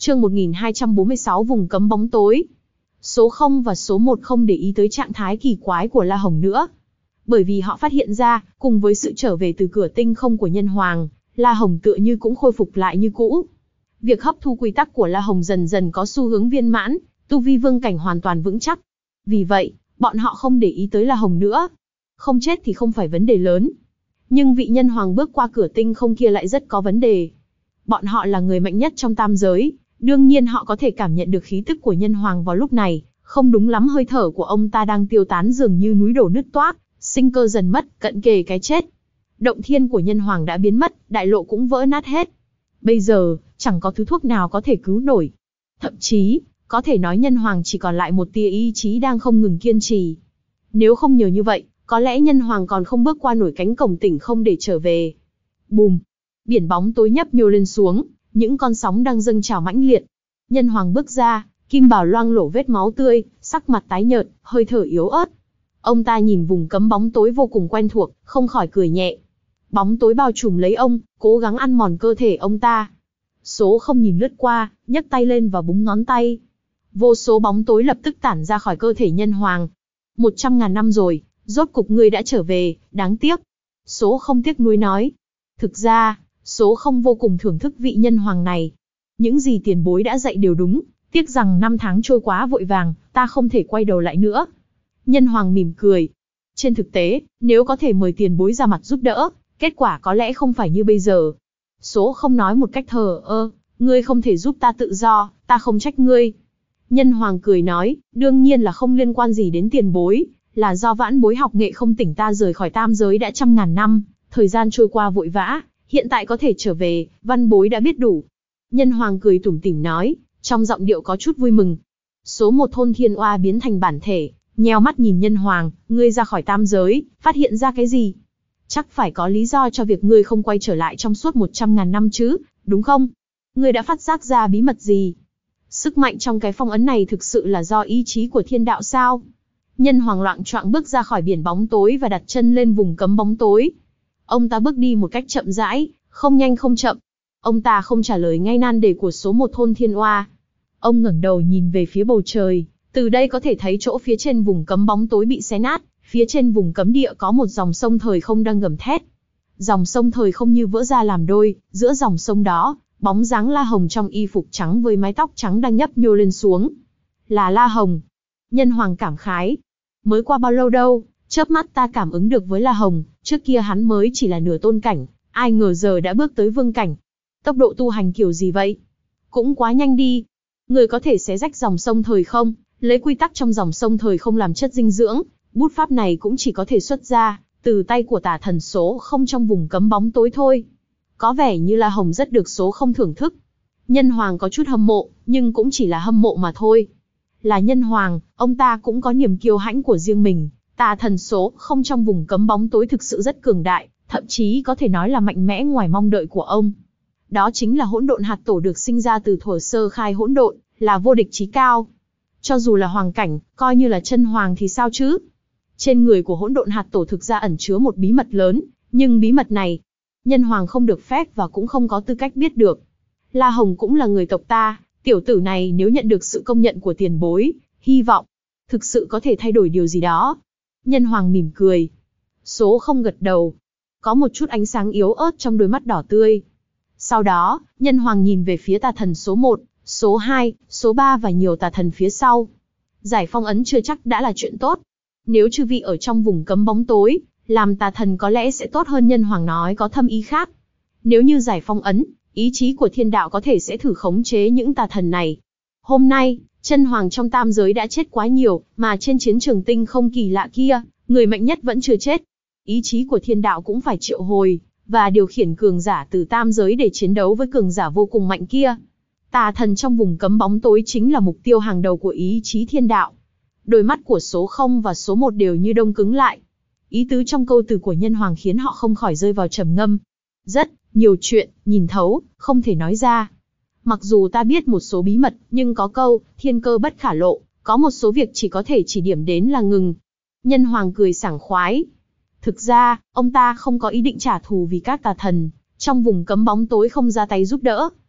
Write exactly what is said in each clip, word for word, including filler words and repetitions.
Chương một nghìn hai trăm bốn mươi sáu Vùng cấm bóng tối. Số không và số một không để ý tới trạng thái kỳ quái của La Hồng nữa. Bởi vì họ phát hiện ra, cùng với sự trở về từ cửa tinh không của Nhân Hoàng, La Hồng tựa như cũng khôi phục lại như cũ. Việc hấp thu quy tắc của La Hồng dần dần có xu hướng viên mãn, tu vi vương cảnh hoàn toàn vững chắc. Vì vậy, bọn họ không để ý tới La Hồng nữa. Không chết thì không phải vấn đề lớn. Nhưng vị Nhân Hoàng bước qua cửa tinh không kia lại rất có vấn đề. Bọn họ là người mạnh nhất trong tam giới, đương nhiên họ có thể cảm nhận được khí tức của Nhân Hoàng vào lúc này. Không đúng lắm, hơi thở của ông ta đang tiêu tán dường như núi đổ nứt toác, sinh cơ dần mất, cận kề cái chết. Động thiên của Nhân Hoàng đã biến mất, đại lộ cũng vỡ nát hết. Bây giờ, chẳng có thứ thuốc nào có thể cứu nổi. Thậm chí, có thể nói Nhân Hoàng chỉ còn lại một tia ý chí đang không ngừng kiên trì. Nếu không nhờ như vậy, có lẽ Nhân Hoàng còn không bước qua nổi cánh cổng tỉnh không để trở về. Bùm! Biển bóng tối nhấp nhô lên xuống, những con sóng đang dâng trào mãnh liệt. Nhân Hoàng bước ra, kim bào loang lổ vết máu tươi, sắc mặt tái nhợt, hơi thở yếu ớt. Ông ta nhìn vùng cấm bóng tối vô cùng quen thuộc, không khỏi cười nhẹ. Bóng tối bao trùm lấy ông, cố gắng ăn mòn cơ thể ông ta. Số không nhìn lướt qua, nhấc tay lên và búng ngón tay. Vô số bóng tối lập tức tản ra khỏi cơ thể Nhân Hoàng. Một trăm ngàn năm rồi, rốt cục ngươi đã trở về, đáng tiếc. Số không tiếc nuối nói. Thực ra, số không vô cùng thưởng thức vị Nhân Hoàng này. Những gì tiền bối đã dạy đều đúng, tiếc rằng năm tháng trôi quá vội vàng, ta không thể quay đầu lại nữa. Nhân Hoàng mỉm cười. Trên thực tế, nếu có thể mời tiền bối ra mặt giúp đỡ, kết quả có lẽ không phải như bây giờ. Số không nói một cách thờ ơ, ngươi không thể giúp ta tự do, ta không trách ngươi. Nhân Hoàng cười nói, đương nhiên là không liên quan gì đến tiền bối, là do vãn bối học nghệ không tỉnh ta rời khỏi tam giới đã trăm ngàn năm, thời gian trôi qua vội vã, hiện tại có thể trở về, văn bối đã biết đủ. Nhân Hoàng cười tủm tỉm nói, trong giọng điệu có chút vui mừng. Số một thôn thiên oa biến thành bản thể, nheo mắt nhìn Nhân Hoàng, ngươi ra khỏi tam giới, phát hiện ra cái gì? Chắc phải có lý do cho việc ngươi không quay trở lại trong suốt một trăm ngàn năm chứ, đúng không? Ngươi đã phát giác ra bí mật gì? Sức mạnh trong cái phong ấn này thực sự là do ý chí của thiên đạo sao? Nhân Hoàng loạng choạng bước ra khỏi biển bóng tối và đặt chân lên vùng cấm bóng tối. Ông ta bước đi một cách chậm rãi, không nhanh không chậm. Ông ta không trả lời ngay nan đề của số một thôn thiên oa. Ông ngẩng đầu nhìn về phía bầu trời, từ đây có thể thấy chỗ phía trên vùng cấm bóng tối bị xé nát, phía trên vùng cấm địa có một dòng sông thời không đang gầm thét. Dòng sông thời không như vỡ ra làm đôi, giữa dòng sông đó, bóng dáng La Hồng trong y phục trắng với mái tóc trắng đang nhấp nhô lên xuống. Là La Hồng. Nhân Hoàng cảm khái. Mới qua bao lâu đâu, chớp mắt ta cảm ứng được với La Hồng, trước kia hắn mới chỉ là nửa tôn cảnh, ai ngờ giờ đã bước tới vương cảnh. Tốc độ tu hành kiểu gì vậy? Cũng quá nhanh đi. Người có thể xé rách dòng sông thời không, lấy quy tắc trong dòng sông thời không làm chất dinh dưỡng, bút pháp này cũng chỉ có thể xuất ra từ tay của tả thần số không trong vùng cấm bóng tối thôi. Có vẻ như La Hồng rất được số không thưởng thức. Nhân Hoàng có chút hâm mộ, nhưng cũng chỉ là hâm mộ mà thôi. Là Nhân Hoàng, ông ta cũng có niềm kiêu hãnh của riêng mình. Tà thần số không trong vùng cấm bóng tối thực sự rất cường đại, thậm chí có thể nói là mạnh mẽ ngoài mong đợi của ông. Đó chính là hỗn độn hạt tổ được sinh ra từ thuở sơ khai hỗn độn, là vô địch chí cao. Cho dù là hoàng cảnh, coi như là chân hoàng thì sao chứ? Trên người của hỗn độn hạt tổ thực ra ẩn chứa một bí mật lớn, nhưng bí mật này, Nhân Hoàng không được phép và cũng không có tư cách biết được. La Hồng cũng là người tộc ta, tiểu tử này nếu nhận được sự công nhận của tiền bối, hy vọng thực sự có thể thay đổi điều gì đó. Nhân Hoàng mỉm cười. Số không gật đầu. Có một chút ánh sáng yếu ớt trong đôi mắt đỏ tươi. Sau đó, Nhân Hoàng nhìn về phía tà thần số một, số hai, số ba và nhiều tà thần phía sau. Giải phong ấn chưa chắc đã là chuyện tốt. Nếu chư vị ở trong vùng cấm bóng tối, làm tà thần có lẽ sẽ tốt hơn. Nhân Hoàng nói có thâm ý khác. Nếu như giải phong ấn, ý chí của thiên đạo có thể sẽ thử khống chế những tà thần này. Hôm nay, chân hoàng trong tam giới đã chết quá nhiều, mà trên chiến trường tinh không kỳ lạ kia, người mạnh nhất vẫn chưa chết. Ý chí của thiên đạo cũng phải triệu hồi, và điều khiển cường giả từ tam giới để chiến đấu với cường giả vô cùng mạnh kia. Tà thần trong vùng cấm bóng tối chính là mục tiêu hàng đầu của ý chí thiên đạo. Đôi mắt của số không và số một đều như đông cứng lại. Ý tứ trong câu từ của Nhân Hoàng khiến họ không khỏi rơi vào trầm ngâm. Rất nhiều chuyện, nhìn thấu, không thể nói ra. Mặc dù ta biết một số bí mật, nhưng có câu, thiên cơ bất khả lộ, có một số việc chỉ có thể chỉ điểm đến là ngừng. Nhân Hoàng cười sảng khoái. Thực ra, ông ta không có ý định trả thù vì các tà thần trong vùng cấm bóng tối không ra tay giúp đỡ.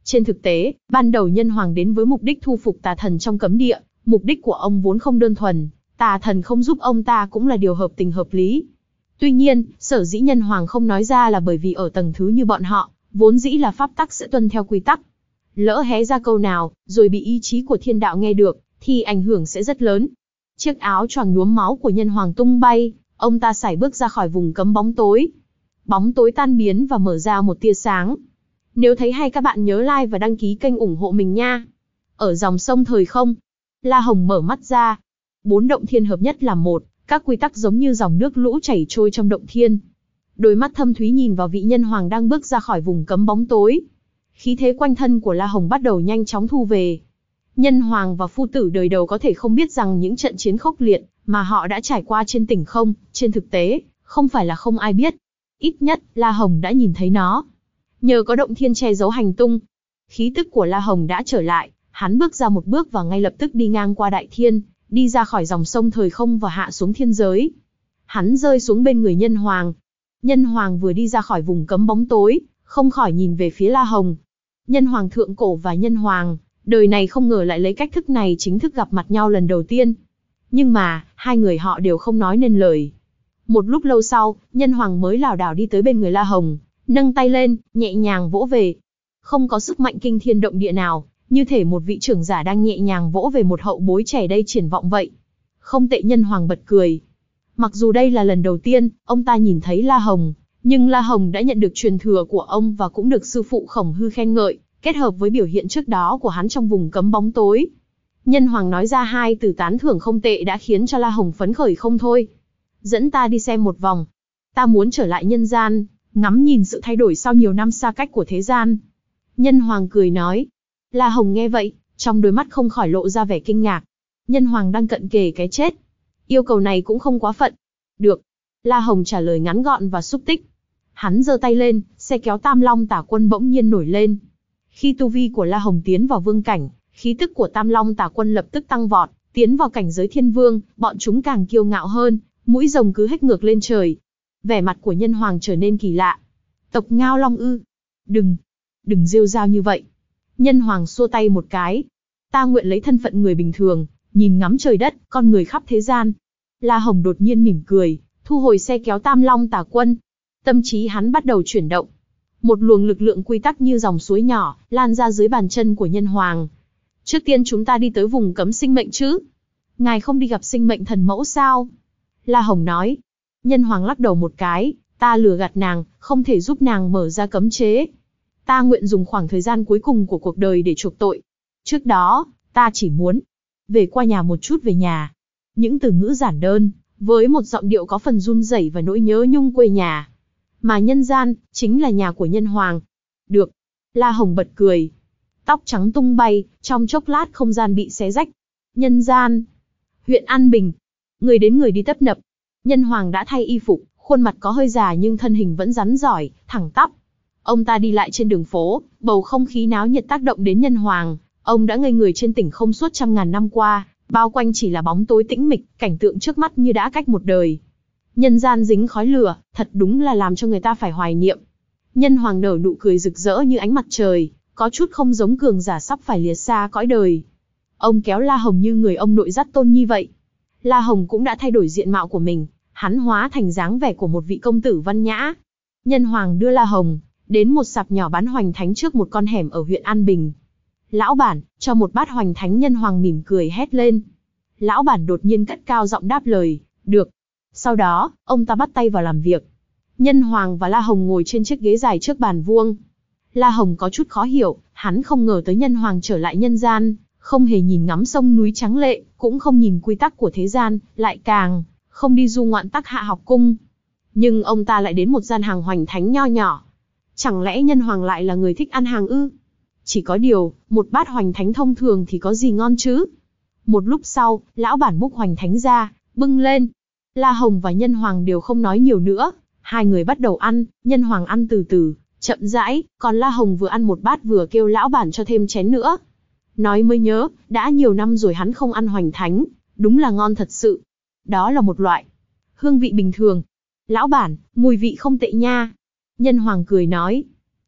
Trên thực tế, ban đầu Nhân Hoàng đến với mục đích thu phục tà thần trong cấm địa, mục đích của ông vốn không đơn thuần, tà thần không giúp ông ta cũng là điều hợp tình hợp lý. Tuy nhiên, sở dĩ Nhân Hoàng không nói ra là bởi vì ở tầng thứ như bọn họ, vốn dĩ là pháp tắc sẽ tuân theo quy tắc. Lỡ hé ra câu nào, rồi bị ý chí của thiên đạo nghe được, thì ảnh hưởng sẽ rất lớn. Chiếc áo choàng nhuốm máu của Nhân Hoàng tung bay, ông ta sải bước ra khỏi vùng cấm bóng tối. Bóng tối tan biến và mở ra một tia sáng. Nếu thấy hay các bạn nhớ like và đăng ký kênh ủng hộ mình nha. Ở dòng sông thời không, La Hồng mở mắt ra. Bốn động thiên hợp nhất làm một, các quy tắc giống như dòng nước lũ chảy trôi trong động thiên. Đôi mắt thâm thúy nhìn vào vị Nhân Hoàng đang bước ra khỏi vùng cấm bóng tối. Khí thế quanh thân của La Hồng bắt đầu nhanh chóng thu về. Nhân Hoàng và phu tử đời đầu có thể không biết rằng những trận chiến khốc liệt mà họ đã trải qua trên tỉnh không, trên thực tế, không phải là không ai biết. Ít nhất, La Hồng đã nhìn thấy nó. Nhờ có động thiên che giấu hành tung, khí tức của La Hồng đã trở lại, hắn bước ra một bước và ngay lập tức đi ngang qua đại thiên, đi ra khỏi dòng sông thời không và hạ xuống thiên giới. Hắn rơi xuống bên người Nhân Hoàng. Nhân Hoàng vừa đi ra khỏi vùng cấm bóng tối, không khỏi nhìn về phía La Hồng. Nhân Hoàng thượng cổ và Nhân Hoàng, đời này không ngờ lại lấy cách thức này chính thức gặp mặt nhau lần đầu tiên. Nhưng mà, hai người họ đều không nói nên lời. Một lúc lâu sau, Nhân Hoàng mới lảo đảo đi tới bên người La Hồng, nâng tay lên, nhẹ nhàng vỗ về. Không có sức mạnh kinh thiên động địa nào, như thể một vị trưởng giả đang nhẹ nhàng vỗ về một hậu bối trẻ đầy triển vọng vậy. Không tệ. Nhân Hoàng bật cười. Mặc dù đây là lần đầu tiên, ông ta nhìn thấy La Hồng, nhưng La Hồng đã nhận được truyền thừa của ông và cũng được sư phụ Khổng Hư khen ngợi, kết hợp với biểu hiện trước đó của hắn trong vùng cấm bóng tối. Nhân Hoàng nói ra hai từ tán thưởng không tệ đã khiến cho La Hồng phấn khởi không thôi. Dẫn ta đi xem một vòng. Ta muốn trở lại nhân gian, ngắm nhìn sự thay đổi sau nhiều năm xa cách của thế gian. Nhân Hoàng cười nói. La Hồng nghe vậy, trong đôi mắt không khỏi lộ ra vẻ kinh ngạc. Nhân Hoàng đang cận kề cái chết. Yêu cầu này cũng không quá phận. Được. La Hồng trả lời ngắn gọn và xúc tích. Hắn giơ tay lên, xe kéo Tam Long Tả Quân bỗng nhiên nổi lên. Khi tu vi của La Hồng tiến vào vương cảnh, khí tức của Tam Long Tả Quân lập tức tăng vọt, tiến vào cảnh giới thiên vương, bọn chúng càng kiêu ngạo hơn, mũi rồng cứ hếch ngược lên trời. Vẻ mặt của Nhân Hoàng trở nên kỳ lạ. Tộc Ngao Long ư? Đừng, đừng rêu rao như vậy. Nhân Hoàng xua tay một cái. Ta nguyện lấy thân phận người bình thường, nhìn ngắm trời đất, con người khắp thế gian. La Hồng đột nhiên mỉm cười, thu hồi xe kéo Tam Long Tả Quân. Tâm trí hắn bắt đầu chuyển động. Một luồng lực lượng quy tắc như dòng suối nhỏ, lan ra dưới bàn chân của Nhân Hoàng. Trước tiên chúng ta đi tới vùng cấm sinh mệnh chứ? Ngài không đi gặp sinh mệnh thần mẫu sao? La Hồng nói. Nhân Hoàng lắc đầu một cái, ta lừa gạt nàng, không thể giúp nàng mở ra cấm chế. Ta nguyện dùng khoảng thời gian cuối cùng của cuộc đời để chuộc tội. Trước đó, ta chỉ muốn về qua nhà một chút về nhà. Những từ ngữ giản đơn, với một giọng điệu có phần run rẩy và nỗi nhớ nhung quê nhà. Mà nhân gian, chính là nhà của Nhân Hoàng. Được. La Hồng bật cười. Tóc trắng tung bay, trong chốc lát không gian bị xé rách. Nhân gian. Huyện An Bình. Người đến người đi tấp nập. Nhân Hoàng đã thay y phục, khuôn mặt có hơi già nhưng thân hình vẫn rắn giỏi, thẳng tắp. Ông ta đi lại trên đường phố, bầu không khí náo nhiệt tác động đến Nhân Hoàng. Ông đã ngây người trên tỉnh không suốt trăm ngàn năm qua, bao quanh chỉ là bóng tối tĩnh mịch, cảnh tượng trước mắt như đã cách một đời. Nhân gian dính khói lửa, thật đúng là làm cho người ta phải hoài niệm. Nhân Hoàng nở nụ cười rực rỡ như ánh mặt trời, có chút không giống cường giả sắp phải lìa xa cõi đời. Ông kéo La Hồng như người ông nội dắt tôn nhi vậy. La Hồng cũng đã thay đổi diện mạo của mình, hắn hóa thành dáng vẻ của một vị công tử văn nhã. Nhân Hoàng đưa La Hồng đến một sạp nhỏ bán hoành thánh trước một con hẻm ở huyện An Bình. Lão bản, cho một bát hoành thánh. Nhân Hoàng mỉm cười hét lên. Lão bản đột nhiên cất cao giọng đáp lời, được. Sau đó, ông ta bắt tay vào làm việc. Nhân Hoàng và La Hồng ngồi trên chiếc ghế dài trước bàn vuông. La Hồng có chút khó hiểu, hắn không ngờ tới Nhân Hoàng trở lại nhân gian, không hề nhìn ngắm sông núi trắng lệ, cũng không nhìn quy tắc của thế gian, lại càng không đi du ngoạn Tắc Hạ học cung. Nhưng ông ta lại đến một gian hàng hoành thánh nho nhỏ. Chẳng lẽ Nhân Hoàng lại là người thích ăn hàng ư? Chỉ có điều, một bát hoành thánh thông thường thì có gì ngon chứ? Một lúc sau, lão bản múc hoành thánh ra, bưng lên. La Hồng và Nhân Hoàng đều không nói nhiều nữa, hai người bắt đầu ăn. Nhân Hoàng ăn từ từ, chậm rãi, còn La Hồng vừa ăn một bát vừa kêu lão bản cho thêm chén nữa. Nói mới nhớ, đã nhiều năm rồi hắn không ăn hoành thánh, đúng là ngon thật sự. Đó là một loại hương vị bình thường. Lão bản, mùi vị không tệ nha. Nhân Hoàng cười nói.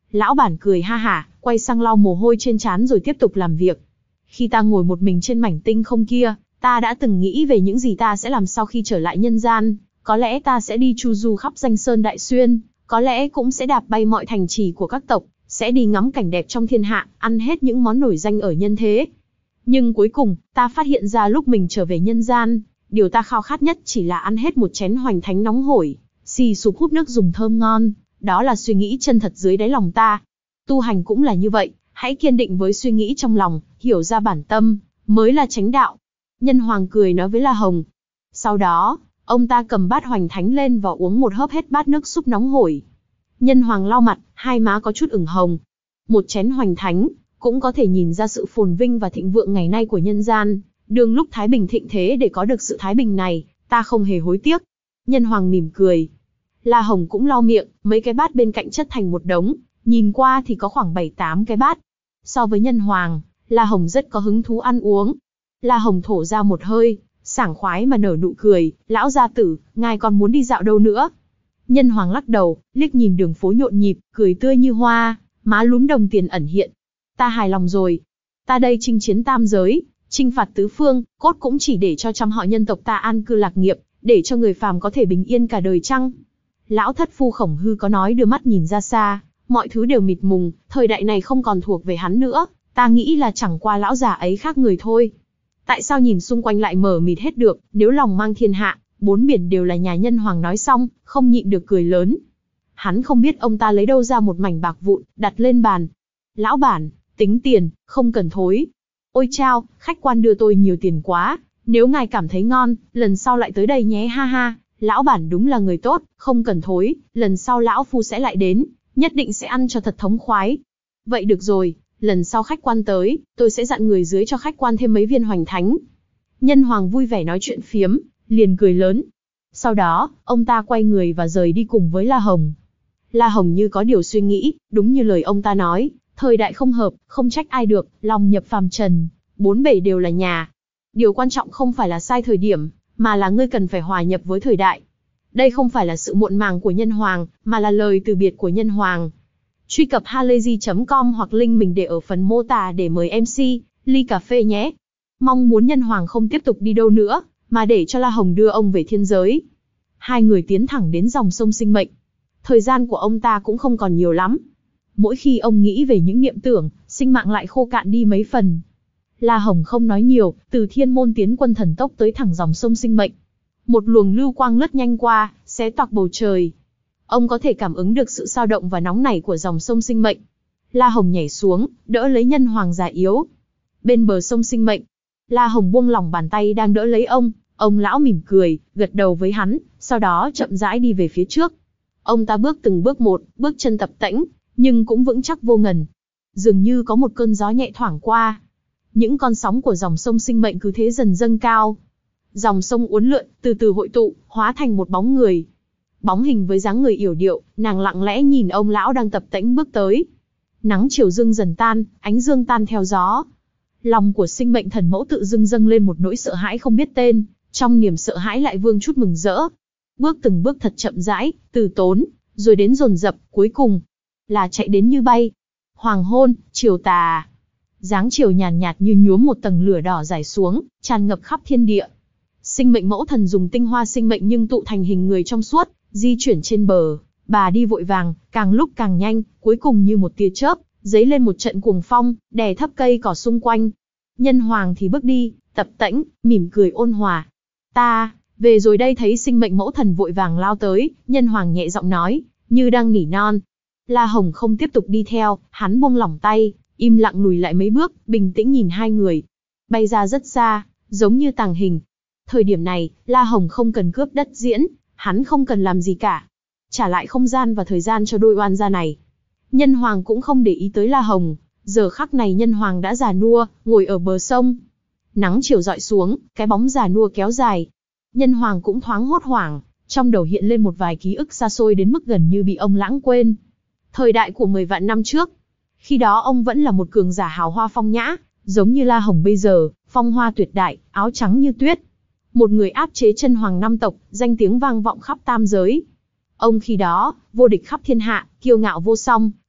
Lão bản cười ha hả, quay sang lau mồ hôi trên trán rồi tiếp tục làm việc. Khi ta ngồi một mình trên mảnh tinh không kia, ta đã từng nghĩ về những gì ta sẽ làm sau khi trở lại nhân gian. Có lẽ ta sẽ đi chu du khắp danh sơn đại xuyên, có lẽ cũng sẽ đạp bay mọi thành trì của các tộc, sẽ đi ngắm cảnh đẹp trong thiên hạ, ăn hết những món nổi danh ở nhân thế. Nhưng cuối cùng, ta phát hiện ra lúc mình trở về nhân gian, điều ta khao khát nhất chỉ là ăn hết một chén hoành thánh nóng hổi, xì sụp hút nước dùng thơm ngon. Đó là suy nghĩ chân thật dưới đáy lòng ta. Tu hành cũng là như vậy, hãy kiên định với suy nghĩ trong lòng, hiểu ra bản tâm, mới là chánh đạo. Nhân Hoàng cười nói với La Hồng. Sau đó, ông ta cầm bát hoành thánh lên và uống một hớp hết bát nước súp nóng hổi. Nhân Hoàng lau mặt, hai má có chút ửng hồng. Một chén hoành thánh, cũng có thể nhìn ra sự phồn vinh và thịnh vượng ngày nay của nhân gian. Đương lúc thái bình thịnh thế để có được sự thái bình này, ta không hề hối tiếc. Nhân Hoàng mỉm cười. La Hồng cũng lau miệng, mấy cái bát bên cạnh chất thành một đống, nhìn qua thì có khoảng bảy tám cái bát. So với Nhân Hoàng, La Hồng rất có hứng thú ăn uống. La Hồng thổ ra một hơi, sảng khoái mà nở nụ cười, lão gia tử, ngài còn muốn đi dạo đâu nữa? Nhân Hoàng lắc đầu, liếc nhìn đường phố nhộn nhịp, cười tươi như hoa, má lúm đồng tiền ẩn hiện. Ta hài lòng rồi. Ta đây chinh chiến tam giới, chinh phạt tứ phương, cốt cũng chỉ để cho trăm họ nhân tộc ta an cư lạc nghiệp, để cho người phàm có thể bình yên cả đời chăng? Lão thất phu Khổng Hư có nói đưa mắt nhìn ra xa, mọi thứ đều mịt mùng, thời đại này không còn thuộc về hắn nữa, ta nghĩ là chẳng qua lão già ấy khác người thôi. Tại sao nhìn xung quanh lại mờ mịt hết được, nếu lòng mang thiên hạ, bốn biển đều là nhà. Nhân Hoàng nói xong, không nhịn được cười lớn. Hắn không biết ông ta lấy đâu ra một mảnh bạc vụn, đặt lên bàn. Lão bản, tính tiền, không cần thối. Ôi chao, khách quan đưa tôi nhiều tiền quá, nếu ngài cảm thấy ngon, lần sau lại tới đây nhé ha ha. Lão bản đúng là người tốt, không cần thối, lần sau lão phu sẽ lại đến, nhất định sẽ ăn cho thật thống khoái. Vậy được rồi, lần sau khách quan tới, tôi sẽ dặn người dưới cho khách quan thêm mấy viên hoành thánh. Nhân Hoàng vui vẻ nói chuyện phiếm, liền cười lớn. Sau đó, ông ta quay người và rời đi cùng với La Hồng. La Hồng như có điều suy nghĩ, đúng như lời ông ta nói, thời đại không hợp, không trách ai được, lòng nhập phàm trần, bốn bể đều là nhà. Điều quan trọng không phải là sai thời điểm, mà là ngươi cần phải hòa nhập với thời đại. Đây không phải là sự muộn màng của Nhân Hoàng, mà là lời từ biệt của Nhân Hoàng. Truy cập halayzi chấm com hoặc link mình để ở phần mô tả để mời em xê, ly cà phê nhé. Mong muốn Nhân Hoàng không tiếp tục đi đâu nữa, mà để cho La Hồng đưa ông về thiên giới. Hai người tiến thẳng đến dòng sông sinh mệnh. Thời gian của ông ta cũng không còn nhiều lắm. Mỗi khi ông nghĩ về những niệm tưởng, sinh mạng lại khô cạn đi mấy phần. La Hồng không nói nhiều, từ thiên môn tiến quân thần tốc tới thẳng dòng sông sinh mệnh. Một luồng lưu quang lướt nhanh qua, xé toạc bầu trời. Ông có thể cảm ứng được sự dao động và nóng nảy của dòng sông sinh mệnh. La Hồng nhảy xuống, đỡ lấy Nhân Hoàng già yếu. Bên bờ sông sinh mệnh, La Hồng buông lỏng bàn tay đang đỡ lấy ông, ông lão mỉm cười, gật đầu với hắn, sau đó chậm rãi đi về phía trước. Ông ta bước từng bước một, bước chân tập tễnh, nhưng cũng vững chắc vô ngần. Dường như có một cơn gió nhẹ thoảng qua. Những con sóng của dòng sông sinh mệnh cứ thế dần dâng cao. Dòng sông uốn lượn, từ từ hội tụ, hóa thành một bóng người. Bóng hình với dáng người yểu điệu, nàng lặng lẽ nhìn ông lão đang tập tễnh bước tới. Nắng chiều dương dần tan, ánh dương tan theo gió. Lòng của sinh mệnh thần mẫu tự dưng dâng lên một nỗi sợ hãi không biết tên, trong niềm sợ hãi lại vương chút mừng rỡ. Bước từng bước thật chậm rãi, từ tốn, rồi đến dồn dập, cuối cùng là chạy đến như bay. Hoàng hôn, chiều tà. Dáng chiều nhàn nhạt, nhạt như nhuốm một tầng lửa đỏ rải xuống, tràn ngập khắp thiên địa. Sinh mệnh mẫu thần dùng tinh hoa sinh mệnh nhưng tụ thành hình người trong suốt, di chuyển trên bờ. Bà đi vội vàng, càng lúc càng nhanh, cuối cùng như một tia chớp, dấy lên một trận cuồng phong, đè thấp cây cỏ xung quanh. Nhân Hoàng thì bước đi, tập tễnh, mỉm cười ôn hòa. Ta, về rồi đây. Thấy sinh mệnh mẫu thần vội vàng lao tới, Nhân Hoàng nhẹ giọng nói, như đang nỉ non. La Hồng không tiếp tục đi theo, hắn buông lỏng tay, im lặng lùi lại mấy bước, bình tĩnh nhìn hai người. Bay ra rất xa, giống như tàng hình. Thời điểm này, La Hồng không cần cướp đất diễn, hắn không cần làm gì cả. Trả lại không gian và thời gian cho đôi oan gia này. Nhân Hoàng cũng không để ý tới La Hồng. Giờ khắc này Nhân Hoàng đã già nua, ngồi ở bờ sông. Nắng chiều rọi xuống, cái bóng già nua kéo dài. Nhân Hoàng cũng thoáng hốt hoảng, trong đầu hiện lên một vài ký ức xa xôi đến mức gần như bị ông lãng quên. Thời đại của mười vạn năm trước. Khi đó ông vẫn là một cường giả hào hoa phong nhã, giống như La Hồng bây giờ, phong hoa tuyệt đại, áo trắng như tuyết. Một người áp chế chân hoàng năm tộc, danh tiếng vang vọng khắp tam giới. Ông khi đó, vô địch khắp thiên hạ, kiêu ngạo vô song,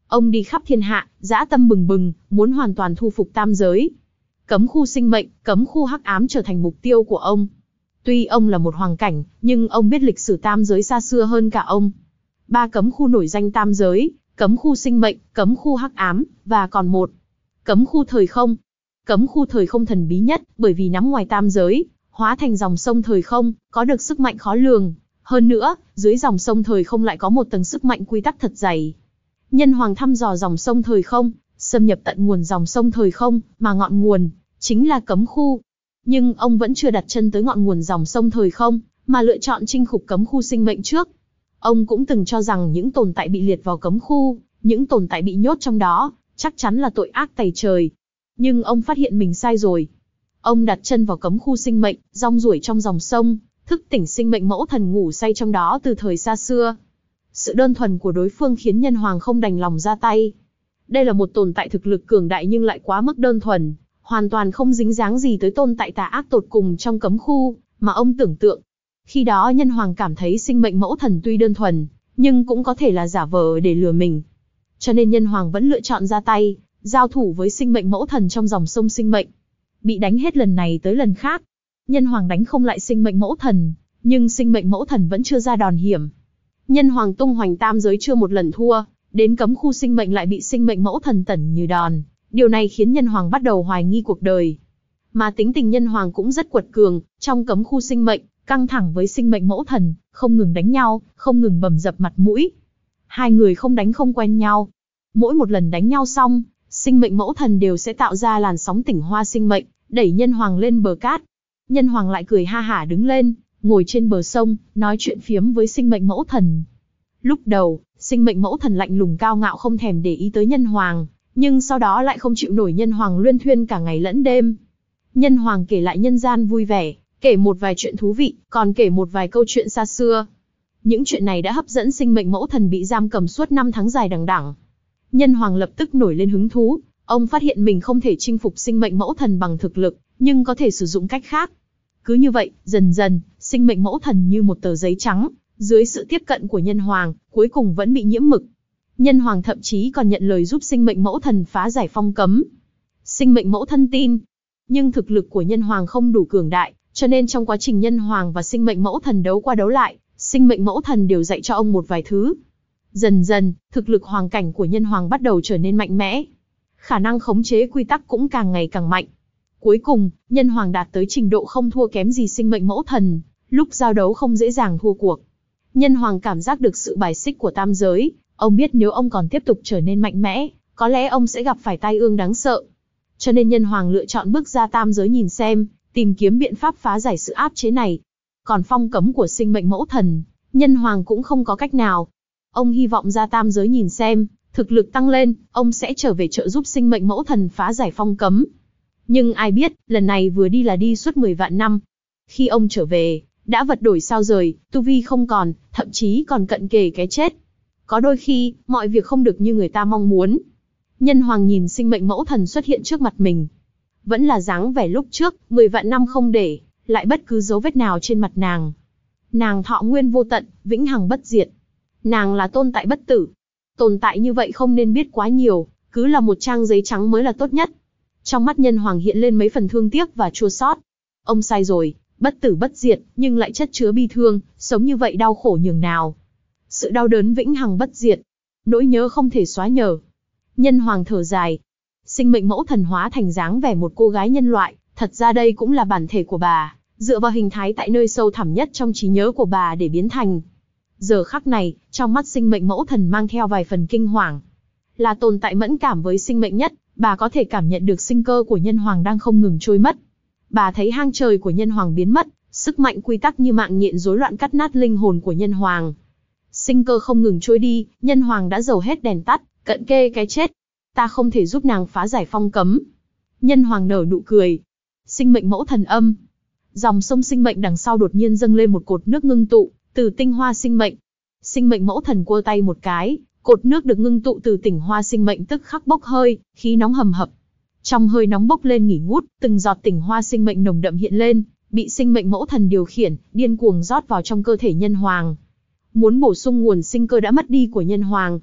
Ông đi khắp thiên hạ, dã tâm bừng bừng, muốn hoàn toàn thu phục tam giới. Cấm khu sinh mệnh, cấm khu hắc ám trở thành mục tiêu của ông. Tuy ông là một hoàng cảnh, nhưng ông biết lịch sử tam giới xa xưa hơn cả ông. Ba cấm khu nổi danh tam giới, cấm khu sinh mệnh, cấm khu hắc ám, và còn một, cấm khu thời không. Cấm khu thời không thần bí nhất, bởi vì nằm ngoài tam giới, hóa thành dòng sông thời không, có được sức mạnh khó lường. Hơn nữa, dưới dòng sông thời không lại có một tầng sức mạnh quy tắc thật dày. Nhân hoàng thăm dò dòng sông thời không, xâm nhập tận nguồn dòng sông thời không, mà ngọn nguồn chính là cấm khu. Nhưng ông vẫn chưa đặt chân tới ngọn nguồn dòng sông thời không, mà lựa chọn chinh phục cấm khu sinh mệnh trước. Ông cũng từng cho rằng những tồn tại bị liệt vào cấm khu, những tồn tại bị nhốt trong đó, chắc chắn là tội ác tày trời. Nhưng ông phát hiện mình sai rồi. Ông đặt chân vào cấm khu sinh mệnh, rong ruổi trong dòng sông, thức tỉnh sinh mệnh mẫu thần ngủ say trong đó từ thời xa xưa. Sự đơn thuần của đối phương khiến nhân hoàng không đành lòng ra tay. Đây là một tồn tại thực lực cường đại nhưng lại quá mức đơn thuần, hoàn toàn không dính dáng gì tới tồn tại tà ác tột cùng trong cấm khu, mà ông tưởng tượng. Khi đó nhân hoàng cảm thấy sinh mệnh mẫu thần tuy đơn thuần, nhưng cũng có thể là giả vờ để lừa mình. Cho nên nhân hoàng vẫn lựa chọn ra tay, giao thủ với sinh mệnh mẫu thần trong dòng sông sinh mệnh. Bị đánh hết lần này tới lần khác. Nhân hoàng đánh không lại sinh mệnh mẫu thần, nhưng sinh mệnh mẫu thần vẫn chưa ra đòn hiểm. Nhân hoàng tung hoành tam giới chưa một lần thua, đến cấm khu sinh mệnh lại bị sinh mệnh mẫu thần tẩn như đòn. Điều này khiến nhân hoàng bắt đầu hoài nghi cuộc đời. Mà tính tình nhân hoàng cũng rất quật cường, trong cấm khu sinh mệnh, căng thẳng với sinh mệnh mẫu thần, không ngừng đánh nhau, không ngừng bầm dập mặt mũi. Hai người không đánh không quen nhau. Mỗi một lần đánh nhau xong, sinh mệnh mẫu thần đều sẽ tạo ra làn sóng tỉnh hoa sinh mệnh, đẩy nhân hoàng lên bờ cát. Nhân hoàng lại cười ha hả đứng lên, ngồi trên bờ sông, nói chuyện phiếm với sinh mệnh mẫu thần. Lúc đầu, sinh mệnh mẫu thần lạnh lùng cao ngạo không thèm để ý tới nhân hoàng, nhưng sau đó lại không chịu nổi nhân hoàng luyên thuyên cả ngày lẫn đêm. Nhân hoàng kể lại nhân gian vui vẻ, kể một vài chuyện thú vị, còn kể một vài câu chuyện xa xưa. Những chuyện này đã hấp dẫn sinh mệnh mẫu thần bị giam cầm suốt năm tháng dài đằng đẵng. Nhân hoàng lập tức nổi lên hứng thú, ông phát hiện mình không thể chinh phục sinh mệnh mẫu thần bằng thực lực, nhưng có thể sử dụng cách khác. Cứ như vậy, dần dần, sinh mệnh mẫu thần như một tờ giấy trắng, dưới sự tiếp cận của nhân hoàng, cuối cùng vẫn bị nhiễm mực. Nhân hoàng thậm chí còn nhận lời giúp sinh mệnh mẫu thần phá giải phong cấm. Sinh mệnh mẫu thân tin, nhưng thực lực của nhân hoàng không đủ cường đại, cho nên trong quá trình nhân hoàng và sinh mệnh mẫu thần đấu qua đấu lại, sinh mệnh mẫu thần đều dạy cho ông một vài thứ. Dần dần, thực lực hoàng cảnh của nhân hoàng bắt đầu trở nên mạnh mẽ. Khả năng khống chế quy tắc cũng càng ngày càng mạnh. Cuối cùng, nhân hoàng đạt tới trình độ không thua kém gì sinh mệnh mẫu thần, lúc giao đấu không dễ dàng thua cuộc. Nhân hoàng cảm giác được sự bài xích của tam giới, ông biết nếu ông còn tiếp tục trở nên mạnh mẽ, có lẽ ông sẽ gặp phải tai ương đáng sợ. Cho nên nhân hoàng lựa chọn bước ra tam giới nhìn xem, tìm kiếm biện pháp phá giải sự áp chế này. Còn phong cấm của sinh mệnh mẫu thần, nhân hoàng cũng không có cách nào. Ông hy vọng ra tam giới nhìn xem, thực lực tăng lên, ông sẽ trở về trợ giúp sinh mệnh mẫu thần phá giải phong cấm. Nhưng ai biết, lần này vừa đi là đi suốt mười vạn năm. Khi ông trở về, đã vật đổi sao rời, tu vi không còn, thậm chí còn cận kề cái chết. Có đôi khi, mọi việc không được như người ta mong muốn. Nhân hoàng nhìn sinh mệnh mẫu thần xuất hiện trước mặt mình. Vẫn là dáng vẻ lúc trước, mười vạn năm không để lại bất cứ dấu vết nào trên mặt nàng. Nàng thọ nguyên vô tận, vĩnh hằng bất diệt. Nàng là tồn tại bất tử. Tồn tại như vậy không nên biết quá nhiều, cứ là một trang giấy trắng mới là tốt nhất. Trong mắt nhân hoàng hiện lên mấy phần thương tiếc và chua xót. Ông sai rồi, bất tử bất diệt, nhưng lại chất chứa bi thương, sống như vậy đau khổ nhường nào. Sự đau đớn vĩnh hằng bất diệt, nỗi nhớ không thể xóa nhờ. Nhân hoàng thở dài. Sinh mệnh mẫu thần hóa thành dáng vẻ một cô gái nhân loại, thật ra đây cũng là bản thể của bà, dựa vào hình thái tại nơi sâu thẳm nhất trong trí nhớ của bà để biến thành. Giờ khắc này, trong mắt sinh mệnh mẫu thần mang theo vài phần kinh hoàng. Là tồn tại mẫn cảm với sinh mệnh nhất, bà có thể cảm nhận được sinh cơ của nhân hoàng đang không ngừng trôi mất. Bà thấy hang trời của nhân hoàng biến mất, sức mạnh quy tắc như mạng nhện rối loạn cắt nát linh hồn của nhân hoàng. Sinh cơ không ngừng trôi đi, nhân hoàng đã dầu hết đèn tắt, cận kề cái chết. Ta không thể giúp nàng phá giải phong cấm. Nhân hoàng nở nụ cười. Sinh mệnh mẫu thần âm. Dòng sông sinh mệnh đằng sau đột nhiên dâng lên một cột nước ngưng tụ, từ tinh hoa sinh mệnh. Sinh mệnh mẫu thần cua tay một cái, cột nước được ngưng tụ từ tinh hoa sinh mệnh tức khắc bốc hơi, khí nóng hầm hập. Trong hơi nóng bốc lên nghỉ ngút, từng giọt tinh hoa sinh mệnh nồng đậm hiện lên, bị sinh mệnh mẫu thần điều khiển, điên cuồng rót vào trong cơ thể nhân hoàng. Muốn bổ sung nguồn sinh cơ đã mất đi của nhân hoàng.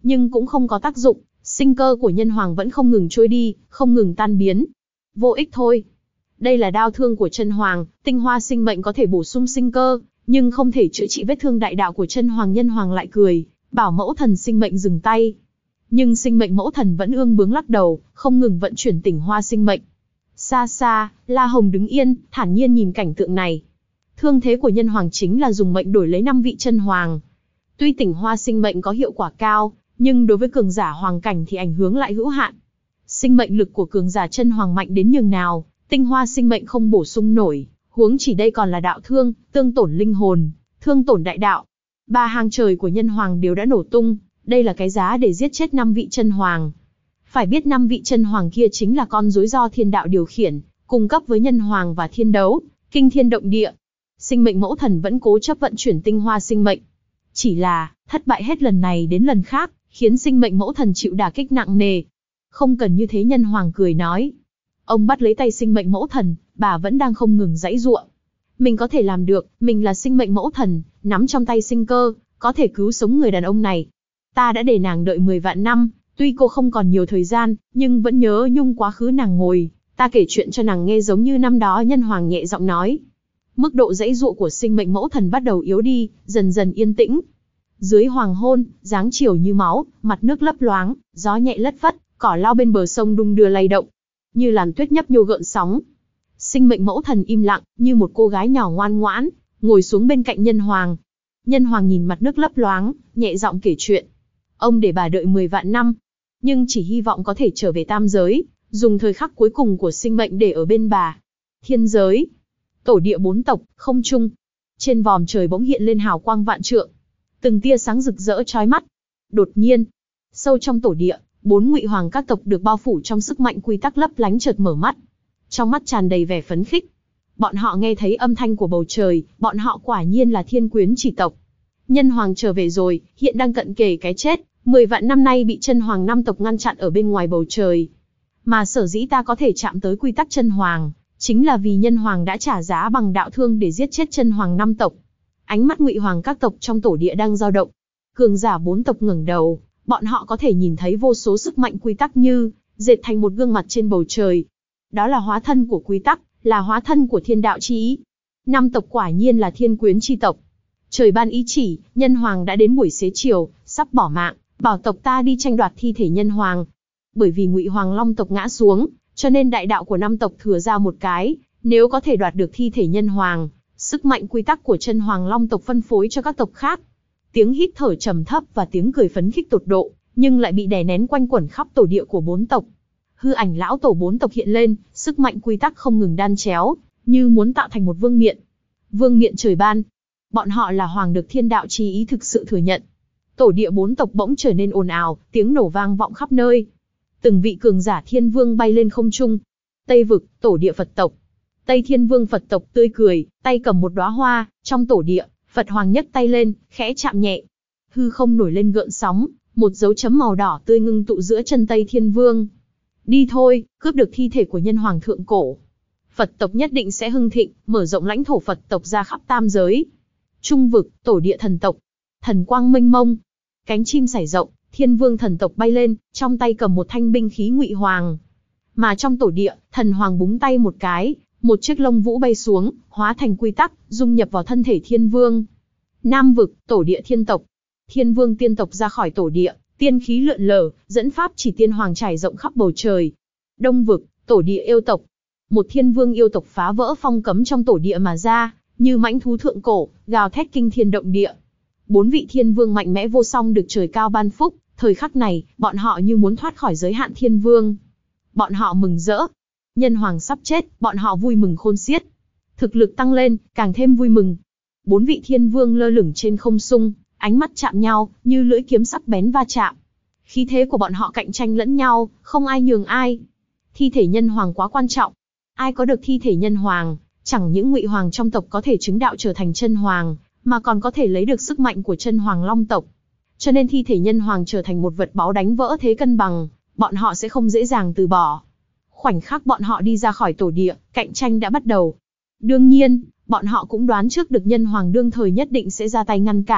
nhưng cũng không có tác dụng, sinh cơ của nhân hoàng vẫn không ngừng trôi đi, không ngừng tan biến. Vô ích thôi. Đây là đao thương của chân hoàng, tinh hoa sinh mệnh có thể bổ sung sinh cơ, nhưng không thể chữa trị vết thương đại đạo của chân hoàng. Nhân hoàng lại cười, bảo mẫu thần sinh mệnh dừng tay. Nhưng sinh mệnh mẫu thần vẫn ương bướng lắc đầu, không ngừng vận chuyển tinh hoa sinh mệnh. Xa xa, La Hồng đứng yên, thản nhiên nhìn cảnh tượng này. Thương thế của nhân hoàng chính là dùng mệnh đổi lấy năm vị chân hoàng. Tuy tinh hoa sinh mệnh có hiệu quả cao, nhưng đối với cường giả hoàng cảnh thì ảnh hưởng lại hữu hạn. Sinh mệnh lực của cường giả chân hoàng mạnh đến nhường nào, tinh hoa sinh mệnh không bổ sung nổi, huống chỉ đây còn là đạo thương, tương tổn linh hồn, thương tổn đại đạo. Ba hang trời của nhân hoàng đều đã nổ tung, đây là cái giá để giết chết năm vị chân hoàng. Phải biết năm vị chân hoàng kia chính là con rối do thiên đạo điều khiển, cung cấp với nhân hoàng và thiên đấu, kinh thiên động địa. Sinh mệnh mẫu thần vẫn cố chấp vận chuyển tinh hoa sinh mệnh. Chỉ là, thất bại hết lần này đến lần khác, khiến sinh mệnh mẫu thần chịu đả kích nặng nề. Không cần như thế, nhân hoàng cười nói. Ông bắt lấy tay sinh mệnh mẫu thần, bà vẫn đang không ngừng giãy giụa. Mình có thể làm được, mình là sinh mệnh mẫu thần, nắm trong tay sinh cơ, có thể cứu sống người đàn ông này. Ta đã để nàng đợi mười vạn năm, tuy cô không còn nhiều thời gian, nhưng vẫn nhớ nhung quá khứ nàng ngồi. Ta kể chuyện cho nàng nghe giống như năm đó, nhân hoàng nhẹ giọng nói. Mức độ giãy giụa của sinh mệnh mẫu thần bắt đầu yếu đi, dần dần yên tĩnh. Dưới hoàng hôn, dáng chiều như máu, mặt nước lấp loáng, gió nhẹ lất phất, cỏ lau bên bờ sông đung đưa lay động, như làn tuyết nhấp nhô gợn sóng. Sinh mệnh mẫu thần im lặng, như một cô gái nhỏ ngoan ngoãn, ngồi xuống bên cạnh nhân hoàng. Nhân hoàng nhìn mặt nước lấp loáng, nhẹ giọng kể chuyện. Ông để bà đợi mười vạn năm, nhưng chỉ hy vọng có thể trở về tam giới, dùng thời khắc cuối cùng của sinh mệnh để ở bên bà. Thiên giới, tổ địa bốn tộc, không trung. Trên vòm trời bỗng hiện lên hào quang vạn trượng, từng tia sáng rực rỡ chói mắt. Đột nhiên, sâu trong tổ địa, bốn ngụy hoàng các tộc được bao phủ trong sức mạnh quy tắc lấp lánh chợt mở mắt. Trong mắt tràn đầy vẻ phấn khích. Bọn họ nghe thấy âm thanh của bầu trời, bọn họ quả nhiên là Thiên Quyến chỉ tộc. Nhân hoàng trở về rồi, hiện đang cận kề cái chết, mười vạn năm nay bị chân hoàng năm tộc ngăn chặn ở bên ngoài bầu trời. Mà sở dĩ ta có thể chạm tới quy tắc chân hoàng, chính là vì nhân hoàng đã trả giá bằng đạo thương để giết chết chân hoàng năm tộc. Ánh mắt ngụy hoàng các tộc trong tổ địa đang dao động. Cường giả bốn tộc ngẩng đầu, bọn họ có thể nhìn thấy vô số sức mạnh quy tắc như dệt thành một gương mặt trên bầu trời. Đó là hóa thân của quy tắc, là hóa thân của thiên đạo chi ý. Năm tộc quả nhiên là Thiên Quyến chi tộc. Trời ban ý chỉ, nhân hoàng đã đến buổi xế chiều, sắp bỏ mạng, bảo tộc ta đi tranh đoạt thi thể nhân hoàng. Bởi vì ngụy hoàng long tộc ngã xuống, cho nên đại đạo của năm tộc thừa ra một cái, nếu có thể đoạt được thi thể nhân hoàng, sức mạnh quy tắc của chân hoàng long tộc phân phối cho các tộc khác. Tiếng hít thở trầm thấp và tiếng cười phấn khích tột độ, nhưng lại bị đè nén quanh quẩn khắp tổ địa của bốn tộc. Hư ảnh lão tổ bốn tộc hiện lên, sức mạnh quy tắc không ngừng đan chéo, như muốn tạo thành một vương miện. Vương miện trời ban. Bọn họ là hoàng được thiên đạo chi ý thực sự thừa nhận. Tổ địa bốn tộc bỗng trở nên ồn ào, tiếng nổ vang vọng khắp nơi. Từng vị cường giả thiên vương bay lên không trung. Tây vực, tổ địa Phật tộc. Tây Thiên Vương Phật tộc tươi cười, tay cầm một đóa hoa, trong tổ địa, Phật Hoàng nhấc tay lên, khẽ chạm nhẹ. Hư không nổi lên gợn sóng, một dấu chấm màu đỏ tươi ngưng tụ giữa chân Tây Thiên Vương. Đi thôi, cướp được thi thể của nhân hoàng thượng cổ. Phật tộc nhất định sẽ hưng thịnh, mở rộng lãnh thổ Phật tộc ra khắp tam giới. Trung vực, tổ địa thần tộc. Thần quang mênh mông, cánh chim sải rộng, Thiên Vương thần tộc bay lên, trong tay cầm một thanh binh khí ngụy hoàng. Mà trong tổ địa, thần hoàng búng tay một cái, một chiếc lông vũ bay xuống, hóa thành quy tắc, dung nhập vào thân thể Thiên Vương. Nam vực, tổ địa thiên tộc. Thiên Vương tiên tộc ra khỏi tổ địa, tiên khí lượn lờ, dẫn pháp chỉ tiên hoàng trải rộng khắp bầu trời. Đông vực, tổ địa yêu tộc. Một Thiên Vương yêu tộc phá vỡ phong cấm trong tổ địa mà ra, như mãnh thú thượng cổ, gào thét kinh thiên động địa. Bốn vị Thiên Vương mạnh mẽ vô song được trời cao ban phúc, thời khắc này, bọn họ như muốn thoát khỏi giới hạn Thiên Vương. Bọn họ mừng rỡ. Nhân hoàng sắp chết, bọn họ vui mừng khôn xiết. Thực lực tăng lên, càng thêm vui mừng. Bốn vị Thiên Vương lơ lửng trên không trung, ánh mắt chạm nhau, như lưỡi kiếm sắc bén va chạm. Khí thế của bọn họ cạnh tranh lẫn nhau, không ai nhường ai. Thi thể nhân hoàng quá quan trọng. Ai có được thi thể nhân hoàng, chẳng những ngụy hoàng trong tộc có thể chứng đạo trở thành chân hoàng, mà còn có thể lấy được sức mạnh của chân hoàng long tộc. Cho nên thi thể nhân hoàng trở thành một vật báu đánh vỡ thế cân bằng, bọn họ sẽ không dễ dàng từ bỏ. Khoảnh khắc bọn họ đi ra khỏi tổ địa, cạnh tranh đã bắt đầu. Đương nhiên, bọn họ cũng đoán trước được nhân hoàng đương thời nhất định sẽ ra tay ngăn cản,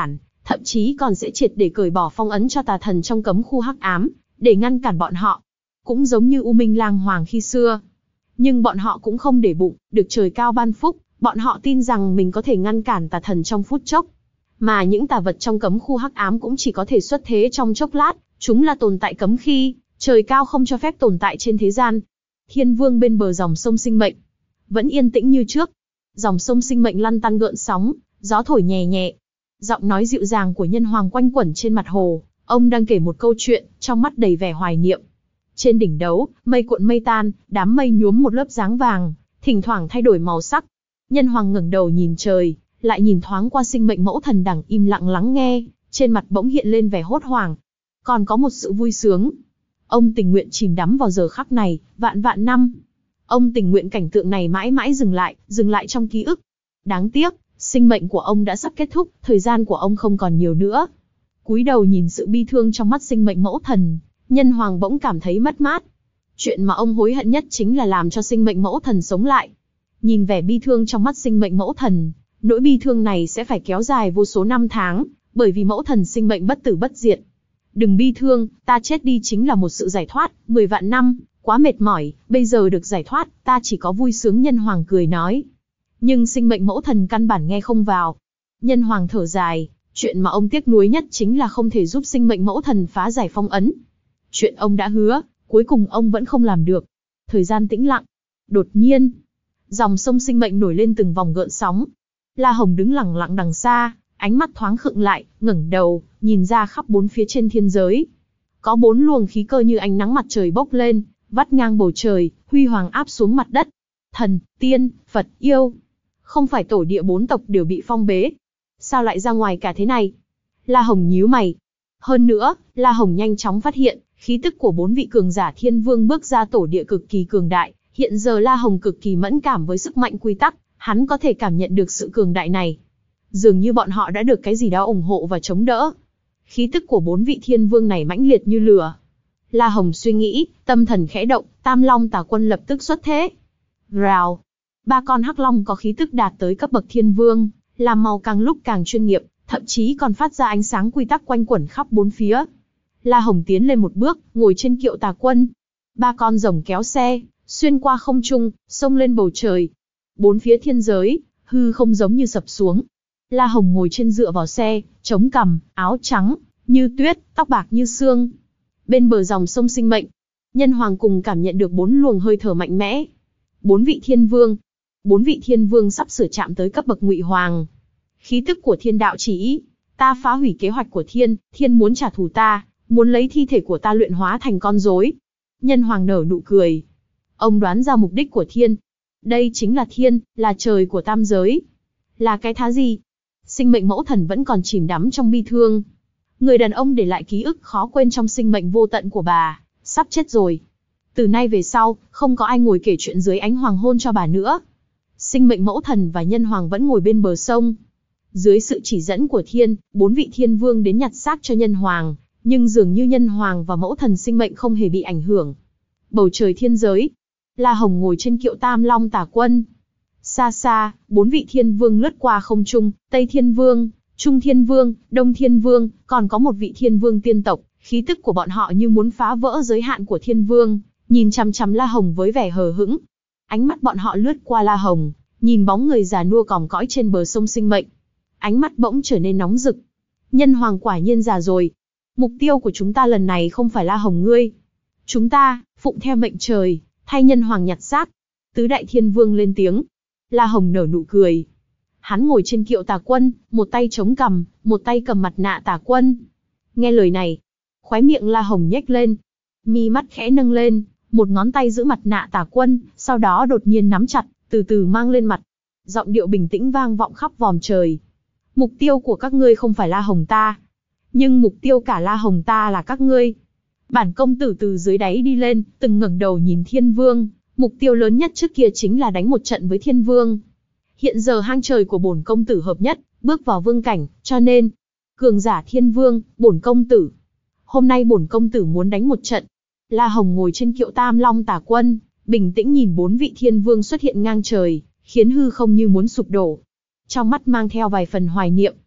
thậm chí còn sẽ triệt để cởi bỏ phong ấn cho tà thần trong cấm khu hắc ám, để ngăn cản bọn họ. Cũng giống như U Minh Lang Hoàng khi xưa. Nhưng bọn họ cũng không để bụng, được trời cao ban phúc, bọn họ tin rằng mình có thể ngăn cản tà thần trong phút chốc. Mà những tà vật trong cấm khu hắc ám cũng chỉ có thể xuất thế trong chốc lát, chúng là tồn tại cấm khi, trời cao không cho phép tồn tại trên thế gian. Thiên Vương bên bờ dòng sông sinh mệnh, vẫn yên tĩnh như trước. Dòng sông sinh mệnh lăn tăn gợn sóng, gió thổi nhẹ nhẹ. Giọng nói dịu dàng của Nhân Hoàng quanh quẩn trên mặt hồ, ông đang kể một câu chuyện, trong mắt đầy vẻ hoài niệm. Trên đỉnh đấu, mây cuộn mây tan, đám mây nhuốm một lớp dáng vàng, thỉnh thoảng thay đổi màu sắc. Nhân Hoàng ngẩng đầu nhìn trời, lại nhìn thoáng qua sinh mệnh mẫu thần đằng im lặng lắng nghe, trên mặt bỗng hiện lên vẻ hốt hoảng. Còn có một sự vui sướng. Ông tình nguyện chìm đắm vào giờ khắc này, vạn vạn năm. Ông tình nguyện cảnh tượng này mãi mãi dừng lại, dừng lại trong ký ức. Đáng tiếc, sinh mệnh của ông đã sắp kết thúc, thời gian của ông không còn nhiều nữa. Cúi đầu nhìn sự bi thương trong mắt sinh mệnh mẫu thần, Nhân Hoàng bỗng cảm thấy mất mát. Chuyện mà ông hối hận nhất chính là làm cho sinh mệnh mẫu thần sống lại. Nhìn vẻ bi thương trong mắt sinh mệnh mẫu thần, nỗi bi thương này sẽ phải kéo dài vô số năm tháng, bởi vì mẫu thần sinh mệnh bất tử bất diệt. Đừng bi thương, ta chết đi chính là một sự giải thoát, mười vạn năm, quá mệt mỏi, bây giờ được giải thoát, ta chỉ có vui sướng. Nhân Hoàng cười nói. Nhưng sinh mệnh mẫu thần căn bản nghe không vào. Nhân Hoàng thở dài, chuyện mà ông tiếc nuối nhất chính là không thể giúp sinh mệnh mẫu thần phá giải phong ấn. Chuyện ông đã hứa, cuối cùng ông vẫn không làm được. Thời gian tĩnh lặng. Đột nhiên, dòng sông sinh mệnh nổi lên từng vòng gợn sóng. La Hồng đứng lặng lặng đằng xa, ánh mắt thoáng khựng lại, ngẩng đầu, nhìn ra khắp bốn phía trên thiên giới. Có bốn luồng khí cơ như ánh nắng mặt trời bốc lên, vắt ngang bầu trời, huy hoàng áp xuống mặt đất. Thần, tiên, Phật, yêu. Không phải tổ địa bốn tộc đều bị phong bế. Sao lại ra ngoài cả thế này? La Hồng nhíu mày. Hơn nữa, La Hồng nhanh chóng phát hiện, khí tức của bốn vị cường giả thiên vương bước ra tổ địa cực kỳ cường đại. Hiện giờ La Hồng cực kỳ mẫn cảm với sức mạnh quy tắc, hắn có thể cảm nhận được sự cường đại này. Dường như bọn họ đã được cái gì đó ủng hộ và chống đỡ. Khí tức của bốn vị thiên vương này mãnh liệt như lửa. La Hồng suy nghĩ, tâm thần khẽ động, Tam Long Tà Quân lập tức xuất thế. Rào. Ba con hắc long có khí tức đạt tới cấp bậc thiên vương, làm màu càng lúc càng chuyên nghiệp, thậm chí còn phát ra ánh sáng quy tắc quanh quẩn khắp bốn phía. La Hồng tiến lên một bước, ngồi trên kiệu Tà Quân. Ba con rồng kéo xe, xuyên qua không trung, xông lên bầu trời. Bốn phía thiên giới, hư không giống như sập xuống. La Hồng ngồi trên dựa vào xe, chống cằm, áo trắng, như tuyết, tóc bạc như sương. Bên bờ dòng sông sinh mệnh, Nhân Hoàng cùng cảm nhận được bốn luồng hơi thở mạnh mẽ. Bốn vị thiên vương. Bốn vị thiên vương sắp sửa chạm tới cấp bậc ngụy hoàng. Khí tức của thiên đạo chỉ, ta phá hủy kế hoạch của thiên, thiên muốn trả thù ta, muốn lấy thi thể của ta luyện hóa thành con rối. Nhân Hoàng nở nụ cười. Ông đoán ra mục đích của thiên. Đây chính là thiên, là trời của tam giới. Là cái thá gì? Sinh mệnh mẫu thần vẫn còn chìm đắm trong bi thương. Người đàn ông để lại ký ức khó quên trong sinh mệnh vô tận của bà, sắp chết rồi. Từ nay về sau, không có ai ngồi kể chuyện dưới ánh hoàng hôn cho bà nữa. Sinh mệnh mẫu thần và Nhân Hoàng vẫn ngồi bên bờ sông. Dưới sự chỉ dẫn của thiên, bốn vị thiên vương đến nhặt xác cho Nhân Hoàng, nhưng dường như Nhân Hoàng và mẫu thần sinh mệnh không hề bị ảnh hưởng. Bầu trời thiên giới, La Hồng ngồi trên kiệu Tam Long Tà Quân. Xa xa, bốn vị thiên vương lướt qua không trung, Tây Thiên Vương, Trung Thiên Vương, Đông Thiên Vương, còn có một vị thiên vương tiên tộc, khí tức của bọn họ như muốn phá vỡ giới hạn của thiên vương, nhìn chằm chằm La Hồng với vẻ hờ hững. Ánh mắt bọn họ lướt qua La Hồng, nhìn bóng người già nua còm cõi trên bờ sông sinh mệnh. Ánh mắt bỗng trở nên nóng rực. Nhân Hoàng quả nhiên già rồi. Mục tiêu của chúng ta lần này không phải La Hồng ngươi. Chúng ta, phụng theo mệnh trời, thay Nhân Hoàng nhặt xác. Tứ đại thiên vương lên tiếng. La Hồng nở nụ cười. Hắn ngồi trên kiệu Tà Quân, một tay chống cằm, một tay cầm mặt nạ Tà Quân. Nghe lời này, khóe miệng La Hồng nhếch lên, mi mắt khẽ nâng lên, một ngón tay giữ mặt nạ Tà Quân, sau đó đột nhiên nắm chặt, từ từ mang lên mặt. Giọng điệu bình tĩnh vang vọng khắp vòm trời. Mục tiêu của các ngươi không phải La Hồng ta, nhưng mục tiêu cả La Hồng ta là các ngươi. Bản công tử từ dưới đáy đi lên, từng ngẩng đầu nhìn Thiên Vương. Mục tiêu lớn nhất trước kia chính là đánh một trận với Thiên Vương. Hiện giờ hang trời của bổn công tử hợp nhất, bước vào vương cảnh, cho nên, cường giả Thiên Vương, bổn công tử. Hôm nay bổn công tử muốn đánh một trận. La Hồng ngồi trên kiệu Tam Long Tà Quân, bình tĩnh nhìn bốn vị Thiên Vương xuất hiện ngang trời, khiến hư không như muốn sụp đổ. Trong mắt mang theo vài phần hoài niệm.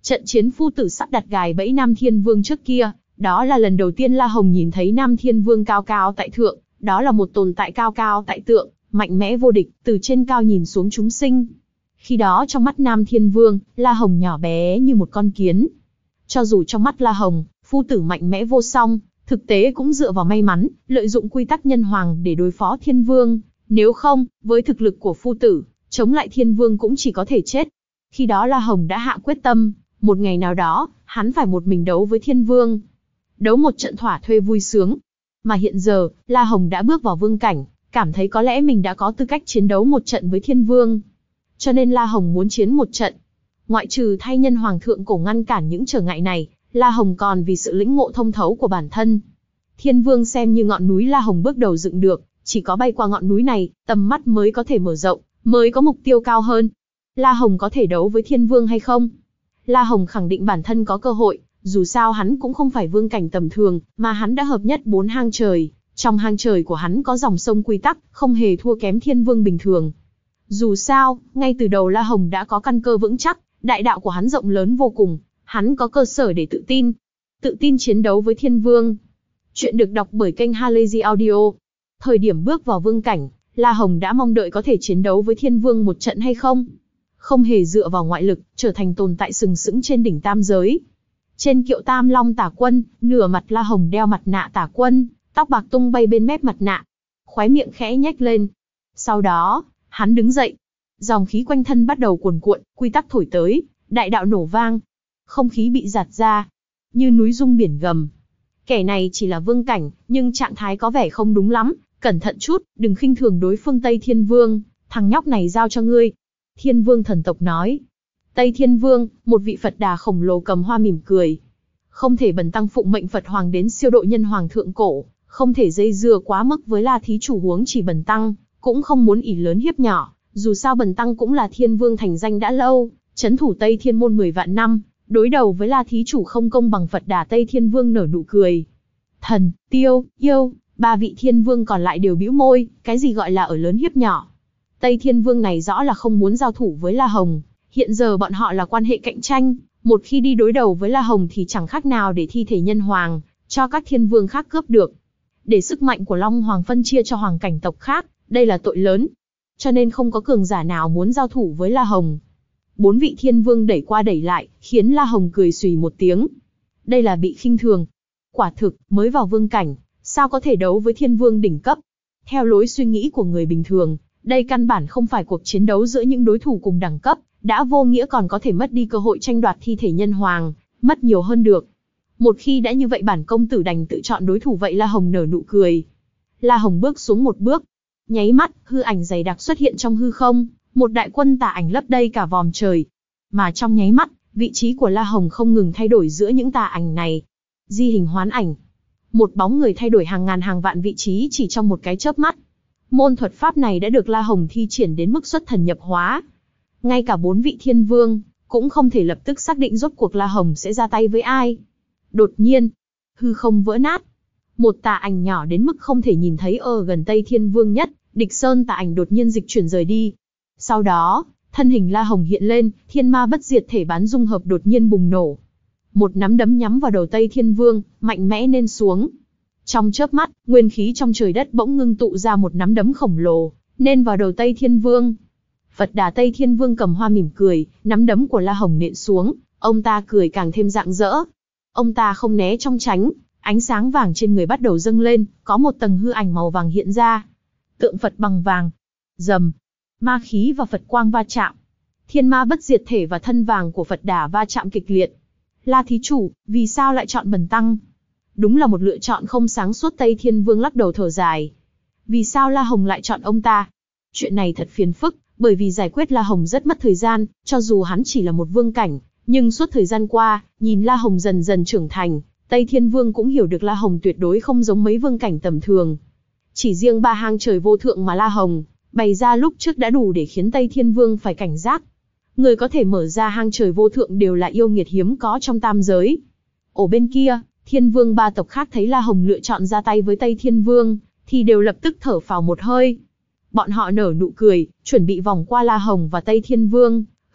Trận chiến phu tử sắp đặt gài bẫy Nam Thiên Vương trước kia, đó là lần đầu tiên La Hồng nhìn thấy Nam Thiên Vương cao cao tại thượng, đó là một tồn tại cao cao tại thượng, mạnh mẽ vô địch, từ trên cao nhìn xuống chúng sinh. Khi đó trong mắt Nam Thiên Vương, La Hồng nhỏ bé như một con kiến. Cho dù trong mắt La Hồng, phu tử mạnh mẽ vô song, thực tế cũng dựa vào may mắn, lợi dụng quy tắc nhân hoàng để đối phó Thiên Vương. Nếu không, với thực lực của phu tử, chống lại Thiên Vương cũng chỉ có thể chết. Khi đó La Hồng đã hạ quyết tâm, một ngày nào đó, hắn phải một mình đấu với Thiên Vương. Đấu một trận thỏa thuê vui sướng. Mà hiện giờ, La Hồng đã bước vào vương cảnh, cảm thấy có lẽ mình đã có tư cách chiến đấu một trận với Thiên Vương. Cho nên La Hồng muốn chiến một trận. Ngoại trừ thay nhân hoàng thượng cổ ngăn cản những trở ngại này, La Hồng còn vì sự lĩnh ngộ thông thấu của bản thân. Thiên Vương xem như ngọn núi La Hồng bước đầu dựng được, chỉ có bay qua ngọn núi này, tầm mắt mới có thể mở rộng, mới có mục tiêu cao hơn. La Hồng có thể đấu với Thiên Vương hay không? La Hồng khẳng định bản thân có cơ hội, dù sao hắn cũng không phải vương cảnh tầm thường, mà hắn đã hợp nhất bốn hang trời. Trong hang trời của hắn có dòng sông quy tắc, không hề thua kém Thiên Vương bình thường. Dù sao, ngay từ đầu La Hồng đã có căn cơ vững chắc, đại đạo của hắn rộng lớn vô cùng, hắn có cơ sở để tự tin. Tự tin chiến đấu với Thiên Vương. Chuyện được đọc bởi kênh Halazy Audio. Thời điểm bước vào vương cảnh, La Hồng đã mong đợi có thể chiến đấu với Thiên Vương một trận hay không. Không hề dựa vào ngoại lực, trở thành tồn tại sừng sững trên đỉnh tam giới. Trên kiệu Tam Long Tả Quân, nửa mặt La Hồng đeo mặt nạ Tả Quân, tóc bạc tung bay bên mép mặt nạ. Khóe miệng khẽ nhếch lên. Sau đó, hắn đứng dậy. Dòng khí quanh thân bắt đầu cuồn cuộn, quy tắc thổi tới, đại đạo nổ vang. Không khí bị giạt ra, như núi rung biển gầm. Kẻ này chỉ là vương cảnh, nhưng trạng thái có vẻ không đúng lắm. Cẩn thận chút, đừng khinh thường đối phương Tây Thiên Vương, thằng nhóc này giao cho ngươi. Thiên Vương thần tộc nói. Tây Thiên Vương, một vị Phật Đà khổng lồ cầm hoa mỉm cười. Không thể bần tăng phụng mệnh Phật Hoàng đến siêu độ nhân hoàng thượng cổ, không thể dây dưa quá mức với La thí chủ, huống chỉ bần tăng cũng không muốn ỷ lớn hiếp nhỏ, dù sao bần tăng cũng là Thiên Vương thành danh đã lâu, trấn thủ Tây Thiên môn mười vạn năm, đối đầu với La thí chủ không công bằng. Phật Đà Tây Thiên Vương nở nụ cười. Thần, Tiêu, Yêu, ba vị Thiên Vương còn lại đều bĩu môi, cái gì gọi là ở lớn hiếp nhỏ? Tây Thiên Vương này rõ là không muốn giao thủ với La Hồng, hiện giờ bọn họ là quan hệ cạnh tranh, một khi đi đối đầu với La Hồng thì chẳng khác nào để thi thể nhân hoàng cho các Thiên Vương khác cướp được. Để sức mạnh của Long Hoàng phân chia cho hoàng cảnh tộc khác, đây là tội lớn. Cho nên không có cường giả nào muốn giao thủ với La Hồng. Bốn vị Thiên Vương đẩy qua đẩy lại, khiến La Hồng cười xùy một tiếng. Đây là bị khinh thường. Quả thực, mới vào vương cảnh, sao có thể đấu với Thiên Vương đỉnh cấp? Theo lối suy nghĩ của người bình thường, đây căn bản không phải cuộc chiến đấu giữa những đối thủ cùng đẳng cấp, đã vô nghĩa còn có thể mất đi cơ hội tranh đoạt thi thể nhân hoàng, mất nhiều hơn được. Một khi đã như vậy bản công tử đành tự chọn đối thủ. Vậy La Hồng nở nụ cười. La Hồng bước xuống một bước. Nháy mắt, hư ảnh dày đặc xuất hiện trong hư không, một đại quân tà ảnh lấp đầy cả vòm trời. Mà trong nháy mắt, vị trí của La Hồng không ngừng thay đổi giữa những tà ảnh này. Di hình hoán ảnh. Một bóng người thay đổi hàng ngàn hàng vạn vị trí chỉ trong một cái chớp mắt. Môn thuật pháp này đã được La Hồng thi triển đến mức xuất thần nhập hóa. Ngay cả bốn vị Thiên Vương cũng không thể lập tức xác định rốt cuộc La Hồng sẽ ra tay với ai. Đột nhiên, hư không vỡ nát. Một tà ảnh nhỏ đến mức không thể nhìn thấy ở gần Tây Thiên Vương nhất, Địch Sơn tà ảnh đột nhiên dịch chuyển rời đi. Sau đó, thân hình La Hồng hiện lên, thiên ma bất diệt thể bán dung hợp đột nhiên bùng nổ. Một nắm đấm nhắm vào đầu Tây Thiên Vương, mạnh mẽ nên xuống. Trong chớp mắt, nguyên khí trong trời đất bỗng ngưng tụ ra một nắm đấm khổng lồ, nên vào đầu Tây Thiên Vương. Phật Đà Tây Thiên Vương cầm hoa mỉm cười, nắm đấm của La Hồng nện xuống, ông ta cười càng thêm rạng rỡ. Ông ta không né trong tránh, ánh sáng vàng trên người bắt đầu dâng lên, có một tầng hư ảnh màu vàng hiện ra. Tượng Phật bằng vàng. Rầm. Ma khí và Phật quang va chạm. Thiên ma bất diệt thể và thân vàng của Phật Đà va chạm kịch liệt. La thí chủ, vì sao lại chọn bần tăng? Đúng là một lựa chọn không sáng suốt. Tây Thiên Vương lắc đầu thở dài. Vì sao La Hồng lại chọn ông ta? Chuyện này thật phiền phức, bởi vì giải quyết La Hồng rất mất thời gian, cho dù hắn chỉ là một vương cảnh, nhưng suốt thời gian qua, nhìn La Hồng dần dần trưởng thành, Tây Thiên Vương cũng hiểu được La Hồng tuyệt đối không giống mấy vương cảnh tầm thường. Chỉ riêng ba hang trời vô thượng mà La Hồng bày ra lúc trước đã đủ để khiến Tây Thiên Vương phải cảnh giác. Người có thể mở ra hang trời vô thượng đều là yêu nghiệt hiếm có trong tam giới. Ở bên kia, Thiên Vương ba tộc khác thấy La Hồng lựa chọn ra tay với Tây Thiên Vương, thì đều lập tức thở phào một hơi. Bọn họ nở nụ cười, chuẩn bị vòng qua La Hồng và Tây Thiên Vương,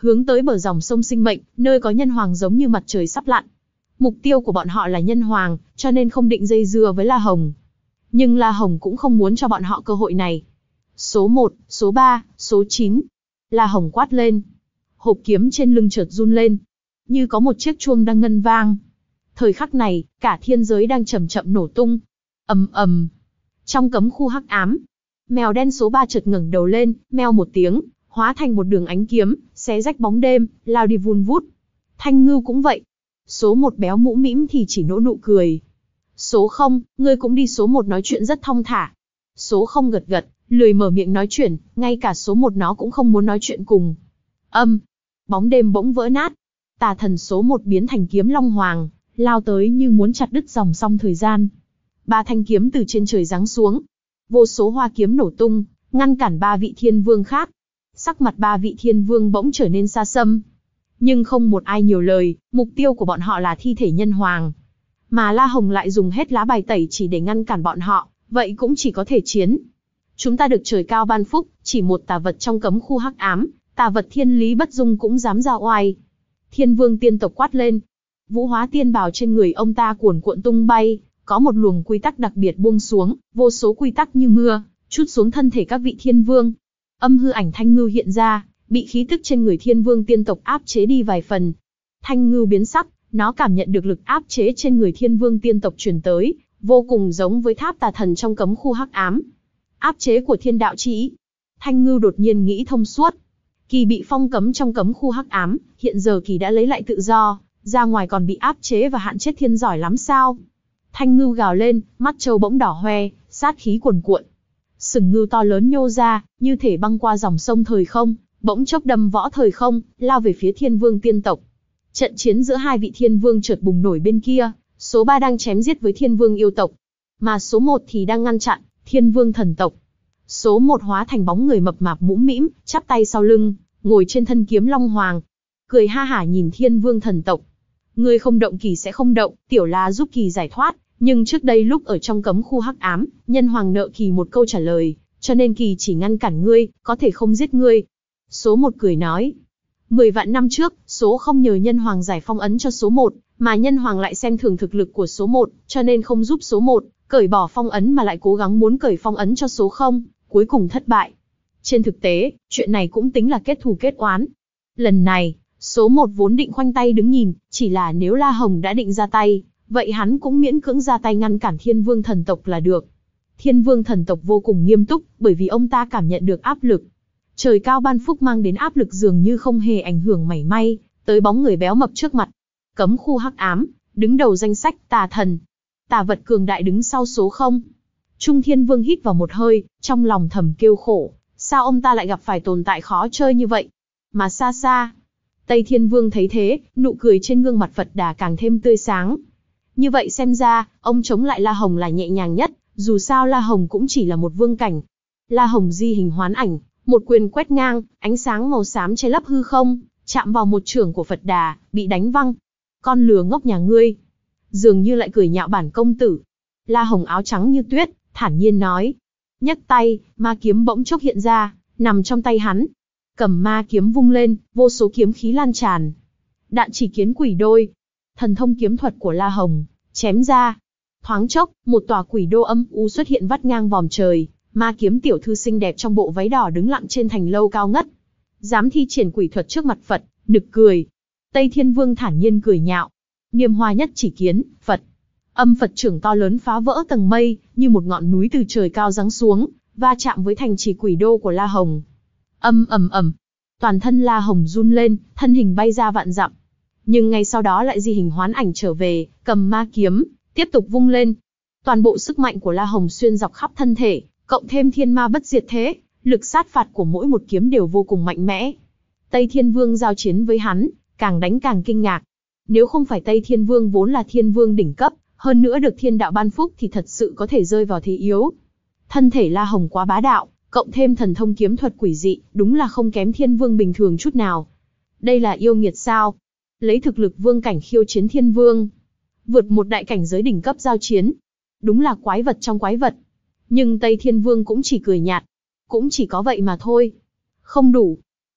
hướng tới bờ dòng sông sinh mệnh, nơi có nhân hoàng giống như mặt trời sắp lặn. Mục tiêu của bọn họ là nhân hoàng, cho nên không định dây dưa với La Hồng. Nhưng La Hồng cũng không muốn cho bọn họ cơ hội này. Số một, số ba, số chín. La Hồng quát lên. Hộp kiếm trên lưng chợt run lên, như có một chiếc chuông đang ngân vang. Thời khắc này, cả thiên giới đang chậm chậm nổ tung. Ầm ầm. Trong cấm khu hắc ám, mèo đen số ba chợt ngẩng đầu lên, meo một tiếng, hóa thành một đường ánh kiếm, xé rách bóng đêm, lao đi vun vút. Thanh Ngưu cũng vậy. Số một béo mũ mĩm thì chỉ nỗ nụ cười. Số không, ngươi cũng đi. Số một nói chuyện rất thong thả. Số không gật gật, lười mở miệng nói chuyện, ngay cả số một nó cũng không muốn nói chuyện cùng. Âm, bóng đêm bỗng vỡ nát. Tà thần số một biến thành kiếm long hoàng, lao tới như muốn chặt đứt dòng sông thời gian. Ba thanh kiếm từ trên trời giáng xuống. Vô số hoa kiếm nổ tung, ngăn cản ba vị thiên vương khác. Sắc mặt ba vị thiên vương bỗng trở nên xa xăm. Nhưng không một ai nhiều lời, mục tiêu của bọn họ là thi thể nhân hoàng. Mà La Hồng lại dùng hết lá bài tẩy chỉ để ngăn cản bọn họ, vậy cũng chỉ có thể chiến. Chúng ta được trời cao ban phúc, chỉ một tà vật trong cấm khu hắc ám, tà vật thiên lý bất dung cũng dám ra oai. Thiên vương tiên tộc quát lên. Vũ hóa tiên bào trên người ông ta cuồn cuộn tung bay, có một luồng quy tắc đặc biệt buông xuống, vô số quy tắc như mưa, trút xuống thân thể các vị thiên vương. Âm hư ảnh Thanh Ngưu hiện ra, bị khí tức trên người thiên vương tiên tộc áp chế đi vài phần. Thanh Ngưu biến sắc, nó cảm nhận được lực áp chế trên người thiên vương tiên tộc truyền tới, vô cùng giống với tháp tà thần trong cấm khu hắc ám. Áp chế của thiên đạo chi ý. Thanh Ngưu đột nhiên nghĩ thông suốt. Kỳ bị phong cấm trong cấm khu hắc ám, hiện giờ Kỳ đã lấy lại tự do, ra ngoài còn bị áp chế và hạn chế thiên giỏi lắm sao? Thanh Ngưu gào lên, mắt trâu bỗng đỏ hoe, sát khí cuồn cuộn. Sừng ngưu to lớn nhô ra, như thể băng qua dòng sông thời không, bỗng chốc đâm võ thời không, lao về phía thiên vương tiên tộc. Trận chiến giữa hai vị thiên vương chợt bùng nổi bên kia, số ba đang chém giết với thiên vương yêu tộc, mà số một thì đang ngăn chặn thiên vương thần tộc. Số một hóa thành bóng người mập mạp mũm mĩm, chắp tay sau lưng, ngồi trên thân kiếm long hoàng, cười ha hả nhìn thiên vương thần tộc. Ngươi không động Kỳ sẽ không động, tiểu La giúp Kỳ giải thoát, nhưng trước đây lúc ở trong cấm khu hắc ám, nhân hoàng nợ Kỳ một câu trả lời, cho nên Kỳ chỉ ngăn cản ngươi, có thể không giết ngươi. Số một cười nói. Mười vạn năm trước, số không nhờ nhân hoàng giải phong ấn cho số một, mà nhân hoàng lại xem thường thực lực của số một, cho nên không giúp số một cởi bỏ phong ấn mà lại cố gắng muốn cởi phong ấn cho số không, cuối cùng thất bại. Trên thực tế, chuyện này cũng tính là kết thù kết oán. Lần này, số một vốn định khoanh tay đứng nhìn, chỉ là nếu La Hồng đã định ra tay, vậy hắn cũng miễn cưỡng ra tay ngăn cản thiên vương thần tộc là được. Thiên vương thần tộc vô cùng nghiêm túc, bởi vì ông ta cảm nhận được áp lực. Trời cao ban phúc mang đến áp lực dường như không hề ảnh hưởng mảy may tới bóng người béo mập trước mặt. Cấm khu hắc ám, đứng đầu danh sách tà thần. Tà vật cường đại đứng sau số không. Trung Thiên Vương hít vào một hơi, trong lòng thầm kêu khổ, sao ông ta lại gặp phải tồn tại khó chơi như vậy? Mà xa xa, Tây Thiên Vương thấy thế, nụ cười trên gương mặt Phật Đà càng thêm tươi sáng. Như vậy xem ra, ông chống lại La Hồng là nhẹ nhàng nhất, dù sao La Hồng cũng chỉ là một vương cảnh. La Hồng di hình hoán ảnh, một quyền quét ngang, ánh sáng màu xám che lấp hư không, chạm vào một chưởng của Phật Đà, bị đánh văng. Con lừa ngốc nhà ngươi, dường như lại cười nhạo bản công tử. La Hồng áo trắng như tuyết, thản nhiên nói. Nhấc tay, ma kiếm bỗng chốc hiện ra, nằm trong tay hắn. Cầm ma kiếm vung lên, vô số kiếm khí lan tràn. Đạn chỉ kiến quỷ đôi. Thần thông kiếm thuật của La Hồng, chém ra. Thoáng chốc, một tòa quỷ đô âm u xuất hiện vắt ngang vòm trời. Ma kiếm tiểu thư xinh đẹp trong bộ váy đỏ đứng lặng trên thành lâu cao ngất. Dám thi triển quỷ thuật trước mặt Phật, nực cười. Tây Thiên Vương thản nhiên cười nhạo. Niêm hoa nhất chỉ kiến, Phật. Âm Phật trưởng to lớn phá vỡ tầng mây, như một ngọn núi từ trời cao giáng xuống, va chạm với thành trì quỷ đô của La Hồng. Âm ầm ầm, toàn thân La Hồng run lên, thân hình bay ra vạn dặm. Nhưng ngay sau đó lại di hình hoán ảnh trở về, cầm ma kiếm, tiếp tục vung lên. Toàn bộ sức mạnh của La Hồng xuyên dọc khắp thân thể, cộng thêm thiên ma bất diệt thế, lực sát phạt của mỗi một kiếm đều vô cùng mạnh mẽ. Tây Thiên Vương giao chiến với hắn, càng đánh càng kinh ngạc. Nếu không phải Tây Thiên Vương vốn là thiên vương đỉnh cấp, hơn nữa được thiên đạo ban phúc thì thật sự có thể rơi vào thế yếu. Thân thể La Hồng quá bá đạo, cộng thêm thần thông kiếm thuật quỷ dị, đúng là không kém thiên vương bình thường chút nào. Đây là yêu nghiệt sao? Lấy thực lực vương cảnh khiêu chiến thiên vương, vượt một đại cảnh giới đỉnh cấp giao chiến. Đúng là quái vật trong quái vật. Nhưng Tây Thiên Vương cũng chỉ cười nhạt. Cũng chỉ có vậy mà thôi. Không đủ.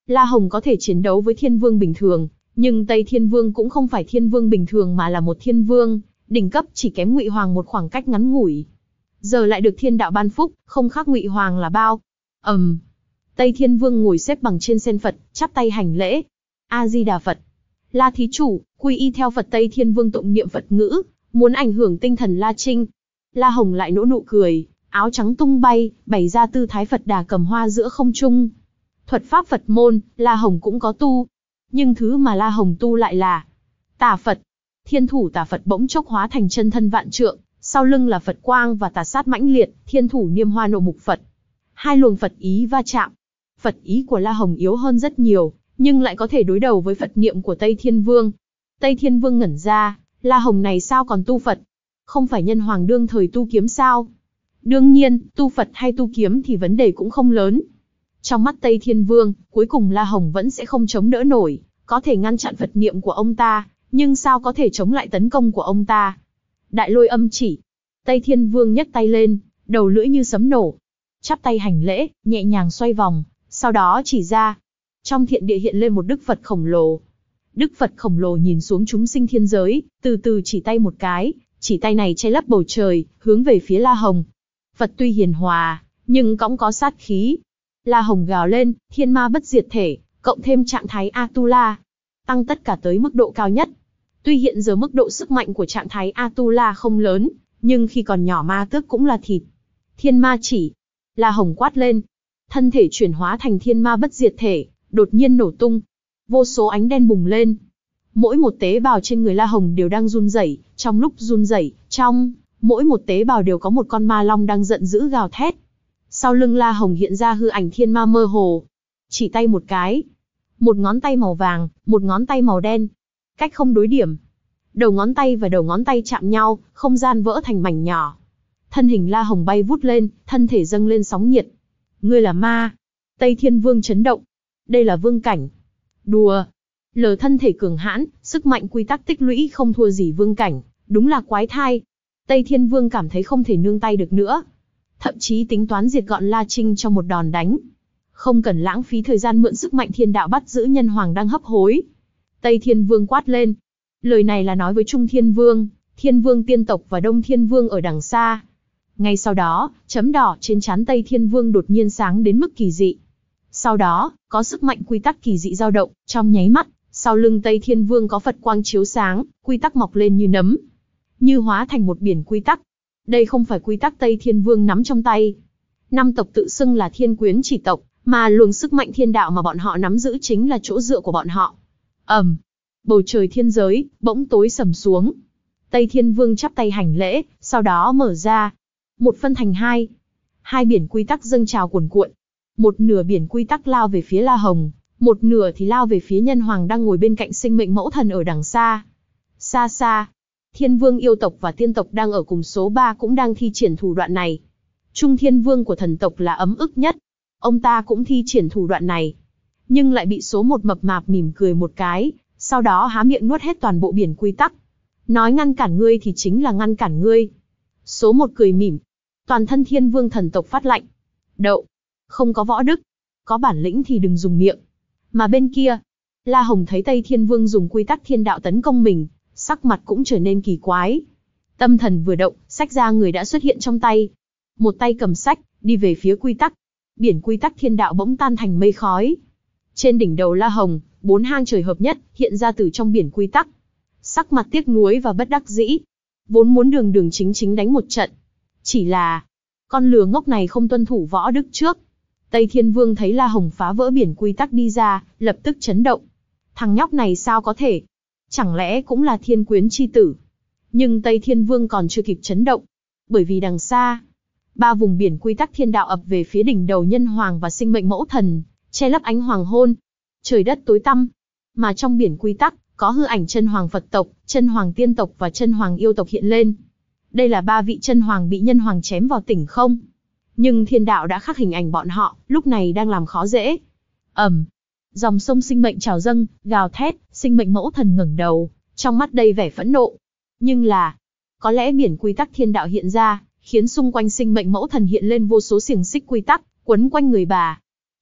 La Hồng có thể chiến đấu với thiên vương bình thường, nhưng Tây Thiên Vương cũng không phải thiên vương bình thường mà là một thiên vương, đỉnh cấp chỉ kém Ngụy Hoàng một khoảng cách ngắn ngủi. Giờ lại được thiên đạo ban phúc, không khác Ngụy Hoàng là bao. ầm, um. Tây Thiên Vương ngồi xếp bằng trên sen Phật, chắp tay hành lễ. A Di Đà Phật. La thí chủ, quy y theo Phật. Tây Thiên Vương tụng niệm Phật ngữ, muốn ảnh hưởng tinh thần La Trinh. La Hồng lại nỗ nụ cười, áo trắng tung bay, bày ra tư thái Phật Đà cầm hoa giữa không trung. Thuật pháp Phật môn, La Hồng cũng có tu. Nhưng thứ mà La Hồng tu lại là Tà Phật. Thiên thủ Tà Phật bỗng chốc hóa thành chân thân vạn trượng, sau lưng là Phật quang và tà sát mãnh liệt, thiên thủ niêm hoa nộ mục Phật. Hai luồng Phật ý va chạm. Phật ý của La Hồng yếu hơn rất nhiều, nhưng lại có thể đối đầu với Phật niệm của Tây Thiên Vương. Tây Thiên Vương ngẩn ra, La Hồng này sao còn tu Phật? Không phải nhân hoàng đương thời tu kiếm sao? Đương nhiên, tu Phật hay tu kiếm thì vấn đề cũng không lớn. Trong mắt Tây Thiên Vương, cuối cùng La Hồng vẫn sẽ không chống đỡ nổi, có thể ngăn chặn Phật niệm của ông ta, nhưng sao có thể chống lại tấn công của ông ta? Đại lôi âm chỉ. Tây Thiên Vương nhấc tay lên, đầu lưỡi như sấm nổ. Chắp tay hành lễ, nhẹ nhàng xoay vòng, sau đó chỉ ra. Trong thiện địa hiện lên một Đức Phật khổng lồ. Đức Phật khổng lồ nhìn xuống chúng sinh thiên giới, từ từ chỉ tay một cái, chỉ tay này che lấp bầu trời, hướng về phía La Hồng. Phật tuy hiền hòa, nhưng cũng có sát khí. La Hồng gào lên, thiên ma bất diệt thể, cộng thêm trạng thái Atula, tăng tất cả tới mức độ cao nhất. Tuy hiện giờ mức độ sức mạnh của trạng thái Atula không lớn, nhưng khi còn nhỏ ma tước cũng là thịt. Thiên ma chỉ. La Hồng quát lên. Thân thể chuyển hóa thành thiên ma bất diệt thể, đột nhiên nổ tung. Vô số ánh đen bùng lên. Mỗi một tế bào trên người La Hồng đều đang run rẩy, trong lúc run rẩy, trong mỗi một tế bào đều có một con ma long đang giận dữ gào thét. Sau lưng La Hồng hiện ra hư ảnh thiên ma mơ hồ. Chỉ tay một cái. Một ngón tay màu vàng, một ngón tay màu đen. Cách không đối điểm. Đầu ngón tay và đầu ngón tay chạm nhau, không gian vỡ thành mảnh nhỏ. Thân hình La Hồng bay vút lên, thân thể dâng lên sóng nhiệt. Ngươi là ma. Tây Thiên Vương chấn động. Đây là vương cảnh. Đùa. Lờ thân thể cường hãn, sức mạnh quy tắc tích lũy không thua gì vương cảnh, đúng là quái thai. Tây Thiên Vương cảm thấy không thể nương tay được nữa. Thậm chí tính toán diệt gọn La Trinh trong một đòn đánh. Không cần lãng phí thời gian mượn sức mạnh thiên đạo bắt giữ nhân hoàng đang hấp hối. Tây Thiên Vương quát lên. Lời này là nói với Trung Thiên Vương, Thiên Vương tiên tộc và Đông Thiên Vương ở đằng xa. Ngay sau đó, chấm đỏ trên trán Tây Thiên Vương đột nhiên sáng đến mức kỳ dị. Sau đó, có sức mạnh quy tắc kỳ dị dao động, trong nháy mắt, sau lưng Tây Thiên Vương có Phật quang chiếu sáng, quy tắc mọc lên như nấm, như hóa thành một biển quy tắc. Đây không phải quy tắc Tây Thiên Vương nắm trong tay. Năm tộc tự xưng là Thiên Quyến Chỉ tộc, mà luồng sức mạnh thiên đạo mà bọn họ nắm giữ chính là chỗ dựa của bọn họ. ầm, um, bầu trời thiên giới bỗng tối sầm xuống. Tây Thiên Vương chắp tay hành lễ, sau đó mở ra, một phân thành hai, hai biển quy tắc dâng trào cuồn cuộn. Một nửa biển quy tắc lao về phía La Hồng, một nửa thì lao về phía nhân hoàng đang ngồi bên cạnh sinh mệnh mẫu thần ở đằng xa. Xa xa, Thiên Vương yêu tộc và tiên tộc đang ở cùng số ba cũng đang thi triển thủ đoạn này. Trung Thiên Vương của thần tộc là ấm ức nhất. Ông ta cũng thi triển thủ đoạn này, nhưng lại bị số một mập mạp mỉm cười một cái, sau đó há miệng nuốt hết toàn bộ biển quy tắc. Nói ngăn cản ngươi thì chính là ngăn cản ngươi. Số một cười mỉm. Toàn thân Thiên Vương thần tộc phát lạnh. Đậu. Không có võ đức. Có bản lĩnh thì đừng dùng miệng. Mà bên kia, La Hồng thấy Tây Thiên Vương dùng quy tắc thiên đạo tấn công mình, sắc mặt cũng trở nên kỳ quái. Tâm thần vừa động, sách ra người đã xuất hiện trong tay. Một tay cầm sách, đi về phía quy tắc. Biển quy tắc thiên đạo bỗng tan thành mây khói. Trên đỉnh đầu La Hồng, bốn hang trời hợp nhất, hiện ra từ trong biển quy tắc. Sắc mặt tiếc nuối và bất đắc dĩ. Vốn muốn đường đường chính chính đánh một trận. Chỉ là, con lừa ngốc này không tuân thủ võ đức trước. Tây Thiên Vương thấy La Hồng phá vỡ biển quy tắc đi ra, lập tức chấn động. Thằng nhóc này sao có thể? Chẳng lẽ cũng là Thiên Quyến chi tử? Nhưng Tây Thiên Vương còn chưa kịp chấn động. Bởi vì đằng xa, ba vùng biển quy tắc thiên đạo ập về phía đỉnh đầu nhân hoàng và sinh mệnh mẫu thần, che lấp ánh hoàng hôn. Trời đất tối tăm. Mà trong biển quy tắc, có hư ảnh chân hoàng Phật tộc, chân hoàng tiên tộc và chân hoàng yêu tộc hiện lên. Đây là ba vị chân hoàng bị nhân hoàng chém vào tỉnh không. Nhưng thiên đạo đã khắc hình ảnh bọn họ, lúc này đang làm khó dễ. ầm, um, dòng sông sinh mệnh trào dâng, gào thét, sinh mệnh mẫu thần ngẩng đầu, trong mắt đầy vẻ phẫn nộ. Nhưng là, có lẽ biển quy tắc thiên đạo hiện ra, khiến xung quanh sinh mệnh mẫu thần hiện lên vô số xiềng xích quy tắc, quấn quanh người bà.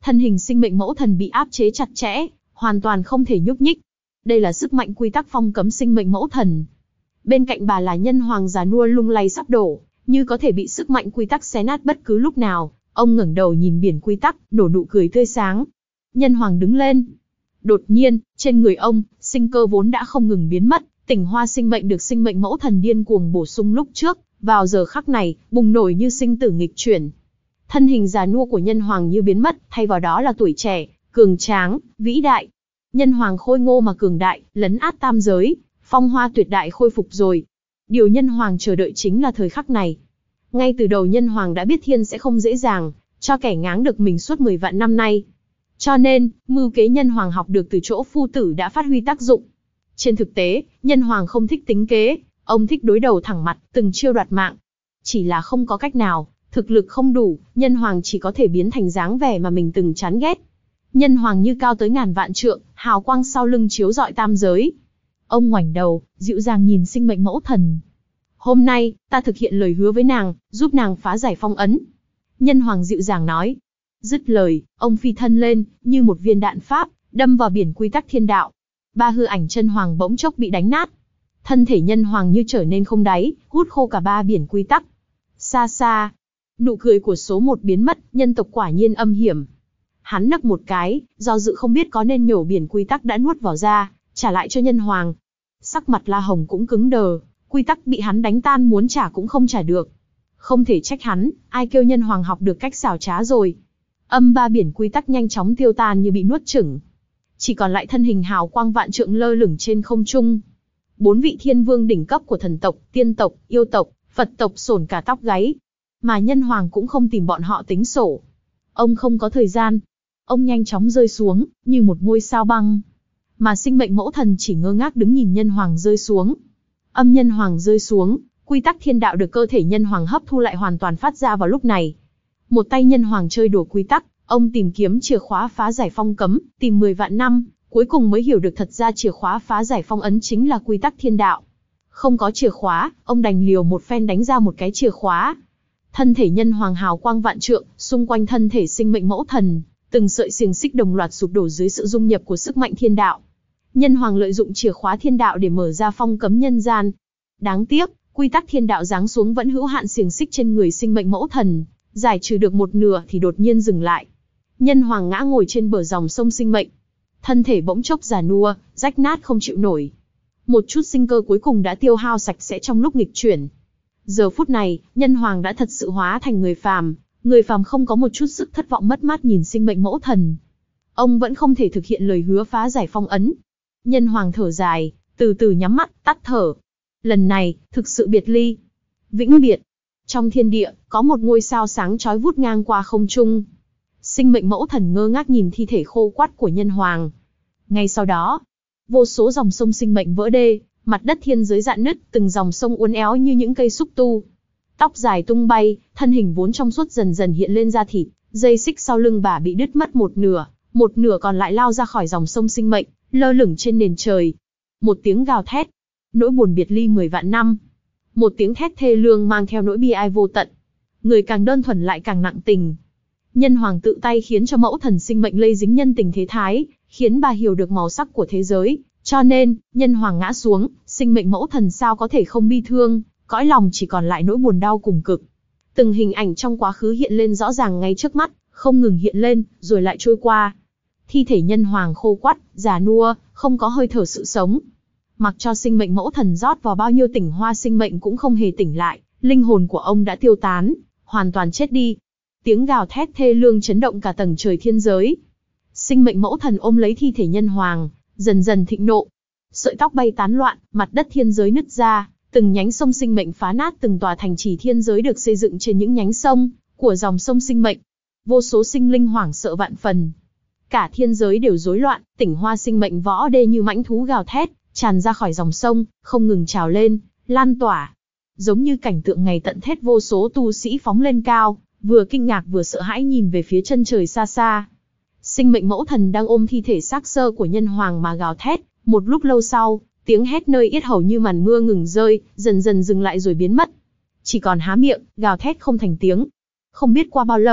Thân hình sinh mệnh mẫu thần bị áp chế chặt chẽ, hoàn toàn không thể nhúc nhích. Đây là sức mạnh quy tắc phong cấm sinh mệnh mẫu thần. Bên cạnh bà là nhân hoàng già nua lung lay sắp đổ, như có thể bị sức mạnh quy tắc xé nát bất cứ lúc nào. Ông ngẩng đầu nhìn biển quy tắc, nở nụ cười tươi sáng. Nhân hoàng đứng lên. Đột nhiên, trên người ông, sinh cơ vốn đã không ngừng biến mất, tinh hoa sinh mệnh được sinh mệnh mẫu thần điên cuồng bổ sung lúc trước, vào giờ khắc này, bùng nổi như sinh tử nghịch chuyển. Thân hình già nua của nhân hoàng như biến mất, thay vào đó là tuổi trẻ, cường tráng, vĩ đại. Nhân hoàng khôi ngô mà cường đại, lấn át tam giới, phong hoa tuyệt đại khôi phục rồi. Điều nhân hoàng chờ đợi chính là thời khắc này. Ngay từ đầu nhân hoàng đã biết thiên sẽ không dễ dàng cho kẻ ngáng được mình suốt mười vạn năm nay. Cho nên, mưu kế nhân hoàng học được từ chỗ phu tử đã phát huy tác dụng. Trên thực tế, nhân hoàng không thích tính kế, ông thích đối đầu thẳng mặt, từng chiêu đoạt mạng. Chỉ là không có cách nào, thực lực không đủ, nhân hoàng chỉ có thể biến thành dáng vẻ mà mình từng chán ghét. Nhân hoàng như cao tới ngàn vạn trượng, hào quang sau lưng chiếu rọi tam giới. Ông ngoảnh đầu, dịu dàng nhìn sinh mệnh mẫu thần. Hôm nay, ta thực hiện lời hứa với nàng, giúp nàng phá giải phong ấn. Nhân hoàng dịu dàng nói. Dứt lời, ông phi thân lên, như một viên đạn pháp, đâm vào biển quy tắc thiên đạo. Ba hư ảnh chân hoàng bỗng chốc bị đánh nát. Thân thể nhân hoàng như trở nên không đáy, hút khô cả ba biển quy tắc. Xa xa, nụ cười của số một biến mất, nhân tộc quả nhiên âm hiểm. Hắn nấc một cái, do dự không biết có nên nhổ biển quy tắc đã nuốt vào ra, trả lại cho nhân hoàng. Sắc mặt La Hồng cũng cứng đờ, quy tắc bị hắn đánh tan muốn trả cũng không trả được. Không thể trách hắn, ai kêu nhân hoàng học được cách xảo trá rồi. Âm ba biển quy tắc nhanh chóng tiêu tan như bị nuốt chửng. Chỉ còn lại thân hình hào quang vạn trượng lơ lửng trên không trung. Bốn vị thiên vương đỉnh cấp của thần tộc, tiên tộc, yêu tộc, Phật tộc sổn cả tóc gáy. Mà nhân hoàng cũng không tìm bọn họ tính sổ. Ông không có thời gian. Ông nhanh chóng rơi xuống, như một ngôi sao băng. Mà sinh mệnh mẫu thần chỉ ngơ ngác đứng nhìn nhân hoàng rơi xuống. Âm nhân hoàng rơi xuống, quy tắc thiên đạo được cơ thể nhân hoàng hấp thu lại hoàn toàn phát ra vào lúc này. Một tay nhân hoàng chơi đùa quy tắc, ông tìm kiếm chìa khóa phá giải phong cấm, tìm mười vạn năm, cuối cùng mới hiểu được thật ra chìa khóa phá giải phong ấn chính là quy tắc thiên đạo. Không có chìa khóa, ông đành liều một phen đánh ra một cái chìa khóa. Thân thể nhân hoàng hào quang vạn trượng, xung quanh thân thể sinh mệnh mẫu thần, từng sợi xiềng xích đồng loạt sụp đổ dưới sự dung nhập của sức mạnh thiên đạo. Nhân hoàng lợi dụng chìa khóa thiên đạo để mở ra phong cấm nhân gian. Đáng tiếc, quy tắc thiên đạo giáng xuống vẫn hữu hạn xiềng xích trên người sinh mệnh mẫu thần, giải trừ được một nửa thì đột nhiên dừng lại. Nhân hoàng ngã ngồi trên bờ dòng sông sinh mệnh. Thân thể bỗng chốc già nua, rách nát không chịu nổi. Một chút sinh cơ cuối cùng đã tiêu hao sạch sẽ trong lúc nghịch chuyển. Giờ phút này, nhân hoàng đã thật sự hóa thành người phàm, người phàm không có một chút sức thất vọng mất mát nhìn sinh mệnh mẫu thần. Ông vẫn không thể thực hiện lời hứa phá giải phong ấn. Nhân hoàng thở dài, từ từ nhắm mắt, tắt thở. Lần này, thực sự biệt ly. Vĩnh biệt. Trong thiên địa, có một ngôi sao sáng chói vút ngang qua không trung. Sinh mệnh mẫu thần ngơ ngác nhìn thi thể khô quắt của nhân hoàng. Ngay sau đó, vô số dòng sông sinh mệnh vỡ đê, mặt đất thiên giới rạn nứt, từng dòng sông uốn éo như những cây xúc tu. Tóc dài tung bay, thân hình vốn trong suốt dần dần hiện lên da thịt, dây xích sau lưng bà bị đứt mất một nửa, một nửa còn lại lao ra khỏi dòng sông sinh mệnh, lơ lửng trên nền trời. Một tiếng gào thét, nỗi buồn biệt ly mười vạn năm. Một tiếng thét thê lương mang theo nỗi bi ai vô tận. Người càng đơn thuần lại càng nặng tình. Nhân hoàng tự tay khiến cho mẫu thần sinh mệnh lây dính nhân tình thế thái, khiến bà hiểu được màu sắc của thế giới. Cho nên, nhân hoàng ngã xuống, sinh mệnh mẫu thần sao có thể không bi thương, cõi lòng chỉ còn lại nỗi buồn đau cùng cực. Từng hình ảnh trong quá khứ hiện lên rõ ràng ngay trước mắt, không ngừng hiện lên, rồi lại trôi qua. Thi thể nhân hoàng khô quắt, già nua, không có hơi thở sự sống. Mặc cho sinh mệnh mẫu thần rót vào bao nhiêu tỉnh hoa sinh mệnh cũng không hề tỉnh lại, linh hồn của ông đã tiêu tán, hoàn toàn chết đi. Tiếng gào thét thê lương chấn động cả tầng trời thiên giới. Sinh mệnh mẫu thần ôm lấy thi thể nhân hoàng, dần dần thịnh nộ. Sợi tóc bay tán loạn, mặt đất thiên giới nứt ra, từng nhánh sông sinh mệnh phá nát, từng tòa thành trì thiên giới được xây dựng trên những nhánh sông của dòng sông sinh mệnh. Vô số sinh linh hoảng sợ vạn phần. Cả thiên giới đều rối loạn, tỉnh hoa sinh mệnh võ đê như mãnh thú gào thét, tràn ra khỏi dòng sông, không ngừng trào lên, lan tỏa. Giống như cảnh tượng ngày tận thét, vô số tu sĩ phóng lên cao, vừa kinh ngạc vừa sợ hãi nhìn về phía chân trời xa xa. Sinh mệnh mẫu thần đang ôm thi thể xác xơ của nhân hoàng mà gào thét, một lúc lâu sau, tiếng hét nơi yết hầu như màn mưa ngừng rơi, dần dần dừng lại rồi biến mất. Chỉ còn há miệng, gào thét không thành tiếng. Không biết qua bao lâu,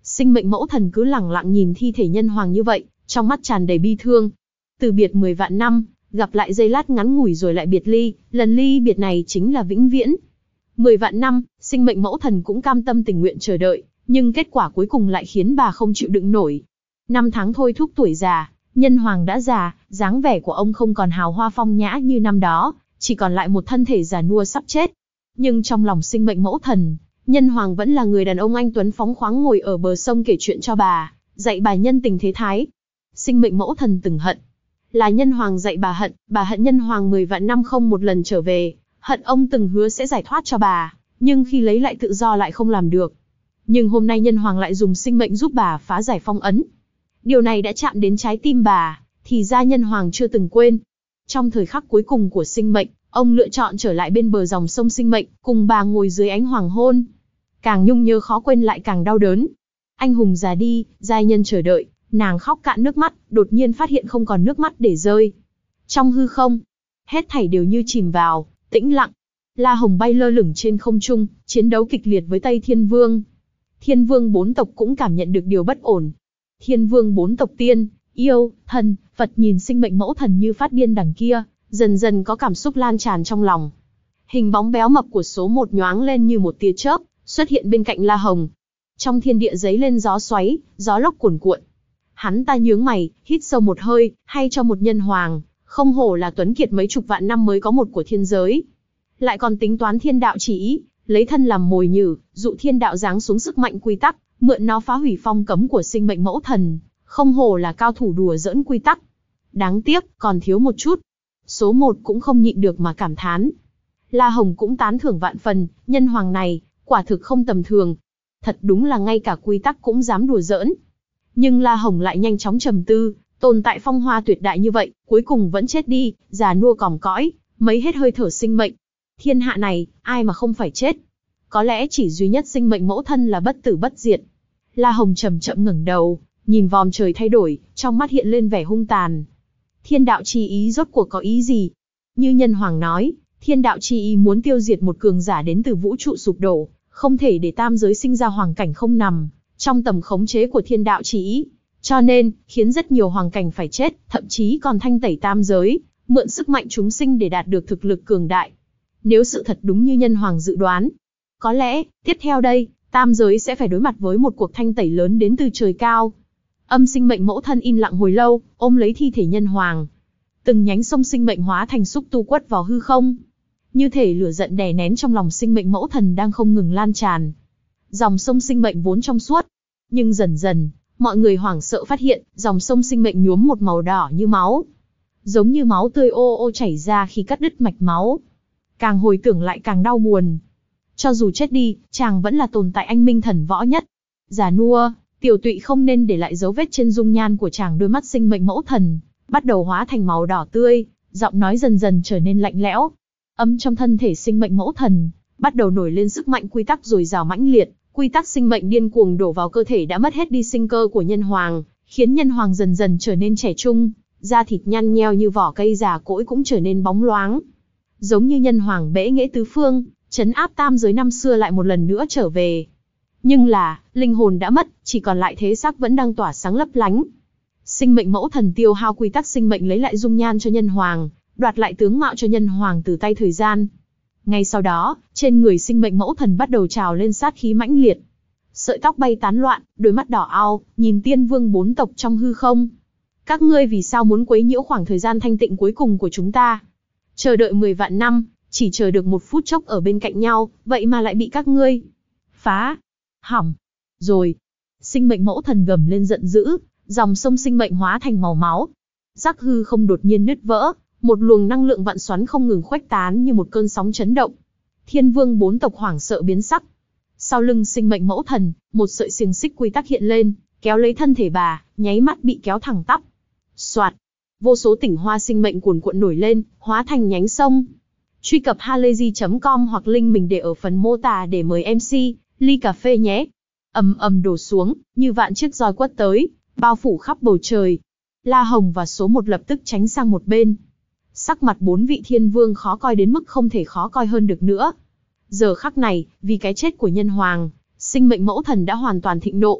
Sinh mệnh mẫu thần cứ lẳng lặng nhìn thi thể nhân hoàng như vậy, trong mắt tràn đầy bi thương. Từ biệt mười vạn năm, gặp lại giây lát ngắn ngủi rồi lại biệt ly, lần ly biệt này chính là vĩnh viễn. Mười vạn năm, sinh mệnh mẫu thần cũng cam tâm tình nguyện chờ đợi, nhưng kết quả cuối cùng lại khiến bà không chịu đựng nổi. Năm tháng thôi thúc tuổi già, nhân hoàng đã già, dáng vẻ của ông không còn hào hoa phong nhã như năm đó, chỉ còn lại một thân thể già nua sắp chết. Nhưng trong lòng sinh mệnh mẫu thần, nhân hoàng vẫn là người đàn ông anh tuấn phóng khoáng ngồi ở bờ sông kể chuyện cho bà, dạy bà nhân tình thế thái. Sinh mệnh mẫu thần từng hận, là nhân hoàng dạy bà hận, bà hận nhân hoàng mười vạn năm không một lần trở về, hận ông từng hứa sẽ giải thoát cho bà, nhưng khi lấy lại tự do lại không làm được. Nhưng hôm nay nhân hoàng lại dùng sinh mệnh giúp bà phá giải phong ấn. Điều này đã chạm đến trái tim bà, thì ra nhân hoàng chưa từng quên. Trong thời khắc cuối cùng của sinh mệnh, ông lựa chọn trở lại bên bờ dòng sông sinh mệnh, cùng bà ngồi dưới ánh hoàng hôn. Càng nhung nhớ khó quên lại càng đau đớn. Anh hùng già đi, giai nhân chờ đợi, nàng khóc cạn nước mắt, đột nhiên phát hiện không còn nước mắt để rơi. Trong hư không, hết thảy đều như chìm vào, tĩnh lặng. La Hồng bay lơ lửng trên không trung, chiến đấu kịch liệt với Tây Thiên Vương. Thiên Vương bốn tộc cũng cảm nhận được điều bất ổn. Thiên Vương bốn tộc tiên, yêu, thần, Phật nhìn sinh mệnh mẫu thần như phát điên đằng kia, dần dần có cảm xúc lan tràn trong lòng. Hình bóng béo mập của số một nhoáng lên như một tia chớp, xuất hiện bên cạnh La Hồng. Trong thiên địa giấy lên gió xoáy, gió lốc cuồn cuộn. Hắn ta nhướng mày, hít sâu một hơi, hay cho một nhân hoàng, không hổ là tuấn kiệt mấy chục vạn năm mới có một của thiên giới. Lại còn tính toán thiên đạo chỉ ý, lấy thân làm mồi nhử, dụ thiên đạo giáng xuống sức mạnh quy tắc, mượn nó phá hủy phong cấm của sinh mệnh mẫu thần, không hổ là cao thủ đùa giỡn quy tắc. Đáng tiếc, còn thiếu một chút. Số một cũng không nhịn được mà cảm thán. La Hồng cũng tán thưởng vạn phần, nhân hoàng này, quả thực không tầm thường. Thật đúng là ngay cả quy tắc cũng dám đùa giỡn. Nhưng La Hồng lại nhanh chóng trầm tư, tồn tại phong hoa tuyệt đại như vậy, cuối cùng vẫn chết đi, già nua còm cõi, mấy hết hơi thở sinh mệnh. Thiên hạ này, ai mà không phải chết? Có lẽ chỉ duy nhất sinh mệnh mẫu thân là bất tử bất diệt. La Hồng chậm chậm ngẩng đầu, nhìn vòm trời thay đổi, trong mắt hiện lên vẻ hung tàn. Thiên đạo chi ý rốt cuộc có ý gì? Như nhân hoàng nói, thiên đạo chi ý muốn tiêu diệt một cường giả đến từ vũ trụ sụp đổ, không thể để tam giới sinh ra hoàng cảnh không nằm trong tầm khống chế của thiên đạo chi ý. Cho nên, khiến rất nhiều hoàng cảnh phải chết, thậm chí còn thanh tẩy tam giới, mượn sức mạnh chúng sinh để đạt được thực lực cường đại. Nếu sự thật đúng như nhân hoàng dự đoán, có lẽ, tiếp theo đây, tam giới sẽ phải đối mặt với một cuộc thanh tẩy lớn đến từ trời cao. Âm sinh mệnh mẫu thân im lặng hồi lâu, ôm lấy thi thể nhân hoàng. Từng nhánh sông sinh mệnh hóa thành xúc tu quất vào hư không. Như thể lửa giận đè nén trong lòng sinh mệnh mẫu thần đang không ngừng lan tràn. Dòng sông sinh mệnh vốn trong suốt. Nhưng dần dần, mọi người hoảng sợ phát hiện, dòng sông sinh mệnh nhuốm một màu đỏ như máu. Giống như máu tươi ô ô chảy ra khi cắt đứt mạch máu. Càng hồi tưởng lại càng đau buồn. Cho dù chết đi, chàng vẫn là tồn tại anh minh thần võ nhất. Già nua, tiểu tụy không nên để lại dấu vết trên dung nhan của chàng. Đôi mắt sinh mệnh mẫu thần bắt đầu hóa thành màu đỏ tươi, giọng nói dần dần trở nên lạnh lẽo. Âm trong thân thể sinh mệnh mẫu thần bắt đầu nổi lên sức mạnh quy tắc dồi dào mãnh liệt, quy tắc sinh mệnh điên cuồng đổ vào cơ thể đã mất hết đi sinh cơ của nhân hoàng, khiến nhân hoàng dần dần trở nên trẻ trung, da thịt nhăn nheo như vỏ cây già cỗi cũng trở nên bóng loáng. Giống như nhân hoàng bẽ nghễ tứ phương, trấn áp tam giới năm xưa lại một lần nữa trở về. Nhưng là, linh hồn đã mất, chỉ còn lại thế xác vẫn đang tỏa sáng lấp lánh. Sinh mệnh mẫu thần tiêu hao quy tắc sinh mệnh lấy lại dung nhan cho nhân hoàng, đoạt lại tướng mạo cho nhân hoàng từ tay thời gian. Ngay sau đó, trên người sinh mệnh mẫu thần bắt đầu trào lên sát khí mãnh liệt. Sợi tóc bay tán loạn, đôi mắt đỏ ao, nhìn tiên vương bốn tộc trong hư không. Các ngươi vì sao muốn quấy nhiễu khoảng thời gian thanh tịnh cuối cùng của chúng ta? Chờ đợi mười vạn năm, chỉ chờ được một phút chốc ở bên cạnh nhau, vậy mà lại bị các ngươi phá, hỏng. Rồi, sinh mệnh mẫu thần gầm lên giận dữ, dòng sông sinh mệnh hóa thành màu máu. Rắc hư không đột nhiên nứt vỡ, một luồng năng lượng vạn xoắn không ngừng khuếch tán như một cơn sóng chấn động. Thiên vương bốn tộc hoảng sợ biến sắc. Sau lưng sinh mệnh mẫu thần, một sợi xiềng xích quy tắc hiện lên, kéo lấy thân thể bà, nháy mắt bị kéo thẳng tắp. Soạt, vô số tỉnh hoa sinh mệnh cuồn cuộn nổi lên, hóa thành nhánh sông. Truy cập halayzi chấm com hoặc link mình để ở phần mô tả để mời em xê, ly cà phê nhé. Ầm ầm đổ xuống, như vạn chiếc roi quất tới, bao phủ khắp bầu trời. La Hồng và số một lập tức tránh sang một bên. Sắc mặt bốn vị thiên vương khó coi đến mức không thể khó coi hơn được nữa. Giờ khắc này, vì cái chết của nhân hoàng, sinh mệnh mẫu thần đã hoàn toàn thịnh nộ.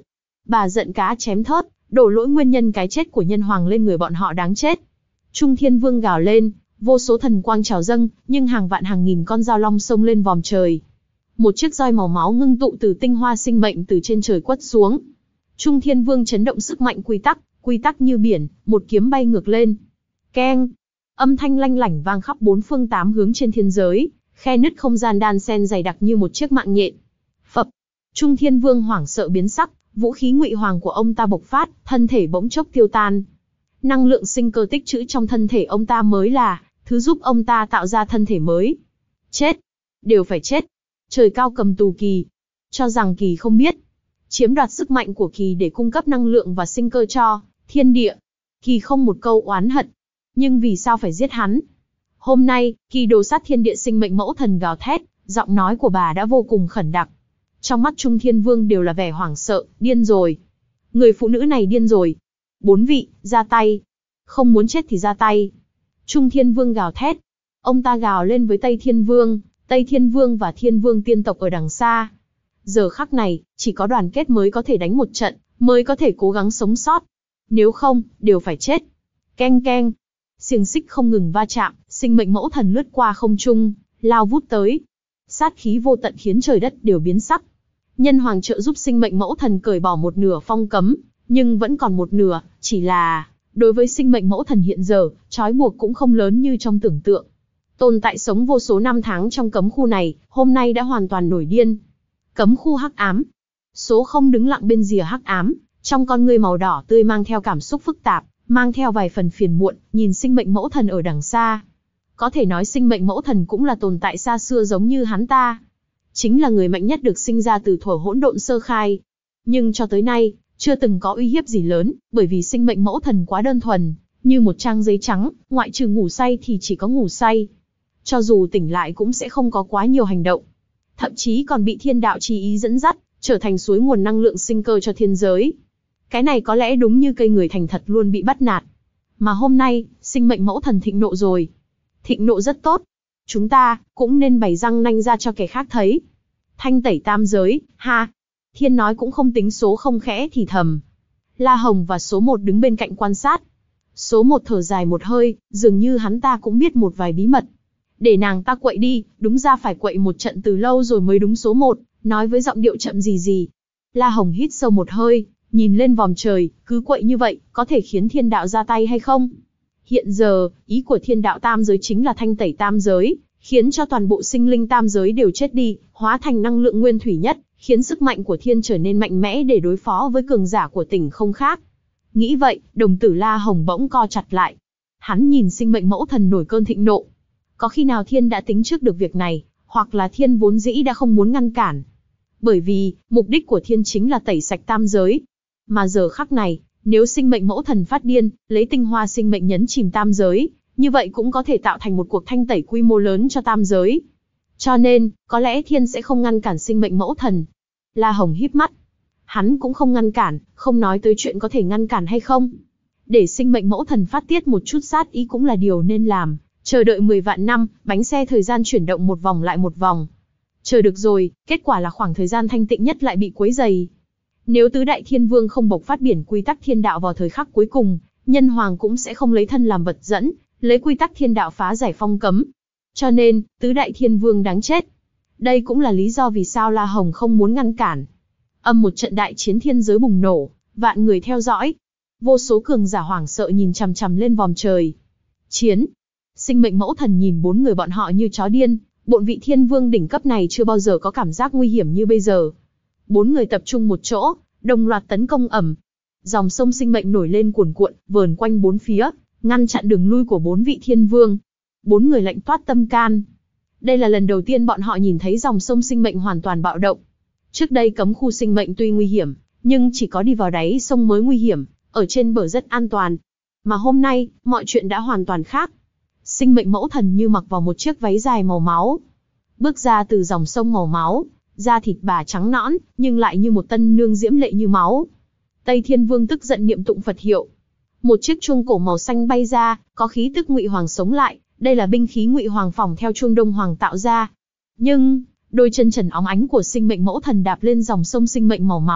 Bà giận cá chém thớt, đổ lỗi nguyên nhân cái chết của nhân hoàng lên người bọn họ đáng chết. Trung Thiên Vương gào lên, vô số thần quang trào dâng, nhưng hàng vạn hàng nghìn con dao long xông lên vòm trời. Một chiếc roi màu máu ngưng tụ từ tinh hoa sinh mệnh từ trên trời quất xuống. Trung Thiên Vương chấn động sức mạnh quy tắc, quy tắc như biển, một kiếm bay ngược lên. Keng! Âm thanh lanh lảnh vang khắp bốn phương tám hướng trên thiên giới, khe nứt không gian đan xen dày đặc như một chiếc mạng nhện. Phập! Trung Thiên Vương hoảng sợ biến sắc, vũ khí ngụy hoàng của ông ta bộc phát, thân thể bỗng chốc tiêu tan. Năng lượng sinh cơ tích trữ trong thân thể ông ta mới là thứ giúp ông ta tạo ra thân thể mới. Chết! Đều phải chết! Trời cao cầm tù Kỳ. Cho rằng Kỳ không biết. Chiếm đoạt sức mạnh của Kỳ để cung cấp năng lượng và sinh cơ cho thiên địa. Kỳ không một câu oán hận. Nhưng vì sao phải giết hắn? Hôm nay, Kỳ đồ sát thiên địa sinh mệnh mẫu thần gào thét, giọng nói của bà đã vô cùng khẩn đặc. Trong mắt Trung Thiên Vương đều là vẻ hoảng sợ, điên rồi. Người phụ nữ này điên rồi. Bốn vị, ra tay. Không muốn chết thì ra tay. Trung Thiên Vương gào thét. Ông ta gào lên với Tây Thiên Vương, Tây Thiên Vương và Thiên Vương tiên tộc ở đằng xa. Giờ khắc này, chỉ có đoàn kết mới có thể đánh một trận, mới có thể cố gắng sống sót. Nếu không, đều phải chết. Keng keng. Xiềng xích không ngừng va chạm, sinh mệnh mẫu thần lướt qua không trung, lao vút tới. Sát khí vô tận khiến trời đất đều biến sắc. Nhân hoàng trợ giúp sinh mệnh mẫu thần cởi bỏ một nửa phong cấm, nhưng vẫn còn một nửa, chỉ là đối với sinh mệnh mẫu thần hiện giờ, trói buộc cũng không lớn như trong tưởng tượng. Tồn tại sống vô số năm tháng trong cấm khu này, hôm nay đã hoàn toàn nổi điên. Cấm khu hắc ám. Số không đứng lặng bên rìa hắc ám, trong con ngươi màu đỏ tươi mang theo cảm xúc phức tạp, mang theo vài phần phiền muộn, nhìn sinh mệnh mẫu thần ở đằng xa. Có thể nói sinh mệnh mẫu thần cũng là tồn tại xa xưa giống như hắn ta. Chính là người mạnh nhất được sinh ra từ thuở hỗn độn sơ khai. Nhưng cho tới nay, chưa từng có uy hiếp gì lớn, bởi vì sinh mệnh mẫu thần quá đơn thuần, như một trang giấy trắng, ngoại trừ ngủ say thì chỉ có ngủ say. Cho dù tỉnh lại cũng sẽ không có quá nhiều hành động. Thậm chí còn bị thiên đạo chi ý dẫn dắt, trở thành suối nguồn năng lượng sinh cơ cho thiên giới. Cái này có lẽ đúng như cây người thành thật luôn bị bắt nạt. Mà hôm nay, sinh mệnh mẫu thần thịnh nộ rồi. Thịnh nộ rất tốt. Chúng ta, cũng nên bày răng nanh ra cho kẻ khác thấy. Thanh tẩy tam giới, ha. Thiên nói cũng không tính số không khẽ thì thầm. La Hồng và số một đứng bên cạnh quan sát. Số một thở dài một hơi, dường như hắn ta cũng biết một vài bí mật. Để nàng ta quậy đi, đúng ra phải quậy một trận từ lâu rồi mới đúng. Số một, nói với giọng điệu chậm gì gì. La Hồng hít sâu một hơi, nhìn lên vòm trời, cứ quậy như vậy, có thể khiến thiên đạo ra tay hay không? Hiện giờ, ý của thiên đạo tam giới chính là thanh tẩy tam giới, khiến cho toàn bộ sinh linh tam giới đều chết đi, hóa thành năng lượng nguyên thủy nhất, khiến sức mạnh của thiên trở nên mạnh mẽ để đối phó với cường giả của tỉnh không khác. Nghĩ vậy, đồng tử La Hồng bỗng co chặt lại. Hắn nhìn sinh mệnh mẫu thần nổi cơn thịnh nộ. Có khi nào thiên đã tính trước được việc này, hoặc là thiên vốn dĩ đã không muốn ngăn cản. Bởi vì, mục đích của thiên chính là tẩy sạch tam giới. Mà giờ khắc này, nếu sinh mệnh mẫu thần phát điên, lấy tinh hoa sinh mệnh nhấn chìm tam giới, như vậy cũng có thể tạo thành một cuộc thanh tẩy quy mô lớn cho tam giới. Cho nên, có lẽ thiên sẽ không ngăn cản sinh mệnh mẫu thần. La Hồng híp mắt. Hắn cũng không ngăn cản, không nói tới chuyện có thể ngăn cản hay không. Để sinh mệnh mẫu thần phát tiết một chút sát ý cũng là điều nên làm. Chờ đợi mười vạn năm, bánh xe thời gian chuyển động một vòng lại một vòng. Chờ được rồi, kết quả là khoảng thời gian thanh tịnh nhất lại bị quấy rầy. Nếu tứ đại thiên vương không bộc phát biển quy tắc thiên đạo vào thời khắc cuối cùng, nhân hoàng cũng sẽ không lấy thân làm vật dẫn, lấy quy tắc thiên đạo phá giải phong cấm. Cho nên, tứ đại thiên vương đáng chết. Đây cũng là lý do vì sao La Hồng không muốn ngăn cản. Âm một trận đại chiến thiên giới bùng nổ, vạn người theo dõi. Vô số cường giả hoảng sợ nhìn chằm chằm lên vòm trời. Chiến. Sinh mệnh mẫu thần nhìn bốn người bọn họ như chó điên, bộn vị thiên vương đỉnh cấp này chưa bao giờ có cảm giác nguy hiểm như bây giờ. Bốn người tập trung một chỗ, đồng loạt tấn công ầm. Dòng sông sinh mệnh nổi lên cuồn cuộn, vờn quanh bốn phía, ngăn chặn đường lui của bốn vị thiên vương. Bốn người lạnh toát tâm can. Đây là lần đầu tiên bọn họ nhìn thấy dòng sông sinh mệnh hoàn toàn bạo động. Trước đây cấm khu sinh mệnh tuy nguy hiểm, nhưng chỉ có đi vào đáy sông mới nguy hiểm, ở trên bờ rất an toàn. Mà hôm nay, mọi chuyện đã hoàn toàn khác. Sinh mệnh mẫu thần như mặc vào một chiếc váy dài màu máu. Bước ra từ dòng sông màu máu, da thịt bà trắng nõn, nhưng lại như một tân nương diễm lệ như máu. Tây Thiên Vương tức giận niệm tụng Phật hiệu. Một chiếc chuông cổ màu xanh bay ra, có khí tức Ngụy Hoàng sống lại, đây là binh khí Ngụy Hoàng phỏng theo chuông Đông Hoàng tạo ra. Nhưng, đôi chân trần óng ánh của sinh mệnh mẫu thần đạp lên dòng sông sinh mệnh màu máu,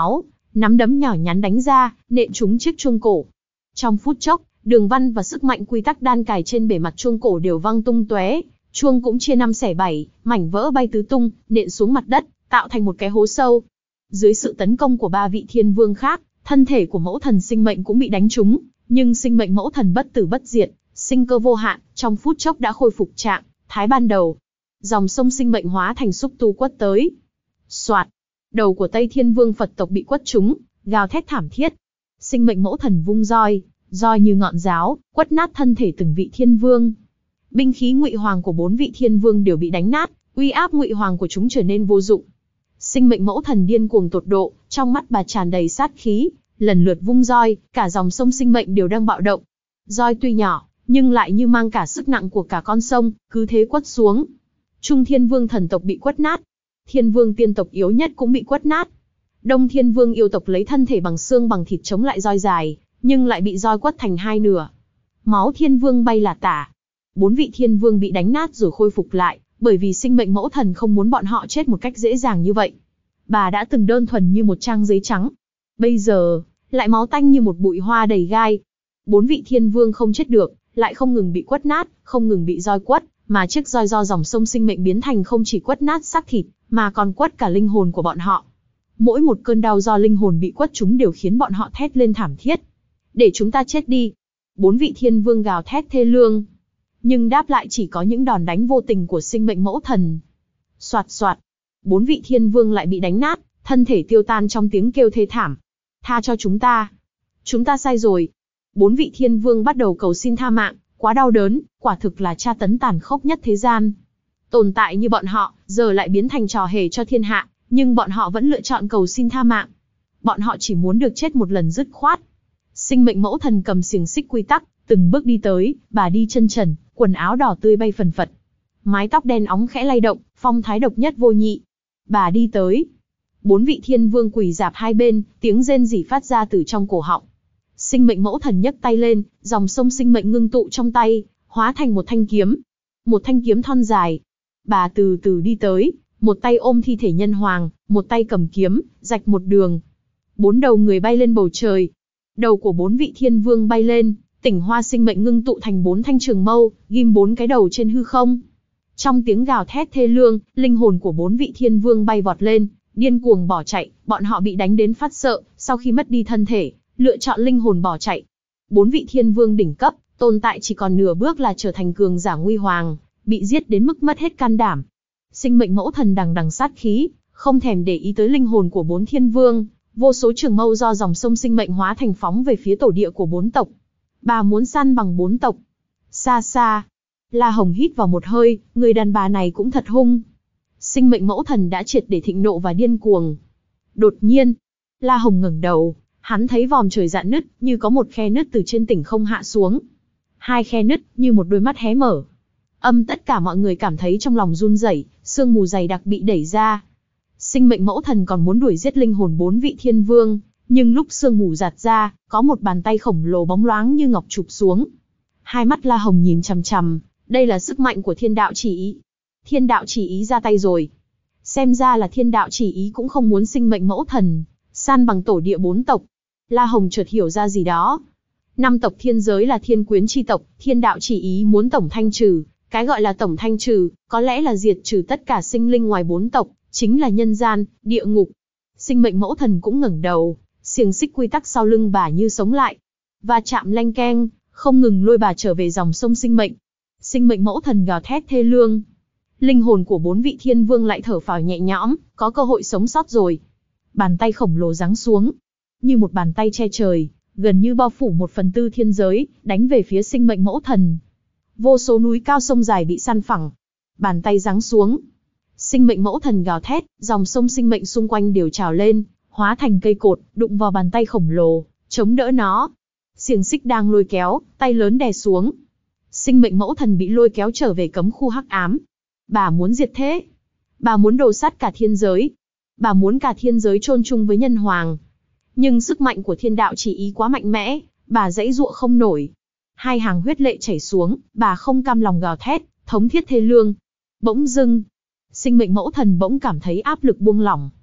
Nắm đấm nhỏ nhắn đánh ra, nện trúng chiếc chuông cổ. Trong phút chốc, đường văn và sức mạnh quy tắc đan cài trên bề mặt chuông cổ đều văng tung tóe, chuông cũng chia năm xẻ bảy, mảnh vỡ bay tứ tung, nện xuống mặt đất, tạo thành một cái hố sâu. Dưới sự tấn công của ba vị thiên vương khác, thân thể của mẫu thần sinh mệnh cũng bị đánh trúng, nhưng sinh mệnh mẫu thần bất tử bất diệt, sinh cơ vô hạn, trong phút chốc đã khôi phục trạng thái ban đầu. Dòng sông sinh mệnh hóa thành xúc tu quất tới. Soạt, đầu của Tây Thiên Vương Phật tộc bị quất trúng, gào thét thảm thiết. Sinh mệnh mẫu thần vung roi, roi như ngọn giáo, quất nát thân thể từng vị thiên vương. Binh khí ngụy hoàng của bốn vị thiên vương đều bị đánh nát, uy áp ngụy hoàng của chúng trở nên vô dụng. Sinh mệnh mẫu thần điên cuồng tột độ, trong mắt bà tràn đầy sát khí, lần lượt vung roi, cả dòng sông sinh mệnh đều đang bạo động. Roi tuy nhỏ, nhưng lại như mang cả sức nặng của cả con sông, cứ thế quất xuống. Trung Thiên Vương thần tộc bị quất nát, Thiên Vương tiên tộc yếu nhất cũng bị quất nát. Đông Thiên Vương yêu tộc lấy thân thể bằng xương bằng thịt chống lại roi dài, nhưng lại bị roi quất thành hai nửa. Máu Thiên Vương bay là tả. Bốn vị Thiên Vương bị đánh nát rồi khôi phục lại, bởi vì sinh mệnh mẫu thần không muốn bọn họ chết một cách dễ dàng như vậy. Bà đã từng đơn thuần như một trang giấy trắng, bây giờ lại máu tanh như một bụi hoa đầy gai. Bốn vị Thiên Vương không chết được, lại không ngừng bị quất nát, không ngừng bị roi quất, mà chiếc roi do dòng sông sinh mệnh biến thành không chỉ quất nát xác thịt, mà còn quất cả linh hồn của bọn họ. Mỗi một cơn đau do linh hồn bị quất trúng đều khiến bọn họ thét lên thảm thiết. Để chúng ta chết đi. Bốn vị Thiên Vương gào thét thê lương. Nhưng đáp lại chỉ có những đòn đánh vô tình của sinh mệnh mẫu thần. Soạt soạt. Bốn vị Thiên Vương lại bị đánh nát, thân thể tiêu tan trong tiếng kêu thê thảm. Tha cho chúng ta. Chúng ta sai rồi. Bốn vị Thiên Vương bắt đầu cầu xin tha mạng, quá đau đớn, quả thực là tra tấn tàn khốc nhất thế gian. Tồn tại như bọn họ, giờ lại biến thành trò hề cho thiên hạ, nhưng bọn họ vẫn lựa chọn cầu xin tha mạng. Bọn họ chỉ muốn được chết một lần dứt khoát. Sinh mệnh mẫu thần cầm xiềng xích quy tắc, từng bước đi tới, bà đi chân trần, quần áo đỏ tươi bay phần phật. Mái tóc đen óng khẽ lay động, phong thái độc nhất vô nhị. Bà đi tới. Bốn vị Thiên Vương quỳ rạp hai bên, tiếng rên rỉ phát ra từ trong cổ họng. Sinh mệnh mẫu thần nhấc tay lên, dòng sông sinh mệnh ngưng tụ trong tay, hóa thành một thanh kiếm. Một thanh kiếm thon dài. Bà từ từ đi tới, một tay ôm thi thể nhân hoàng, một tay cầm kiếm, rạch một đường. Bốn đầu người bay lên bầu trời. Đầu của bốn vị Thiên Vương bay lên, tỉnh hoa sinh mệnh ngưng tụ thành bốn thanh trường mâu, ghim bốn cái đầu trên hư không. Trong tiếng gào thét thê lương, linh hồn của bốn vị Thiên Vương bay vọt lên, điên cuồng bỏ chạy, bọn họ bị đánh đến phát sợ, sau khi mất đi thân thể, lựa chọn linh hồn bỏ chạy. Bốn vị Thiên Vương đỉnh cấp, tồn tại chỉ còn nửa bước là trở thành cường giả nguy hoàng, bị giết đến mức mất hết can đảm. Sinh mệnh mẫu thần đằng đằng sát khí, không thèm để ý tới linh hồn của bốn Thiên Vương, vô số trường mâu do dòng sông sinh mệnh hóa thành phóng về phía tổ địa của bốn tộc. Bà muốn săn bằng bốn tộc. Xa xa, La Hồng hít vào một hơi, người đàn bà này cũng thật hung. Sinh mệnh mẫu thần đã triệt để thịnh nộ và điên cuồng. Đột nhiên, La Hồng ngẩng đầu, hắn thấy vòm trời rạn nứt, như có một khe nứt từ trên tỉnh không hạ xuống. Hai khe nứt, như một đôi mắt hé mở. Âm tất cả mọi người cảm thấy trong lòng run rẩy, sương mù dày đặc bị đẩy ra. Sinh mệnh mẫu thần còn muốn đuổi giết linh hồn bốn vị Thiên Vương, nhưng lúc sương mù giạt ra, có một bàn tay khổng lồ bóng loáng như ngọc chụp xuống. Hai mắt La Hồng nhìn chằm chằm, đây là sức mạnh của thiên đạo chỉ ý. Thiên đạo chỉ ý ra tay rồi. Xem ra là thiên đạo chỉ ý cũng không muốn sinh mệnh mẫu thần san bằng tổ địa bốn tộc. La Hồng chợt hiểu ra gì đó. Năm tộc thiên giới là thiên quyến chi tộc, thiên đạo chỉ ý muốn tổng thanh trừ. Cái gọi là tổng thanh trừ, có lẽ là diệt trừ tất cả sinh linh ngoài bốn tộc, chính là nhân gian, địa ngục. Sinh mệnh mẫu thần cũng ngẩng đầu, xiềng xích quy tắc sau lưng bà như sống lại. Và chạm leng keng, không ngừng lôi bà trở về dòng sông sinh mệnh. Sinh mệnh mẫu thần gào thét thê lương. Linh hồn của bốn vị Thiên Vương lại thở phào nhẹ nhõm, có cơ hội sống sót rồi. Bàn tay khổng lồ giáng xuống, như một bàn tay che trời, gần như bao phủ một phần tư thiên giới, đánh về phía sinh mệnh mẫu thần. Vô số núi cao sông dài bị san phẳng. Bàn tay giáng xuống. Sinh mệnh mẫu thần gào thét, dòng sông sinh mệnh xung quanh đều trào lên, hóa thành cây cột, đụng vào bàn tay khổng lồ, chống đỡ nó. Xiềng xích đang lôi kéo, tay lớn đè xuống. Sinh mệnh mẫu thần bị lôi kéo trở về cấm khu hắc ám. Bà muốn diệt thế. Bà muốn đồ sát cả thiên giới. Bà muốn cả thiên giới chôn chung với nhân hoàng. Nhưng sức mạnh của thiên đạo chỉ ý quá mạnh mẽ, bà giãy giụa không nổi. Hai hàng huyết lệ chảy xuống, bà không cam lòng gào thét, thống thiết thê lương. Bỗng dưng, sinh mệnh mẫu thần bỗng cảm thấy áp lực buông lỏng.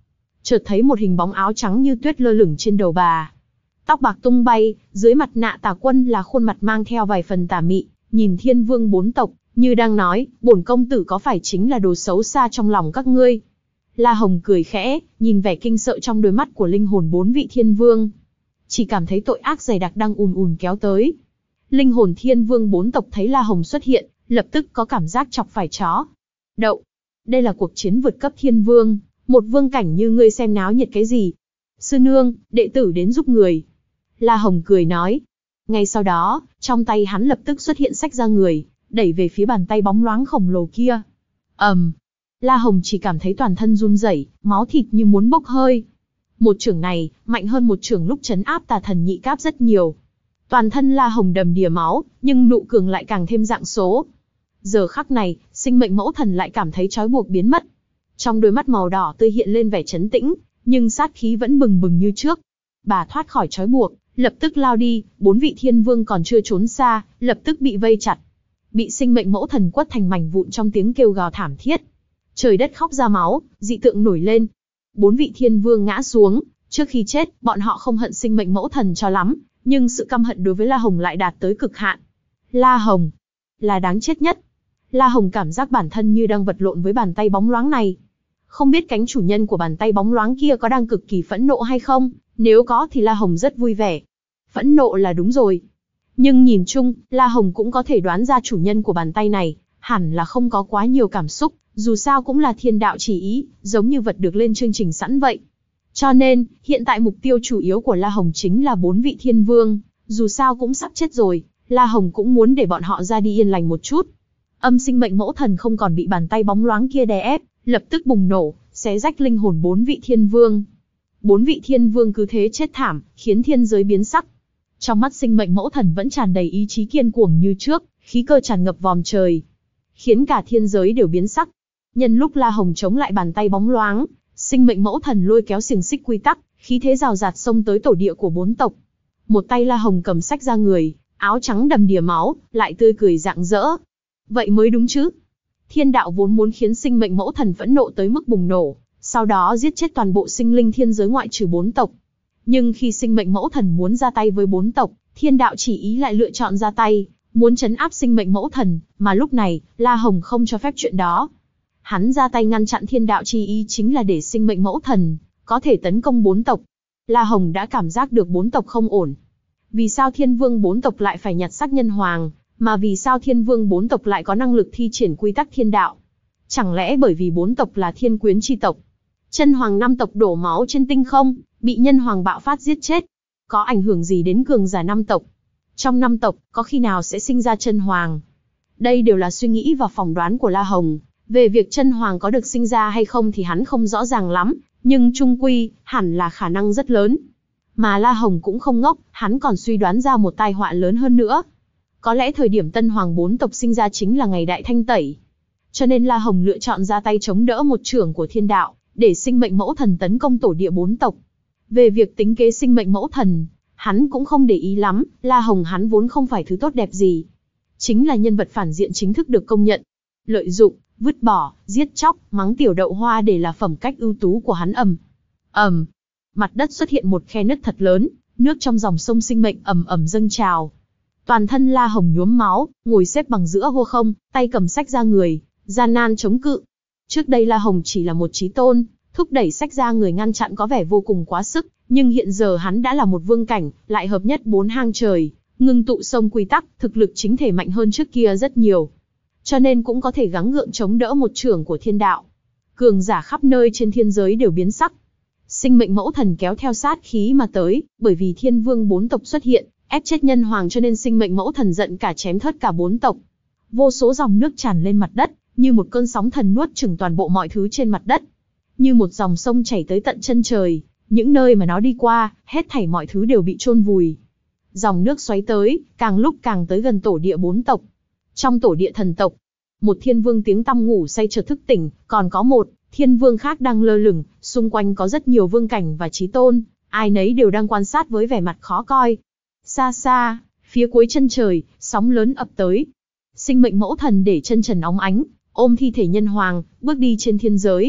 chợt thấy một hình bóng áo trắng như tuyết lơ lửng trên đầu bà. Tóc bạc tung bay, dưới mặt nạ tà quân là khuôn mặt mang theo vài phần tà mị, nhìn thiên vương bốn tộc, như đang nói, bổn công tử có phải chính là đồ xấu xa trong lòng các ngươi. La Hồng cười khẽ, nhìn vẻ kinh sợ trong đôi mắt của linh hồn bốn vị thiên vương. Chỉ cảm thấy tội ác dày đặc đang ùn ùn kéo tới. Linh hồn thiên vương bốn tộc thấy La Hồng xuất hiện, lập tức có cảm giác chọc phải chó. Đậu, đây là cuộc chiến vượt cấp thiên vương, một vương cảnh như ngươi xem náo nhiệt cái gì. Sư nương, đệ tử đến giúp người. La Hồng cười nói. Ngay sau đó, trong tay hắn lập tức xuất hiện sách ra người, đẩy về phía bàn tay bóng loáng khổng lồ kia. ầm, um, La Hồng chỉ cảm thấy toàn thân run rẩy, máu thịt như muốn bốc hơi. Một chưởng này, mạnh hơn một chưởng lúc trấn áp tà thần nhị cáp rất nhiều. Toàn thân La Hồng đầm đìa máu, nhưng nụ cường lại càng thêm rạng số. Giờ khắc này, sinh mệnh mẫu thần lại cảm thấy trói buộc biến mất. Trong đôi mắt màu đỏ tươi hiện lên vẻ trấn tĩnh, nhưng sát khí vẫn bừng bừng như trước. Bà thoát khỏi trói buộc, lập tức lao đi, bốn vị thiên vương còn chưa trốn xa, lập tức bị vây chặt. Bị sinh mệnh mẫu thần quất thành mảnh vụn trong tiếng kêu gào thảm thiết. Trời đất khóc ra máu, dị tượng nổi lên. Bốn vị thiên vương ngã xuống, trước khi chết, bọn họ không hận sinh mệnh mẫu thần cho lắm, nhưng sự căm hận đối với La Hồng lại đạt tới cực hạn. La Hồng là đáng chết nhất. La Hồng cảm giác bản thân như đang vật lộn với bàn tay bóng loáng này. Không biết cánh chủ nhân của bàn tay bóng loáng kia có đang cực kỳ phẫn nộ hay không, nếu có thì La Hồng rất vui vẻ. Phẫn nộ là đúng rồi. Nhưng nhìn chung, La Hồng cũng có thể đoán ra chủ nhân của bàn tay này, hẳn là không có quá nhiều cảm xúc, dù sao cũng là thiên đạo chỉ ý, giống như vật được lên chương trình sẵn vậy. Cho nên, hiện tại mục tiêu chủ yếu của La Hồng chính là bốn vị thiên vương, dù sao cũng sắp chết rồi, La Hồng cũng muốn để bọn họ ra đi yên lành một chút. Âm sinh mệnh mẫu thần không còn bị bàn tay bóng loáng kia đè ép, lập tức bùng nổ, xé rách linh hồn bốn vị thiên vương. Bốn vị thiên vương cứ thế chết thảm, khiến thiên giới biến sắc. Trong mắt sinh mệnh mẫu thần vẫn tràn đầy ý chí kiên cuồng như trước, khí cơ tràn ngập vòm trời, khiến cả thiên giới đều biến sắc. Nhân lúc La Hồng chống lại bàn tay bóng loáng, sinh mệnh mẫu thần lôi kéo xiềng xích quy tắc, khí thế rào rạt xông tới tổ địa của bốn tộc. Một tay La Hồng cầm sách ra người, áo trắng đầm đìa máu, lại tươi cười rạng rỡ. Vậy mới đúng chứ. Thiên đạo vốn muốn khiến sinh mệnh mẫu thần phẫn nộ tới mức bùng nổ, sau đó giết chết toàn bộ sinh linh thiên giới ngoại trừ bốn tộc. Nhưng khi sinh mệnh mẫu thần muốn ra tay với bốn tộc, thiên đạo chỉ ý lại lựa chọn ra tay, muốn trấn áp sinh mệnh mẫu thần, mà lúc này, La Hồng không cho phép chuyện đó. Hắn ra tay ngăn chặn thiên đạo chi ý chính là để sinh mệnh mẫu thần có thể tấn công bốn tộc. La Hồng đã cảm giác được bốn tộc không ổn. Vì sao thiên vương bốn tộc lại phải nhặt xác nhân hoàng, mà vì sao thiên vương bốn tộc lại có năng lực thi triển quy tắc thiên đạo? Chẳng lẽ bởi vì bốn tộc là thiên quyến chi tộc? Chân hoàng năm tộc đổ máu trên tinh không, bị nhân hoàng bạo phát giết chết, có ảnh hưởng gì đến cường giả năm tộc? Trong năm tộc, có khi nào sẽ sinh ra chân hoàng? Đây đều là suy nghĩ và phỏng đoán của La Hồng. Về việc chân hoàng có được sinh ra hay không thì hắn không rõ ràng lắm, nhưng chung quy, hẳn là khả năng rất lớn. Mà La Hồng cũng không ngốc, hắn còn suy đoán ra một tai họa lớn hơn nữa. Có lẽ thời điểm tân hoàng bốn tộc sinh ra chính là ngày đại thanh tẩy. Cho nên La Hồng lựa chọn ra tay chống đỡ một chưởng của thiên đạo, để sinh mệnh mẫu thần tấn công tổ địa bốn tộc. Về việc tính kế sinh mệnh mẫu thần, hắn cũng không để ý lắm, La Hồng hắn vốn không phải thứ tốt đẹp gì. Chính là nhân vật phản diện chính thức được công nhận. Lợi dụng, vứt bỏ, giết chóc, mắng tiểu đậu hoa để là phẩm cách ưu tú của hắn. ầm ầm, mặt đất xuất hiện một khe nứt thật lớn, nước trong dòng sông sinh mệnh ầm ầm dâng trào. Toàn thân La Hồng nhuốm máu, ngồi xếp bằng giữa hô không, tay cầm sách ra người, gian nan chống cự. Trước đây La Hồng chỉ là một chí tôn, thúc đẩy sách ra người ngăn chặn có vẻ vô cùng quá sức, nhưng hiện giờ hắn đã là một vương cảnh, lại hợp nhất bốn hang trời, ngưng tụ sông quy tắc, thực lực chính thể mạnh hơn trước kia rất nhiều. Cho nên cũng có thể gắng gượng chống đỡ một chưởng của thiên đạo. Cường giả khắp nơi trên thiên giới đều biến sắc. Sinh mệnh mẫu thần kéo theo sát khí mà tới, bởi vì thiên vương bốn tộc xuất hiện, ép chết nhân hoàng cho nên sinh mệnh mẫu thần giận cả chém thớt cả bốn tộc. Vô số dòng nước tràn lên mặt đất, như một cơn sóng thần nuốt chửng toàn bộ mọi thứ trên mặt đất. Như một dòng sông chảy tới tận chân trời, những nơi mà nó đi qua, hết thảy mọi thứ đều bị chôn vùi. Dòng nước xoáy tới, càng lúc càng tới gần tổ địa bốn tộc. Trong tổ địa thần tộc, một thiên vương tiếng tăm ngủ say chợt thức tỉnh, còn có một thiên vương khác đang lơ lửng, xung quanh có rất nhiều vương cảnh và chí tôn, ai nấy đều đang quan sát với vẻ mặt khó coi. Xa xa, phía cuối chân trời, sóng lớn ập tới. Sinh mệnh mẫu thần để chân trần óng ánh, ôm thi thể nhân hoàng, bước đi trên thiên giới,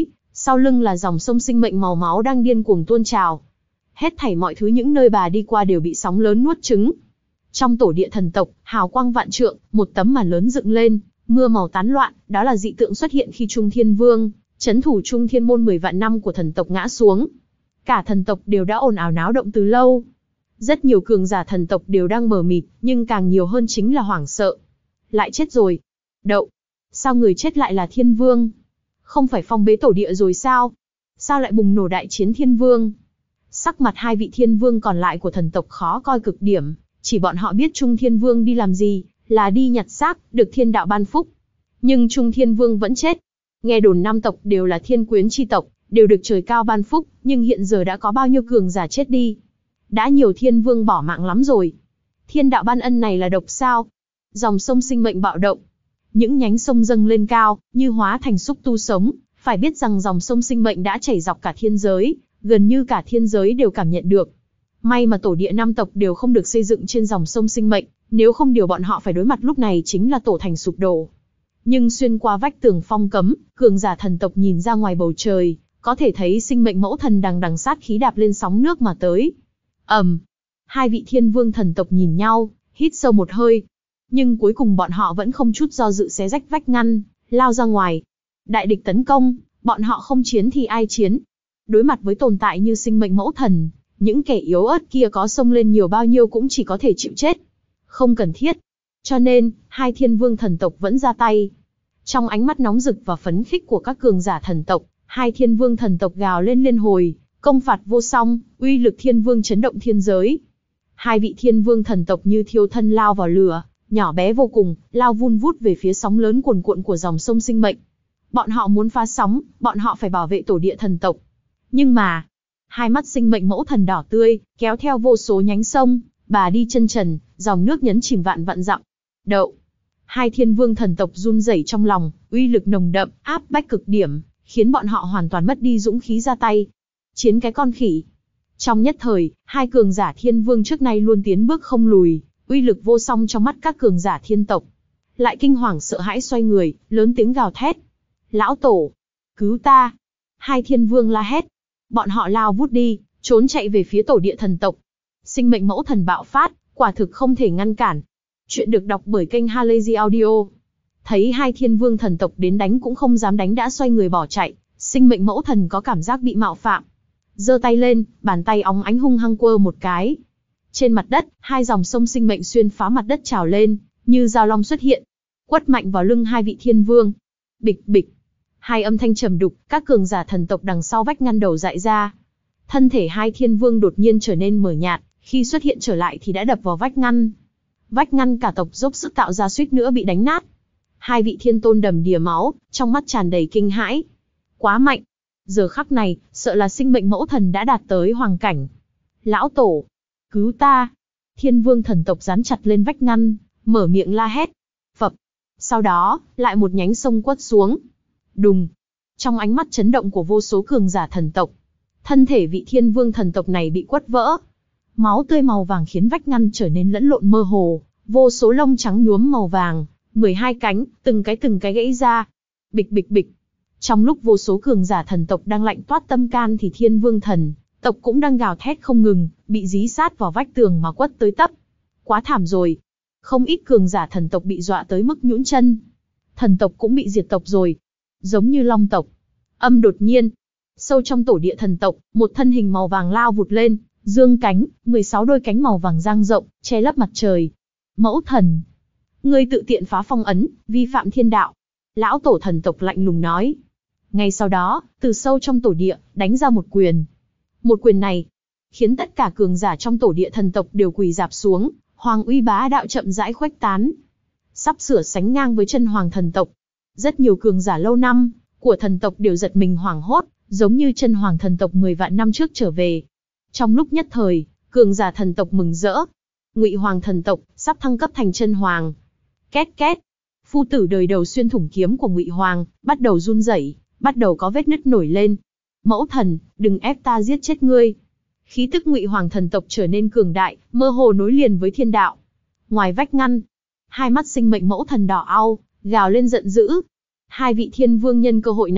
Sau lưng là dòng sông sinh mệnh màu máu đang điên cuồng tuôn trào. Hết thảy mọi thứ những nơi bà đi qua đều bị sóng lớn nuốt chửng. Trong tổ địa thần tộc, hào quang vạn trượng, một tấm màn lớn dựng lên, mưa màu tán loạn, đó là dị tượng xuất hiện khi Trung Thiên Vương, trấn thủ Trung Thiên môn mười vạn năm của thần tộc ngã xuống. Cả thần tộc đều đã ồn ào náo động từ lâu. Rất nhiều cường giả thần tộc đều đang mờ mịt, nhưng càng nhiều hơn chính là hoảng sợ. Lại chết rồi. Đậu. Sao người chết lại là Thiên Vương? Không phải phong bế tổ địa rồi sao? Sao lại bùng nổ đại chiến Thiên Vương? Sắc mặt hai vị Thiên Vương còn lại của thần tộc khó coi cực điểm, chỉ bọn họ biết Trung Thiên Vương đi làm gì, là đi nhặt xác, được thiên đạo ban phúc. Nhưng Trung Thiên Vương vẫn chết. Nghe đồn năm tộc đều là thiên quyến chi tộc, đều được trời cao ban phúc, nhưng hiện giờ đã có bao nhiêu cường giả chết đi. Đã nhiều Thiên Vương bỏ mạng lắm rồi. Thiên đạo ban ân này là độc sao? Dòng sông sinh mệnh bạo động. Những nhánh sông dâng lên cao, như hóa thành xúc tu sống. Phải biết rằng dòng sông sinh mệnh đã chảy dọc cả thiên giới, gần như cả thiên giới đều cảm nhận được. May mà tổ địa năm tộc đều không được xây dựng trên dòng sông sinh mệnh, nếu không điều bọn họ phải đối mặt lúc này chính là tổ thành sụp đổ. Nhưng xuyên qua vách tường phong cấm, cường giả thần tộc nhìn ra ngoài bầu trời, có thể thấy sinh mệnh mẫu thần đằng đằng sát khí đạp lên sóng nước mà tới. ầm, um, hai vị Thiên Vương thần tộc nhìn nhau, hít sâu một hơi. Nhưng cuối cùng bọn họ vẫn không chút do dự xé rách vách ngăn, lao ra ngoài. Đại địch tấn công, bọn họ không chiến thì ai chiến? Đối mặt với tồn tại như sinh mệnh mẫu thần, những kẻ yếu ớt kia có xông lên nhiều bao nhiêu cũng chỉ có thể chịu chết. Không cần thiết. Cho nên, hai Thiên Vương thần tộc vẫn ra tay. Trong ánh mắt nóng rực và phấn khích của các cường giả thần tộc, hai Thiên Vương thần tộc gào lên liên hồi, công phạt vô song, uy lực Thiên Vương chấn động thiên giới. Hai vị Thiên Vương thần tộc như thiêu thân lao vào lửa, nhỏ bé vô cùng, lao vun vút về phía sóng lớn cuồn cuộn của dòng sông sinh mệnh. Bọn họ muốn phá sóng, bọn họ phải bảo vệ tổ địa thần tộc. Nhưng mà, hai mắt sinh mệnh mẫu thần đỏ tươi, kéo theo vô số nhánh sông, bà đi chân trần, dòng nước nhấn chìm vạn vạn dặm. Đậu. Hai Thiên Vương thần tộc run rẩy trong lòng, uy lực nồng đậm, áp bách cực điểm, khiến bọn họ hoàn toàn mất đi dũng khí ra tay. Chiến cái con khỉ. Trong nhất thời, hai cường giả Thiên Vương trước nay luôn tiến bước không lùi, uy lực vô song trong mắt các cường giả thiên tộc. Lại kinh hoàng sợ hãi xoay người, lớn tiếng gào thét. Lão tổ! Cứu ta! Hai Thiên Vương la hét. Bọn họ lao vút đi, trốn chạy về phía tổ địa thần tộc. Sinh mệnh mẫu thần bạo phát, quả thực không thể ngăn cản. Chuyện được đọc bởi kênh Halazy Audio. Thấy hai Thiên Vương thần tộc đến đánh cũng không dám đánh đã xoay người bỏ chạy, sinh mệnh mẫu thần có cảm giác bị mạo phạm. Giơ tay lên, bàn tay óng ánh hung hăng quơ một cái. Trên mặt đất, hai dòng sông sinh mệnh xuyên phá mặt đất trào lên, như dao long xuất hiện, quất mạnh vào lưng hai vị Thiên Vương. Bịch bịch. Hai âm thanh trầm đục, các cường giả thần tộc đằng sau vách ngăn đầu dại ra. Thân thể hai Thiên Vương đột nhiên trở nên mờ nhạt, khi xuất hiện trở lại thì đã đập vào vách ngăn. Vách ngăn cả tộc dốc sức tạo ra suýt nữa bị đánh nát. Hai vị thiên tôn đầm đìa máu, trong mắt tràn đầy kinh hãi. Quá mạnh. Giờ khắc này, sợ là sinh mệnh mẫu thần đã đạt tới hoàng cảnh. Lão tổ! Cứu ta! Thiên Vương thần tộc dán chặt lên vách ngăn, mở miệng la hét. Phập! Sau đó, lại một nhánh sông quất xuống. Đùng! Trong ánh mắt chấn động của vô số cường giả thần tộc, thân thể vị Thiên Vương thần tộc này bị quất vỡ. Máu tươi màu vàng khiến vách ngăn trở nên lẫn lộn mơ hồ, vô số lông trắng nhuốm màu vàng, mười hai cánh, từng cái từng cái gãy ra. Bịch bịch bịch. Trong lúc vô số cường giả thần tộc đang lạnh toát tâm can thì Thiên Vương thần tộc cũng đang gào thét không ngừng, bị dí sát vào vách tường mà quất tới tấp. Quá thảm rồi. Không ít cường giả thần tộc bị dọa tới mức nhũn chân. Thần tộc cũng bị diệt tộc rồi. Giống như Long tộc. Âm đột nhiên, sâu trong tổ địa thần tộc, một thân hình màu vàng lao vụt lên, dương cánh, mười sáu đôi cánh màu vàng dang rộng, che lấp mặt trời. Mẫu thần! Ngươi tự tiện phá phong ấn, vi phạm thiên đạo. Lão tổ thần tộc lạnh lùng nói. Ngay sau đó, từ sâu trong tổ địa, đánh ra một quyền. Một quyền này, khiến tất cả cường giả trong tổ địa thần tộc đều quỳ rạp xuống, hoàng uy bá đạo chậm rãi khuếch tán. Sắp sửa sánh ngang với chân hoàng thần tộc. Rất nhiều cường giả lâu năm, của thần tộc đều giật mình hoảng hốt, giống như chân hoàng thần tộc mười vạn năm trước trở về. Trong lúc nhất thời, cường giả thần tộc mừng rỡ. Ngụy hoàng thần tộc, sắp thăng cấp thành chân hoàng. Két két. Phu tử đời đầu xuyên thủng kiếm của Ngụy hoàng, bắt đầu run rẩy, bắt đầu có vết nứt nổi lên. Mẫu thần, đừng ép ta giết chết ngươi. Khí tức Ngụy hoàng thần tộc trở nên cường đại, mơ hồ nối liền với thiên đạo. Ngoài vách ngăn, hai mắt sinh mệnh mẫu thần đỏ au, gào lên giận dữ. Hai vị Thiên Vương nhân cơ hội này,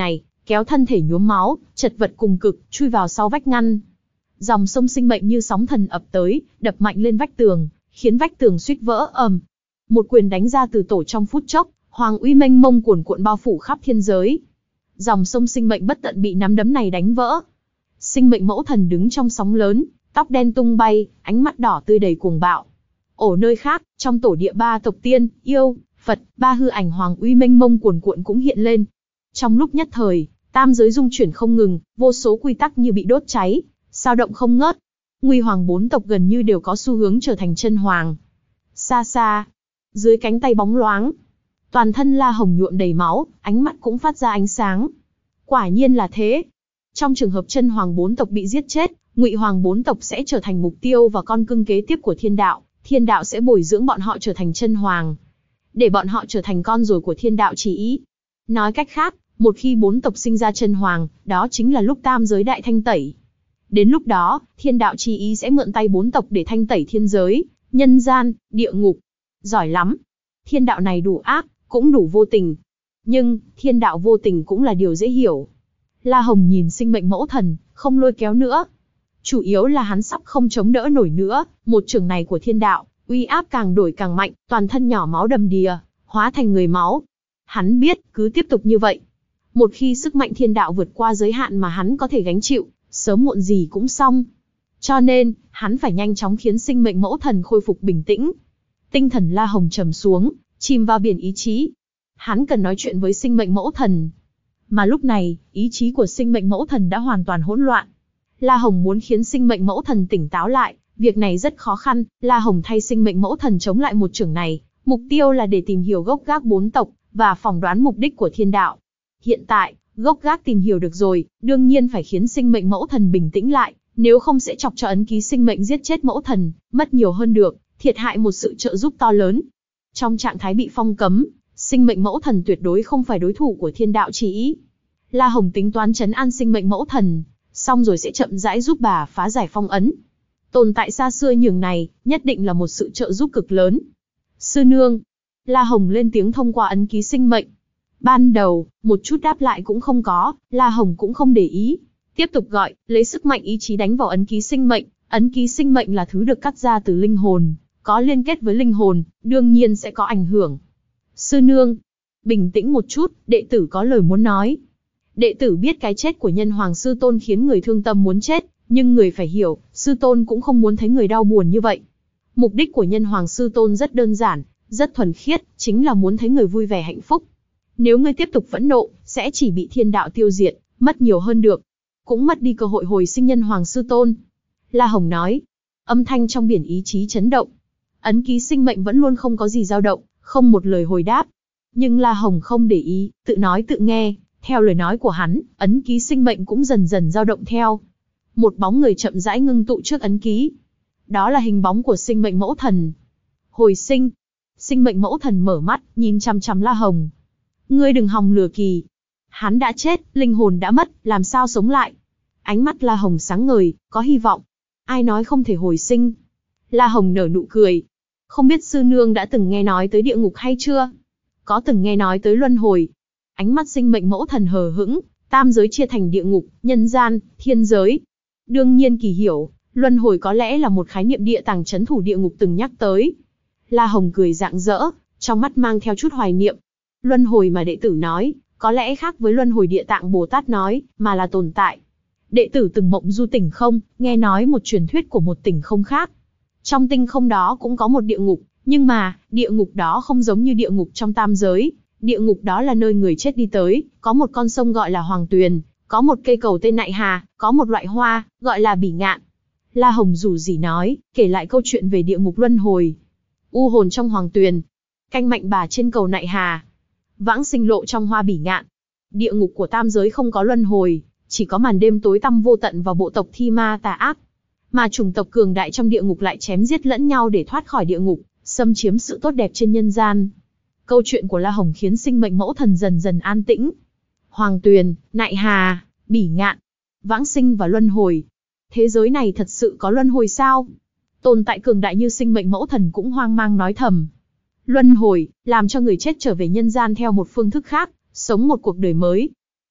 kéo thân thể nhuốm máu, chật vật cùng cực, chui vào sau vách ngăn. Dòng sông sinh mệnh như sóng thần ập tới, đập mạnh lên vách tường, khiến vách tường suýt vỡ ầm. Một quyền đánh ra từ tổ trong phút chốc, hoàng uy mênh mông cuồn cuộn bao phủ khắp thiên giới. Dòng sông sinh mệnh bất tận bị nắm đấm này đánh vỡ. Sinh mệnh mẫu thần đứng trong sóng lớn, tóc đen tung bay, ánh mắt đỏ tươi đầy cuồng bạo. Ở nơi khác, trong tổ địa ba tộc tiên, yêu, Phật, ba hư ảnh hoàng uy mênh mông cuồn cuộn cũng hiện lên. Trong lúc nhất thời, tam giới dung chuyển không ngừng, vô số quy tắc như bị đốt cháy, sao động không ngớt. Nguy hoàng bốn tộc gần như đều có xu hướng trở thành chân hoàng. Xa xa, dưới cánh tay bóng loáng, toàn thân La Hồng nhuộm đầy máu, ánh mắt cũng phát ra ánh sáng. Quả nhiên là thế. Trong trường hợp chân hoàng bốn tộc bị giết chết, Ngụy hoàng bốn tộc sẽ trở thành mục tiêu và con cưng kế tiếp của thiên đạo. Thiên đạo sẽ bồi dưỡng bọn họ trở thành chân hoàng, để bọn họ trở thành con rồi của thiên đạo chỉ ý. Nói cách khác, một khi bốn tộc sinh ra chân hoàng, đó chính là lúc tam giới đại thanh tẩy. Đến lúc đó, thiên đạo chỉ ý sẽ mượn tay bốn tộc để thanh tẩy thiên giới, nhân gian, địa ngục. Giỏi lắm. Thiên đạo này đủ ác, cũng đủ vô tình. Nhưng, thiên đạo vô tình cũng là điều dễ hiểu. La Hồng nhìn sinh mệnh mẫu thần, không lôi kéo nữa. Chủ yếu là hắn sắp không chống đỡ nổi nữa, một chưởng này của thiên đạo, uy áp càng đổi càng mạnh, toàn thân nhỏ máu đầm đìa, hóa thành người máu. Hắn biết, cứ tiếp tục như vậy, một khi sức mạnh thiên đạo vượt qua giới hạn mà hắn có thể gánh chịu, sớm muộn gì cũng xong. Cho nên, hắn phải nhanh chóng khiến sinh mệnh mẫu thần khôi phục bình tĩnh. Tinh thần La Hồng trầm xuống, chìm vào biển ý chí. Hắn cần nói chuyện với sinh mệnh mẫu thần. Mà lúc này, ý chí của sinh mệnh mẫu thần đã hoàn toàn hỗn loạn. La Hồng muốn khiến sinh mệnh mẫu thần tỉnh táo lại, việc này rất khó khăn. La Hồng thay sinh mệnh mẫu thần chống lại một chưởng này, mục tiêu là để tìm hiểu gốc gác bốn tộc, và phỏng đoán mục đích của thiên đạo. Hiện tại, gốc gác tìm hiểu được rồi, đương nhiên phải khiến sinh mệnh mẫu thần bình tĩnh lại, nếu không sẽ chọc cho ấn ký sinh mệnh giết chết mẫu thần, mất nhiều hơn được, thiệt hại một sự trợ giúp to lớn. Trong trạng thái bị phong cấm, sinh mệnh mẫu thần tuyệt đối không phải đối thủ của thiên đạo chỉ ý. La Hồng tính toán trấn an sinh mệnh mẫu thần, xong rồi sẽ chậm rãi giúp bà phá giải phong ấn. Tồn tại xa xưa nhường này, nhất định là một sự trợ giúp cực lớn. Sư nương. La Hồng lên tiếng thông qua ấn ký sinh mệnh. Ban đầu, một chút đáp lại cũng không có, La Hồng cũng không để ý. Tiếp tục gọi, lấy sức mạnh ý chí đánh vào ấn ký sinh mệnh. Ấn ký sinh mệnh là thứ được cắt ra từ linh hồn, có liên kết với linh hồn, đương nhiên sẽ có ảnh hưởng. Sư nương. Bình tĩnh một chút, đệ tử có lời muốn nói. Đệ tử biết cái chết của nhân hoàng sư tôn khiến người thương tâm muốn chết, nhưng người phải hiểu, sư tôn cũng không muốn thấy người đau buồn như vậy. Mục đích của nhân hoàng sư tôn rất đơn giản, rất thuần khiết, chính là muốn thấy người vui vẻ hạnh phúc. Nếu ngươi tiếp tục phẫn nộ, sẽ chỉ bị thiên đạo tiêu diệt, mất nhiều hơn được. Cũng mất đi cơ hội hồi sinh nhân hoàng sư tôn. La Hồng nói. Âm thanh trong biển ý chí chấn động. Ấn ký sinh mệnh vẫn luôn không có gì dao động, không một lời hồi đáp. Nhưng La Hồng không để ý, tự nói tự nghe. Theo lời nói của hắn, ấn ký sinh mệnh cũng dần dần dao động theo. Một bóng người chậm rãi ngưng tụ trước ấn ký. Đó là hình bóng của sinh mệnh mẫu thần. Hồi sinh. Sinh mệnh mẫu thần mở mắt, nhìn chằm chằm La Hồng. Ngươi đừng hòng lừa kỳ. Hắn đã chết, linh hồn đã mất, làm sao sống lại? Ánh mắt La Hồng sáng ngời, có hy vọng. Ai nói không thể hồi sinh? La Hồng nở nụ cười. Không biết sư nương đã từng nghe nói tới địa ngục hay chưa? Có từng nghe nói tới luân hồi? Ánh mắt sinh mệnh mẫu thần hờ hững, tam giới chia thành địa ngục, nhân gian, thiên giới. Đương nhiên kỳ hiểu, luân hồi có lẽ là một khái niệm địa tàng trấn thủ địa ngục từng nhắc tới. La Hồng cười rạng rỡ, trong mắt mang theo chút hoài niệm. Luân hồi mà đệ tử nói, có lẽ khác với luân hồi địa tạng Bồ Tát nói, mà là tồn tại. Đệ tử từng mộng du tỉnh không, nghe nói một truyền thuyết của một tỉnh không khác. Trong tinh không đó cũng có một địa ngục, nhưng mà, địa ngục đó không giống như địa ngục trong tam giới. Địa ngục đó là nơi người chết đi tới, có một con sông gọi là Hoàng Tuyền, có một cây cầu tên Nại Hà, có một loại hoa, gọi là bỉ ngạn. La Hồng rủ rỉ nói, kể lại câu chuyện về địa ngục luân hồi. U hồn trong Hoàng Tuyền, canh mạnh bà trên cầu Nại Hà, vãng sinh lộ trong hoa bỉ ngạn. Địa ngục của tam giới không có luân hồi, chỉ có màn đêm tối tăm vô tận và bộ tộc thi ma tà ác. Mà chủng tộc cường đại trong địa ngục lại chém giết lẫn nhau để thoát khỏi địa ngục, xâm chiếm sự tốt đẹp trên nhân gian. Câu chuyện của La Hồng khiến sinh mệnh mẫu thần dần dần an tĩnh. Hoàng Tuyền, Nại Hà, bỉ ngạn, vãng sinh và luân hồi. Thế giới này thật sự có luân hồi sao? Tồn tại cường đại như sinh mệnh mẫu thần cũng hoang mang nói thầm. Luân hồi, làm cho người chết trở về nhân gian theo một phương thức khác, sống một cuộc đời mới.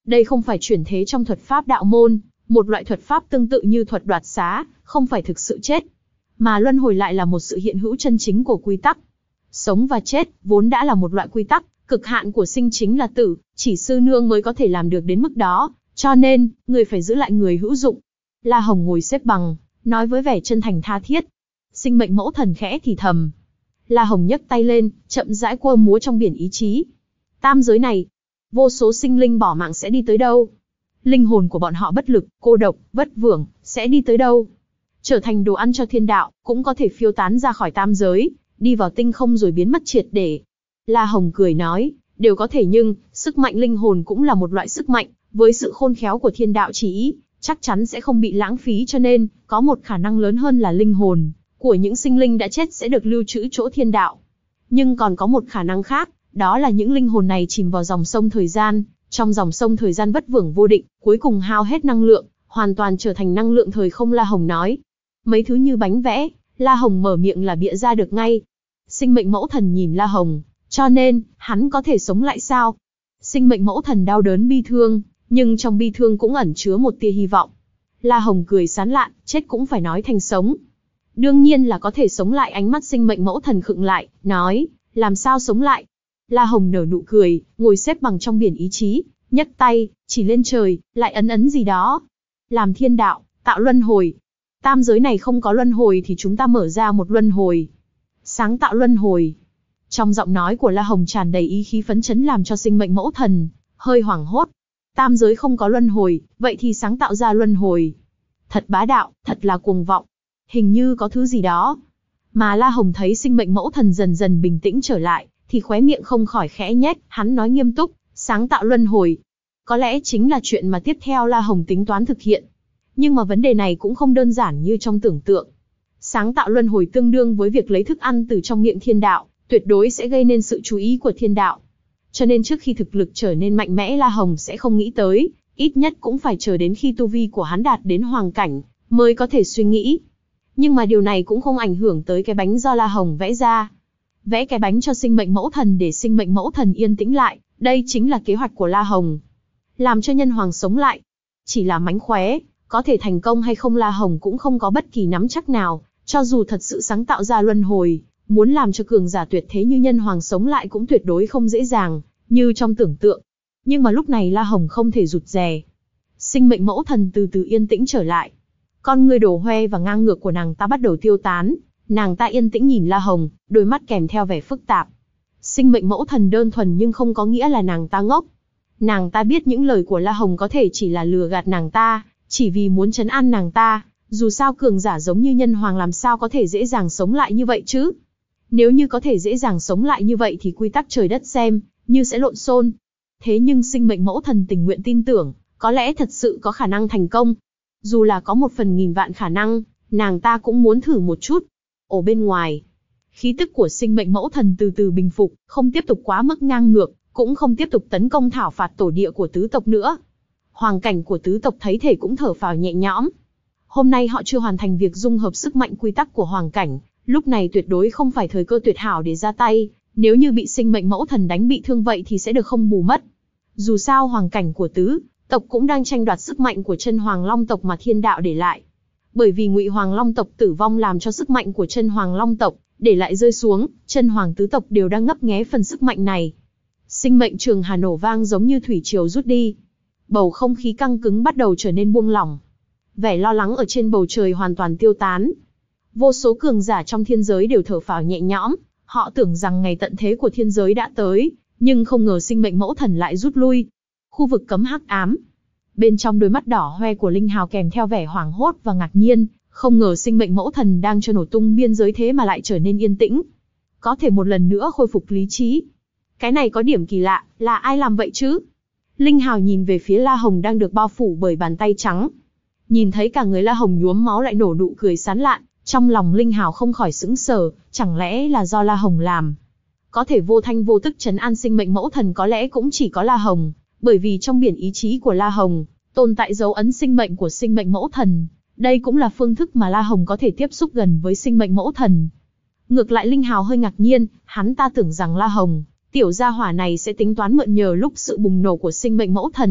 Đây không phải chuyển thế trong thuật pháp đạo môn, một loại thuật pháp tương tự như thuật đoạt xá, không phải thực sự chết. Mà luân hồi lại là một sự hiện hữu chân chính của quy tắc. Sống và chết, vốn đã là một loại quy tắc, cực hạn của sinh chính là tử, chỉ sư nương mới có thể làm được đến mức đó, cho nên, người phải giữ lại người hữu dụng. La Hồng ngồi xếp bằng, nói với vẻ chân thành tha thiết. Sinh mệnh mẫu thần khẽ thì thầm. La Hồng nhấc tay lên, chậm rãi quơ múa trong biển ý chí. Tam giới này, vô số sinh linh bỏ mạng sẽ đi tới đâu? Linh hồn của bọn họ bất lực, cô độc, vất vưởng, sẽ đi tới đâu? Trở thành đồ ăn cho thiên đạo, cũng có thể phiêu tán ra khỏi tam giới, đi vào tinh không rồi biến mất triệt để. La Hồng cười nói, đều có thể nhưng, sức mạnh linh hồn cũng là một loại sức mạnh, với sự khôn khéo của thiên đạo chỉ ý, chắc chắn sẽ không bị lãng phí, cho nên, có một khả năng lớn hơn là linh hồn của những sinh linh đã chết sẽ được lưu trữ chỗ thiên đạo. Nhưng còn có một khả năng khác, đó là những linh hồn này chìm vào dòng sông thời gian, trong dòng sông thời gian vất vưởng vô định, cuối cùng hao hết năng lượng, hoàn toàn trở thành năng lượng thời không. La Hồng nói. Mấy thứ như bánh vẽ, La Hồng mở miệng là bịa ra được ngay. Sinh mệnh mẫu thần nhìn La Hồng, cho nên, hắn có thể sống lại sao? Sinh mệnh mẫu thần đau đớn bi thương, nhưng trong bi thương cũng ẩn chứa một tia hy vọng. La Hồng cười sán lạn, chết cũng phải nói thành sống. Đương nhiên là có thể sống lại. Ánh mắt sinh mệnh mẫu thần khựng lại, nói, làm sao sống lại? La Hồng nở nụ cười, ngồi xếp bằng trong biển ý chí, nhấc tay, chỉ lên trời, lại ấn ấn gì đó. Làm thiên đạo, tạo luân hồi. Tam giới này không có luân hồi thì chúng ta mở ra một luân hồi. Sáng tạo luân hồi. Trong giọng nói của La Hồng tràn đầy ý khí phấn chấn làm cho sinh mệnh mẫu thần hơi hoảng hốt. Tam giới không có luân hồi, vậy thì sáng tạo ra luân hồi. Thật bá đạo, thật là cuồng vọng. Hình như có thứ gì đó. Mà La Hồng thấy sinh mệnh mẫu thần dần dần bình tĩnh trở lại, thì khóe miệng không khỏi khẽ nhếch, hắn nói nghiêm túc, sáng tạo luân hồi. Có lẽ chính là chuyện mà tiếp theo La Hồng tính toán thực hiện. Nhưng mà vấn đề này cũng không đơn giản như trong tưởng tượng. Sáng tạo luân hồi tương đương với việc lấy thức ăn từ trong miệng thiên đạo, tuyệt đối sẽ gây nên sự chú ý của thiên đạo. Cho nên trước khi thực lực trở nên mạnh mẽ, La Hồng sẽ không nghĩ tới, ít nhất cũng phải chờ đến khi tu vi của hắn đạt đến hoàng cảnh, mới có thể suy nghĩ. Nhưng mà điều này cũng không ảnh hưởng tới cái bánh do La Hồng vẽ ra. Vẽ cái bánh cho sinh mệnh mẫu thần để sinh mệnh mẫu thần yên tĩnh lại, đây chính là kế hoạch của La Hồng. Làm cho nhân hoàng sống lại. Chỉ là mánh khóe, có thể thành công hay không La Hồng cũng không có bất kỳ nắm chắc nào, cho dù thật sự sáng tạo ra luân hồi, muốn làm cho cường giả tuyệt thế như nhân hoàng sống lại cũng tuyệt đối không dễ dàng, như trong tưởng tượng. Nhưng mà lúc này La Hồng không thể rụt rè. Sinh mệnh mẫu thần từ từ yên tĩnh trở lại. Con người đổ hoe và ngang ngược của nàng ta bắt đầu tiêu tán. Nàng ta yên tĩnh nhìn La Hồng, đôi mắt kèm theo vẻ phức tạp. Sinh mệnh mẫu thần đơn thuần nhưng không có nghĩa là nàng ta ngốc. Nàng ta biết những lời của La Hồng có thể chỉ là lừa gạt nàng ta, chỉ vì muốn trấn an nàng ta. Dù sao cường giả giống như nhân hoàng làm sao có thể dễ dàng sống lại như vậy chứ? Nếu như có thể dễ dàng sống lại như vậy thì quy tắc trời đất xem như sẽ lộn xộn. Thế nhưng sinh mệnh mẫu thần tình nguyện tin tưởng, có lẽ thật sự có khả năng thành công. Dù là có một phần nghìn vạn khả năng, nàng ta cũng muốn thử một chút. Ở bên ngoài, khí tức của sinh mệnh mẫu thần từ từ bình phục, không tiếp tục quá mức ngang ngược, cũng không tiếp tục tấn công thảo phạt tổ địa của tứ tộc nữa. Hoàng cảnh của tứ tộc thấy thể cũng thở phào nhẹ nhõm. Hôm nay họ chưa hoàn thành việc dung hợp sức mạnh quy tắc của hoàng cảnh, lúc này tuyệt đối không phải thời cơ tuyệt hảo để ra tay, nếu như bị sinh mệnh mẫu thần đánh bị thương vậy thì sẽ được không bù mất. Dù sao hoàng cảnh của tứ tộc cũng đang tranh đoạt sức mạnh của chân hoàng long tộc mà thiên đạo để lại. Bởi vì Ngụy Hoàng Long tộc tử vong làm cho sức mạnh của chân Hoàng Long tộc để lại rơi xuống, chân Hoàng tứ tộc đều đang ngấp nghé phần sức mạnh này. Sinh mệnh trường hà nổ vang giống như thủy triều rút đi. Bầu không khí căng cứng bắt đầu trở nên buông lỏng. Vẻ lo lắng ở trên bầu trời hoàn toàn tiêu tán. Vô số cường giả trong thiên giới đều thở phào nhẹ nhõm, họ tưởng rằng ngày tận thế của thiên giới đã tới, nhưng không ngờ sinh mệnh mẫu thần lại rút lui. Khu vực cấm hắc ám. Bên trong đôi mắt đỏ hoe của Linh Hào kèm theo vẻ hoảng hốt và ngạc nhiên, không ngờ sinh mệnh mẫu thần đang cho nổ tung biên giới thế mà lại trở nên yên tĩnh. Có thể một lần nữa khôi phục lý trí. Cái này có điểm kỳ lạ, là ai làm vậy chứ? Linh Hào nhìn về phía La Hồng đang được bao phủ bởi bàn tay trắng. Nhìn thấy cả người La Hồng nhuốm máu lại nổ nụ cười sán lạn, trong lòng Linh Hào không khỏi sững sờ, chẳng lẽ là do La Hồng làm? Có thể vô thanh vô tức trấn an sinh mệnh mẫu thần có lẽ cũng chỉ có La Hồng. Bởi vì trong biển ý chí của La Hồng, tồn tại dấu ấn sinh mệnh của sinh mệnh mẫu thần. Đây cũng là phương thức mà La Hồng có thể tiếp xúc gần với sinh mệnh mẫu thần. Ngược lại Linh Hào hơi ngạc nhiên, hắn ta tưởng rằng La Hồng, tiểu gia hỏa này sẽ tính toán mượn nhờ lúc sự bùng nổ của sinh mệnh mẫu thần,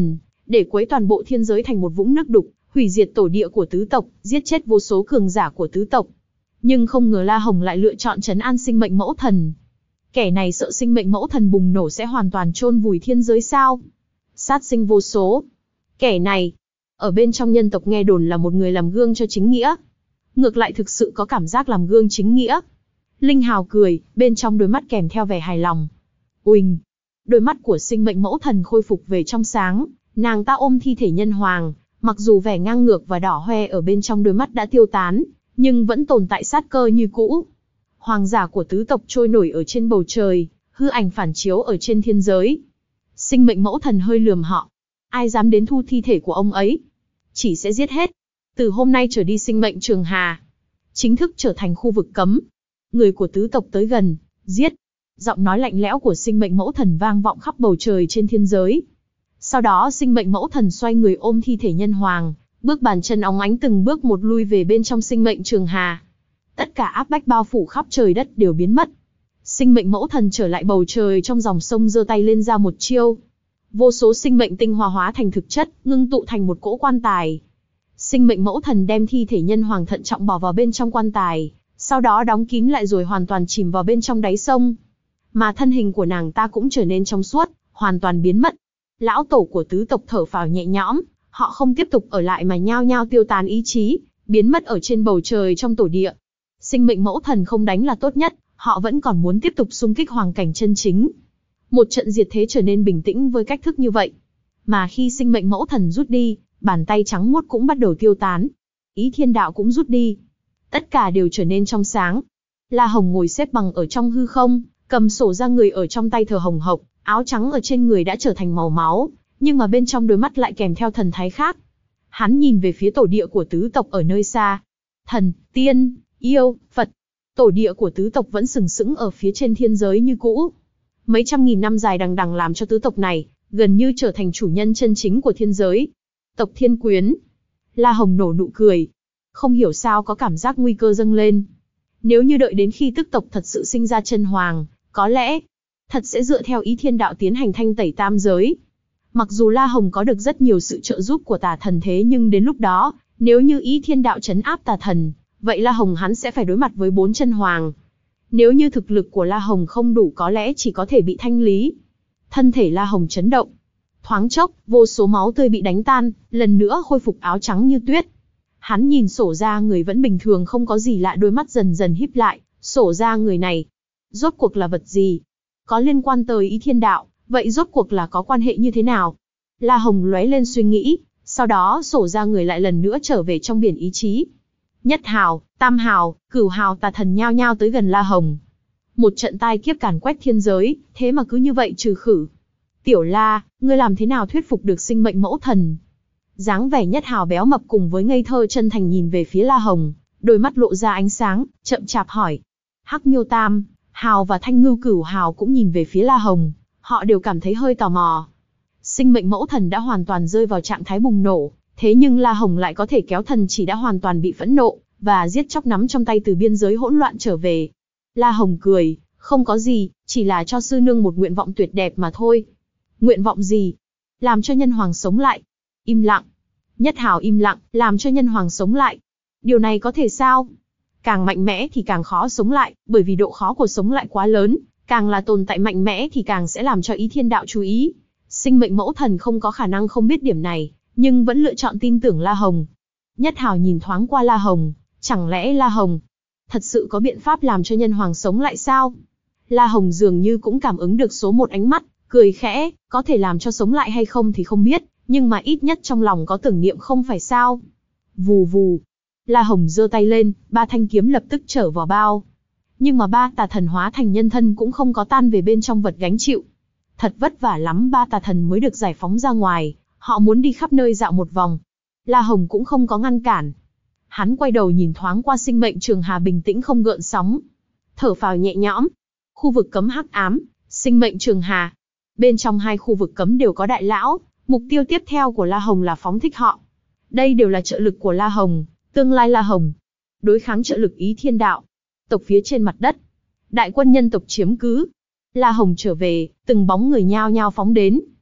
để quấy toàn bộ thiên giới thành một vũng nước đục, hủy diệt tổ địa của tứ tộc, giết chết vô số cường giả của tứ tộc. Nhưng không ngờ La Hồng lại lựa chọn trấn an sinh mệnh mẫu thần. Kẻ này sợ sinh mệnh mẫu thần bùng nổ sẽ hoàn toàn chôn vùi thiên giới sao? Sát sinh vô số. Kẻ này, ở bên trong nhân tộc nghe đồn là một người làm gương cho chính nghĩa. Ngược lại thực sự có cảm giác làm gương chính nghĩa. Linh Hào cười, bên trong đôi mắt kèm theo vẻ hài lòng. Uỳnh! Đôi mắt của sinh mệnh mẫu thần khôi phục về trong sáng, nàng ta ôm thi thể nhân hoàng, mặc dù vẻ ngang ngược và đỏ hoe ở bên trong đôi mắt đã tiêu tán, nhưng vẫn tồn tại sát cơ như cũ. Hoàng giả của tứ tộc trôi nổi ở trên bầu trời, hư ảnh phản chiếu ở trên thiên giới. Sinh mệnh mẫu thần hơi lườm họ. Ai dám đến thu thi thể của ông ấy? Chỉ sẽ giết hết. Từ hôm nay trở đi sinh mệnh Trường Hà chính thức trở thành khu vực cấm. Người của tứ tộc tới gần, giết. Giọng nói lạnh lẽo của sinh mệnh mẫu thần vang vọng khắp bầu trời trên thiên giới. Sau đó sinh mệnh mẫu thần xoay người ôm thi thể nhân hoàng, bước bàn chân óng ánh từng bước một lui về bên trong sinh mệnh Trường Hà. Tất cả áp bách bao phủ khắp trời đất đều biến mất. Sinh mệnh mẫu thần trở lại bầu trời trong dòng sông giơ tay lên ra một chiêu. Vô số sinh mệnh tinh hoa hóa thành thực chất, ngưng tụ thành một cỗ quan tài. Sinh mệnh mẫu thần đem thi thể nhân hoàng thận trọng bỏ vào bên trong quan tài, sau đó đóng kín lại rồi hoàn toàn chìm vào bên trong đáy sông. Mà thân hình của nàng ta cũng trở nên trong suốt, hoàn toàn biến mất. Lão tổ của tứ tộc thở phào nhẹ nhõm, họ không tiếp tục ở lại mà nhao nhao tiêu tán ý chí, biến mất ở trên bầu trời trong tổ địa. Sinh mệnh mẫu thần không đánh là tốt nhất, họ vẫn còn muốn tiếp tục xung kích hoàng cảnh chân chính. Một trận diệt thế trở nên bình tĩnh với cách thức như vậy. Mà khi sinh mệnh mẫu thần rút đi, bàn tay trắng muốt cũng bắt đầu tiêu tán. Ý thiên đạo cũng rút đi. Tất cả đều trở nên trong sáng. La Hồng ngồi xếp bằng ở trong hư không, cầm sổ ra người ở trong tay thờ hồng hộc, áo trắng ở trên người đã trở thành màu máu, nhưng mà bên trong đôi mắt lại kèm theo thần thái khác. Hắn nhìn về phía tổ địa của tứ tộc ở nơi xa. Thần, tiên, yêu, Phật. Tổ địa của tứ tộc vẫn sừng sững ở phía trên thiên giới như cũ. Mấy trăm nghìn năm dài đằng đằng làm cho tứ tộc này gần như trở thành chủ nhân chân chính của thiên giới. Tộc Thiên Quyến. La Hồng nổ nụ cười. Không hiểu sao có cảm giác nguy cơ dâng lên. Nếu như đợi đến khi tức tộc thật sự sinh ra chân hoàng, có lẽ thật sẽ dựa theo ý thiên đạo tiến hành thanh tẩy tam giới. Mặc dù La Hồng có được rất nhiều sự trợ giúp của tà thần thế nhưng đến lúc đó, nếu như ý thiên đạo trấn áp tà thần, vậy La Hồng hắn sẽ phải đối mặt với bốn chân hoàng. Nếu như thực lực của La Hồng không đủ có lẽ chỉ có thể bị thanh lý. Thân thể La Hồng chấn động. Thoáng chốc, vô số máu tươi bị đánh tan, lần nữa khôi phục áo trắng như tuyết. Hắn nhìn sổ ra người vẫn bình thường không có gì lạ, đôi mắt dần dần híp lại, sổ ra người này. Rốt cuộc là vật gì? Có liên quan tới ý thiên đạo, vậy rốt cuộc là có quan hệ như thế nào? La Hồng lóe lên suy nghĩ, sau đó sổ ra người lại lần nữa trở về trong biển ý chí. Nhất hào, tam hào, cửu hào tà thần nhao nhao tới gần La Hồng. Một trận tai kiếp càn quét thiên giới, thế mà cứ như vậy trừ khử. Tiểu La, ngươi làm thế nào thuyết phục được sinh mệnh mẫu thần? Dáng vẻ Nhất hào béo mập cùng với ngây thơ chân thành nhìn về phía La Hồng, đôi mắt lộ ra ánh sáng, chậm chạp hỏi. Hắc Miêu tam hào và Thanh Ngưu cửu hào cũng nhìn về phía La Hồng, họ đều cảm thấy hơi tò mò. Sinh mệnh mẫu thần đã hoàn toàn rơi vào trạng thái bùng nổ, thế nhưng La Hồng lại có thể kéo thần chỉ đã hoàn toàn bị phẫn nộ, và giết chóc nắm trong tay từ biên giới hỗn loạn trở về. La Hồng cười, không có gì, chỉ là cho sư nương một nguyện vọng tuyệt đẹp mà thôi. Nguyện vọng gì? Làm cho nhân hoàng sống lại. Im lặng. Nhất hào im lặng, làm cho nhân hoàng sống lại. Điều này có thể sao? Càng mạnh mẽ thì càng khó sống lại, bởi vì độ khó của sống lại quá lớn, càng là tồn tại mạnh mẽ thì càng sẽ làm cho ý thiên đạo chú ý. Sinh mệnh mẫu thần không có khả năng không biết điểm này, nhưng vẫn lựa chọn tin tưởng La Hồng. Nhất hào nhìn thoáng qua La Hồng, chẳng lẽ La Hồng thật sự có biện pháp làm cho nhân hoàng sống lại sao? La Hồng dường như cũng cảm ứng được số một ánh mắt, cười khẽ, có thể làm cho sống lại hay không thì không biết, nhưng mà ít nhất trong lòng có tưởng niệm không phải sao? Vù vù. La Hồng giơ tay lên, ba thanh kiếm lập tức trở vào bao. Nhưng mà ba tà thần hóa thành nhân thân cũng không có tan về bên trong vật gánh chịu. Thật vất vả lắm ba tà thần mới được giải phóng ra ngoài, họ muốn đi khắp nơi dạo một vòng. La Hồng cũng không có ngăn cản. Hắn quay đầu nhìn thoáng qua sinh mệnh Trường Hà bình tĩnh không gợn sóng. Thở phào nhẹ nhõm. Khu vực cấm hắc ám, sinh mệnh Trường Hà. Bên trong hai khu vực cấm đều có đại lão, mục tiêu tiếp theo của La Hồng là phóng thích họ. Đây đều là trợ lực của La Hồng, tương lai La Hồng. Đối kháng trợ lực ý thiên đạo. Tộc phía trên mặt đất. Đại quân nhân tộc chiếm cứ. La Hồng trở về, từng bóng người nhao nhao phóng đến.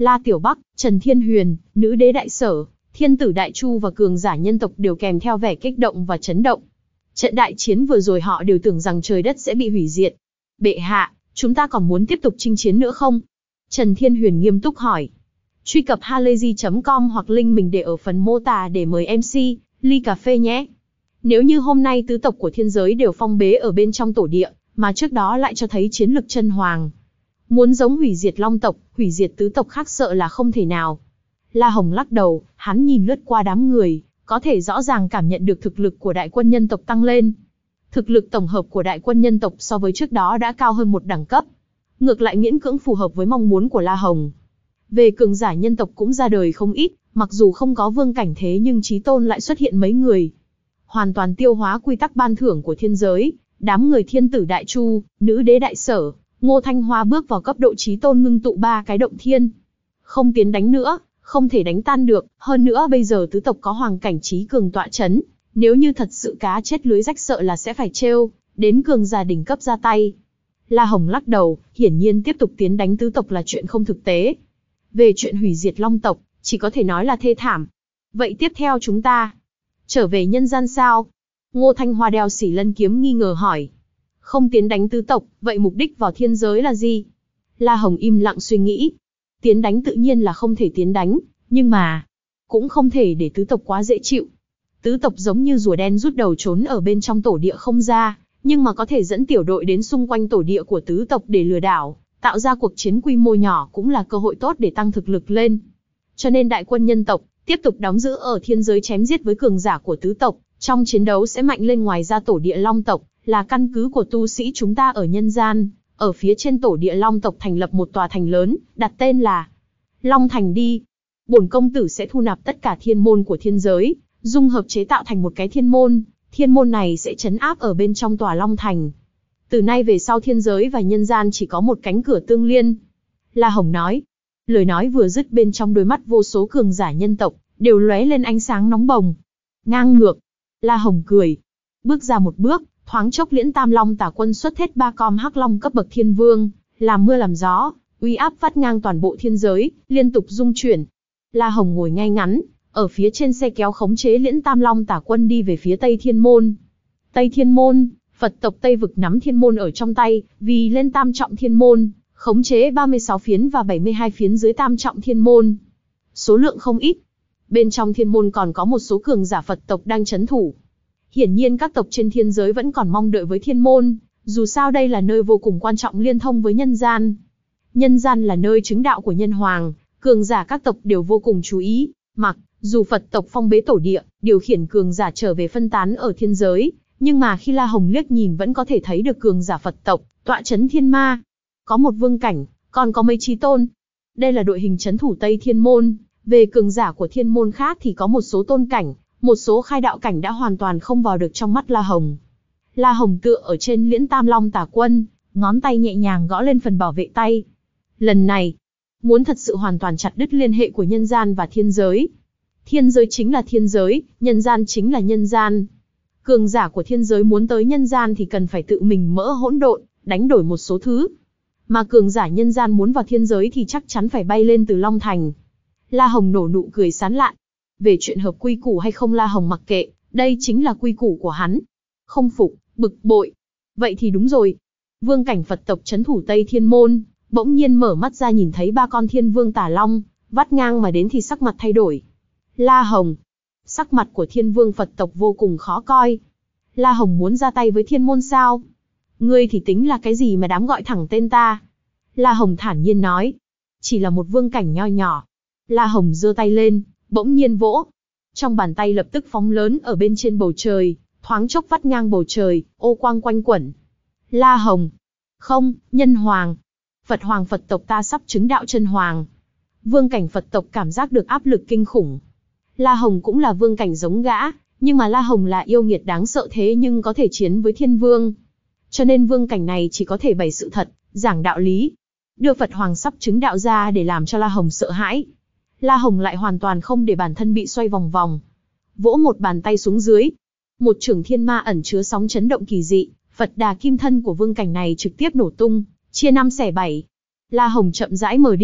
La Tiểu Bắc, Trần Thiên Huyền, Nữ Đế Đại Sở, Thiên Tử Đại Chu và cường giả nhân tộc đều kèm theo vẻ kích động và chấn động. Trận đại chiến vừa rồi họ đều tưởng rằng trời đất sẽ bị hủy diệt. Bệ hạ, chúng ta còn muốn tiếp tục chinh chiến nữa không? Trần Thiên Huyền nghiêm túc hỏi. Truy cập halayzi chấm com hoặc link mình để ở phần mô tả để mời em xê, ly cà phê nhé. Nếu như hôm nay tứ tộc của thiên giới đều phong bế ở bên trong tổ địa, mà trước đó lại cho thấy chiến lực chân hoàng. Muốn giống hủy diệt long tộc, hủy diệt tứ tộc khác sợ là không thể nào. La Hồng lắc đầu, hắn nhìn lướt qua đám người, có thể rõ ràng cảm nhận được thực lực của đại quân nhân tộc tăng lên. Thực lực tổng hợp của đại quân nhân tộc so với trước đó đã cao hơn một đẳng cấp. Ngược lại miễn cưỡng phù hợp với mong muốn của La Hồng. Về cường giả nhân tộc cũng ra đời không ít, mặc dù không có vương cảnh thế nhưng chí tôn lại xuất hiện mấy người. Hoàn toàn tiêu hóa quy tắc ban thưởng của thiên giới, đám người Thiên Tử Đại Chu, Nữ Đế Đại Sở, Ngô Thanh Hoa bước vào cấp độ chí tôn ngưng tụ ba cái động thiên. Không tiến đánh nữa, không thể đánh tan được, hơn nữa bây giờ tứ tộc có hoàng cảnh chí cường tọa chấn, nếu như thật sự cá chết lưới rách sợ là sẽ phải trêu đến cường giả đỉnh cấp ra tay. La Hồng lắc đầu, hiển nhiên tiếp tục tiến đánh tứ tộc là chuyện không thực tế. Về chuyện hủy diệt long tộc, chỉ có thể nói là thê thảm. Vậy tiếp theo chúng ta trở về nhân gian sao? Ngô Thanh Hoa đeo xỉ lân kiếm nghi ngờ hỏi. Không tiến đánh tứ tộc, vậy mục đích vào thiên giới là gì? La Hồng im lặng suy nghĩ. Tiến đánh tự nhiên là không thể tiến đánh, nhưng mà cũng không thể để tứ tộc quá dễ chịu. Tứ tộc giống như rùa đen rút đầu trốn ở bên trong tổ địa không ra, nhưng mà có thể dẫn tiểu đội đến xung quanh tổ địa của tứ tộc để lừa đảo, tạo ra cuộc chiến quy mô nhỏ cũng là cơ hội tốt để tăng thực lực lên. Cho nên đại quân nhân tộc tiếp tục đóng giữ ở thiên giới chém giết với cường giả của tứ tộc, trong chiến đấu sẽ mạnh lên. Ngoài ra tổ địa long tộc là căn cứ của tu sĩ chúng ta ở nhân gian, ở phía trên tổ địa long tộc thành lập một tòa thành lớn, đặt tên là Long Thành đi. Bổn công tử sẽ thu nạp tất cả thiên môn của thiên giới, dung hợp chế tạo thành một cái thiên môn, thiên môn này sẽ trấn áp ở bên trong tòa Long Thành. Từ nay về sau thiên giới và nhân gian chỉ có một cánh cửa tương liên. La Hồng nói. Lời nói vừa dứt bên trong đôi mắt vô số cường giả nhân tộc, đều lóe lên ánh sáng nóng bồng. Ngang ngược. La Hồng cười. Bước ra một bước, thoáng chốc Liễn Tam Long Tả Quân xuất hết ba con hắc long cấp bậc thiên vương, làm mưa làm gió, uy áp vắt ngang toàn bộ thiên giới, liên tục rung chuyển. La Hồng ngồi ngay ngắn, ở phía trên xe kéo khống chế Liễn Tam Long Tả Quân đi về phía Tây Thiên Môn. Tây Thiên Môn, Phật tộc Tây Vực nắm thiên môn ở trong tay, vì lên tam trọng thiên môn, khống chế ba mươi sáu phiến và bảy mươi hai phiến dưới tam trọng thiên môn. Số lượng không ít. Bên trong thiên môn còn có một số cường giả Phật tộc đang trấn thủ. Hiển nhiên các tộc trên thiên giới vẫn còn mong đợi với thiên môn, dù sao đây là nơi vô cùng quan trọng liên thông với nhân gian. Nhân gian là nơi chứng đạo của nhân hoàng, cường giả các tộc đều vô cùng chú ý. Mặc dù Phật tộc phong bế tổ địa, điều khiển cường giả trở về phân tán ở thiên giới, nhưng mà khi La Hồng liếc nhìn vẫn có thể thấy được cường giả Phật tộc tọa chấn thiên ma. Có một vương cảnh, còn có mấy chí tôn. Đây là đội hình trấn thủ Tây Thiên Môn. Về cường giả của thiên môn khác thì có một số tôn cảnh, một số khai đạo cảnh đã hoàn toàn không vào được trong mắt La Hồng. La Hồng tựa ở trên Liễn Tam Long Tả Quân, ngón tay nhẹ nhàng gõ lên phần bảo vệ tay. Lần này, muốn thật sự hoàn toàn chặt đứt liên hệ của nhân gian và thiên giới. Thiên giới chính là thiên giới, nhân gian chính là nhân gian. Cường giả của thiên giới muốn tới nhân gian thì cần phải tự mình mỡ hỗn độn, đánh đổi một số thứ. Mà cường giả nhân gian muốn vào thiên giới thì chắc chắn phải bay lên từ Long Thành. La Hồng nổ nụ cười sán lạn. Về chuyện hợp quy củ hay không La Hồng mặc kệ, đây chính là quy củ của hắn. Không phục, bực bội. Vậy thì đúng rồi. Vương cảnh Phật tộc trấn thủ Tây Thiên Môn, bỗng nhiên mở mắt ra nhìn thấy ba con thiên vương tả long, vắt ngang mà đến thì sắc mặt thay đổi. La Hồng. Sắc mặt của thiên vương Phật tộc vô cùng khó coi. La Hồng muốn ra tay với thiên môn sao? Ngươi thì tính là cái gì mà dám gọi thẳng tên ta? La Hồng thản nhiên nói. Chỉ là một vương cảnh nho nhỏ. La Hồng giơ tay lên, bỗng nhiên vỗ. Trong bàn tay lập tức phóng lớn ở bên trên bầu trời, thoáng chốc vắt ngang bầu trời, ô quang quanh quẩn. La Hồng. Không, nhân hoàng. Phật hoàng Phật tộc ta sắp chứng đạo chân hoàng. Vương cảnh Phật tộc cảm giác được áp lực kinh khủng. La Hồng cũng là vương cảnh giống gã, nhưng mà La Hồng là yêu nghiệt đáng sợ thế nhưng có thể chiến với thiên vương. Cho nên vương cảnh này chỉ có thể bày sự thật, giảng đạo lý. Đưa Phật hoàng sắp chứng đạo ra để làm cho La Hồng sợ hãi. La Hồng lại hoàn toàn không để bản thân bị xoay vòng vòng. Vỗ một bàn tay xuống dưới. Một chưởng thiên ma ẩn chứa sóng chấn động kỳ dị, Phật đà kim thân của vương cảnh này trực tiếp nổ tung, chia năm xẻ bảy. La Hồng chậm rãi mở đi,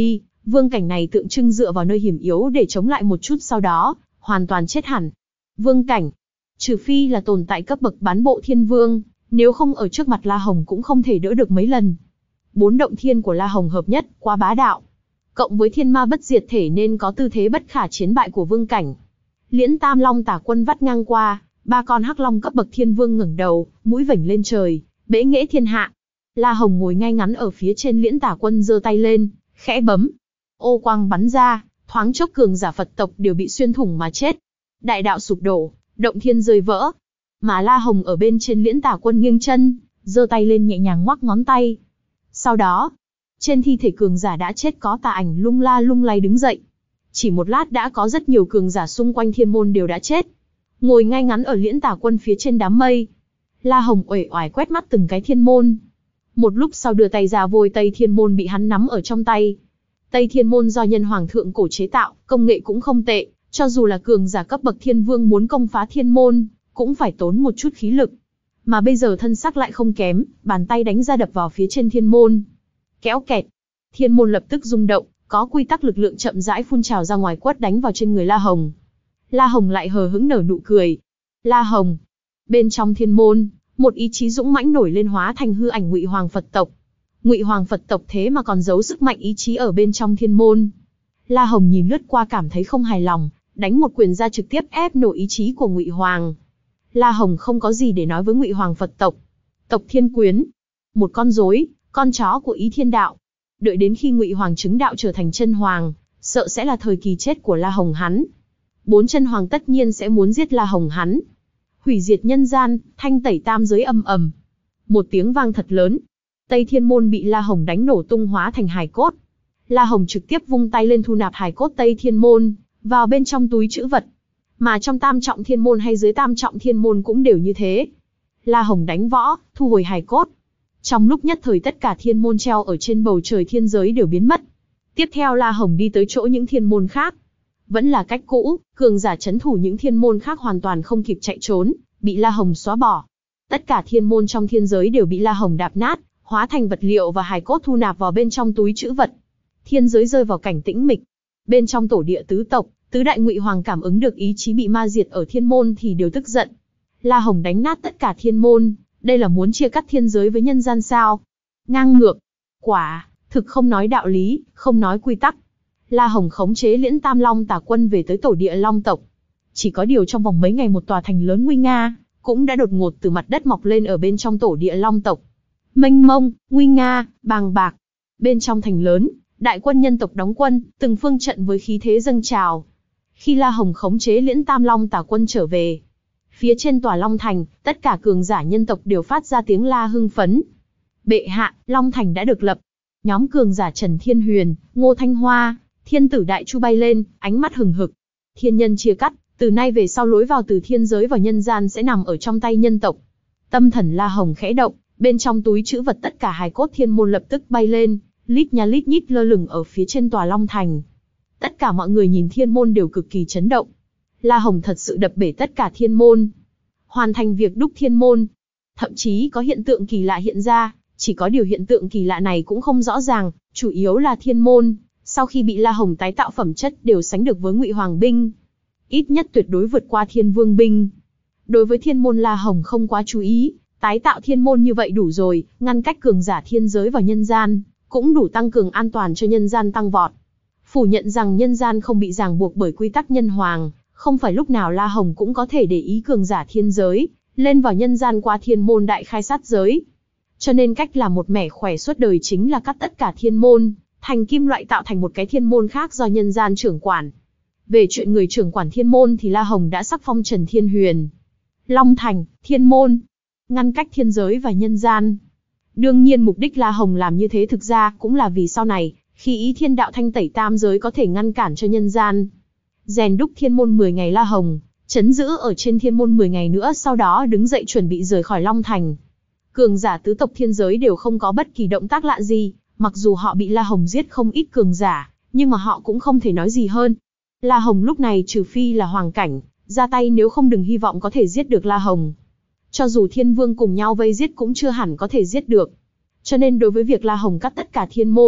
Vương cảnh này tượng trưng dựa vào nơi hiểm yếu để chống lại một chút, sau đó hoàn toàn chết hẳn. Vương cảnh, trừ phi là tồn tại cấp bậc bán bộ thiên vương, nếu không ở trước mặt La Hồng cũng không thể đỡ được mấy lần. Bốn động thiên của La Hồng hợp nhất, quá bá đạo. Cộng với thiên ma bất diệt thể nên có tư thế bất khả chiến bại của vương cảnh. Liễn Tam Long Tả Quân vắt ngang qua, ba con hắc long cấp bậc thiên vương ngẩng đầu, mũi vểnh lên trời, bẽ nghễ thiên hạ. La Hồng ngồi ngay ngắn ở phía trên Liễn Tả Quân, giơ tay lên, khẽ bấm. Ô quang bắn ra, thoáng chốc cường giả Phật tộc đều bị xuyên thủng mà chết. Đại đạo sụp đổ, động thiên rơi vỡ. Mà La Hồng ở bên trên Liễn Tả Quân nghiêng chân, giơ tay lên nhẹ nhàng ngoắc ngón tay. Sau đó, trên thi thể cường giả đã chết có tà ảnh lung la lung lay đứng dậy. Chỉ một lát đã có rất nhiều cường giả xung quanh thiên môn đều đã chết. Ngồi ngay ngắn ở Liễn Tả Quân phía trên đám mây. La Hồng uể oải quét mắt từng cái thiên môn. Một lúc sau đưa tay ra vôi Tây Thiên Môn bị hắn nắm ở trong tay. Tây Thiên Môn do nhân hoàng thượng cổ chế tạo, công nghệ cũng không tệ, cho dù là cường giả cấp bậc thiên vương muốn công phá thiên môn, cũng phải tốn một chút khí lực. Mà bây giờ thân sắc lại không kém, bàn tay đánh ra đập vào phía trên thiên môn. Kéo kẹt, thiên môn lập tức rung động, có quy tắc lực lượng chậm rãi phun trào ra ngoài quất đánh vào trên người La Hồng. La Hồng lại hờ hững nở nụ cười. La Hồng. Bên trong thiên môn, một ý chí dũng mãnh nổi lên, hóa thành hư ảnh Ngụy Hoàng Phật tộc. Ngụy Hoàng Phật tộc thế mà còn giấu sức mạnh ý chí ở bên trong thiên môn. La Hồng nhìn lướt qua cảm thấy không hài lòng, đánh một quyền ra trực tiếp ép nổ ý chí của Ngụy Hoàng. La Hồng không có gì để nói với Ngụy Hoàng Phật tộc. Tộc Thiên Quyến, một con rối, con chó của Ý Thiên Đạo. Đợi đến khi Ngụy Hoàng chứng đạo trở thành chân hoàng, sợ sẽ là thời kỳ chết của La Hồng hắn. Bốn chân hoàng tất nhiên sẽ muốn giết La Hồng hắn. Hủy diệt nhân gian, thanh tẩy tam giới ầm ầm. Một tiếng vang thật lớn. Tây Thiên Môn bị La Hồng đánh nổ tung hóa thành hài cốt. La Hồng trực tiếp vung tay lên thu nạp hài cốt Tây Thiên Môn vào bên trong túi trữ vật. Mà trong Tam Trọng Thiên Môn hay dưới Tam Trọng Thiên Môn cũng đều như thế. La Hồng đánh võ, thu hồi hài cốt. Trong lúc nhất thời tất cả thiên môn treo ở trên bầu trời thiên giới đều biến mất. Tiếp theo La Hồng đi tới chỗ những thiên môn khác. Vẫn là cách cũ, cường giả trấn thủ những thiên môn khác hoàn toàn không kịp chạy trốn, bị La Hồng xóa bỏ. Tất cả thiên môn trong thiên giới đều bị La Hồng đạp nát, hóa thành vật liệu và hài cốt thu nạp vào bên trong túi trữ vật. Thiên giới rơi vào cảnh tĩnh mịch. Bên trong tổ địa tứ tộc, tứ đại Ngụy Hoàng cảm ứng được ý chí bị ma diệt ở thiên môn thì đều tức giận. La Hồng đánh nát tất cả thiên môn, đây là muốn chia cắt thiên giới với nhân gian sao? Ngang ngược, quả, thực không nói đạo lý, không nói quy tắc. La Hồng khống chế Liễn Tam Long Tả Quân về tới tổ địa Long tộc. Chỉ có điều trong vòng mấy ngày một tòa thành lớn nguy nga cũng đã đột ngột từ mặt đất mọc lên ở bên trong tổ địa Long tộc. Mênh mông, nguy nga, bàng bạc. Bên trong thành lớn, đại quân nhân tộc đóng quân, từng phương trận với khí thế dâng trào. Khi La Hồng khống chế Liễn Tam Long Tả Quân trở về, phía trên tòa Long Thành, tất cả cường giả nhân tộc đều phát ra tiếng la hưng phấn. Bệ hạ, Long Thành đã được lập. Nhóm cường giả Trần Thiên Huyền, Ngô Thanh Hoa, Thiên Tử Đại Chu bay lên, ánh mắt hừng hực. Thiên nhân chia cắt, từ nay về sau lối vào từ thiên giới vào nhân gian sẽ nằm ở trong tay nhân tộc. Tâm thần La Hồng khẽ động, bên trong túi trữ vật tất cả hài cốt thiên môn lập tức bay lên, lít nha lít nhít lơ lửng ở phía trên tòa Long Thành. Tất cả mọi người nhìn thiên môn đều cực kỳ chấn động. La Hồng thật sự đập bể tất cả thiên môn, hoàn thành việc đúc thiên môn. Thậm chí có hiện tượng kỳ lạ hiện ra, chỉ có điều hiện tượng kỳ lạ này cũng không rõ ràng, chủ yếu là thiên môn, sau khi bị La Hồng tái tạo phẩm chất đều sánh được với Ngụy Hoàng binh. Ít nhất tuyệt đối vượt qua Thiên Vương binh. Đối với thiên môn La Hồng không quá chú ý, tái tạo thiên môn như vậy đủ rồi, ngăn cách cường giả thiên giới vào nhân gian, cũng đủ tăng cường an toàn cho nhân gian tăng vọt. Phủ nhận rằng nhân gian không bị ràng buộc bởi quy tắc nhân hoàng, không phải lúc nào La Hồng cũng có thể để ý cường giả thiên giới, lên vào nhân gian qua thiên môn đại khai sát giới. Cho nên cách làm một mẻ khỏe suốt đời chính là cắt tất cả thiên môn, thành kim loại tạo thành một cái thiên môn khác do nhân gian trưởng quản. Về chuyện người trưởng quản thiên môn thì La Hồng đã sắc phong Trần Thiên Huyền. Long Thành, thiên môn, ngăn cách thiên giới và nhân gian. Đương nhiên mục đích La Hồng làm như thế thực ra cũng là vì sau này, khi Ý Thiên Đạo thanh tẩy tam giới có thể ngăn cản cho nhân gian. Rèn đúc thiên môn mười ngày La Hồng, chấn giữ ở trên thiên môn mười ngày nữa, sau đó đứng dậy chuẩn bị rời khỏi Long Thành. Cường giả tứ tộc thiên giới đều không có bất kỳ động tác lạ gì, mặc dù họ bị La Hồng giết không ít cường giả, nhưng mà họ cũng không thể nói gì hơn. La Hồng lúc này trừ phi là hoàng cảnh, ra tay, nếu không đừng hy vọng có thể giết được La Hồng. Cho dù thiên vương cùng nhau vây giết cũng chưa hẳn có thể giết được. Cho nên đối với việc La Hồng cắt tất cả thiên môn,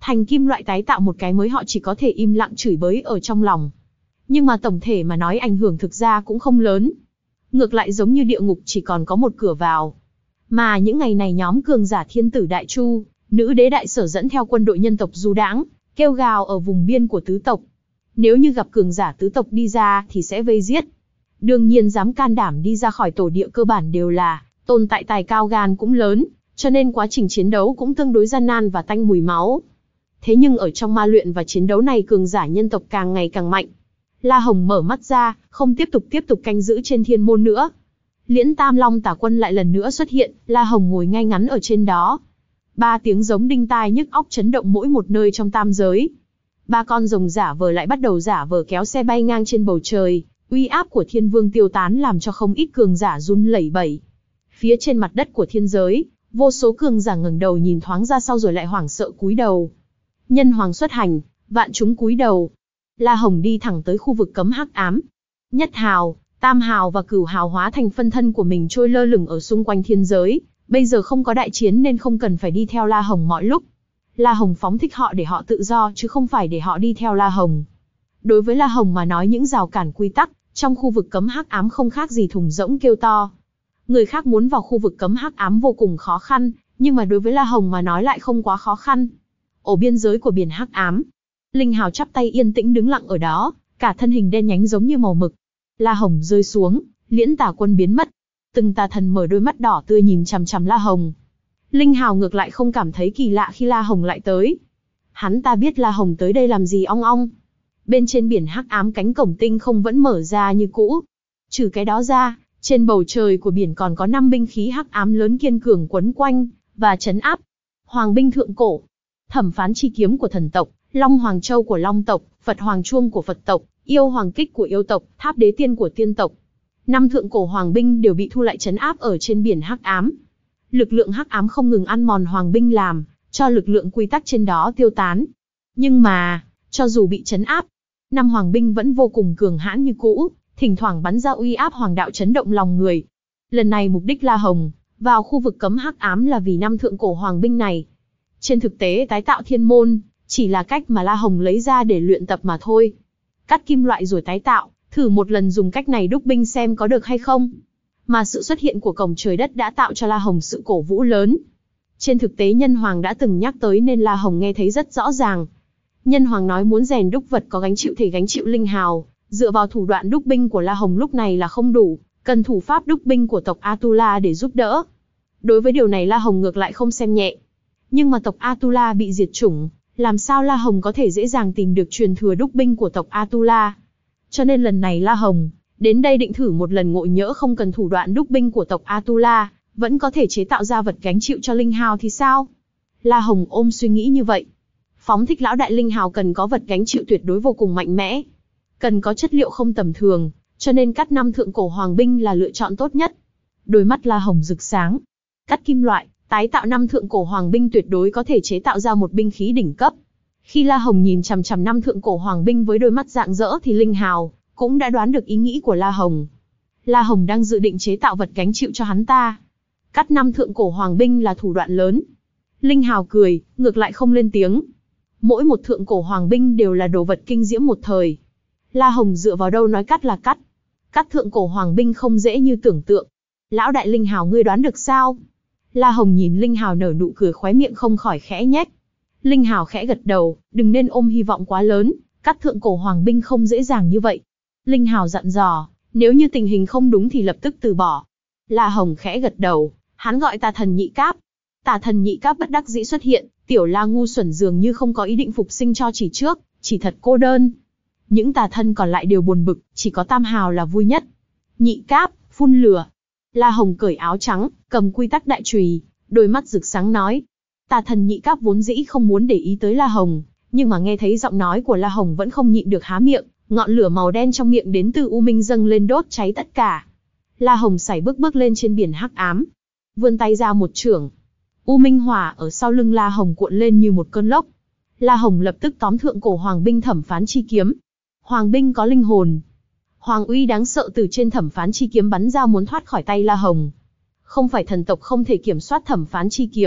Thành kim loại tái tạo một cái mới họ chỉ có thể im lặng chửi bới ở trong lòng. Nhưng mà tổng thể mà nói ảnh hưởng thực ra cũng không lớn. Ngược lại giống như địa ngục chỉ còn có một cửa vào. Mà những ngày này nhóm cường giả thiên tử Đại Chu, nữ đế Đại Sở dẫn theo quân đội nhân tộc du đãng, kêu gào ở vùng biên của tứ tộc. Nếu như gặp cường giả tứ tộc đi ra thì sẽ vây giết. Đương nhiên dám can đảm đi ra khỏi tổ địa cơ bản đều là tồn tại tài cao gan cũng lớn, cho nên quá trình chiến đấu cũng tương đối gian nan và tanh mùi máu. Thế nhưng ở trong ma luyện và chiến đấu này cường giả nhân tộc càng ngày càng mạnh. La Hồng mở mắt ra, không tiếp tục tiếp tục canh giữ trên thiên môn nữa. Liễn Tam Long Tả Quân lại lần nữa xuất hiện, La Hồng ngồi ngay ngắn ở trên đó. Ba tiếng giống đinh tai nhức óc chấn động mỗi một nơi trong tam giới. Ba con rồng giả vờ lại bắt đầu giả vờ kéo xe bay ngang trên bầu trời, uy áp của thiên vương tiêu tán làm cho không ít cường giả run lẩy bẩy. Phía trên mặt đất của thiên giới, vô số cường giả ngẩng đầu nhìn thoáng ra sau rồi lại hoảng sợ cúi đầu. Nhân hoàng xuất hành, vạn chúng cúi đầu. La Hồng đi thẳng tới khu vực cấm hắc ám. Nhất hào, tam hào và cửu hào hóa thành phân thân của mình trôi lơ lửng ở xung quanh thiên giới. Bây giờ không có đại chiến nên không cần phải đi theo La Hồng mọi lúc. La Hồng phóng thích họ để họ tự do chứ không phải để họ đi theo La Hồng. Đối với La Hồng mà nói những rào cản quy tắc trong khu vực cấm hắc ám không khác gì thùng rỗng kêu to. Người khác muốn vào khu vực cấm hắc ám vô cùng khó khăn, nhưng mà đối với La Hồng mà nói lại không quá khó khăn. Ở biên giới của biển hắc ám, Linh Hào chắp tay yên tĩnh đứng lặng ở đó, cả thân hình đen nhánh giống như màu mực. La Hồng rơi xuống, Liễn Tả Quân biến mất. Từng tà thần mở đôi mắt đỏ tươi nhìn chằm chằm La Hồng. Linh Hào ngược lại không cảm thấy kỳ lạ khi La Hồng lại tới. Hắn ta biết La Hồng tới đây làm gì ong ong. Bên trên biển hắc ám cánh cổng tinh không vẫn mở ra như cũ. Trừ cái đó ra, trên bầu trời của biển còn có năm binh khí hắc ám lớn kiên cường quấn quanh và trấn áp. Hoàng binh thượng cổ, Thẩm Phán chi kiếm của thần tộc, Long Hoàng Châu của Long tộc, Phật Hoàng chuông của Phật tộc, Yêu Hoàng kích của yêu tộc, Tháp Đế tiên của tiên tộc. Năm thượng cổ hoàng binh đều bị thu lại trấn áp ở trên biển hắc ám. Lực lượng hắc ám không ngừng ăn mòn hoàng binh làm cho lực lượng quy tắc trên đó tiêu tán. Nhưng mà, cho dù bị trấn áp, năm hoàng binh vẫn vô cùng cường hãn như cũ, thỉnh thoảng bắn ra uy áp hoàng đạo chấn động lòng người. Lần này mục đích La Hồng vào khu vực cấm hắc ám là vì năm thượng cổ hoàng binh này. Trên thực tế tái tạo thiên môn chỉ là cách mà La Hồng lấy ra để luyện tập mà thôi. Cắt kim loại rồi tái tạo, thử một lần dùng cách này đúc binh xem có được hay không. Mà sự xuất hiện của cổng trời đất đã tạo cho La Hồng sự cổ vũ lớn. Trên thực tế Nhân Hoàng đã từng nhắc tới nên La Hồng nghe thấy rất rõ ràng. Nhân Hoàng nói muốn rèn đúc vật có gánh chịu thể gánh chịu linh hào, dựa vào thủ đoạn đúc binh của La Hồng lúc này là không đủ, cần thủ pháp đúc binh của tộc Atula để giúp đỡ. Đối với điều này La Hồng ngược lại không xem nhẹ. Nhưng mà tộc Atula bị diệt chủng, làm sao La Hồng có thể dễ dàng tìm được truyền thừa đúc binh của tộc Atula. Cho nên lần này La Hồng đến đây định thử một lần ngộ nhỡ không cần thủ đoạn đúc binh của tộc Atula, vẫn có thể chế tạo ra vật gánh chịu cho linh hào thì sao? La Hồng ôm suy nghĩ như vậy. Phóng thích lão đại linh hào cần có vật gánh chịu tuyệt đối vô cùng mạnh mẽ. Cần có chất liệu không tầm thường, cho nên cắt năm thượng cổ hoàng binh là lựa chọn tốt nhất. Đôi mắt La Hồng rực sáng. Cắt kim loại, tái tạo năm thượng cổ hoàng binh tuyệt đối có thể chế tạo ra một binh khí đỉnh cấp. Khi La Hồng nhìn chằm chằm năm thượng cổ hoàng binh với đôi mắt rạng rỡ thì Linh Hào cũng đã đoán được ý nghĩ của La Hồng. La Hồng đang dự định chế tạo vật gánh chịu cho hắn ta. Cắt năm thượng cổ hoàng binh là thủ đoạn lớn. Linh Hào cười, ngược lại không lên tiếng. Mỗi một thượng cổ hoàng binh đều là đồ vật kinh diễm một thời. La Hồng dựa vào đâu nói cắt là cắt. Cắt thượng cổ hoàng binh không dễ như tưởng tượng. Lão đại Linh Hào ngươi đoán được sao? La Hồng nhìn Linh Hào nở nụ cười khóe miệng không khỏi khẽ nhếch. Linh Hào khẽ gật đầu, đừng nên ôm hy vọng quá lớn, cắt thượng cổ hoàng binh không dễ dàng như vậy. Linh Hào dặn dò, nếu như tình hình không đúng thì lập tức từ bỏ. La Hồng khẽ gật đầu, hắn gọi Tà Thần Nhị Cáp. Tà Thần Nhị Cáp bất đắc dĩ xuất hiện, tiểu La ngu xuẩn dường như không có ý định phục sinh cho chỉ trước, chỉ thật cô đơn. Những tà thân còn lại đều buồn bực, chỉ có Tam Hào là vui nhất. Nhị Cáp, phun lửa. La Hồng cởi áo trắng, cầm quy tắc đại chùy, đôi mắt rực sáng nói. Tà Thần Nhị Cáp vốn dĩ không muốn để ý tới La Hồng, nhưng mà nghe thấy giọng nói của La Hồng vẫn không nhịn được há miệng, ngọn lửa màu đen trong miệng đến từ U Minh dâng lên đốt cháy tất cả. La Hồng sải bước bước lên trên biển hắc ám, vươn tay ra một chưởng. U Minh hỏa ở sau lưng La Hồng cuộn lên như một cơn lốc. La Hồng lập tức tóm thượng cổ hoàng binh Thẩm Phán chi kiếm. Hoàng binh có linh hồn. Hoàng uy đáng sợ từ trên Thẩm Phán chi kiếm bắn ra muốn thoát khỏi tay La Hồng. Không phải thần tộc không thể kiểm soát Thẩm Phán chi kiếm,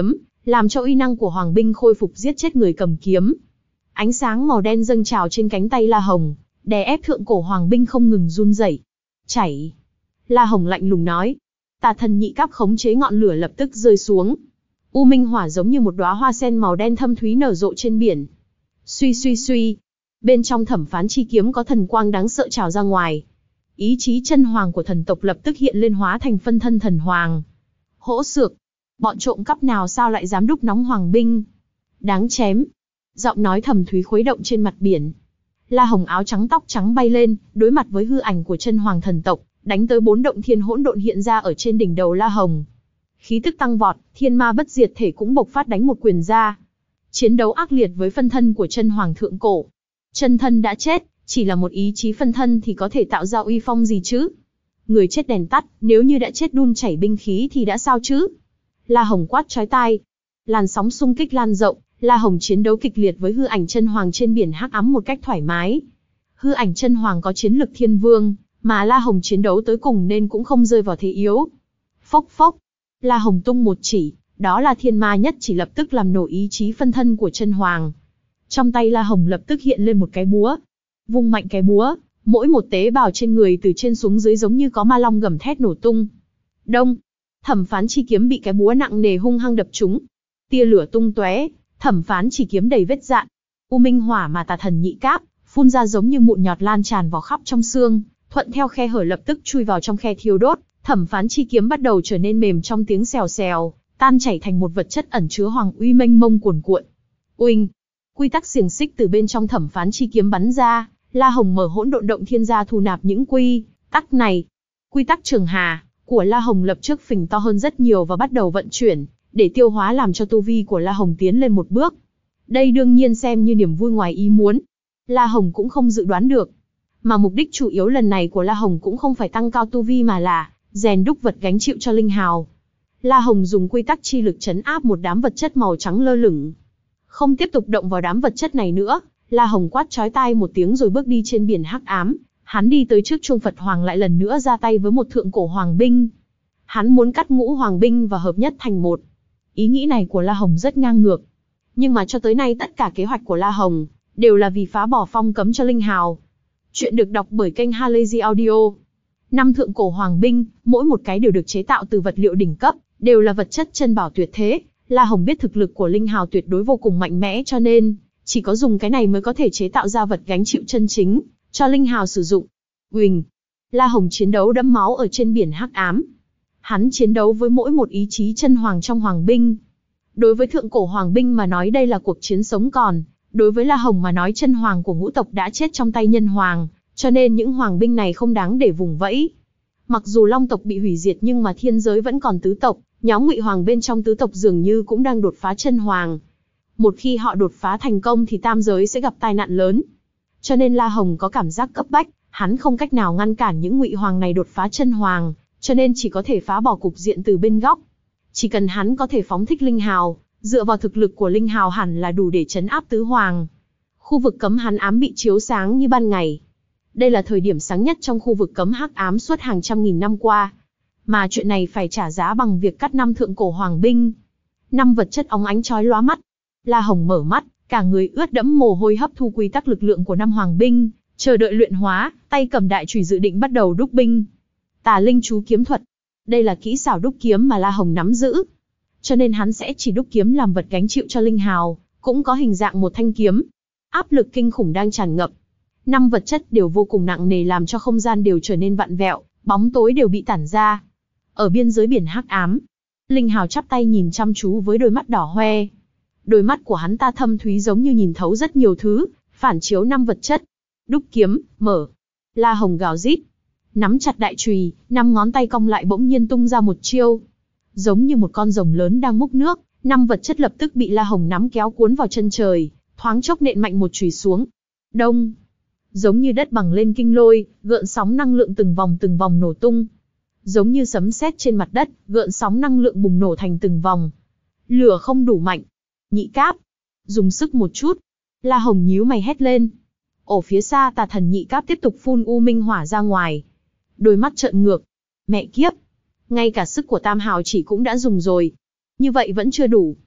làm cho uy năng của hoàng binh khôi phục giết chết người cầm kiếm. Ánh sáng màu đen dâng trào trên cánh tay La Hồng, đè ép thượng cổ hoàng binh không ngừng run rẩy. Chảy. La Hồng lạnh lùng nói. Tà thần nhị cáp khống chế ngọn lửa lập tức rơi xuống. U minh hỏa giống như một đóa hoa sen màu đen thâm thúy nở rộ trên biển. Suy suy suy. Bên trong thẩm phán chi kiếm có thần quang đáng sợ trào ra ngoài. Ý chí chân hoàng của thần tộc lập tức hiện lên hóa thành phân thân thần hoàng. Hỗn xược. Bọn trộm cắp nào sao lại dám đúc nóng hoàng binh? Đáng chém. Giọng nói thầm thúy khuấy động trên mặt biển. La Hồng áo trắng tóc trắng bay lên, đối mặt với hư ảnh của chân hoàng thần tộc, đánh tới bốn động thiên hỗn độn hiện ra ở trên đỉnh đầu La Hồng. Khí tức tăng vọt, thiên ma bất diệt thể cũng bộc phát đánh một quyền ra. Chiến đấu ác liệt với phân thân của chân hoàng thượng cổ. Chân thân đã chết, chỉ là một ý chí phân thân thì có thể tạo ra uy phong gì chứ? Người chết đèn tắt, nếu như đã chết đun chảy binh khí thì đã sao chứ? La Hồng quát chói tai. Làn sóng xung kích lan rộng, La Hồng chiến đấu kịch liệt với hư ảnh chân hoàng trên biển hắc ám một cách thoải mái. Hư ảnh chân hoàng có chiến lực thiên vương, mà La Hồng chiến đấu tới cùng nên cũng không rơi vào thế yếu. Phốc phốc. La Hồng tung một chỉ, đó là thiên ma nhất chỉ lập tức làm nổ ý chí phân thân của chân hoàng. Trong tay La Hồng lập tức hiện lên một cái búa. Vung mạnh cái búa, mỗi một tế bào trên người từ trên xuống dưới giống như có ma long gầm thét nổ tung. Đông. Thẩm phán chi kiếm bị cái búa nặng nề hung hăng đập trúng. Tia lửa tung tóe, thẩm phán chỉ kiếm đầy vết dạn. U minh hỏa mà tà thần nhị cáp phun ra giống như mụn nhọt lan tràn vào khắp trong xương, thuận theo khe hở lập tức chui vào trong khe thiêu đốt. Thẩm phán chi kiếm bắt đầu trở nên mềm trong tiếng xèo xèo, tan chảy thành một vật chất ẩn chứa hoàng uy mênh mông cuồn cuộn. Uỳnh. Quy tắc xiềng xích từ bên trong thẩm phán chi kiếm bắn ra, La Hồng mở hỗn độn động thiên ra thu nạp những quy tắc này. Quy tắc trường hà của La Hồng lập tức phình to hơn rất nhiều và bắt đầu vận chuyển, để tiêu hóa làm cho tu vi của La Hồng tiến lên một bước. Đây đương nhiên xem như niềm vui ngoài ý muốn. La Hồng cũng không dự đoán được. Mà mục đích chủ yếu lần này của La Hồng cũng không phải tăng cao tu vi mà là rèn đúc vật gánh chịu cho linh hào. La Hồng dùng quy tắc chi lực trấn áp một đám vật chất màu trắng lơ lửng. Không tiếp tục động vào đám vật chất này nữa, La Hồng quát chói tai một tiếng rồi bước đi trên biển hắc ám. Hắn đi tới trước chuông Phật Hoàng lại lần nữa ra tay với một thượng cổ hoàng binh. Hắn muốn cắt ngũ hoàng binh và hợp nhất thành một. Ý nghĩ này của La Hồng rất ngang ngược. Nhưng mà cho tới nay tất cả kế hoạch của La Hồng đều là vì phá bỏ phong cấm cho linh hào. Chuyện được đọc bởi kênh Halazy Audio. Năm thượng cổ hoàng binh, mỗi một cái đều được chế tạo từ vật liệu đỉnh cấp, đều là vật chất chân bảo tuyệt thế. La Hồng biết thực lực của linh hào tuyệt đối vô cùng mạnh mẽ cho nên chỉ có dùng cái này mới có thể chế tạo ra vật gánh chịu chân chính cho linh hào sử dụng. Uỳnh. La Hồng chiến đấu đẫm máu ở trên biển hắc ám. Hắn chiến đấu với mỗi một ý chí chân hoàng trong hoàng binh. Đối với thượng cổ hoàng binh mà nói đây là cuộc chiến sống còn, đối với La Hồng mà nói chân hoàng của ngũ tộc đã chết trong tay nhân hoàng, cho nên những hoàng binh này không đáng để vùng vẫy. Mặc dù long tộc bị hủy diệt nhưng mà thiên giới vẫn còn tứ tộc, nhóm ngụy hoàng bên trong tứ tộc dường như cũng đang đột phá chân hoàng. Một khi họ đột phá thành công thì tam giới sẽ gặp tai nạn lớn. Cho nên La Hồng có cảm giác cấp bách, hắn không cách nào ngăn cản những ngụy hoàng này đột phá chân hoàng, cho nên chỉ có thể phá bỏ cục diện từ bên góc. Chỉ cần hắn có thể phóng thích linh hào, dựa vào thực lực của linh hào hẳn là đủ để trấn áp tứ hoàng. Khu vực cấm hắn ám bị chiếu sáng như ban ngày. Đây là thời điểm sáng nhất trong khu vực cấm hắc ám suốt hàng trăm nghìn năm qua. Mà chuyện này phải trả giá bằng việc cắt năm thượng cổ hoàng binh. Năm vật chất óng ánh chói lóa mắt. La Hồng mở mắt, cả người ướt đẫm mồ hôi hấp thu quy tắc lực lượng của năm hoàng binh, chờ đợi luyện hóa, tay cầm đại chùy dự định bắt đầu đúc binh. Tà linh chú kiếm thuật. Đây là kỹ xảo đúc kiếm mà La Hồng nắm giữ. Cho nên hắn sẽ chỉ đúc kiếm làm vật gánh chịu cho linh hào, cũng có hình dạng một thanh kiếm. Áp lực kinh khủng đang tràn ngập. Năm vật chất đều vô cùng nặng nề làm cho không gian đều trở nên vặn vẹo, bóng tối đều bị tản ra. Ở biên giới biển hắc ám, linh hào chắp tay nhìn chăm chú với đôi mắt đỏ hoe. Đôi mắt của hắn ta thâm thúy giống như nhìn thấu rất nhiều thứ, phản chiếu năm vật chất. Đúc kiếm, mở. La Hồng gào rít, nắm chặt đại chùy, năm ngón tay cong lại bỗng nhiên tung ra một chiêu. Giống như một con rồng lớn đang múc nước, năm vật chất lập tức bị La Hồng nắm kéo cuốn vào chân trời, thoáng chốc nện mạnh một chùy xuống. Đông. Giống như đất bằng lên kinh lôi, gợn sóng năng lượng từng vòng từng vòng nổ tung. Giống như sấm sét trên mặt đất, gợn sóng năng lượng bùng nổ thành từng vòng. Lửa không đủ mạnh. Nhị cáp. Dùng sức một chút. La Hồng nhíu mày hét lên. Ở phía xa tà thần nhị cáp tiếp tục phun u minh hỏa ra ngoài. Đôi mắt trợn ngược. Mẹ kiếp. Ngay cả sức của tam hào chỉ cũng đã dùng rồi. Như vậy vẫn chưa đủ.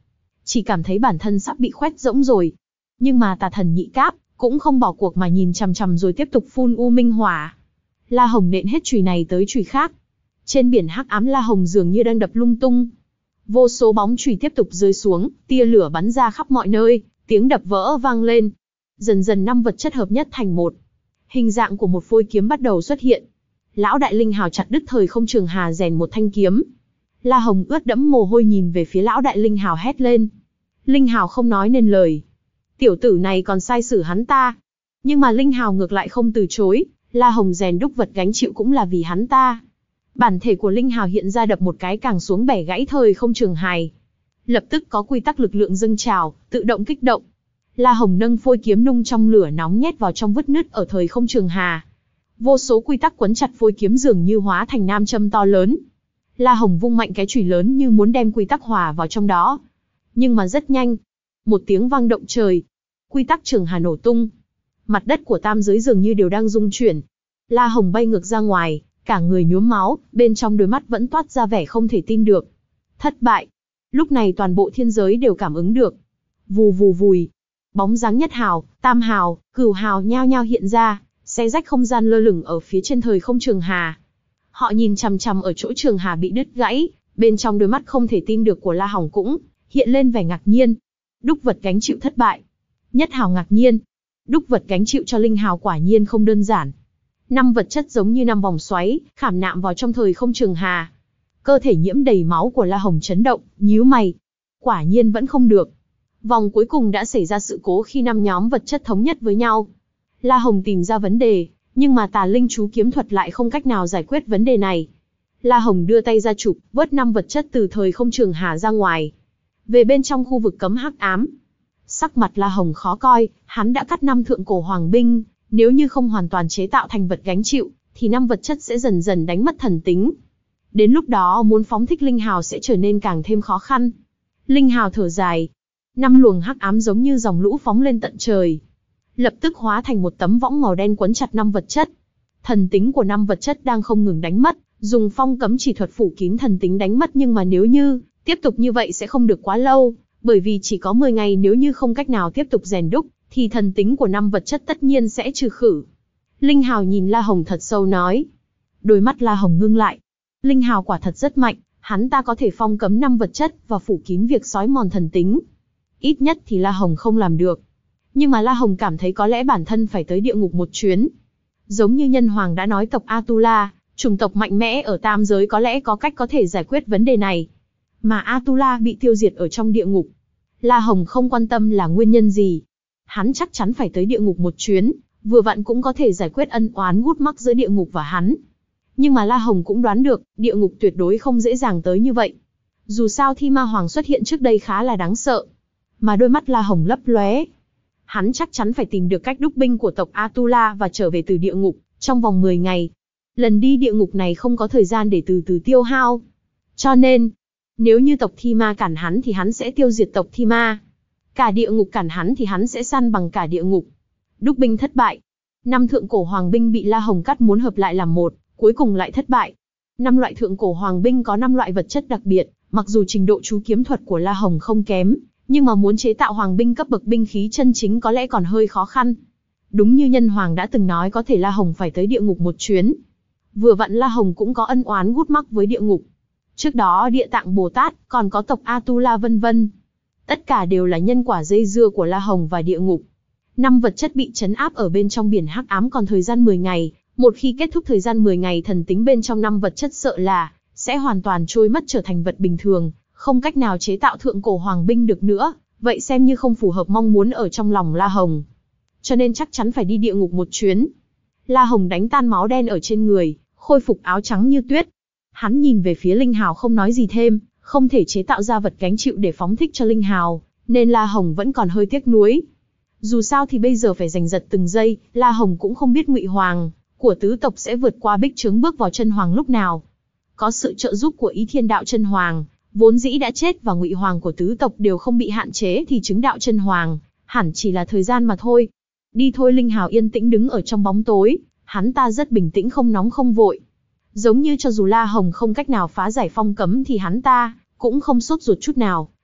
chỉ cảm thấy bản thân sắp bị khoét rỗng rồi. Nhưng mà tà thần nhị cáp cũng không bỏ cuộc mà nhìn chằm chằm rồi tiếp tục phun u minh hỏa. La Hồng nện hết chùy này tới chùy khác. Trên biển hắc ám La Hồng dường như đang đập lung tung. Vô số bóng chùy tiếp tục rơi xuống, tia lửa bắn ra khắp mọi nơi, tiếng đập vỡ vang lên. Dần dần năm vật chất hợp nhất thành một. Hình dạng của một phôi kiếm bắt đầu xuất hiện. Lão đại linh hào chặt đứt thời không trường hà rèn một thanh kiếm. La Hồng ướt đẫm mồ hôi nhìn về phía lão đại linh hào hét lên. Linh hào không nói nên lời. Tiểu tử này còn sai xử hắn ta. Nhưng mà linh hào ngược lại không từ chối. La Hồng rèn đúc vật gánh chịu cũng là vì hắn ta. Bản thể của linh hào hiện ra đập một cái càng xuống bẻ gãy thời không trường hài. Lập tức có quy tắc lực lượng dâng trào, tự động kích động. La Hồng nâng phôi kiếm nung trong lửa nóng nhét vào trong vết nứt ở thời không trường hà. Vô số quy tắc quấn chặt phôi kiếm dường như hóa thành nam châm to lớn. La Hồng vung mạnh cái chùy lớn như muốn đem quy tắc hòa vào trong đó. Nhưng mà rất nhanh. Một tiếng vang động trời. Quy tắc trường hà nổ tung. Mặt đất của tam giới dường như đều đang rung chuyển. La Hồng bay ngược ra ngoài, cả người nhuốm máu, bên trong đôi mắt vẫn toát ra vẻ không thể tin được. Thất bại. Lúc này toàn bộ thiên giới đều cảm ứng được. Vù vù vùi. Bóng dáng nhất hào, tam hào, cửu hào nhao nhao hiện ra, xé rách không gian lơ lửng ở phía trên thời không trường hà. Họ nhìn chằm chằm ở chỗ trường hà bị đứt gãy, bên trong đôi mắt không thể tin được của La Hồng cũng hiện lên vẻ ngạc nhiên. Đúc vật gánh chịu thất bại. Nhất hào ngạc nhiên. Đúc vật gánh chịu cho linh hào quả nhiên không đơn giản. Năm vật chất giống như năm vòng xoáy, khảm nạm vào trong thời không trường hà. Cơ thể nhiễm đầy máu của La Hồng chấn động, nhíu mày. Quả nhiên vẫn không được. Vòng cuối cùng đã xảy ra sự cố khi năm nhóm vật chất thống nhất với nhau. La Hồng tìm ra vấn đề, nhưng mà tà linh chú kiếm thuật lại không cách nào giải quyết vấn đề này. La Hồng đưa tay ra chụp, vớt năm vật chất từ thời không trường hà ra ngoài. Về bên trong khu vực cấm hắc ám. Sắc mặt La Hồng khó coi, hắn đã cắt năm thượng cổ hoàng binh, nếu như không hoàn toàn chế tạo thành vật gánh chịu, thì năm vật chất sẽ dần dần đánh mất thần tính. Đến lúc đó muốn phóng thích linh hào sẽ trở nên càng thêm khó khăn. Linh hào thở dài. Năm luồng hắc ám giống như dòng lũ phóng lên tận trời. Lập tức hóa thành một tấm võng màu đen quấn chặt năm vật chất. Thần tính của năm vật chất đang không ngừng đánh mất, dùng phong cấm chỉ thuật phủ kín thần tính đánh mất, nhưng mà nếu như tiếp tục như vậy sẽ không được quá lâu, bởi vì chỉ có mười ngày, nếu như không cách nào tiếp tục rèn đúc, thì thần tính của năm vật chất tất nhiên sẽ trừ khử. Linh hào nhìn La Hồng thật sâu nói. Đôi mắt La Hồng ngưng lại. Linh hào quả thật rất mạnh, hắn ta có thể phong cấm năm vật chất và phủ kín việc xói mòn thần tính. Ít nhất thì La Hồng không làm được. Nhưng mà La Hồng cảm thấy có lẽ bản thân phải tới địa ngục một chuyến. Giống như Nhân Hoàng đã nói, tộc Atula, chủng tộc mạnh mẽ ở tam giới, có lẽ có cách có thể giải quyết vấn đề này. Mà Atula bị tiêu diệt ở trong địa ngục. La Hồng không quan tâm là nguyên nhân gì. Hắn chắc chắn phải tới địa ngục một chuyến, vừa vặn cũng có thể giải quyết ân oán gút mắc giữa địa ngục và hắn. Nhưng mà La Hồng cũng đoán được, địa ngục tuyệt đối không dễ dàng tới như vậy. Dù sao Thi Ma Hoàng xuất hiện trước đây khá là đáng sợ. Mà đôi mắt La Hồng lấp lóe. Hắn chắc chắn phải tìm được cách đúc binh của tộc Atula và trở về từ địa ngục, trong vòng mười ngày. Lần đi địa ngục này không có thời gian để từ từ tiêu hao. Cho nên, nếu như tộc Thi Ma cản hắn thì hắn sẽ tiêu diệt tộc Thi Ma. Cả địa ngục cản hắn thì hắn sẽ săn bằng cả địa ngục. Đúc binh thất bại. Năm thượng cổ hoàng binh bị La Hồng cắt muốn hợp lại làm một, cuối cùng lại thất bại. Năm loại thượng cổ hoàng binh có năm loại vật chất đặc biệt, mặc dù trình độ chú kiếm thuật của La Hồng không kém, nhưng mà muốn chế tạo hoàng binh cấp bậc binh khí chân chính có lẽ còn hơi khó khăn. Đúng như Nhân Hoàng đã từng nói, có thể La Hồng phải tới địa ngục một chuyến. Vừa vặn La Hồng cũng có ân oán gút mắc với địa ngục. Trước đó Địa Tạng Bồ Tát, còn có tộc Atula vân vân. Tất cả đều là nhân quả dây dưa của La Hồng và địa ngục. Năm vật chất bị trấn áp ở bên trong biển hắc ám còn thời gian mười ngày. Một khi kết thúc thời gian mười ngày, thần tính bên trong năm vật chất sợ là sẽ hoàn toàn trôi mất, trở thành vật bình thường, không cách nào chế tạo thượng cổ hoàng binh được nữa. Vậy xem như không phù hợp mong muốn ở trong lòng La Hồng. Cho nên chắc chắn phải đi địa ngục một chuyến. La Hồng đánh tan máu đen ở trên người, khôi phục áo trắng như tuyết. Hắn nhìn về phía Linh Hào không nói gì thêm, không thể chế tạo ra vật gánh chịu để phóng thích cho Linh Hào, nên La Hồng vẫn còn hơi tiếc nuối. Dù sao thì bây giờ phải giành giật từng giây, La Hồng cũng không biết Ngụy Hoàng của tứ tộc sẽ vượt qua bích trướng bước vào chân hoàng lúc nào. Có sự trợ giúp của Ý Thiên Đạo chân hoàng, vốn dĩ đã chết, và Ngụy Hoàng của tứ tộc đều không bị hạn chế, thì chứng đạo chân hoàng hẳn chỉ là thời gian mà thôi. Đi thôi. Linh Hào yên tĩnh đứng ở trong bóng tối, hắn ta rất bình tĩnh, không nóng không vội. Giống như cho dù La Hồng không cách nào phá giải phong cấm thì hắn ta cũng không sốt ruột chút nào,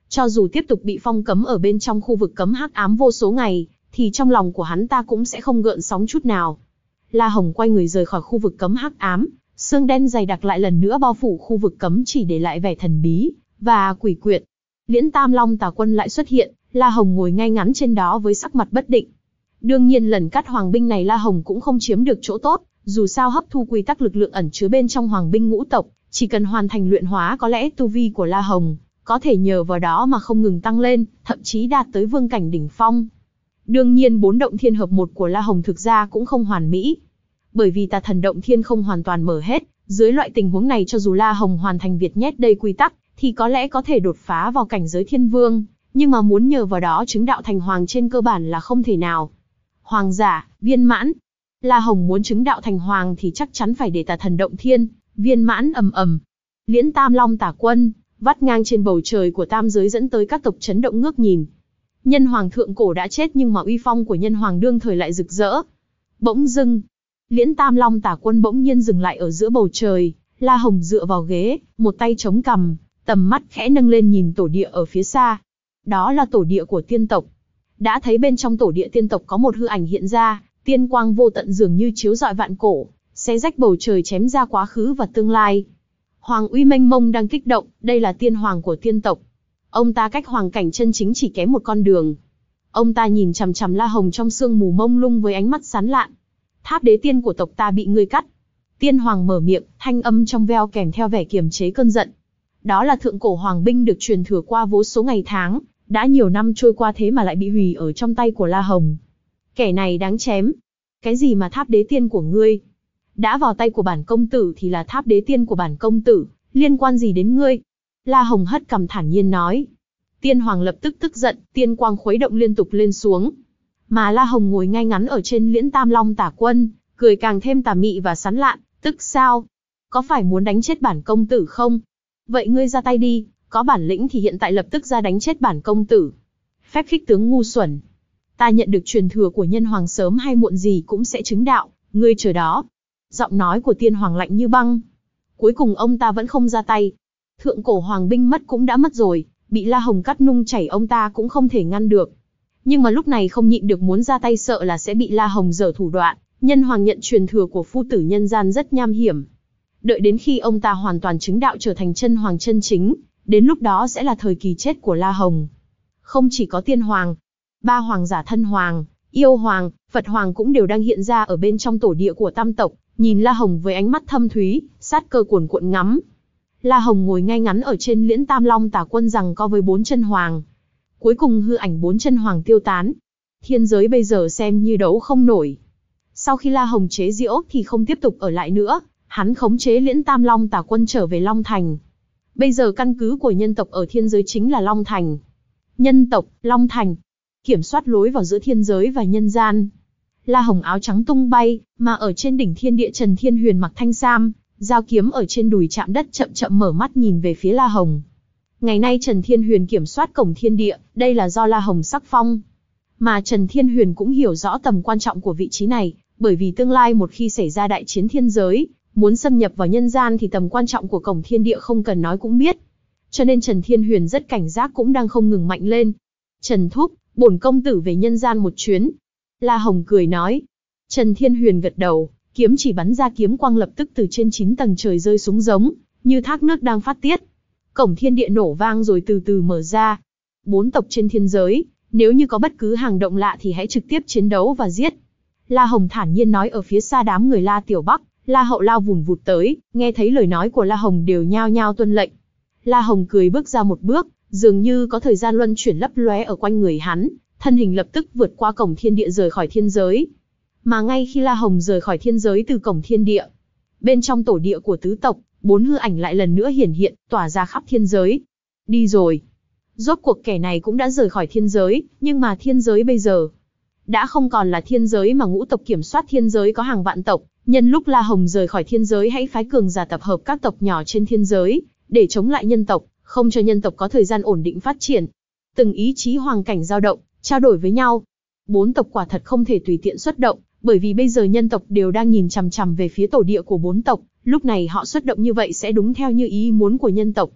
Cho dù tiếp tục bị phong cấm ở bên trong khu vực cấm hắc ám vô số ngày, thì trong lòng của hắn ta cũng sẽ không gợn sóng chút nào. La Hồng quay người rời khỏi khu vực cấm hắc ám, sương đen dày đặc lại lần nữa bao phủ khu vực cấm, chỉ để lại vẻ thần bí và quỷ quyệt. Liễn Tam Long Tà Quân lại xuất hiện, La Hồng ngồi ngay ngắn trên đó với sắc mặt bất định. Đương nhiên lần cắt hoàng binh này La Hồng cũng không chiếm được chỗ tốt, dù sao hấp thu quy tắc lực lượng ẩn chứa bên trong hoàng binh ngũ tộc, chỉ cần hoàn thành luyện hóa có lẽ tu vi của La Hồng có thể nhờ vào đó mà không ngừng tăng lên, thậm chí đạt tới vương cảnh đỉnh phong. Đương nhiên bốn động thiên hợp một của La Hồng thực ra cũng không hoàn mỹ. Bởi vì tà thần động thiên không hoàn toàn mở hết, dưới loại tình huống này cho dù La Hồng hoàn thành việt nhét đầy quy tắc, thì có lẽ có thể đột phá vào cảnh giới thiên vương, nhưng mà muốn nhờ vào đó chứng đạo thành hoàng trên cơ bản là không thể nào. Hoàng giả, viên mãn. La Hồng muốn chứng đạo thành hoàng thì chắc chắn phải để tà thần động thiên viên mãn ầm ầm. Liễn Tam Long Tả Quân vắt ngang trên bầu trời của tam giới dẫn tới các tộc chấn động ngước nhìn. Nhân hoàng thượng cổ đã chết nhưng mà uy phong của nhân hoàng đương thời lại rực rỡ. Bỗng dưng, Liễn Tam Long Tả Quân bỗng nhiên dừng lại ở giữa bầu trời. La Hồng dựa vào ghế, một tay chống cằm, tầm mắt khẽ nâng lên nhìn tổ địa ở phía xa. Đó là tổ địa của tiên tộc. Đã thấy bên trong tổ địa tiên tộc có một hư ảnh hiện ra, tiên quang vô tận dường như chiếu rọi vạn cổ, xé rách bầu trời chém ra quá khứ và tương lai. Hoàng uy mênh mông đang kích động, đây là tiên hoàng của tiên tộc. Ông ta cách hoàng cảnh chân chính chỉ kém một con đường. Ông ta nhìn chằm chằm La Hồng trong sương mù mông lung với ánh mắt sán lạn. Tháp đế tiên của tộc ta bị ngươi cắt. Tiên hoàng mở miệng, thanh âm trong veo kèm theo vẻ kiềm chế cơn giận. Đó là thượng cổ hoàng binh được truyền thừa qua vô số ngày tháng, đã nhiều năm trôi qua thế mà lại bị hủy ở trong tay của La Hồng. Kẻ này đáng chém. Cái gì mà tháp đế tiên của ngươi? Đã vào tay của bản công tử thì là tháp đế tiên của bản công tử, liên quan gì đến ngươi? La Hồng hất cằm thản nhiên nói. Tiên hoàng lập tức tức giận, tiên quang khuấy động liên tục lên xuống. Mà La Hồng ngồi ngay ngắn ở trên Liễn Tam Long Tả Quân, cười càng thêm tà mị và sán lạn, tức sao? Có phải muốn đánh chết bản công tử không? Vậy ngươi ra tay đi, có bản lĩnh thì hiện tại lập tức ra đánh chết bản công tử. Phép khích tướng ngu xuẩn. Ta nhận được truyền thừa của nhân hoàng sớm hay muộn gì cũng sẽ chứng đạo, ngươi chờ đó. Giọng nói của tiên hoàng lạnh như băng. Cuối cùng ông ta vẫn không ra tay. Thượng cổ hoàng binh mất cũng đã mất rồi, bị La Hồng cắt nung chảy ông ta cũng không thể ngăn được. Nhưng mà lúc này không nhịn được muốn ra tay, sợ là sẽ bị La Hồng giở thủ đoạn. Nhân hoàng nhận truyền thừa của phu tử nhân gian rất nham hiểm. Đợi đến khi ông ta hoàn toàn chứng đạo trở thành chân hoàng chân chính, đến lúc đó sẽ là thời kỳ chết của La Hồng. Không chỉ có tiên hoàng, ba hoàng giả thân hoàng, yêu hoàng, Phật hoàng cũng đều đang hiện ra ở bên trong tổ địa của tam tộc, nhìn La Hồng với ánh mắt thâm thúy, sát cơ cuồn cuộn ngắm. La Hồng ngồi ngay ngắn ở trên Liễn Tam Long Tả Quân rằng co với bốn chân hoàng. Cuối cùng hư ảnh bốn chân hoàng tiêu tán. Thiên giới bây giờ xem như đấu không nổi. Sau khi La Hồng chế giễu thì không tiếp tục ở lại nữa, hắn khống chế Liễn Tam Long Tả Quân trở về Long Thành. Bây giờ căn cứ của nhân tộc ở thiên giới chính là Long Thành. Nhân tộc, Long Thành, kiểm soát lối vào giữa thiên giới và nhân gian. La Hồng áo trắng tung bay, mà ở trên đỉnh thiên địa Trần Thiên Huyền mặc thanh sam, dao kiếm ở trên đùi chạm đất, chậm chậm mở mắt nhìn về phía La Hồng. Ngày nay Trần Thiên Huyền kiểm soát cổng thiên địa, đây là do La Hồng sắc phong. Mà Trần Thiên Huyền cũng hiểu rõ tầm quan trọng của vị trí này, bởi vì tương lai một khi xảy ra đại chiến thiên giới, muốn xâm nhập vào nhân gian thì tầm quan trọng của cổng thiên địa không cần nói cũng biết. Cho nên Trần Thiên Huyền rất cảnh giác, cũng đang không ngừng mạnh lên. Trần Thúc, bổn công tử về nhân gian một chuyến. La Hồng cười nói. Trần Thiên Huyền gật đầu, kiếm chỉ bắn ra, kiếm quang lập tức từ trên chín tầng trời rơi xuống giống như thác nước đang phát tiết. Cổng thiên địa nổ vang rồi từ từ mở ra. Bốn tộc trên thiên giới, nếu như có bất cứ hành động lạ thì hãy trực tiếp chiến đấu và giết. La Hồng thản nhiên nói. Ở phía xa đám người La Tiểu Bắc, La Hậu lao vùn vụt tới, nghe thấy lời nói của La Hồng đều nhao nhao tuân lệnh. La Hồng cười bước ra một bước, dường như có thời gian luân chuyển lấp lóe ở quanh người hắn, thân hình lập tức vượt qua cổng thiên địa rời khỏi thiên giới. Mà ngay khi La Hồng rời khỏi thiên giới từ cổng thiên địa, bên trong tổ địa của tứ tộc, bốn hư ảnh lại lần nữa hiển hiện, tỏa ra khắp thiên giới. Đi rồi. Rốt cuộc kẻ này cũng đã rời khỏi thiên giới, nhưng mà thiên giới bây giờ đã không còn là thiên giới mà ngũ tộc kiểm soát. Thiên giới có hàng vạn tộc, nhân lúc La Hồng rời khỏi thiên giới hãy phái cường giả tập hợp các tộc nhỏ trên thiên giới, để chống lại nhân tộc, không cho nhân tộc có thời gian ổn định phát triển. Từng ý chí hoàng cảnh dao động, trao đổi với nhau. Bốn tộc quả thật không thể tùy tiện xuất động, bởi vì bây giờ nhân tộc đều đang nhìn chằm chằm về phía tổ địa của bốn tộc, lúc này họ xuất động như vậy sẽ đúng theo như ý muốn của nhân tộc.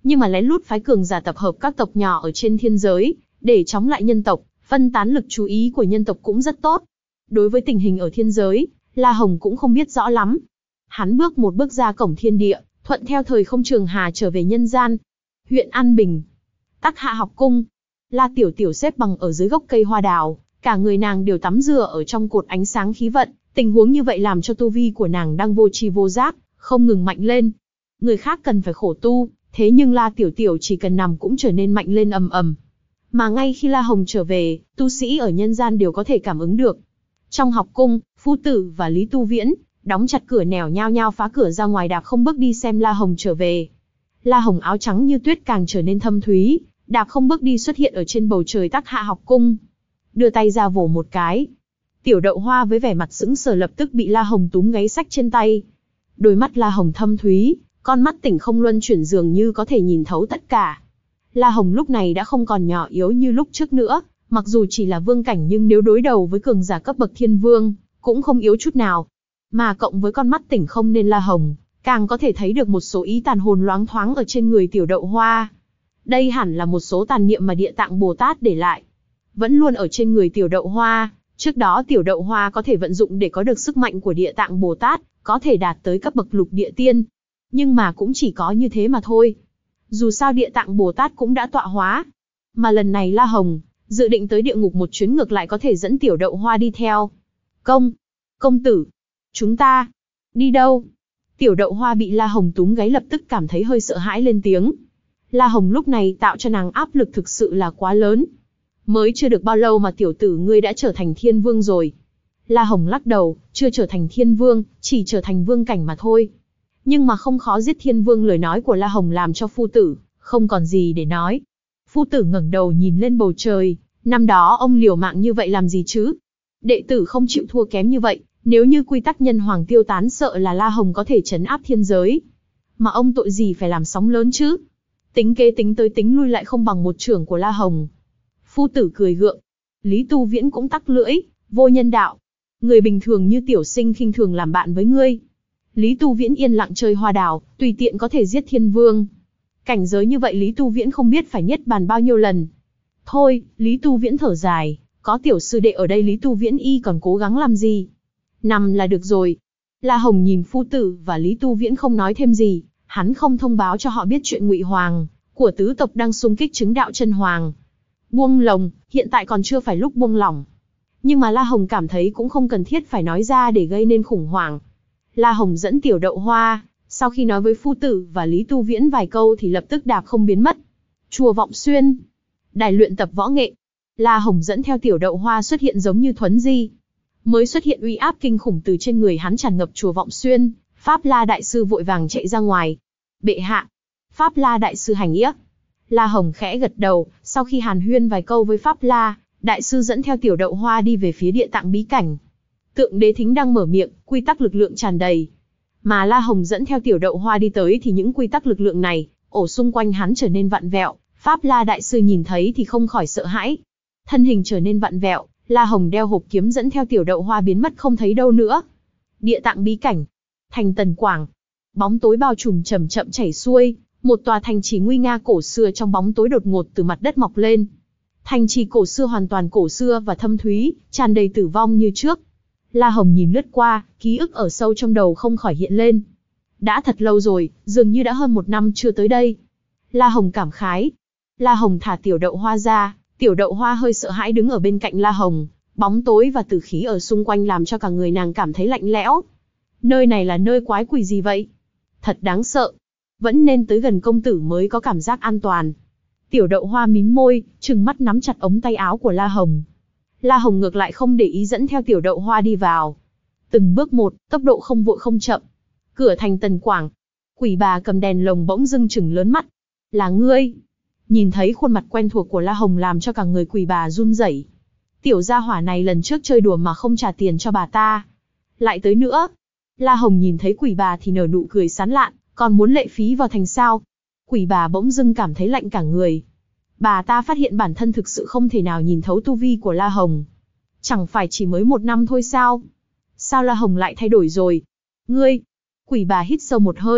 nhưng mà lén lút phái cường giả tập hợp các tộc nhỏ ở trên thiên giới, để chống lại nhân tộc, phân tán lực chú ý của nhân tộc cũng rất tốt. Đối với tình hình ở thiên giới, La Hồng cũng không biết rõ lắm. Hắn bước một bước ra cổng thiên địa, thuận theo thời không trường hà trở về nhân gian. Huyện An Bình, Tắc Hạ học cung. La Tiểu Tiểu xếp bằng ở dưới gốc cây hoa đào, cả người nàng đều tắm rửa ở trong cột ánh sáng khí vận. Tình huống như vậy làm cho tu vi của nàng đang vô tri vô giác, không ngừng mạnh lên. Người khác cần phải khổ tu, thế nhưng La Tiểu Tiểu chỉ cần nằm cũng trở nên mạnh lên ầm ầm. Mà ngay khi La Hồng trở về, tu sĩ ở nhân gian đều có thể cảm ứng được. Trong học cung, Phu Tử và Lý Tu Viễn đóng chặt cửa nẻo nhao nhao phá cửa ra ngoài đạp không bước đi xem La Hồng trở về. La Hồng áo trắng như tuyết càng trở nên thâm thúy, đạp không bước đi xuất hiện ở trên bầu trời Tắc Hạ học cung. Đưa tay ra vồ một cái. Tiểu Đậu Hoa với vẻ mặt sững sờ lập tức bị La Hồng túm gáy xách trên tay. Đôi mắt La Hồng thâm thúy, con mắt tỉnh không luân chuyển dường như có thể nhìn thấu tất cả. La Hồng lúc này đã không còn nhỏ yếu như lúc trước nữa, mặc dù chỉ là vương cảnh nhưng nếu đối đầu với cường giả cấp bậc thiên vương, cũng không yếu chút nào. Mà cộng với con mắt tỉnh không nên La Hồng, càng có thể thấy được một số ý tàn hồn loáng thoáng ở trên người Tiểu Đậu Hoa. Đây hẳn là một số tàn niệm mà Địa Tạng Bồ Tát để lại. Vẫn luôn ở trên người Tiểu Đậu Hoa, trước đó Tiểu Đậu Hoa có thể vận dụng để có được sức mạnh của Địa Tạng Bồ Tát, có thể đạt tới cấp bậc lục địa tiên. Nhưng mà cũng chỉ có như thế mà thôi. Dù sao Địa Tạng Bồ Tát cũng đã tọa hóa. Mà lần này La Hồng, dự định tới địa ngục một chuyến ngược lại có thể dẫn Tiểu Đậu Hoa đi theo. Công, công tử, chúng ta, đi đâu? Tiểu Đậu Hoa bị La Hồng túm gáy lập tức cảm thấy hơi sợ hãi lên tiếng. La Hồng lúc này tạo cho nàng áp lực thực sự là quá lớn. Mới chưa được bao lâu mà tiểu tử ngươi đã trở thành thiên vương rồi. La Hồng lắc đầu, chưa trở thành thiên vương, chỉ trở thành vương cảnh mà thôi. Nhưng mà không khó giết thiên vương, lời nói của La Hồng làm cho Phu Tử không còn gì để nói. Phu Tử ngẩng đầu nhìn lên bầu trời, năm đó ông liều mạng như vậy làm gì chứ? Đệ tử không chịu thua kém như vậy, nếu như quy tắc nhân hoàng tiêu tán sợ là La Hồng có thể trấn áp thiên giới. Mà ông tội gì phải làm sóng lớn chứ? Tính kế tính tới tính lui lại không bằng một trưởng của La Hồng. Phu Tử cười gượng. Lý Tu Viễn cũng tắc lưỡi, vô nhân đạo. Người bình thường như tiểu sinh khinh thường làm bạn với ngươi. Lý Tu Viễn yên lặng chơi hoa đào, tùy tiện có thể giết thiên vương. Cảnh giới như vậy Lý Tu Viễn không biết phải niết bàn bao nhiêu lần. Thôi, Lý Tu Viễn thở dài, có tiểu sư đệ ở đây Lý Tu Viễn y còn cố gắng làm gì? Nằm là được rồi. La Hồng nhìn Phu Tử và Lý Tu Viễn không nói thêm gì, hắn không thông báo cho họ biết chuyện Ngụy Hoàng của tứ tộc đang xung kích chứng đạo chân hoàng. Buông lồng, hiện tại còn chưa phải lúc buông lỏng. Nhưng mà La Hồng cảm thấy cũng không cần thiết phải nói ra để gây nên khủng hoảng. La Hồng dẫn Tiểu Đậu Hoa, sau khi nói với Phu Tử và Lý Tu Viễn vài câu thì lập tức đạp không biến mất. Chùa Vọng Xuyên, đài luyện tập võ nghệ. La Hồng dẫn theo Tiểu Đậu Hoa xuất hiện giống như thuấn di. Mới xuất hiện uy áp kinh khủng từ trên người hắn tràn ngập Chùa Vọng Xuyên, Pháp La Đại Sư vội vàng chạy ra ngoài. Bệ hạ, Pháp La Đại Sư hành nghĩa. La Hồng khẽ gật đầu, sau khi hàn huyên vài câu với Pháp La, Đại Sư dẫn theo Tiểu Đậu Hoa đi về phía Địa Tạng bí cảnh. Tượng Đế Thính đang mở miệng, quy tắc lực lượng tràn đầy. Mà La Hồng dẫn theo Tiểu Đậu Hoa đi tới thì những quy tắc lực lượng này, ổ xung quanh hắn trở nên vặn vẹo, Pháp La Đại Sư nhìn thấy thì không khỏi sợ hãi. Thân hình trở nên vặn vẹo, La Hồng đeo hộp kiếm dẫn theo Tiểu Đậu Hoa biến mất không thấy đâu nữa. Địa Tạng bí cảnh, thành Tần Quảng, bóng tối bao trùm chậm chậm chảy xuôi, một tòa thành trì nguy nga cổ xưa trong bóng tối đột ngột từ mặt đất mọc lên. Thành trì cổ xưa hoàn toàn cổ xưa và thâm thúy, tràn đầy tử vong như trước. La Hồng nhìn lướt qua, ký ức ở sâu trong đầu không khỏi hiện lên. Đã thật lâu rồi, dường như đã hơn một năm chưa tới đây. La Hồng cảm khái. La Hồng thả Tiểu Đậu Hoa ra, Tiểu Đậu Hoa hơi sợ hãi đứng ở bên cạnh La Hồng, bóng tối và tử khí ở xung quanh làm cho cả người nàng cảm thấy lạnh lẽo. Nơi này là nơi quái quỷ gì vậy? Thật đáng sợ. Vẫn nên tới gần công tử mới có cảm giác an toàn. Tiểu Đậu Hoa mím môi, trừng mắt nắm chặt ống tay áo của La Hồng. La Hồng ngược lại không để ý dẫn theo Tiểu Đậu Hoa đi vào. Từng bước một, tốc độ không vội không chậm. Cửa thành Tần Quảng. Quỷ bà cầm đèn lồng bỗng dưng trừng lớn mắt. Là ngươi? Nhìn thấy khuôn mặt quen thuộc của La Hồng làm cho cả người quỷ bà run rẩy. Tiểu gia hỏa này lần trước chơi đùa mà không trả tiền cho bà ta. Lại tới nữa. La Hồng nhìn thấy quỷ bà thì nở nụ cười sán lạn, còn muốn lệ phí vào thành sao? Quỷ bà bỗng dưng cảm thấy lạnh cả người. Bà ta phát hiện bản thân thực sự không thể nào nhìn thấu tu vi của La Hồng. Chẳng phải chỉ mới một năm thôi sao? Sao La Hồng lại thay đổi rồi? Ngươi! Quỷ bà hít sâu một hơi,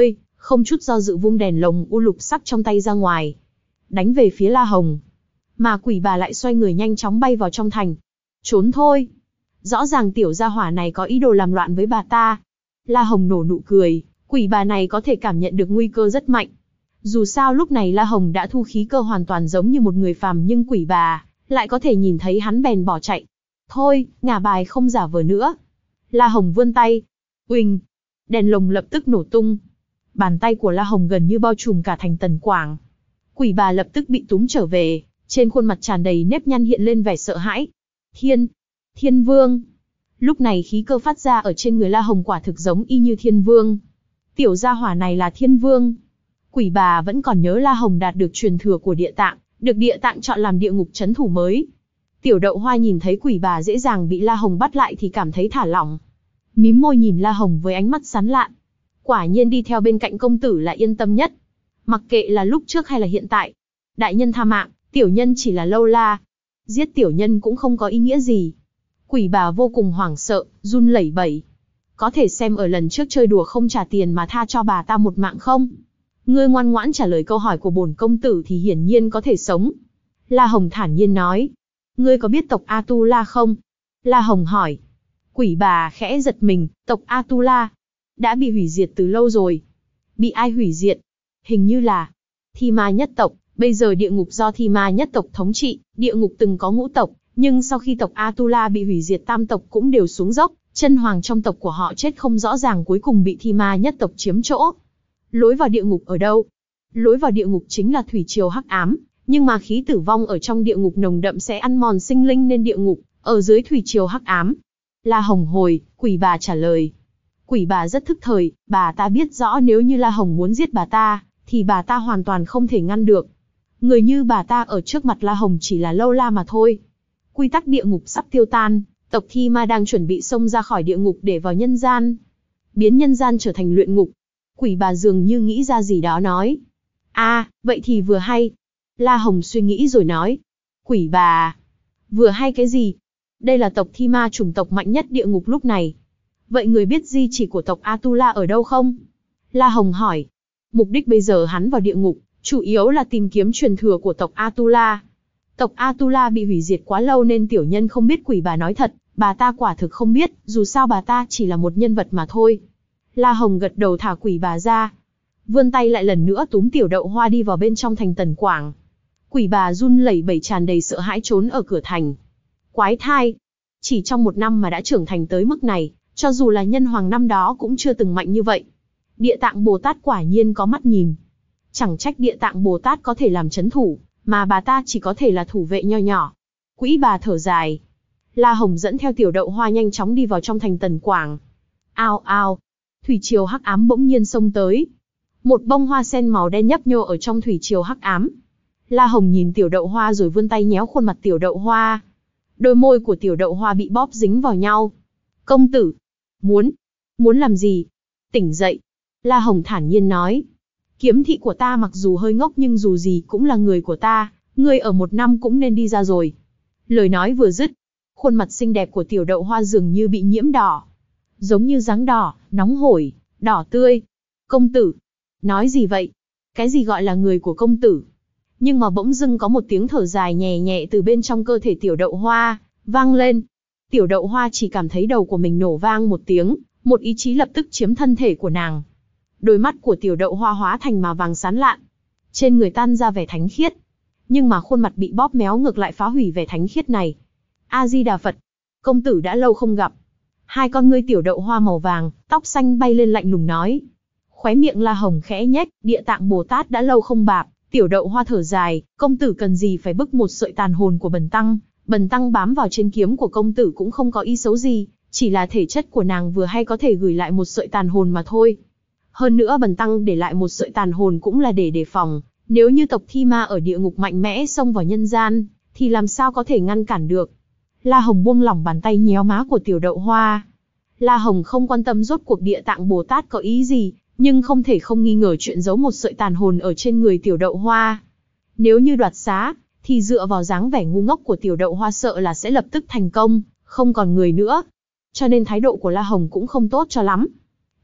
không chút do dự vung đèn lồng u lục sắc trong tay ra ngoài, đánh về phía La Hồng. Mà quỷ bà lại xoay người nhanh chóng bay vào trong thành. Trốn thôi. Rõ ràng tiểu gia hỏa này có ý đồ làm loạn với bà ta. La Hồng nổ nụ cười, quỷ bà này có thể cảm nhận được nguy cơ rất mạnh. Dù sao lúc này La Hồng đã thu khí cơ hoàn toàn giống như một người phàm, nhưng quỷ bà lại có thể nhìn thấy hắn bèn bỏ chạy. Thôi, ngả bài không giả vờ nữa. La Hồng vươn tay. Uỳnh, đèn lồng lập tức nổ tung. Bàn tay của La Hồng gần như bao trùm cả thành Tần Quảng. Quỷ bà lập tức bị túm trở về, trên khuôn mặt tràn đầy nếp nhăn hiện lên vẻ sợ hãi. Thiên, Thiên Vương. Lúc này khí cơ phát ra ở trên người La Hồng quả thực giống y như Thiên Vương. Tiểu gia hỏa này là Thiên Vương. Quỷ bà vẫn còn nhớ La Hồng đạt được truyền thừa của địa tạng, được địa tạng chọn làm địa ngục trấn thủ mới. Tiểu Đậu Hoa nhìn thấy quỷ bà dễ dàng bị La Hồng bắt lại thì cảm thấy thả lỏng. Mím môi nhìn La Hồng với ánh mắt sán lạn. Quả nhiên đi theo bên cạnh công tử là yên tâm nhất. Mặc kệ là lúc trước hay là hiện tại. Đại nhân tha mạng, tiểu nhân chỉ là lâu la. Giết tiểu nhân cũng không có ý nghĩa gì. Quỷ bà vô cùng hoảng sợ, run lẩy bẩy. Có thể xem ở lần trước chơi đùa không trả tiền mà tha cho bà ta một mạng không? Ngươi ngoan ngoãn trả lời câu hỏi của bổn công tử thì hiển nhiên có thể sống. La Hồng thản nhiên nói. Ngươi có biết tộc Atula không? La Hồng hỏi. Quỷ bà khẽ giật mình, tộc Atula đã bị hủy diệt từ lâu rồi. Bị ai hủy diệt? Hình như là Thi Ma nhất tộc. Bây giờ địa ngục do Thi Ma nhất tộc thống trị. Địa ngục từng có ngũ tộc, nhưng sau khi tộc Atula bị hủy diệt, tam tộc cũng đều xuống dốc. Chân hoàng trong tộc của họ chết không rõ ràng, cuối cùng bị Thi Ma nhất tộc chiếm chỗ. Lối vào địa ngục ở đâu? Lối vào địa ngục chính là thủy triều hắc ám, nhưng mà khí tử vong ở trong địa ngục nồng đậm sẽ ăn mòn sinh linh, nên địa ngục ở dưới thủy triều hắc ám. La Hồng hồi, quỷ bà trả lời. Quỷ bà rất thức thời, bà ta biết rõ nếu như La Hồng muốn giết bà ta, thì bà ta hoàn toàn không thể ngăn được. Người như bà ta ở trước mặt La Hồng chỉ là lâu la mà thôi. Quy tắc địa ngục sắp tiêu tan, tộc Thi Ma đang chuẩn bị xông ra khỏi địa ngục để vào nhân gian, biến nhân gian trở thành luyện ngục. Quỷ bà dường như nghĩ ra gì đó nói. À, vậy thì vừa hay. La Hồng suy nghĩ rồi nói. Quỷ bà, vừa hay cái gì? Đây là tộc Thi Ma, chủng tộc mạnh nhất địa ngục lúc này. Vậy người biết di chỉ của tộc Atula ở đâu không? La Hồng hỏi. Mục đích bây giờ hắn vào địa ngục, chủ yếu là tìm kiếm truyền thừa của tộc Atula. Tộc Atula bị hủy diệt quá lâu nên tiểu nhân không biết. Quỷ bà nói thật, bà ta quả thực không biết, dù sao bà ta chỉ là một nhân vật mà thôi. La Hồng gật đầu thả quỷ bà ra. Vươn tay lại lần nữa túm Tiểu Đậu Hoa đi vào bên trong thành Tần Quảng. Quỷ bà run lẩy bẩy tràn đầy sợ hãi trốn ở cửa thành. Quái thai! Chỉ trong một năm mà đã trưởng thành tới mức này, cho dù là nhân hoàng năm đó cũng chưa từng mạnh như vậy. Địa Tạng Bồ Tát quả nhiên có mắt nhìn. Chẳng trách Địa Tạng Bồ Tát có thể làm chấn thủ, mà bà ta chỉ có thể là thủ vệ nho nhỏ. Quỷ bà thở dài. La Hồng dẫn theo Tiểu Đậu Hoa nhanh chóng đi vào trong thành Tần Quảng. Ao ao! Thủy triều hắc ám bỗng nhiên xông tới. Một bông hoa sen màu đen nhấp nhô ở trong thủy triều hắc ám. La Hồng nhìn Tiểu Đậu Hoa rồi vươn tay nhéo khuôn mặt Tiểu Đậu Hoa. Đôi môi của Tiểu Đậu Hoa bị bóp dính vào nhau. Công tử! Muốn! Muốn làm gì? Tỉnh dậy! La Hồng thản nhiên nói. Kiếm thị của ta mặc dù hơi ngốc nhưng dù gì cũng là người của ta. Ngươi ở một năm cũng nên đi ra rồi. Lời nói vừa dứt, khuôn mặt xinh đẹp của Tiểu Đậu Hoa dường như bị nhiễm đỏ. Giống như giáng đỏ, nóng hổi, đỏ tươi. Công tử! Nói gì vậy? Cái gì gọi là người của công tử? Nhưng mà bỗng dưng có một tiếng thở dài nhẹ nhẹ từ bên trong cơ thể Tiểu Đậu Hoa vang lên. Tiểu Đậu Hoa chỉ cảm thấy đầu của mình nổ vang một tiếng, một ý chí lập tức chiếm thân thể của nàng. Đôi mắt của Tiểu Đậu Hoa hóa thành màu vàng sáng lạn, trên người tan ra vẻ thánh khiết. Nhưng mà khuôn mặt bị bóp méo ngược lại phá hủy vẻ thánh khiết này. A Di Đà Phật! Công tử đã lâu không gặp. Hai con ngươi Tiểu Đậu Hoa màu vàng, tóc xanh bay lên lạnh lùng nói. Khóe miệng La Hồng khẽ nhếch, Địa Tạng Bồ Tát đã lâu không bạp. Tiểu Đậu Hoa thở dài, công tử cần gì phải bức một sợi tàn hồn của bần tăng? Bần tăng bám vào trên kiếm của công tử cũng không có ý xấu gì, chỉ là thể chất của nàng vừa hay có thể gửi lại một sợi tàn hồn mà thôi. Hơn nữa bần tăng để lại một sợi tàn hồn cũng là để đề phòng, nếu như tộc Thi Ma ở địa ngục mạnh mẽ xông vào nhân gian, thì làm sao có thể ngăn cản được. La Hồng buông lỏng bàn tay nhéo má của Tiểu Đậu Hoa. La Hồng không quan tâm rốt cuộc Địa Tạng Bồ Tát có ý gì, nhưng không thể không nghi ngờ chuyện giấu một sợi tàn hồn ở trên người Tiểu Đậu Hoa. Nếu như đoạt xá, thì dựa vào dáng vẻ ngu ngốc của Tiểu Đậu Hoa sợ là sẽ lập tức thành công, không còn người nữa. Cho nên thái độ của La Hồng cũng không tốt cho lắm.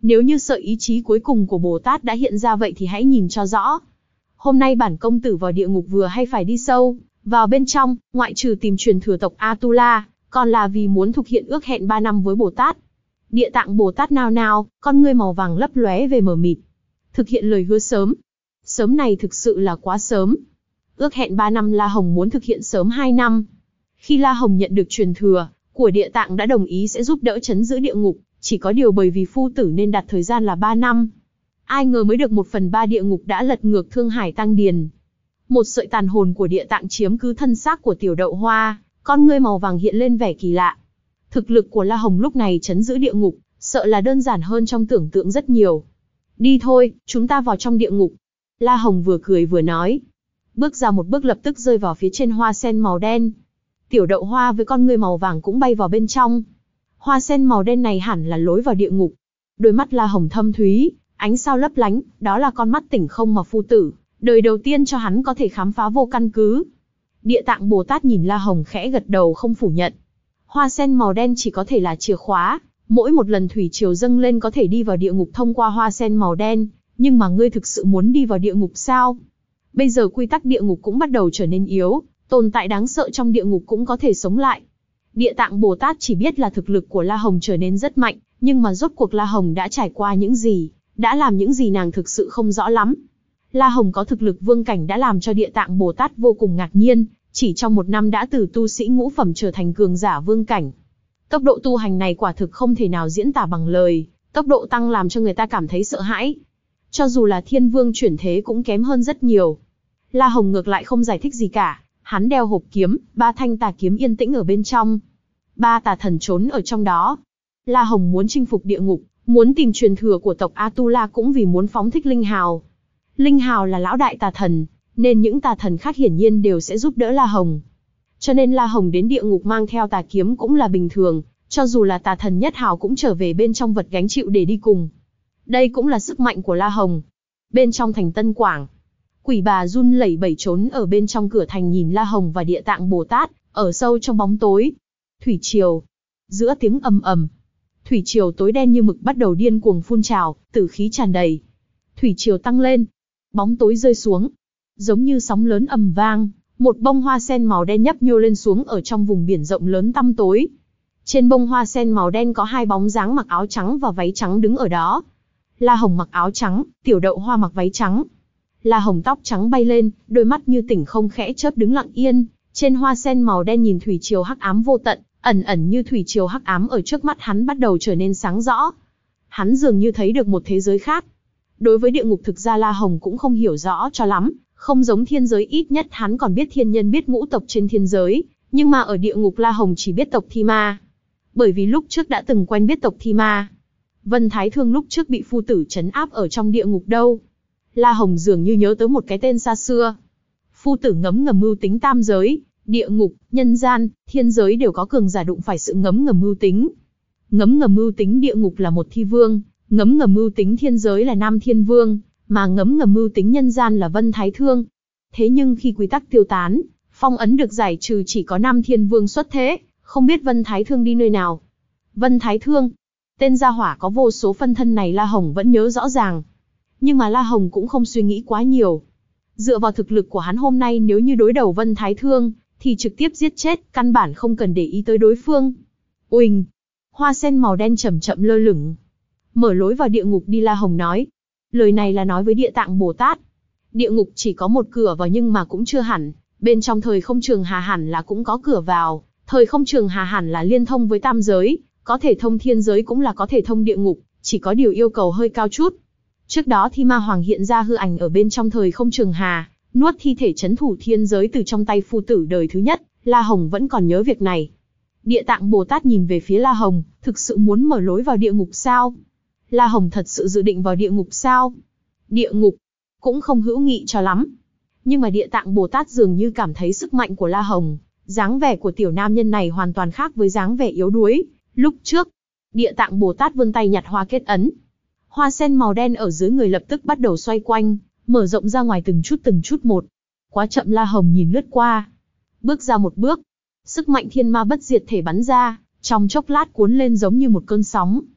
Nếu như sợi ý chí cuối cùng của Bồ Tát đã hiện ra vậy thì hãy nhìn cho rõ. Hôm nay bản công tử vào địa ngục vừa hay phải đi sâu vào bên trong, ngoại trừ tìm truyền thừa tộc Atula, còn là vì muốn thực hiện ước hẹn ba năm với Bồ Tát. Địa Tạng Bồ Tát nao nao, con ngươi màu vàng lấp lóe về mờ mịt. Thực hiện lời hứa sớm. Sớm này thực sự là quá sớm. Ước hẹn ba năm La Hồng muốn thực hiện sớm hai năm. Khi La Hồng nhận được truyền thừa của Địa Tạng đã đồng ý sẽ giúp đỡ trấn giữ địa ngục, chỉ có điều bởi vì phu tử nên đặt thời gian là ba năm. Ai ngờ mới được một phần ba địa ngục đã lật ngược Thương Hải Tăng Điền. Một sợi tàn hồn của Địa Tạng chiếm cứ thân xác của Tiểu Đậu Hoa, con ngươi màu vàng hiện lên vẻ kỳ lạ. Thực lực của La Hồng lúc này trấn giữ địa ngục, sợ là đơn giản hơn trong tưởng tượng rất nhiều. Đi thôi, chúng ta vào trong địa ngục. La Hồng vừa cười vừa nói. Bước ra một bước lập tức rơi vào phía trên hoa sen màu đen. Tiểu Đậu Hoa với con ngươi màu vàng cũng bay vào bên trong. Hoa sen màu đen này hẳn là lối vào địa ngục. Đôi mắt La Hồng thâm thúy, ánh sao lấp lánh, đó là con mắt tỉnh không mà phu tử đời đầu tiên cho hắn có thể khám phá vô căn cứ. Địa Tạng Bồ Tát nhìn La Hồng khẽ gật đầu không phủ nhận. Hoa sen màu đen chỉ có thể là chìa khóa, mỗi một lần thủy triều dâng lên có thể đi vào địa ngục thông qua hoa sen màu đen, nhưng mà ngươi thực sự muốn đi vào địa ngục sao? Bây giờ quy tắc địa ngục cũng bắt đầu trở nên yếu, tồn tại đáng sợ trong địa ngục cũng có thể sống lại. Địa Tạng Bồ Tát chỉ biết là thực lực của La Hồng trở nên rất mạnh, nhưng mà rốt cuộc La Hồng đã trải qua những gì, đã làm những gì nàng thực sự không rõ lắm. La Hồng có thực lực vương cảnh đã làm cho Địa Tạng Bồ Tát vô cùng ngạc nhiên, chỉ trong một năm đã từ tu sĩ ngũ phẩm trở thành cường giả vương cảnh. Tốc độ tu hành này quả thực không thể nào diễn tả bằng lời, tốc độ tăng làm cho người ta cảm thấy sợ hãi. Cho dù là Thiên Vương chuyển thế cũng kém hơn rất nhiều. La Hồng ngược lại không giải thích gì cả, hắn đeo hộp kiếm, ba thanh tà kiếm yên tĩnh ở bên trong. Ba tà thần trốn ở trong đó. La Hồng muốn chinh phục địa ngục, muốn tìm truyền thừa của tộc Atula cũng vì muốn phóng thích Linh Hào. Linh Hào là lão đại tà thần, nên những tà thần khác hiển nhiên đều sẽ giúp đỡ La Hồng. Cho nên La Hồng đến địa ngục mang theo tà kiếm cũng là bình thường, cho dù là tà thần nhất hào cũng trở về bên trong vật gánh chịu để đi cùng. Đây cũng là sức mạnh của La Hồng. Bên trong thành Tân Quảng, Quỷ Bà run lẩy bẩy trốn ở bên trong cửa thành nhìn La Hồng và Địa Tạng Bồ Tát, ở sâu trong bóng tối. Thủy triều. Giữa tiếng ầm ầm, thủy triều tối đen như mực bắt đầu điên cuồng phun trào, tử khí tràn đầy. Thủy triều tăng lên, bóng tối rơi xuống, giống như sóng lớn ầm vang, một bông hoa sen màu đen nhấp nhô lên xuống ở trong vùng biển rộng lớn tăm tối. Trên bông hoa sen màu đen có hai bóng dáng mặc áo trắng và váy trắng đứng ở đó. La Hồng mặc áo trắng, Tiểu Đậu Hoa mặc váy trắng. La Hồng tóc trắng bay lên, đôi mắt như tỉnh không khẽ chớp đứng lặng yên, trên hoa sen màu đen nhìn thủy triều hắc ám vô tận, ẩn ẩn như thủy triều hắc ám ở trước mắt hắn bắt đầu trở nên sáng rõ. Hắn dường như thấy được một thế giới khác. Đối với địa ngục thực ra La Hồng cũng không hiểu rõ cho lắm, không giống thiên giới, ít nhất hắn còn biết thiên nhân biết ngũ tộc trên thiên giới, nhưng mà ở địa ngục La Hồng chỉ biết tộc Thi Ma. Bởi vì lúc trước đã từng quen biết tộc Thi Ma. Vân Thái Thương lúc trước bị phu tử trấn áp ở trong địa ngục đâu. La Hồng dường như nhớ tới một cái tên xa xưa. Phu tử ngấm ngầm mưu tính tam giới, địa ngục, nhân gian, thiên giới đều có cường giả đụng phải sự ngấm ngầm mưu tính. Ngấm ngầm mưu tính địa ngục là một thi vương, ngấm ngầm mưu tính thiên giới là Nam Thiên Vương, mà ngấm ngầm mưu tính nhân gian là Vân Thái Thương. Thế nhưng khi quy tắc tiêu tán, phong ấn được giải trừ, chỉ có Nam Thiên Vương xuất thế, không biết Vân Thái Thương đi nơi nào. Vân Thái Thương, tên gia hỏa có vô số phân thân này La Hồng vẫn nhớ rõ ràng. Nhưng mà La Hồng cũng không suy nghĩ quá nhiều. Dựa vào thực lực của hắn hôm nay, nếu như đối đầu Vân Thái Thương, thì trực tiếp giết chết, căn bản không cần để ý tới đối phương. Uỳnh, hoa sen màu đen chậm chậm lơ lửng. Mở lối vào địa ngục đi, La Hồng nói. Lời này là nói với Địa Tạng Bồ Tát. Địa ngục chỉ có một cửa vào nhưng mà cũng chưa hẳn. Bên trong thời không trường hà hẳn là cũng có cửa vào. Thời không trường hà hẳn là liên thông với tam giới, có thể thông thiên giới cũng là có thể thông địa ngục, chỉ có điều yêu cầu hơi cao chút. Trước đó Thi Ma Hoàng hiện ra hư ảnh ở bên trong thời không trường hà, nuốt thi thể trấn thủ thiên giới từ trong tay phu tử đời thứ nhất, La Hồng vẫn còn nhớ việc này. Địa Tạng Bồ Tát nhìn về phía La Hồng, thực sự muốn mở lối vào địa ngục sao? La Hồng thật sự dự định vào địa ngục sao? Địa ngục cũng không hữu nghị cho lắm. Nhưng mà Địa Tạng Bồ Tát dường như cảm thấy sức mạnh của La Hồng, dáng vẻ của tiểu nam nhân này hoàn toàn khác với dáng vẻ yếu đuối lúc trước. Địa Tạng Bồ Tát vươn tay nhặt hoa kết ấn. Hoa sen màu đen ở dưới người lập tức bắt đầu xoay quanh, mở rộng ra ngoài từng chút từng chút một. Quá chậm, La Hồng nhìn lướt qua. Bước ra một bước, sức mạnh thiên ma bất diệt thể bắn ra, trong chốc lát cuốn lên giống như một cơn sóng.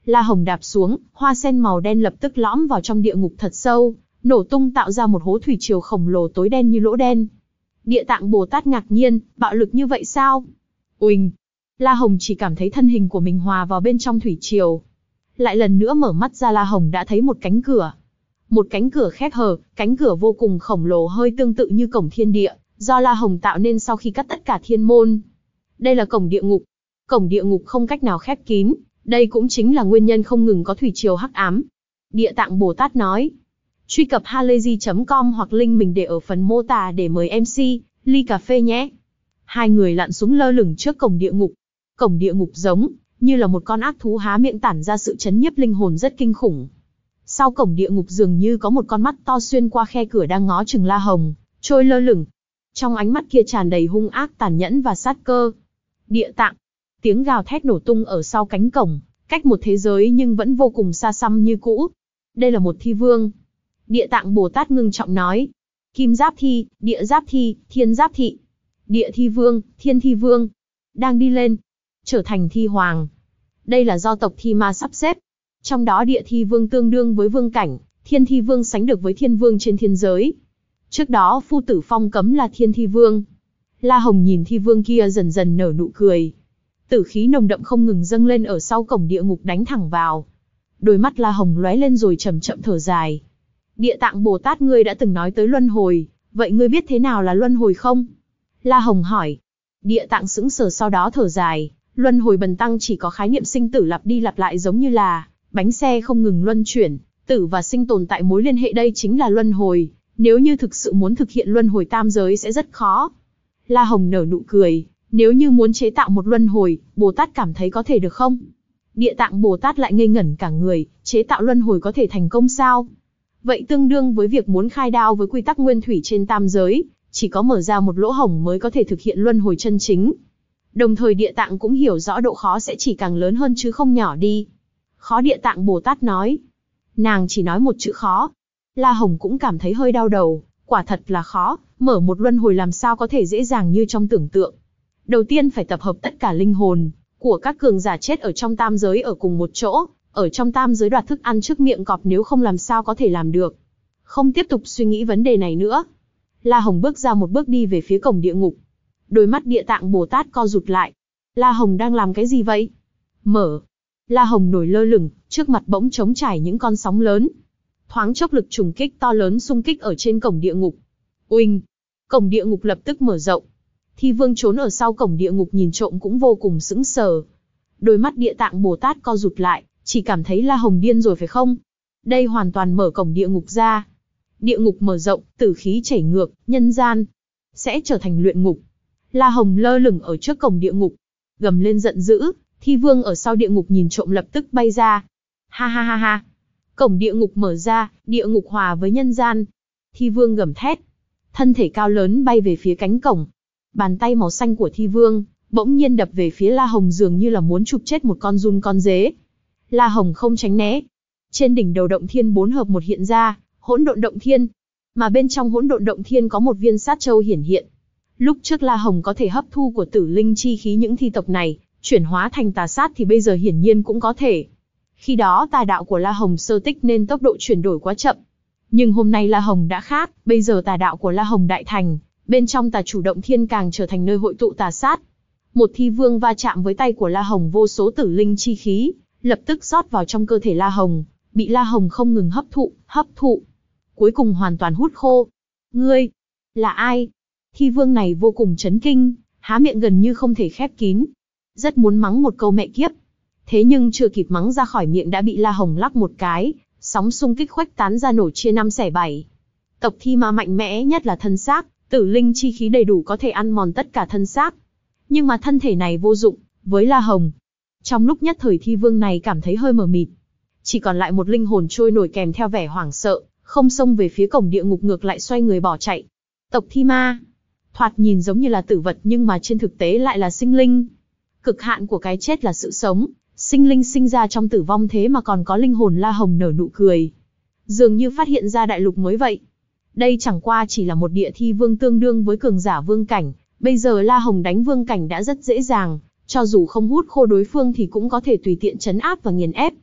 La Hồng đạp xuống, hoa sen màu đen lập tức lõm vào trong địa ngục thật sâu, nổ tung tạo ra một hố thủy triều khổng lồ tối đen như lỗ đen. Địa Tạng Bồ Tát ngạc nhiên, bạo lực như vậy sao? Uỳnh! La Hồng chỉ cảm thấy thân hình của mình hòa vào bên trong thủy triều. Lại lần nữa mở mắt ra, La Hồng đã thấy một cánh cửa. Một cánh cửa khép hờ, cánh cửa vô cùng khổng lồ hơi tương tự như cổng thiên địa, do La Hồng tạo nên sau khi cắt tất cả thiên môn. Đây là cổng địa ngục. Cổng địa ngục không cách nào khép kín, đây cũng chính là nguyên nhân không ngừng có thủy triều hắc ám. Địa Tạng Bồ Tát nói. Truy cập halayzi chấm com hoặc link mình để ở phần mô tả để mời em xê, ly cà phê nhé. Hai người lặn xuống lơ lửng trước cổng địa ngục. Cổng địa ngục giống như là một con ác thú há miệng tản ra sự chấn nhiếp linh hồn rất kinh khủng. Sau cổng địa ngục dường như có một con mắt to xuyên qua khe cửa đang ngó chừng La Hồng, trôi lơ lửng. Trong ánh mắt kia tràn đầy hung ác, tàn nhẫn và sát cơ. Địa Tạng. Tiếng gào thét nổ tung ở sau cánh cổng, cách một thế giới nhưng vẫn vô cùng xa xăm như cũ. Đây là một thi vương. Địa Tạng Bồ Tát ngưng trọng nói. Kim Giáp Thi, Địa Giáp Thi, Thiên Giáp Thị. Địa Thi Vương, Thiên Thi Vương. Đang đi lên. Trở thành Thi Hoàng. Đây là do tộc Thi Ma sắp xếp. Trong đó Địa Thi Vương tương đương với vương cảnh, Thiên Thi Vương sánh được với Thiên Vương trên thiên giới. Trước đó Phu Tử Phong cấm là Thiên Thi Vương. La Hồng nhìn Thi Vương kia dần dần nở nụ cười. Tử khí nồng đậm không ngừng dâng lên ở sau cổng địa ngục đánh thẳng vào. Đôi mắt La Hồng lóe lên rồi chậm chậm thở dài. Địa Tạng Bồ Tát, ngươi đã từng nói tới luân hồi, vậy ngươi biết thế nào là luân hồi không? La Hồng hỏi. Địa Tạng sững sờ sau đó thở dài. Luân hồi bần tăng chỉ có khái niệm sinh tử lặp đi lặp lại giống như là bánh xe không ngừng luân chuyển, tử và sinh tồn tại mối liên hệ, đây chính là luân hồi. Nếu như thực sự muốn thực hiện luân hồi tam giới sẽ rất khó. La Hồng nở nụ cười. Nếu như muốn chế tạo một luân hồi, Bồ Tát cảm thấy có thể được không? Địa Tạng Bồ Tát lại ngây ngẩn cả người, chế tạo luân hồi có thể thành công sao? Vậy tương đương với việc muốn khai đao với quy tắc nguyên thủy trên tam giới, chỉ có mở ra một lỗ hổng mới có thể thực hiện luân hồi chân chính. Đồng thời Địa Tạng cũng hiểu rõ độ khó sẽ chỉ càng lớn hơn chứ không nhỏ đi. Khó, Địa Tạng Bồ Tát nói. Nàng chỉ nói một chữ khó. La Hồng cũng cảm thấy hơi đau đầu, quả thật là khó, mở một luân hồi làm sao có thể dễ dàng như trong tưởng tượng. Đầu tiên phải tập hợp tất cả linh hồn của các cường giả chết ở trong tam giới ở cùng một chỗ, ở trong tam giới đoạt thức ăn trước miệng cọp, nếu không làm sao có thể làm được. Không tiếp tục suy nghĩ vấn đề này nữa. La Hồng bước ra một bước đi về phía cổng địa ngục. Đôi mắt Địa Tạng Bồ Tát co rụt lại. La Hồng đang làm cái gì vậy? Mở. La Hồng nổi lơ lửng, trước mặt bỗng trống trải những con sóng lớn. Thoáng chốc lực trùng kích to lớn xung kích ở trên cổng địa ngục. Uỳnh. Cổng địa ngục lập tức mở rộng. Thi Vương trốn ở sau cổng địa ngục nhìn trộm cũng vô cùng sững sờ. Đôi mắt Địa Tạng Bồ Tát co rụt lại, chỉ cảm thấy La Hồng điên rồi phải không? Đây hoàn toàn mở cổng địa ngục ra. Địa ngục mở rộng, tử khí chảy ngược, nhân gian sẽ trở thành luyện ngục. La Hồng lơ lửng ở trước cổng địa ngục, gầm lên giận dữ. Thi Vương ở sau địa ngục nhìn trộm lập tức bay ra. Ha ha ha ha. Cổng địa ngục mở ra, địa ngục hòa với nhân gian. Thi Vương gầm thét. Thân thể cao lớn bay về phía cánh cổng. Bàn tay màu xanh của Thi Vương bỗng nhiên đập về phía La Hồng dường như là muốn chụp chết một con giun con dế. La Hồng không tránh né. Trên đỉnh đầu động thiên bốn hợp một hiện ra, hỗn độn động thiên. Mà bên trong hỗn độn động thiên có một viên sát châu hiển hiện. Lúc trước La Hồng có thể hấp thu của tử linh chi khí những thi tộc này, chuyển hóa thành tà sát thì bây giờ hiển nhiên cũng có thể. Khi đó tà đạo của La Hồng sơ tích nên tốc độ chuyển đổi quá chậm. Nhưng hôm nay La Hồng đã khác, bây giờ tà đạo của La Hồng đại thành, bên trong tà chủ động thiên càng trở thành nơi hội tụ tà sát. Một Thi Vương va chạm với tay của La Hồng, vô số tử linh chi khí lập tức rót vào trong cơ thể La Hồng, bị La Hồng không ngừng hấp thụ, hấp thụ, cuối cùng hoàn toàn hút khô. Ngươi, là ai? Thi Vương này vô cùng chấn kinh, há miệng gần như không thể khép kín. Rất muốn mắng một câu mẹ kiếp. Thế nhưng chưa kịp mắng ra khỏi miệng đã bị La Hồng lắc một cái, sóng xung kích khuếch tán ra nổ chia năm xẻ bảy. Tộc Thi Ma mạnh mẽ nhất là thân xác, tử linh chi khí đầy đủ có thể ăn mòn tất cả thân xác. Nhưng mà thân thể này vô dụng với La Hồng. Trong lúc nhất thời Thi Vương này cảm thấy hơi mờ mịt. Chỉ còn lại một linh hồn trôi nổi kèm theo vẻ hoảng sợ, không xông về phía cổng địa ngục ngược lại xoay người bỏ chạy. Tộc Thi Ma, thoạt nhìn giống như là tử vật nhưng mà trên thực tế lại là sinh linh. Cực hạn của cái chết là sự sống, sinh linh sinh ra trong tử vong thế mà còn có linh hồn. La Hồng nở nụ cười. Dường như phát hiện ra đại lục mới vậy. Đây chẳng qua chỉ là một địa thi vương tương đương với cường giả vương cảnh, bây giờ La Hồng đánh vương cảnh đã rất dễ dàng, cho dù không hút khô đối phương thì cũng có thể tùy tiện trấn áp và nghiền ép.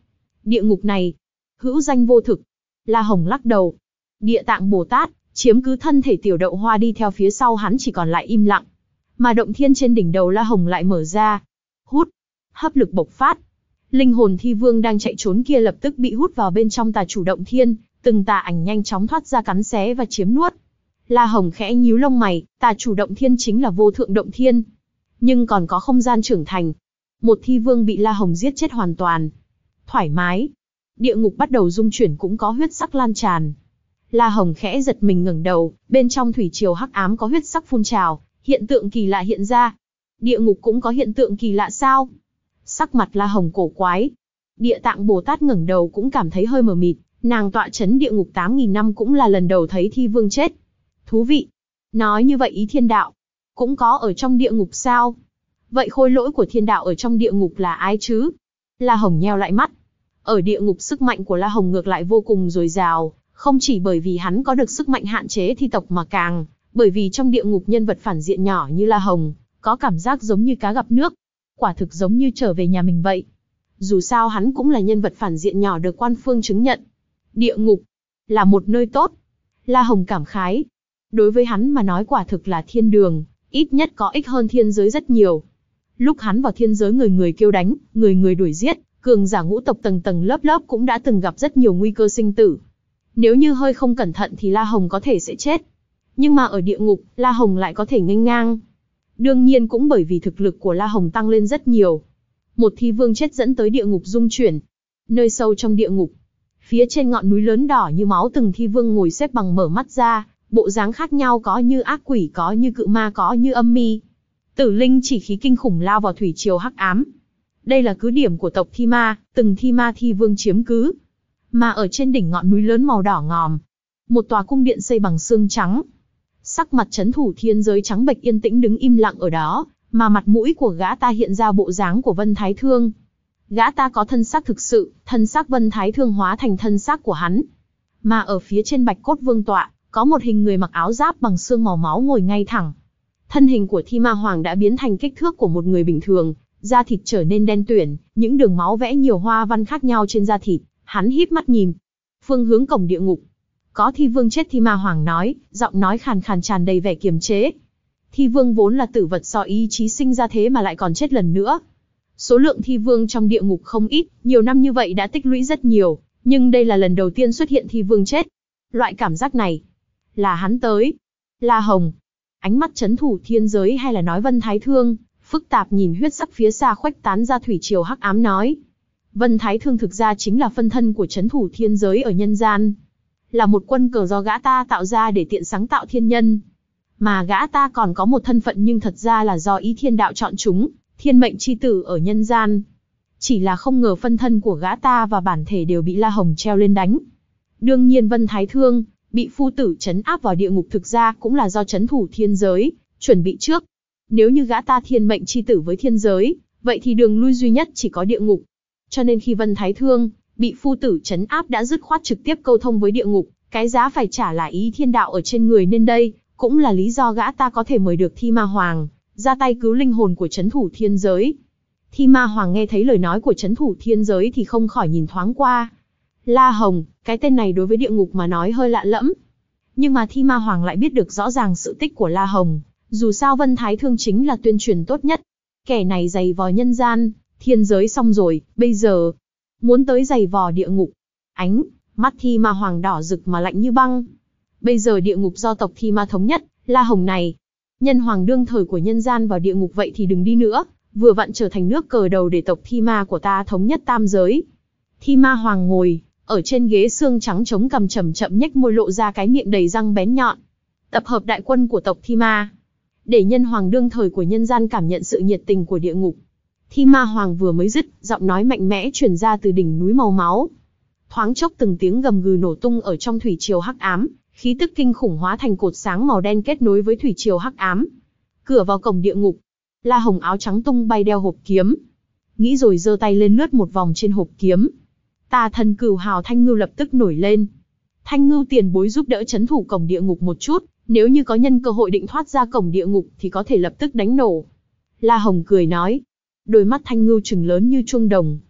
Địa ngục này, hữu danh vô thực. La Hồng lắc đầu. Địa Tạng Bồ Tát, chiếm cứ thân thể Tiểu Đậu Hoa đi theo phía sau hắn chỉ còn lại im lặng. Mà động thiên trên đỉnh đầu La Hồng lại mở ra. Hút, hấp lực bộc phát. Linh hồn thi vương đang chạy trốn kia lập tức bị hút vào bên trong tà chủ động thiên, từng tà ảnh nhanh chóng thoát ra cắn xé và chiếm nuốt. La Hồng khẽ nhíu lông mày, tà chủ động thiên chính là vô thượng động thiên, nhưng còn có không gian trưởng thành. Một thi vương bị La Hồng giết chết hoàn toàn. Thoải mái. Địa ngục bắt đầu rung chuyển cũng có huyết sắc lan tràn. La Hồng khẽ giật mình ngẩng đầu, bên trong thủy triều hắc ám có huyết sắc phun trào, hiện tượng kỳ lạ hiện ra. Địa ngục cũng có hiện tượng kỳ lạ sao? Sắc mặt La Hồng cổ quái. Địa Tạng Bồ Tát ngẩng đầu cũng cảm thấy hơi mờ mịt, nàng tọa chấn địa ngục tám nghìn năm cũng là lần đầu thấy thi vương chết. Thú vị. Nói như vậy Ý Thiên Đạo cũng có ở trong địa ngục sao? Vậy khôi lỗi của thiên đạo ở trong địa ngục là ai chứ? La Hồng nheo lại mắt. Ở địa ngục sức mạnh của La Hồng ngược lại vô cùng dồi dào, không chỉ bởi vì hắn có được sức mạnh hạn chế thi tộc mà càng bởi vì trong địa ngục nhân vật phản diện nhỏ như La Hồng có cảm giác giống như cá gặp nước, quả thực giống như trở về nhà mình vậy. Dù sao hắn cũng là nhân vật phản diện nhỏ được quan phương chứng nhận. Địa ngục là một nơi tốt. La Hồng cảm khái. Đối với hắn mà nói quả thực là thiên đường, ít nhất có ích hơn thiên giới rất nhiều. Lúc hắn vào thiên giới người người kêu đánh, người người đuổi giết, cường giả ngũ tộc tầng tầng lớp lớp cũng đã từng gặp rất nhiều nguy cơ sinh tử. Nếu như hơi không cẩn thận thì La Hồng có thể sẽ chết. Nhưng mà ở địa ngục, La Hồng lại có thể nghênh ngang. Đương nhiên cũng bởi vì thực lực của La Hồng tăng lên rất nhiều. Một thi vương chết dẫn tới địa ngục rung chuyển. Nơi sâu trong địa ngục, phía trên ngọn núi lớn đỏ như máu từng thi vương ngồi xếp bằng mở mắt ra, bộ dáng khác nhau có như ác quỷ, có như cự ma, có như âm mi. Tử linh chỉ khí kinh khủng lao vào thủy triều hắc ám. Đây là cứ điểm của tộc Thi Ma, từng Thi Ma thi vương chiếm cứ. Mà ở trên đỉnh ngọn núi lớn màu đỏ ngòm, một tòa cung điện xây bằng xương trắng. Sắc mặt trấn thủ thiên giới trắng bệch yên tĩnh đứng im lặng ở đó, mà mặt mũi của gã ta hiện ra bộ dáng của Vân Thái Thương. Gã ta có thân xác thực sự, thân xác Vân Thái Thương hóa thành thân xác của hắn. Mà ở phía trên bạch cốt vương tọa, có một hình người mặc áo giáp bằng xương màu máu ngồi ngay thẳng. Thân hình của Thi Ma Hoàng đã biến thành kích thước của một người bình thường, da thịt trở nên đen tuyển, những đường máu vẽ nhiều hoa văn khác nhau trên da thịt. Hắn híp mắt nhìn phương hướng cổng địa ngục. Có thi vương chết, Thi Ma Hoàng nói, giọng nói khàn khàn tràn đầy vẻ kiềm chế. Thi vương vốn là tử vật do ý chí sinh ra, thế mà lại còn chết lần nữa. Số lượng thi vương trong địa ngục không ít, nhiều năm như vậy đã tích lũy rất nhiều, nhưng đây là lần đầu tiên xuất hiện thi vương chết. Loại cảm giác này, là hắn tới. La Hồng, ánh mắt trấn thủ thiên giới hay là nói Vân Thái Thương, phức tạp nhìn huyết sắc phía xa khuếch tán ra thủy triều hắc ám nói. Vân Thái Thương thực ra chính là phân thân của trấn thủ thiên giới ở nhân gian. Là một quân cờ do gã ta tạo ra để tiện sáng tạo thiên nhân. Mà gã ta còn có một thân phận nhưng thật ra là do Ý Thiên Đạo chọn chúng, thiên mệnh chi tử ở nhân gian. Chỉ là không ngờ phân thân của gã ta và bản thể đều bị La Hồng treo lên đánh. Đương nhiên Vân Thái Thương bị phu tử trấn áp vào địa ngục thực ra cũng là do trấn thủ thiên giới chuẩn bị trước. Nếu như gã ta thiên mệnh chi tử với thiên giới, vậy thì đường lui duy nhất chỉ có địa ngục. Cho nên khi Vân Thái Thương bị phu tử trấn áp đã dứt khoát trực tiếp câu thông với địa ngục, cái giá phải trả là Ý Thiên Đạo ở trên người, nên đây cũng là lý do gã ta có thể mời được Thi Ma Hoàng ra tay cứu linh hồn của trấn thủ thiên giới. Thi Ma Hoàng nghe thấy lời nói của trấn thủ thiên giới thì không khỏi nhìn thoáng qua La Hồng, cái tên này đối với địa ngục mà nói hơi lạ lẫm. Nhưng mà Thi Ma Hoàng lại biết được rõ ràng sự tích của La Hồng, dù sao Vân Thái Thương chính là tuyên truyền tốt nhất. Kẻ này giày vò nhân gian, thiên giới xong rồi, bây giờ muốn tới giày vò địa ngục. Ánh mắt Thi Ma Hoàng đỏ rực mà lạnh như băng. Bây giờ địa ngục do tộc Thi Ma thống nhất, La Hồng này, nhân hoàng đương thời của nhân gian vào địa ngục vậy thì đừng đi nữa, vừa vặn trở thành nước cờ đầu để tộc Thi Ma của ta thống nhất tam giới. Thi Ma Hoàng ngồi ở trên ghế xương trắng chống cằm chậm chậm nhếch môi lộ ra cái miệng đầy răng bén nhọn. Tập hợp đại quân của tộc Thi Ma, để nhân hoàng đương thời của nhân gian cảm nhận sự nhiệt tình của địa ngục. Thi Ma Hoàng vừa mới dứt, giọng nói mạnh mẽ truyền ra từ đỉnh núi màu máu. Thoáng chốc từng tiếng gầm gừ nổ tung ở trong thủy triều hắc ám, khí tức kinh khủng hóa thành cột sáng màu đen kết nối với thủy triều hắc ám. Cửa vào cổng địa ngục, La Hồng áo trắng tung bay đeo hộp kiếm, nghĩ rồi giơ tay lên lướt một vòng trên hộp kiếm. Tà thần cửu hào Thanh Ngưu lập tức nổi lên. Thanh Ngưu tiền bối giúp đỡ trấn thủ cổng địa ngục một chút, nếu như có nhân cơ hội định thoát ra cổng địa ngục thì có thể lập tức đánh nổ. La Hồng cười nói. Đôi mắt Thanh Ngưu trừng lớn như chuông đồng.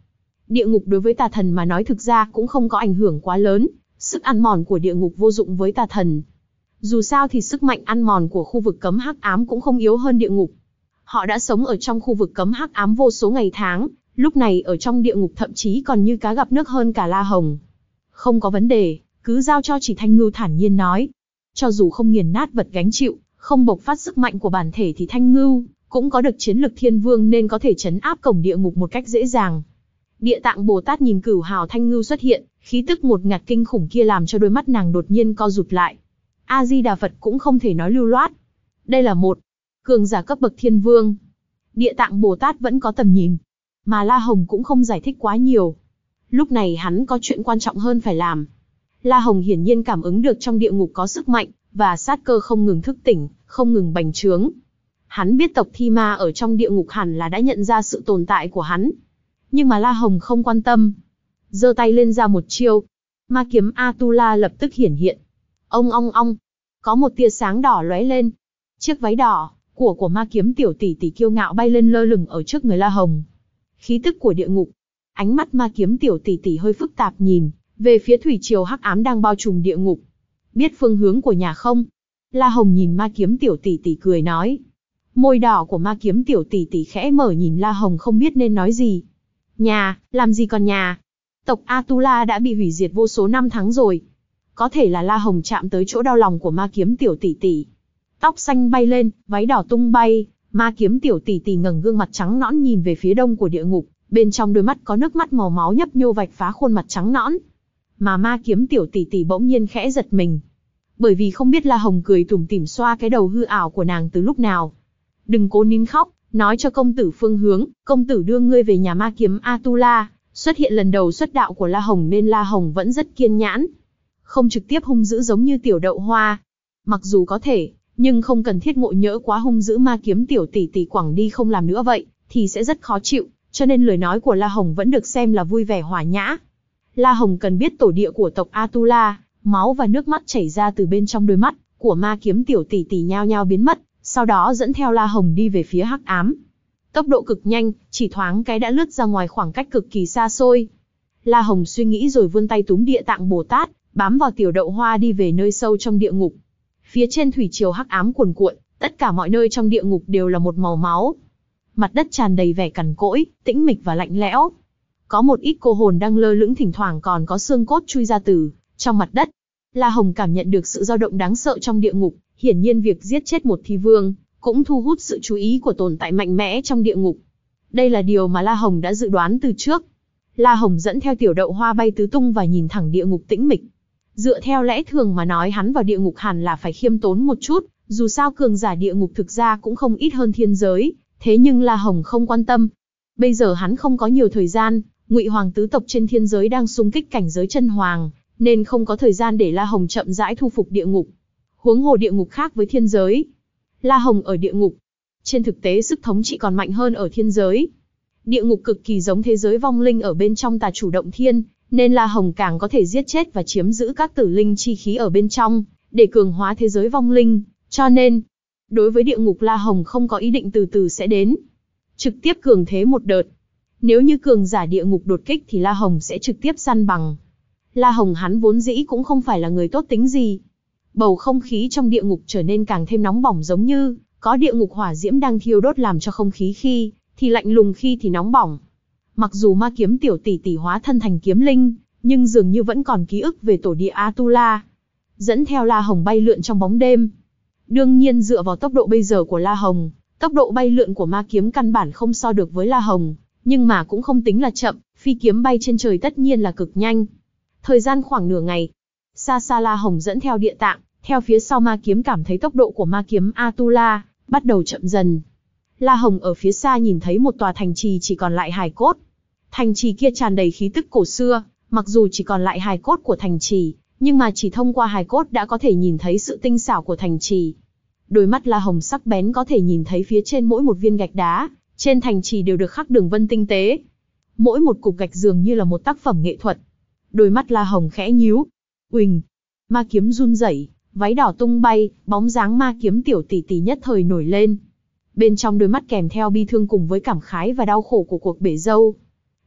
Địa ngục đối với tà thần mà nói thực ra cũng không có ảnh hưởng quá lớn, sức ăn mòn của địa ngục vô dụng với tà thần. Dù sao thì sức mạnh ăn mòn của khu vực cấm hắc ám cũng không yếu hơn địa ngục. Họ đã sống ở trong khu vực cấm hắc ám vô số ngày tháng, lúc này ở trong địa ngục thậm chí còn như cá gặp nước hơn cả La Hồng. Không có vấn đề, cứ giao cho Chỉ Thanh Ngưu thản nhiên nói. Cho dù không nghiền nát vật gánh chịu, không bộc phát sức mạnh của bản thể thì Thanh Ngưu cũng có được chiến lực thiên vương nên có thể trấn áp cổng địa ngục một cách dễ dàng. Địa Tạng Bồ Tát nhìn Cửu Hào Thanh Ngưu xuất hiện, khí tức ngột ngạt kinh khủng kia làm cho đôi mắt nàng đột nhiên co rụt lại. A Di Đà Phật cũng không thể nói lưu loát. Đây là một cường giả cấp bậc thiên vương. Địa Tạng Bồ Tát vẫn có tầm nhìn, mà La Hồng cũng không giải thích quá nhiều. Lúc này hắn có chuyện quan trọng hơn phải làm. La Hồng hiển nhiên cảm ứng được trong địa ngục có sức mạnh, và sát cơ không ngừng thức tỉnh, không ngừng bành trướng. Hắn biết tộc Thi Ma ở trong địa ngục hẳn là đã nhận ra sự tồn tại của hắn. Nhưng mà La Hồng không quan tâm. Giơ tay lên ra một chiêu. Ma kiếm Atula lập tức hiển hiện. Ông ong ong. Có một tia sáng đỏ lóe lên. Chiếc váy đỏ của của ma kiếm tiểu tỷ tỷ kiêu ngạo bay lên lơ lửng ở trước người La Hồng. Khí tức của địa ngục. Ánh mắt ma kiếm tiểu tỷ tỷ hơi phức tạp nhìn về phía thủy triều hắc ám đang bao trùm địa ngục. Biết phương hướng của nhà không? La Hồng nhìn ma kiếm tiểu tỷ tỷ cười nói. Môi đỏ của ma kiếm tiểu tỷ tỷ khẽ mở nhìn La Hồng không biết nên nói gì. Nhà, làm gì còn nhà? Tộc Atula đã bị hủy diệt vô số năm tháng rồi. Có thể là La Hồng chạm tới chỗ đau lòng của ma kiếm tiểu tỷ tỷ. Tóc xanh bay lên, váy đỏ tung bay, ma kiếm tiểu tỷ tỷ ngẩng gương mặt trắng nõn nhìn về phía đông của địa ngục, bên trong đôi mắt có nước mắt màu máu nhấp nhô vạch phá khuôn mặt trắng nõn. Mà ma kiếm tiểu tỷ tỷ bỗng nhiên khẽ giật mình, bởi vì không biết La Hồng cười tủm tỉm xoa cái đầu hư ảo của nàng từ lúc nào. Đừng cố nín khóc, nói cho công tử phương hướng, công tử đưa ngươi về nhà ma kiếm Atula. Xuất hiện lần đầu xuất đạo của La Hồng nên La Hồng vẫn rất kiên nhãn, không trực tiếp hung dữ giống như tiểu đậu hoa. Mặc dù có thể, nhưng không cần thiết ngộ nhỡ quá hung dữ ma kiếm tiểu tỷ tỷ quẳng đi không làm nữa vậy, thì sẽ rất khó chịu, cho nên lời nói của La Hồng vẫn được xem là vui vẻ hòa nhã. La Hồng cần biết tổ địa của tộc Atula, máu và nước mắt chảy ra từ bên trong đôi mắt của ma kiếm tiểu tỷ tỷ nhao nhao biến mất, sau đó dẫn theo La Hồng đi về phía hắc ám. Tốc độ cực nhanh, chỉ thoáng cái đã lướt ra ngoài khoảng cách cực kỳ xa xôi. La Hồng suy nghĩ rồi vươn tay túm Địa Tạng Bồ Tát, bám vào tiểu đậu hoa đi về nơi sâu trong địa ngục. Phía trên thủy triều hắc ám cuồn cuộn, tất cả mọi nơi trong địa ngục đều là một màu máu. Mặt đất tràn đầy vẻ cằn cỗi, tĩnh mịch và lạnh lẽo. Có một ít cô hồn đang lơ lửng, thỉnh thoảng còn có xương cốt chui ra từ trong mặt đất. La Hồng cảm nhận được sự dao động đáng sợ trong địa ngục, hiển nhiên việc giết chết một thi vương cũng thu hút sự chú ý của tồn tại mạnh mẽ trong địa ngục. Đây là điều mà La Hồng đã dự đoán từ trước. La Hồng dẫn theo tiểu đậu hoa bay tứ tung và nhìn thẳng địa ngục tĩnh mịch. Dựa theo lẽ thường mà nói hắn vào địa ngục hẳn là phải khiêm tốn một chút, dù sao cường giả địa ngục thực ra cũng không ít hơn thiên giới, thế nhưng La Hồng không quan tâm. Bây giờ hắn không có nhiều thời gian, Ngụy Hoàng tứ tộc trên thiên giới đang xung kích cảnh giới chân hoàng, nên không có thời gian để La Hồng chậm rãi thu phục địa ngục. Huống hồ địa ngục khác với thiên giới. La Hồng ở địa ngục, trên thực tế sức thống trị còn mạnh hơn ở thiên giới. Địa ngục cực kỳ giống thế giới vong linh ở bên trong Tà Chủ Động Thiên, nên La Hồng càng có thể giết chết và chiếm giữ các tử linh chi khí ở bên trong, để cường hóa thế giới vong linh. Cho nên, đối với địa ngục La Hồng không có ý định từ từ sẽ đến, trực tiếp cường thế một đợt. Nếu như cường giả địa ngục đột kích thì La Hồng sẽ trực tiếp săn bằng. La Hồng hắn vốn dĩ cũng không phải là người tốt tính gì. Bầu không khí trong địa ngục trở nên càng thêm nóng bỏng, giống như có địa ngục hỏa diễm đang thiêu đốt, làm cho không khí khi thì lạnh lùng khi thì nóng bỏng. Mặc dù ma kiếm tiểu tỷ tỷ hóa thân thành kiếm linh, nhưng dường như vẫn còn ký ức về tổ địa Atula. Dẫn theo La Hồng bay lượn trong bóng đêm. Đương nhiên dựa vào tốc độ bây giờ của La Hồng, tốc độ bay lượn của ma kiếm căn bản không so được với La Hồng, nhưng mà cũng không tính là chậm, phi kiếm bay trên trời tất nhiên là cực nhanh. Thời gian khoảng nửa ngày, xa xa La Hồng dẫn theo địa tạng, theo phía sau ma kiếm cảm thấy tốc độ của ma kiếm Atula bắt đầu chậm dần. La Hồng ở phía xa nhìn thấy một tòa thành trì chỉ còn lại hài cốt. Thành trì kia tràn đầy khí tức cổ xưa, mặc dù chỉ còn lại hài cốt của thành trì, nhưng mà chỉ thông qua hài cốt đã có thể nhìn thấy sự tinh xảo của thành trì. Đôi mắt La Hồng sắc bén có thể nhìn thấy phía trên mỗi một viên gạch đá, trên thành trì đều được khắc đường vân tinh tế. Mỗi một cục gạch dường như là một tác phẩm nghệ thuật. Đôi mắt La Hồng khẽ nhíu. Uỳnh, ma kiếm run rẩy, váy đỏ tung bay, bóng dáng ma kiếm tiểu tỷ tỷ nhất thời nổi lên. Bên trong đôi mắt kèm theo bi thương cùng với cảm khái và đau khổ của cuộc bể dâu.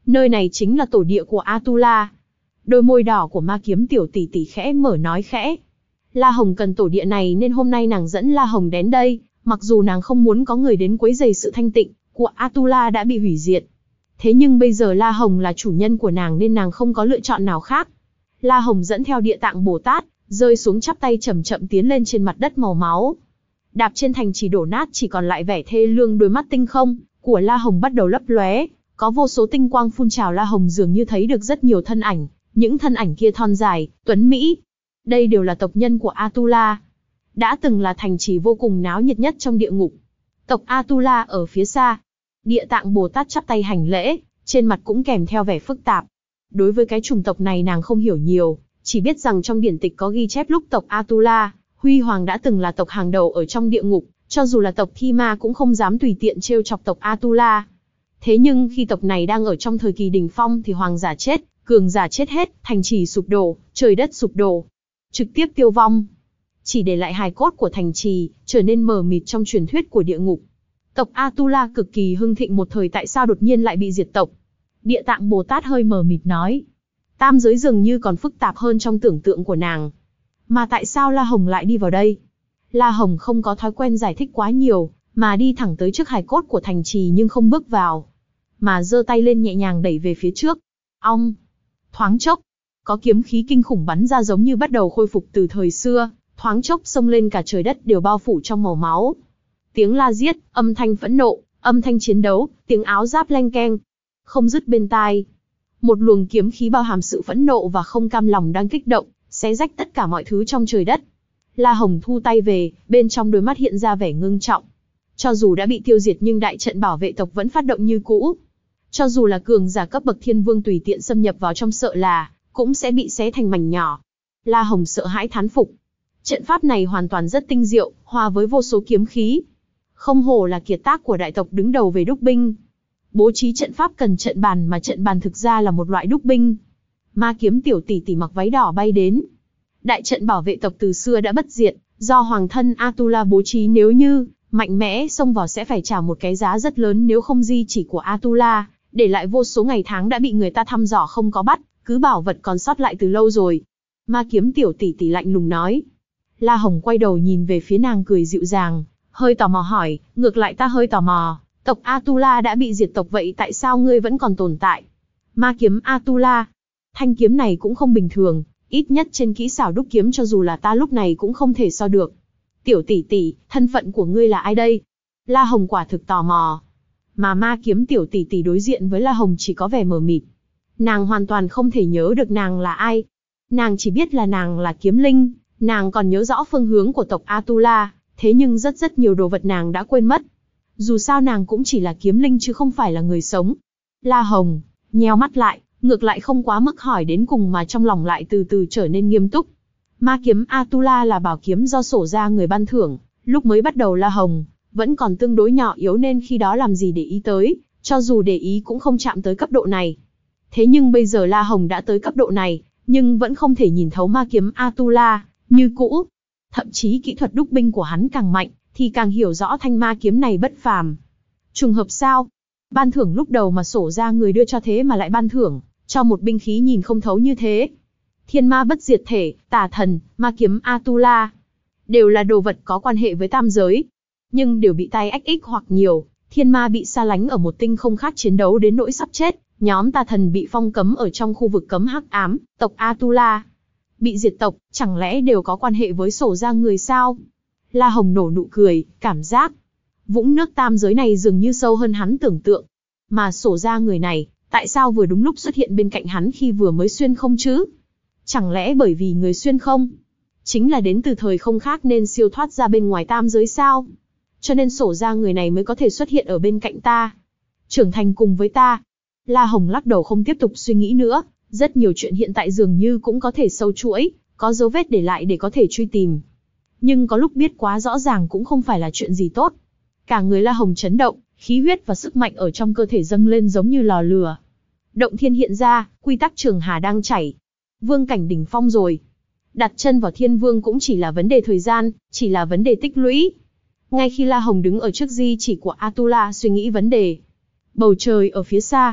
Nơi này chính là tổ địa của Atula. Đôi môi đỏ của ma kiếm tiểu tỷ tỷ khẽ mở nói khẽ. La Hồng cần tổ địa này nên hôm nay nàng dẫn La Hồng đến đây, mặc dù nàng không muốn có người đến quấy rầy sự thanh tịnh của Atula đã bị hủy diệt. Thế nhưng bây giờ La Hồng là chủ nhân của nàng nên nàng không có lựa chọn nào khác. La Hồng dẫn theo Địa Tạng Bồ Tát, rơi xuống chắp tay chậm chậm tiến lên trên mặt đất màu máu. Đạp trên thành trì đổ nát chỉ còn lại vẻ thê lương, đôi mắt tinh không của La Hồng bắt đầu lấp lóe, có vô số tinh quang phun trào. La Hồng dường như thấy được rất nhiều thân ảnh, những thân ảnh kia thon dài, tuấn mỹ. Đây đều là tộc nhân của Atula. Đã từng là thành trì vô cùng náo nhiệt nhất trong địa ngục. Tộc Atula ở phía xa. Địa Tạng Bồ Tát chắp tay hành lễ, trên mặt cũng kèm theo vẻ phức tạp. Đối với cái chủng tộc này nàng không hiểu nhiều, chỉ biết rằng trong điển tịch có ghi chép lúc tộc Atula, Huy Hoàng đã từng là tộc hàng đầu ở trong địa ngục, cho dù là tộc Thi Ma cũng không dám tùy tiện trêu chọc tộc Atula. Thế nhưng khi tộc này đang ở trong thời kỳ đỉnh phong thì hoàng giả chết, cường giả chết hết, thành trì sụp đổ, trời đất sụp đổ, trực tiếp tiêu vong. Chỉ để lại hài cốt của thành trì, trở nên mờ mịt trong truyền thuyết của địa ngục. Tộc Atula cực kỳ hưng thịnh một thời, tại sao đột nhiên lại bị diệt tộc? Địa Tạng Bồ Tát hơi mờ mịt nói. Tam giới dường như còn phức tạp hơn trong tưởng tượng của nàng. Mà tại sao La Hồng lại đi vào đây? La Hồng không có thói quen giải thích quá nhiều, mà đi thẳng tới trước hài cốt của thành trì nhưng không bước vào, mà giơ tay lên nhẹ nhàng đẩy về phía trước. Ong! Thoáng chốc, có kiếm khí kinh khủng bắn ra giống như bắt đầu khôi phục từ thời xưa, thoáng chốc xông lên cả trời đất đều bao phủ trong màu máu. Tiếng la giết, âm thanh phẫn nộ, âm thanh chiến đấu, tiếng áo giáp leng keng, không dứt bên tai. Một luồng kiếm khí bao hàm sự phẫn nộ và không cam lòng đang kích động, xé rách tất cả mọi thứ trong trời đất. La Hồng thu tay về, bên trong đôi mắt hiện ra vẻ ngưng trọng. Cho dù đã bị tiêu diệt nhưng đại trận bảo vệ tộc vẫn phát động như cũ. Cho dù là cường giả cấp bậc thiên vương tùy tiện xâm nhập vào trong sợ là cũng sẽ bị xé thành mảnh nhỏ. La Hồng sợ hãi thán phục. Trận pháp này hoàn toàn rất tinh diệu, hòa với vô số kiếm khí. Không hổ là kiệt tác của đại tộc đứng đầu về đúc binh. Bố trí trận pháp cần trận bàn mà trận bàn thực ra là một loại đúc binh. Ma kiếm tiểu tỷ tỷ mặc váy đỏ bay đến. Đại trận bảo vệ tộc từ xưa đã bất diệt, do hoàng thân Atula bố trí, nếu như mạnh mẽ xông vào sẽ phải trả một cái giá rất lớn, nếu không di chỉ của Atula, để lại vô số ngày tháng đã bị người ta thăm dò không có bắt, cứ bảo vật còn sót lại từ lâu rồi. Ma kiếm tiểu tỷ tỷ lạnh lùng nói. La Hồng quay đầu nhìn về phía nàng cười dịu dàng, hơi tò mò hỏi, ngược lại ta hơi tò mò, tộc Atula đã bị diệt tộc vậy tại sao ngươi vẫn còn tồn tại? Ma kiếm Atula, thanh kiếm này cũng không bình thường, ít nhất trên kỹ xảo đúc kiếm cho dù là ta lúc này cũng không thể so được. Tiểu tỷ tỷ, thân phận của ngươi là ai đây? La Hồng quả thực tò mò. Mà ma kiếm tiểu tỷ tỷ đối diện với La Hồng chỉ có vẻ mờ mịt. Nàng hoàn toàn không thể nhớ được nàng là ai. Nàng chỉ biết là nàng là kiếm linh, nàng còn nhớ rõ phương hướng của tộc Atula, thế nhưng rất rất nhiều đồ vật nàng đã quên mất. Dù sao nàng cũng chỉ là kiếm linh chứ không phải là người sống. La Hồng nheo mắt lại, ngược lại không quá mức hỏi đến cùng mà trong lòng lại từ từ trở nên nghiêm túc. Ma kiếm Atula là bảo kiếm do sổ ra người ban thưởng, lúc mới bắt đầu La Hồng vẫn còn tương đối nhỏ yếu nên khi đó làm gì để ý tới, cho dù để ý cũng không chạm tới cấp độ này. Thế nhưng bây giờ La Hồng đã tới cấp độ này, nhưng vẫn không thể nhìn thấu ma kiếm Atula như cũ. Thậm chí kỹ thuật đúc binh của hắn càng mạnh, thì càng hiểu rõ thanh ma kiếm này bất phàm. Trùng hợp sao? Ban thưởng lúc đầu mà sổ ra người đưa cho thế mà lại ban thưởng cho một binh khí nhìn không thấu như thế. Thiên ma bất diệt thể, tà thần, ma kiếm Atula, đều là đồ vật có quan hệ với tam giới, nhưng đều bị tai ách ích hoặc nhiều. Thiên ma bị xa lánh ở một tinh không khác chiến đấu đến nỗi sắp chết, nhóm tà thần bị phong cấm ở trong khu vực cấm hắc ám, tộc Atula bị diệt tộc, chẳng lẽ đều có quan hệ với sổ ra người sao? La Hồng nổ nụ cười, cảm giác vũng nước tam giới này dường như sâu hơn hắn tưởng tượng. Mà sổ ra người này, tại sao vừa đúng lúc xuất hiện bên cạnh hắn khi vừa mới xuyên không chứ? Chẳng lẽ bởi vì người xuyên không chính là đến từ thời không khác nên siêu thoát ra bên ngoài tam giới sao? Cho nên sổ ra người này mới có thể xuất hiện ở bên cạnh ta, trưởng thành cùng với ta. La Hồng lắc đầu không tiếp tục suy nghĩ nữa, rất nhiều chuyện hiện tại dường như cũng có thể sâu chuỗi, có dấu vết để lại để có thể truy tìm. Nhưng có lúc biết quá rõ ràng cũng không phải là chuyện gì tốt. Cả người La Hồng chấn động, khí huyết và sức mạnh ở trong cơ thể dâng lên giống như lò lửa. Động thiên hiện ra, quy tắc trường hà đang chảy. Vương cảnh đỉnh phong rồi. Đặt chân vào thiên vương cũng chỉ là vấn đề thời gian, chỉ là vấn đề tích lũy. Ngay khi La Hồng đứng ở trước di chỉ của Atula suy nghĩ vấn đề, bầu trời ở phía xa,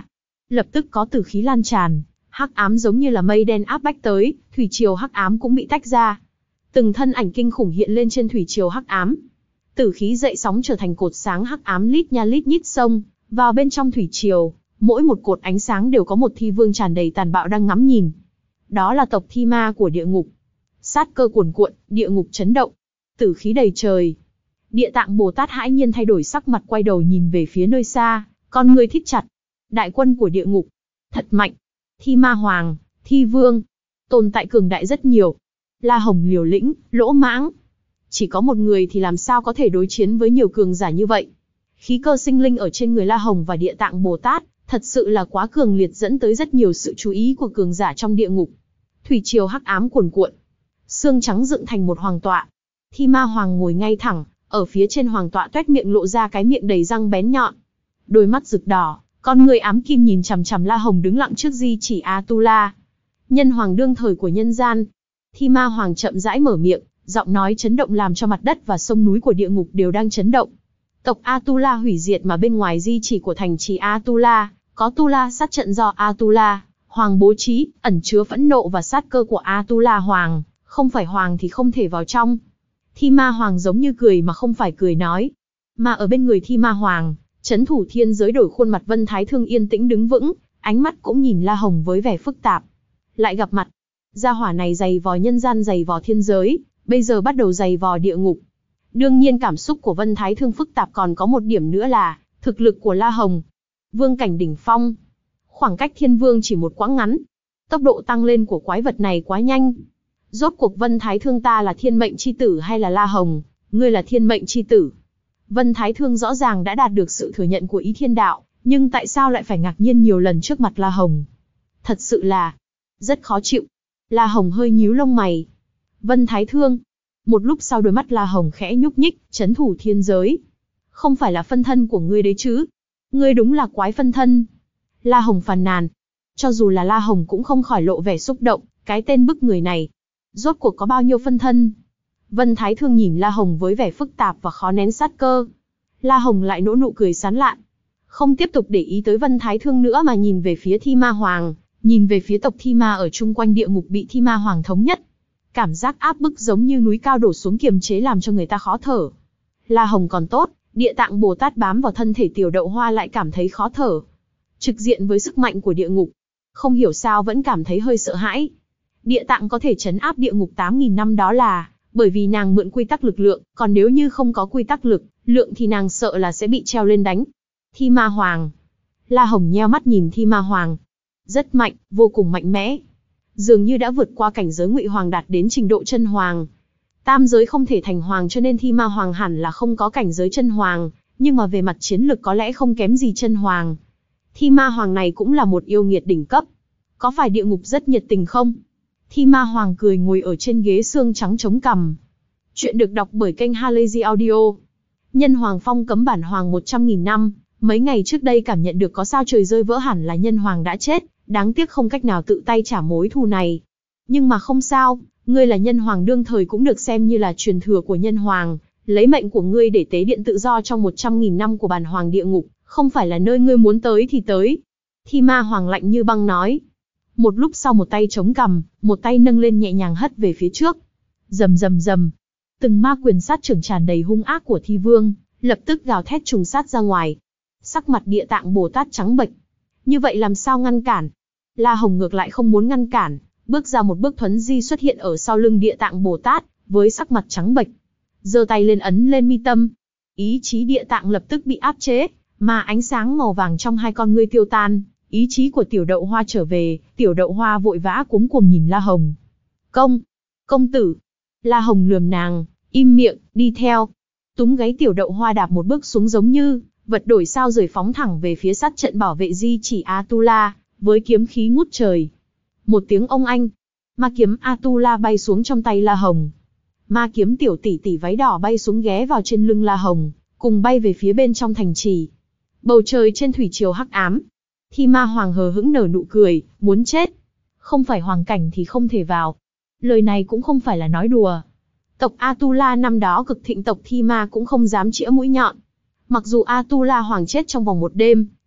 Lập tức có tử khí lan tràn, hắc ám giống như là mây đen áp bách tới, thủy triều hắc ám cũng bị tách ra. Từng thân ảnh kinh khủng hiện lên trên thủy triều hắc ám. Tử khí dậy sóng trở thành cột sáng hắc ám lít nha lít nhít xông vào bên trong thủy triều, mỗi một cột ánh sáng đều có một thi vương tràn đầy tàn bạo đang ngắm nhìn. Đó là tộc thi ma của địa ngục. Sát cơ cuồn cuộn, địa ngục chấn động, tử khí đầy trời. Địa Tạng Bồ Tát hãi nhiên thay đổi sắc mặt, quay đầu nhìn về phía nơi xa, con người thít chặt. Đại quân của địa ngục, thật mạnh. Thi ma hoàng, thi vương, tồn tại cường đại rất nhiều. La Hồng liều lĩnh, lỗ mãng. Chỉ có một người thì làm sao có thể đối chiến với nhiều cường giả như vậy. Khí cơ sinh linh ở trên người La Hồng và Địa Tạng Bồ Tát, thật sự là quá cường liệt, dẫn tới rất nhiều sự chú ý của cường giả trong địa ngục. Thủy triều hắc ám cuồn cuộn, xương trắng dựng thành một hoàng tọa. Thi ma hoàng ngồi ngay thẳng, ở phía trên hoàng tọa toét miệng lộ ra cái miệng đầy răng bén nhọn. Đôi mắt rực đỏ, con người ám kim nhìn chằm chằm La Hồng đứng lặng trước di chỉ Atula. Nhân hoàng đương thời của nhân gian. Thi ma hoàng chậm rãi mở miệng, giọng nói chấn động làm cho mặt đất và sông núi của địa ngục đều đang chấn động. Tộc Atula hủy diệt mà bên ngoài di chỉ của thành trì Atula, có Tu La sát trận do Atula Hoàng bố trí, ẩn chứa phẫn nộ và sát cơ của Atula Hoàng, không phải Hoàng thì không thể vào trong. Thi ma Hoàng giống như cười mà không phải cười nói. Mà ở bên người Thi ma Hoàng, trấn thủ thiên giới đổi khuôn mặt Vân Thái Thương yên tĩnh đứng vững, ánh mắt cũng nhìn La Hồng với vẻ phức tạp. Lại gặp mặt, gia hỏa này giày vò nhân gian, giày vò thiên giới, bây giờ bắt đầu giày vò địa ngục. Đương nhiên cảm xúc của Vân Thái Thương phức tạp, còn có một điểm nữa là thực lực của La Hồng. Vương cảnh đỉnh phong, khoảng cách thiên vương chỉ một quãng ngắn. Tốc độ tăng lên của quái vật này quá nhanh. Rốt cuộc Vân Thái Thương ta là thiên mệnh chi tử hay là La Hồng, ngươi là thiên mệnh chi tử? Vân Thái Thương rõ ràng đã đạt được sự thừa nhận của ý thiên đạo, nhưng tại sao lại phải ngạc nhiên nhiều lần trước mặt La Hồng? Thật sự là rất khó chịu. La Hồng hơi nhíu lông mày. Vân Thái Thương. Một lúc sau đôi mắt La Hồng khẽ nhúc nhích, trấn thủ thiên giới. Không phải là phân thân của ngươi đấy chứ? Ngươi đúng là quái phân thân. La Hồng phàn nàn. Cho dù là La Hồng cũng không khỏi lộ vẻ xúc động, cái tên bức người này. Rốt cuộc có bao nhiêu phân thân? Vân Thái Thương nhìn La Hồng với vẻ phức tạp và khó nén sát cơ. La Hồng lại nỗ nụ cười sán lạn. Không tiếp tục để ý tới Vân Thái Thương nữa mà nhìn về phía Thi Ma Hoàng, nhìn về phía tộc Thi Ma ở chung quanh địa ngục bị Thi Ma Hoàng thống nhất. Cảm giác áp bức giống như núi cao đổ xuống kiềm chế làm cho người ta khó thở. La Hồng còn tốt, Địa Tạng Bồ Tát bám vào thân thể Tiểu Đậu Hoa lại cảm thấy khó thở. Trực diện với sức mạnh của địa ngục, không hiểu sao vẫn cảm thấy hơi sợ hãi. Địa Tạng có thể trấn áp địa ngục tám nghìn năm đó là bởi vì nàng mượn quy tắc lực lượng, còn nếu như không có quy tắc lực lượng thì nàng sợ là sẽ bị treo lên đánh. Thi Ma Hoàng. La Hồng nheo mắt nhìn Thi Ma Hoàng. Rất mạnh, vô cùng mạnh mẽ. Dường như đã vượt qua cảnh giới Ngụy Hoàng, đạt đến trình độ chân hoàng. Tam giới không thể thành hoàng cho nên Thi Ma Hoàng hẳn là không có cảnh giới chân hoàng, nhưng mà về mặt chiến lực có lẽ không kém gì chân hoàng. Thi Ma Hoàng này cũng là một yêu nghiệt đỉnh cấp. Có phải địa ngục rất nhiệt tình không? Thi Ma Hoàng cười ngồi ở trên ghế xương trắng chống cằm. Chuyện được đọc bởi kênh Halazy Audio. Nhân Hoàng phong cấm bản hoàng một trăm nghìn năm. Mấy ngày trước đây cảm nhận được có sao trời rơi vỡ, hẳn là Nhân Hoàng đã chết. Đáng tiếc không cách nào tự tay trả mối thù này. Nhưng mà không sao, ngươi là Nhân Hoàng đương thời cũng được xem như là truyền thừa của Nhân Hoàng. Lấy mệnh của ngươi để tế điện tự do trong một trăm nghìn năm của bản hoàng địa ngục, không phải là nơi ngươi muốn tới thì tới. Thi Ma Hoàng lạnh như băng nói. Một lúc sau một tay chống cằm, một tay nâng lên nhẹ nhàng hất về phía trước. Rầm rầm rầm. Từng ma quyền sát trưởng tràn đầy hung ác của Thi Vương, lập tức gào thét trùng sát ra ngoài. Sắc mặt Địa Tạng Bồ Tát trắng bệch. Như vậy làm sao ngăn cản? La Hồng ngược lại không muốn ngăn cản, bước ra một bước thuấn di xuất hiện ở sau lưng Địa Tạng Bồ Tát, với sắc mặt trắng bệch. Giơ tay lên ấn lên mi tâm. Ý chí Địa Tạng lập tức bị áp chế, mà ánh sáng màu vàng trong hai con ngươi tiêu tan. Ý chí của Tiểu Đậu Hoa trở về, Tiểu Đậu Hoa vội vã cuống cuồng nhìn La Hồng. Công! Công tử! La Hồng lườm nàng, im miệng, đi theo. Túm gáy Tiểu Đậu Hoa đạp một bước xuống giống như vật đổi sao rời phóng thẳng về phía sát trận bảo vệ di chỉ Atula, với kiếm khí ngút trời. Một tiếng ông anh, ma kiếm Atula bay xuống trong tay La Hồng. Ma kiếm tiểu tỷ tỷ váy đỏ bay xuống ghé vào trên lưng La Hồng, cùng bay về phía bên trong thành trì. Bầu trời trên thủy triều hắc ám. Thi Ma Hoàng hờ hững nở nụ cười, muốn chết. Không phải hoàng cảnh thì không thể vào. Lời này cũng không phải là nói đùa. Tộc Atula năm đó cực thịnh, tộc Thi Ma cũng không dám chĩa mũi nhọn. Mặc dù Atula Hoàng chết trong vòng một đêm,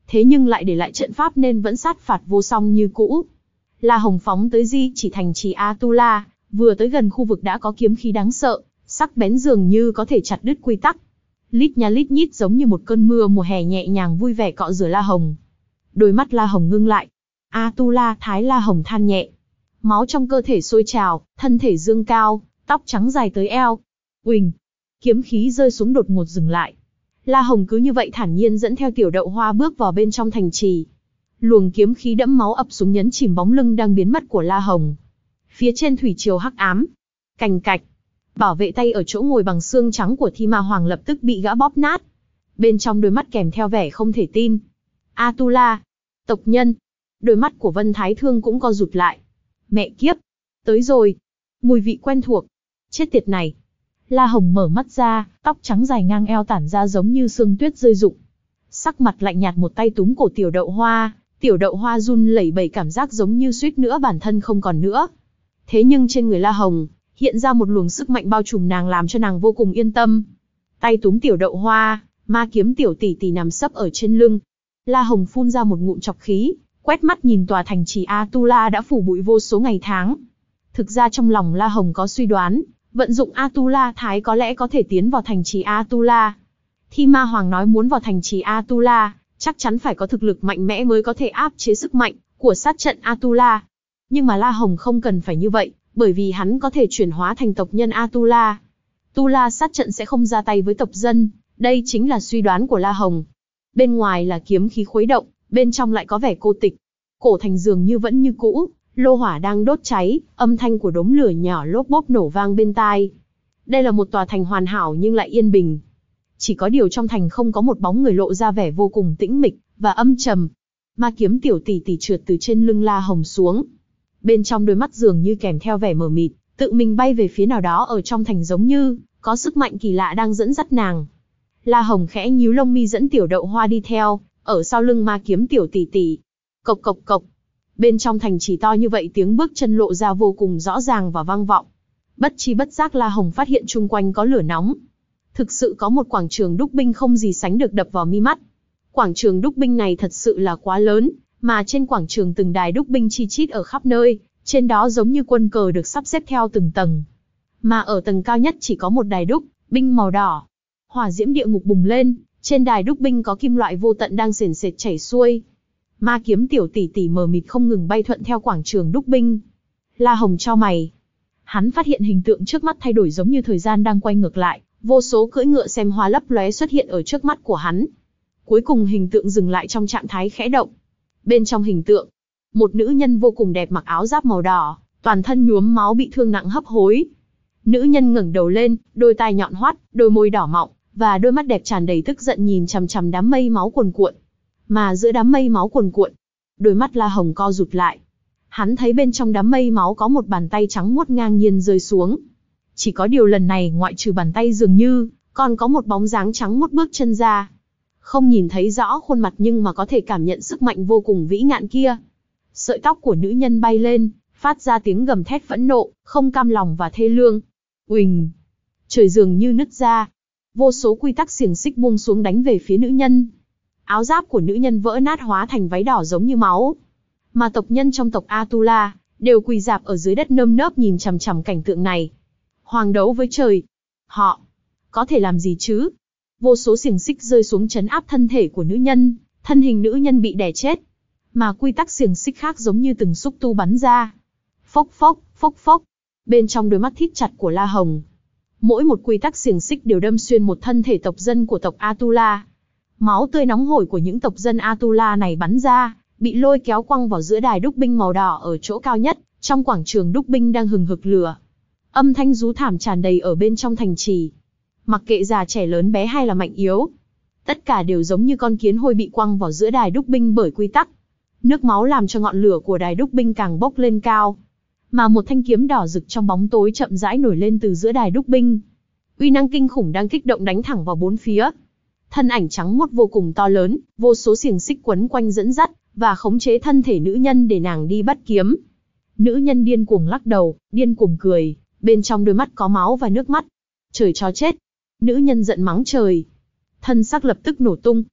thế nhưng lại để lại trận pháp nên vẫn sát phạt vô song như cũ. La Hồng phóng tới di chỉ thành trì Atula, vừa tới gần khu vực đã có kiếm khí đáng sợ, sắc bén dường như có thể chặt đứt quy tắc. Lít nha lít nhít giống như một cơn mưa mùa hè nhẹ nhàng vui vẻ cọ rửa La Hồng. Đôi mắt La Hồng ngưng lại. Atula Thái La Hồng than nhẹ. Máu trong cơ thể sôi trào, thân thể dương cao, tóc trắng dài tới eo. Uỳnh, kiếm khí rơi xuống đột ngột dừng lại. La Hồng cứ như vậy thản nhiên dẫn theo Tiểu Đậu Hoa bước vào bên trong thành trì. Luồng kiếm khí đẫm máu ập xuống nhấn chìm bóng lưng đang biến mất của La Hồng. Phía trên thủy triều hắc ám, cành cạch, bảo vệ tay ở chỗ ngồi bằng xương trắng của Thi Ma Hoàng lập tức bị gã bóp nát. Bên trong đôi mắt kèm theo vẻ không thể tin. Atula, tộc nhân. Đôi mắt của Vân Thái Thương cũng co rụt lại. Mẹ kiếp, tới rồi. Mùi vị quen thuộc. Chết tiệt này. La Hồng mở mắt ra, tóc trắng dài ngang eo tản ra giống như sương tuyết rơi rụng. Sắc mặt lạnh nhạt một tay túm cổ Tiểu Đậu Hoa, Tiểu Đậu Hoa run lẩy bẩy cảm giác giống như suýt nữa bản thân không còn nữa. Thế nhưng trên người La Hồng, hiện ra một luồng sức mạnh bao trùm nàng làm cho nàng vô cùng yên tâm. Tay túm Tiểu Đậu Hoa, ma kiếm tiểu tỷ tỷ nằm sấp ở trên lưng. La Hồng phun ra một ngụm trọc khí, quét mắt nhìn tòa thành trì Atula đã phủ bụi vô số ngày tháng. Thực ra trong lòng La Hồng có suy đoán, vận dụng Atula Thái có lẽ có thể tiến vào thành trì Atula. Thi Ma Hoàng nói muốn vào thành trì Atula, chắc chắn phải có thực lực mạnh mẽ mới có thể áp chế sức mạnh của sát trận Atula. Nhưng mà La Hồng không cần phải như vậy, bởi vì hắn có thể chuyển hóa thành tộc nhân Atula. Tula sát trận sẽ không ra tay với tộc dân, đây chính là suy đoán của La Hồng. Bên ngoài là kiếm khí khuấy động, bên trong lại có vẻ cô tịch. Cổ thành dường như vẫn như cũ, lô hỏa đang đốt cháy, âm thanh của đống lửa nhỏ lốp bốp nổ vang bên tai. Đây là một tòa thành hoàn hảo nhưng lại yên bình. Chỉ có điều trong thành không có một bóng người, lộ ra vẻ vô cùng tĩnh mịch và âm trầm. Ma kiếm tiểu tỷ tỷ trượt từ trên lưng La Hồng xuống. Bên trong đôi mắt dường như kèm theo vẻ mờ mịt, tự mình bay về phía nào đó ở trong thành, giống như có sức mạnh kỳ lạ đang dẫn dắt nàng. La Hồng khẽ nhíu lông mi dẫn Tiểu Đậu Hoa đi theo, ở sau lưng ma kiếm tiểu tỷ tỷ. Cộc cộc cộc. Bên trong thành chỉ to như vậy, tiếng bước chân lộ ra vô cùng rõ ràng và vang vọng. Bất chi bất giác La Hồng phát hiện chung quanh có lửa nóng. Thực sự có một quảng trường đúc binh không gì sánh được đập vào mi mắt. Quảng trường đúc binh này thật sự là quá lớn, mà trên quảng trường từng đài đúc binh chi chít ở khắp nơi, trên đó giống như quân cờ được sắp xếp theo từng tầng. Mà ở tầng cao nhất chỉ có một đài đúc binh màu đỏ. Hỏa diễm địa ngục bùng lên, trên đài đúc binh có kim loại vô tận đang sền sệt chảy xuôi. Ma kiếm tiểu tỷ tỷ mờ mịt không ngừng bay thuận theo quảng trường đúc binh. La Hồng chau mày. Hắn phát hiện hình tượng trước mắt thay đổi, giống như thời gian đang quay ngược lại, vô số cưỡi ngựa xem hoa lấp lóe xuất hiện ở trước mắt của hắn. Cuối cùng hình tượng dừng lại trong trạng thái khẽ động. Bên trong hình tượng, một nữ nhân vô cùng đẹp mặc áo giáp màu đỏ, toàn thân nhuốm máu bị thương nặng hấp hối. Nữ nhân ngẩng đầu lên, đôi tai nhọn hoắt, đôi môi đỏ mọng, và đôi mắt đẹp tràn đầy tức giận nhìn chằm chằm đám mây máu cuồn cuộn. Mà giữa đám mây máu cuồn cuộn, đôi mắt La Hồng co rụt lại. Hắn thấy bên trong đám mây máu có một bàn tay trắng muốt ngang nhiên rơi xuống. Chỉ có điều lần này ngoại trừ bàn tay dường như còn có một bóng dáng trắng muốt bước chân ra. Không nhìn thấy rõ khuôn mặt nhưng mà có thể cảm nhận sức mạnh vô cùng vĩ ngạn kia. Sợi tóc của nữ nhân bay lên, phát ra tiếng gầm thét phẫn nộ, không cam lòng và thê lương. Uỳnh! Trời dường như nứt ra. Vô số quy tắc xiềng xích buông xuống đánh về phía nữ nhân. Áo giáp của nữ nhân vỡ nát hóa thành váy đỏ giống như máu. Mà tộc nhân trong tộc Atula đều quỳ rạp ở dưới đất nơm nớp nhìn chằm chằm cảnh tượng này. Hoàng đấu với trời. Họ có thể làm gì chứ? Vô số xiềng xích rơi xuống trấn áp thân thể của nữ nhân, thân hình nữ nhân bị đè chết. Mà quy tắc xiềng xích khác giống như từng xúc tu bắn ra. Phốc phốc, phốc phốc. Bên trong đôi mắt thít chặt của La Hồng, mỗi một quy tắc xiềng xích đều đâm xuyên một thân thể tộc dân của tộc Atula. Máu tươi nóng hổi của những tộc dân Atula này bắn ra, bị lôi kéo quăng vào giữa đài đúc binh màu đỏ ở chỗ cao nhất, trong quảng trường đúc binh đang hừng hực lửa. Âm thanh rú thảm tràn đầy ở bên trong thành trì. Mặc kệ già trẻ lớn bé hay là mạnh yếu, tất cả đều giống như con kiến hôi bị quăng vào giữa đài đúc binh bởi quy tắc. Nước máu làm cho ngọn lửa của đài đúc binh càng bốc lên cao. Mà một thanh kiếm đỏ rực trong bóng tối chậm rãi nổi lên từ giữa đài đúc binh. Uy năng kinh khủng đang kích động đánh thẳng vào bốn phía. Thân ảnh trắng muốt vô cùng to lớn, vô số xiềng xích quấn quanh dẫn dắt và khống chế thân thể nữ nhân để nàng đi bắt kiếm. Nữ nhân điên cuồng lắc đầu, điên cuồng cười, bên trong đôi mắt có máu và nước mắt. Trời cho chết! Nữ nhân giận mắng trời. Thân xác lập tức nổ tung.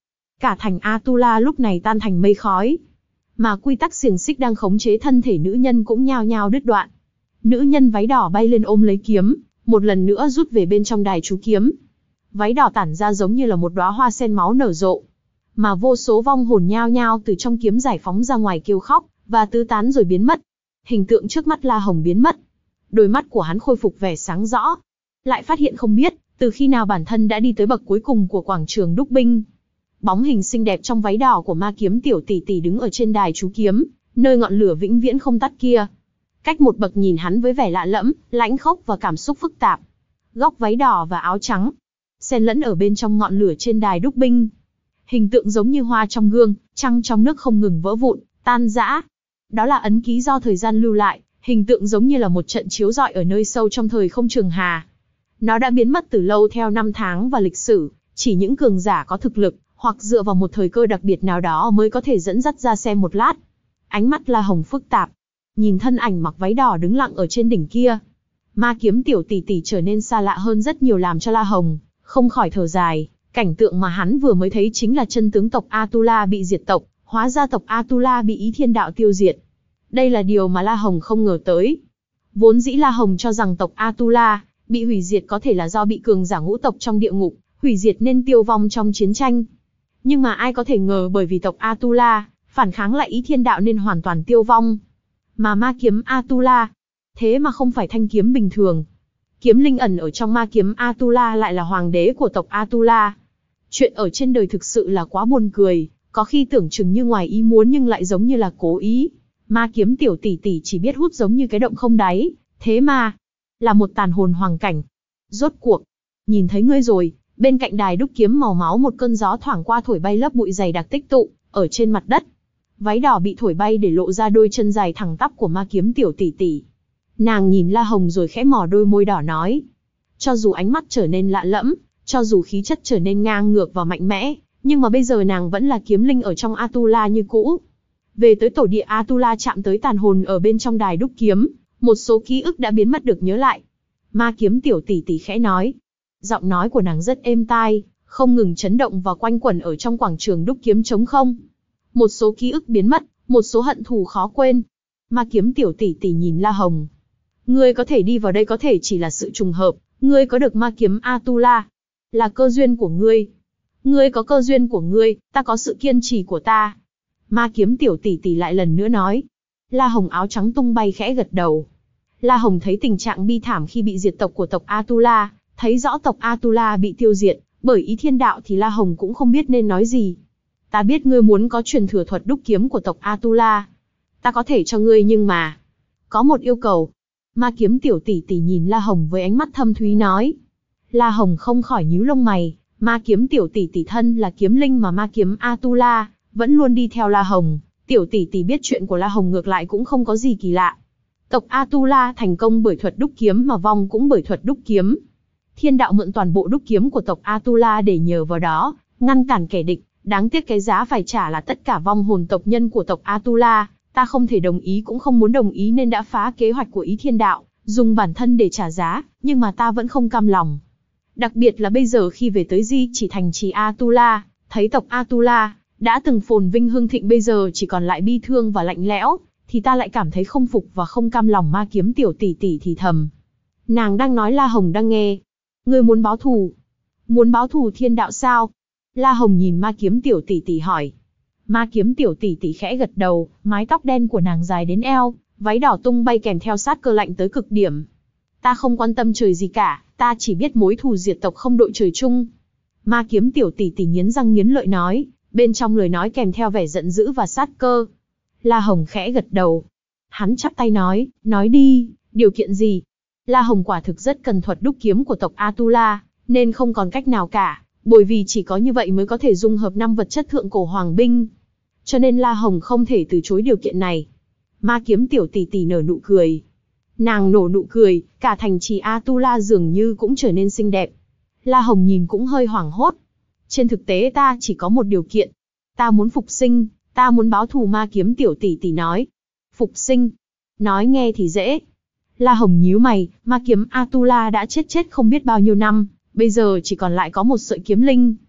cả thành Atula lúc này tan thành mây khói. Mà quy tắc xiềng xích đang khống chế thân thể nữ nhân cũng nhao nhao đứt đoạn. Nữ nhân váy đỏ bay lên ôm lấy kiếm, một lần nữa rút về bên trong đài chú kiếm. Váy đỏ tản ra giống như là một đóa hoa sen máu nở rộ. Mà vô số vong hồn nhao nhao từ trong kiếm giải phóng ra ngoài kêu khóc, và tứ tán rồi biến mất. Hình tượng trước mắt La Hồng biến mất. Đôi mắt của hắn khôi phục vẻ sáng rõ. Lại phát hiện không biết, từ khi nào bản thân đã đi tới bậc cuối cùng của quảng trường đúc binh. Bóng hình xinh đẹp trong váy đỏ của ma kiếm tiểu tỷ tỷ đứng ở trên đài chú kiếm, nơi ngọn lửa vĩnh viễn không tắt kia. Cách một bậc nhìn hắn với vẻ lạ lẫm, lãnh khốc và cảm xúc phức tạp. Góc váy đỏ và áo trắng, xen lẫn ở bên trong ngọn lửa trên đài đúc binh. Hình tượng giống như hoa trong gương, trăng trong nước không ngừng vỡ vụn, tan rã. Đó là ấn ký do thời gian lưu lại, hình tượng giống như là một trận chiếu rọi ở nơi sâu trong thời không trường hà. Nó đã biến mất từ lâu theo năm tháng và lịch sử, chỉ những cường giả có thực lực, hoặc dựa vào một thời cơ đặc biệt nào đó mới có thể dẫn dắt ra xem một lát. Ánh mắt La Hồng phức tạp, nhìn thân ảnh mặc váy đỏ đứng lặng ở trên đỉnh kia. Ma kiếm tiểu tỷ tỷ trở nên xa lạ hơn rất nhiều làm cho La Hồng không khỏi thở dài. Cảnh tượng mà hắn vừa mới thấy chính là chân tướng tộc Atula bị diệt tộc, hóa ra tộc Atula bị Ý Thiên Đạo tiêu diệt. Đây là điều mà La Hồng không ngờ tới. Vốn dĩ La Hồng cho rằng tộc Atula bị hủy diệt có thể là do bị cường giả ngũ tộc trong địa ngục hủy diệt nên tiêu vong trong chiến tranh. Nhưng mà ai có thể ngờ bởi vì tộc Atula phản kháng lại Ý Thiên Đạo nên hoàn toàn tiêu vong. Mà ma kiếm Atula, thế mà không phải thanh kiếm bình thường. Kiếm linh ẩn ở trong ma kiếm Atula lại là hoàng đế của tộc Atula. Chuyện ở trên đời thực sự là quá buồn cười, có khi tưởng chừng như ngoài ý muốn nhưng lại giống như là cố ý. Ma kiếm tiểu tỷ tỷ chỉ biết hút giống như cái động không đáy, thế mà là một tàn hồn hoàng cảnh. Rốt cuộc, nhìn thấy ngươi rồi. Bên cạnh đài đúc kiếm màu máu một cơn gió thoảng qua thổi bay lớp bụi dày đặc tích tụ ở trên mặt đất. Váy đỏ bị thổi bay để lộ ra đôi chân dài thẳng tắp của ma kiếm tiểu tỷ tỷ. Nàng nhìn La Hồng rồi khẽ mỏ đôi môi đỏ nói. Cho dù ánh mắt trở nên lạ lẫm, cho dù khí chất trở nên ngang ngược và mạnh mẽ, nhưng mà bây giờ nàng vẫn là kiếm linh ở trong Atula như cũ. Về tới tổ địa Atula chạm tới tàn hồn ở bên trong đài đúc kiếm, một số ký ức đã biến mất được nhớ lại. Ma kiếm tiểu tỷ tỷ khẽ nói. Giọng nói của nàng rất êm tai, không ngừng chấn động và quanh quẩn ở trong quảng trường đúc kiếm trống không. Một số ký ức biến mất, một số hận thù khó quên. Ma kiếm tiểu tỷ tỷ nhìn La Hồng. Ngươi có thể đi vào đây có thể chỉ là sự trùng hợp, ngươi có được ma kiếm Atula, là cơ duyên của ngươi. Ngươi có cơ duyên của ngươi, ta có sự kiên trì của ta. Ma kiếm tiểu tỷ tỷ lại lần nữa nói. La Hồng áo trắng tung bay khẽ gật đầu. La Hồng thấy tình trạng bi thảm khi bị diệt tộc của tộc Atula, thấy rõ tộc Atula bị tiêu diệt bởi Ý Thiên Đạo thì La Hồng cũng không biết nên nói gì. Ta biết ngươi muốn có truyền thừa thuật đúc kiếm của tộc Atula. Ta có thể cho ngươi nhưng mà có một yêu cầu. Ma kiếm tiểu tỷ tỷ nhìn La Hồng với ánh mắt thâm thúy nói. La Hồng không khỏi nhíu lông mày. Ma kiếm tiểu tỷ tỷ thân là kiếm linh mà ma kiếm Atula vẫn luôn đi theo La Hồng. Tiểu tỷ tỷ biết chuyện của La Hồng ngược lại cũng không có gì kỳ lạ. Tộc Atula thành công bởi thuật đúc kiếm mà vong cũng bởi thuật đúc kiếm. Thiên Đạo mượn toàn bộ đúc kiếm của tộc Atula để nhờ vào đó ngăn cản kẻ địch. Đáng tiếc cái giá phải trả là tất cả vong hồn tộc nhân của tộc Atula. Ta không thể đồng ý cũng không muốn đồng ý nên đã phá kế hoạch của Ý Thiên Đạo, dùng bản thân để trả giá, nhưng mà ta vẫn không cam lòng. Đặc biệt là bây giờ khi về tới Di chỉ thành trì Atula, thấy tộc Atula đã từng phồn vinh hưng thịnh bây giờ chỉ còn lại bi thương và lạnh lẽo, thì ta lại cảm thấy không phục và không cam lòng. Ma kiếm tiểu tỷ tỷ thì thầm. Nàng đang nói La Hồng đang nghe. Ngươi muốn báo thù? Muốn báo thù Thiên Đạo sao? La Hồng nhìn ma kiếm tiểu tỷ tỷ hỏi. Ma kiếm tiểu tỷ tỷ khẽ gật đầu, mái tóc đen của nàng dài đến eo, váy đỏ tung bay kèm theo sát cơ lạnh tới cực điểm. Ta không quan tâm trời gì cả, ta chỉ biết mối thù diệt tộc không đội trời chung. Ma kiếm tiểu tỷ tỷ nghiến răng nghiến lợi nói, bên trong lời nói kèm theo vẻ giận dữ và sát cơ. La Hồng khẽ gật đầu. Hắn chắp tay nói, nói đi, điều kiện gì? La Hồng quả thực rất cần thuật đúc kiếm của tộc Atula, nên không còn cách nào cả, bởi vì chỉ có như vậy mới có thể dung hợp năm vật chất thượng cổ hoàng binh. Cho nên La Hồng không thể từ chối điều kiện này. Ma kiếm tiểu tỷ tỷ nở nụ cười. Nàng nổ nụ cười, cả thành trì Atula dường như cũng trở nên xinh đẹp. La Hồng nhìn cũng hơi hoảng hốt. Trên thực tế ta chỉ có một điều kiện. Ta muốn phục sinh, ta muốn báo thù. Ma kiếm tiểu tỷ tỷ nói. Phục sinh? Nói nghe thì dễ. La Hồng nhíu mày, ma kiếm Atula đã chết chết không biết bao nhiêu năm, bây giờ chỉ còn lại có một sợi kiếm linh.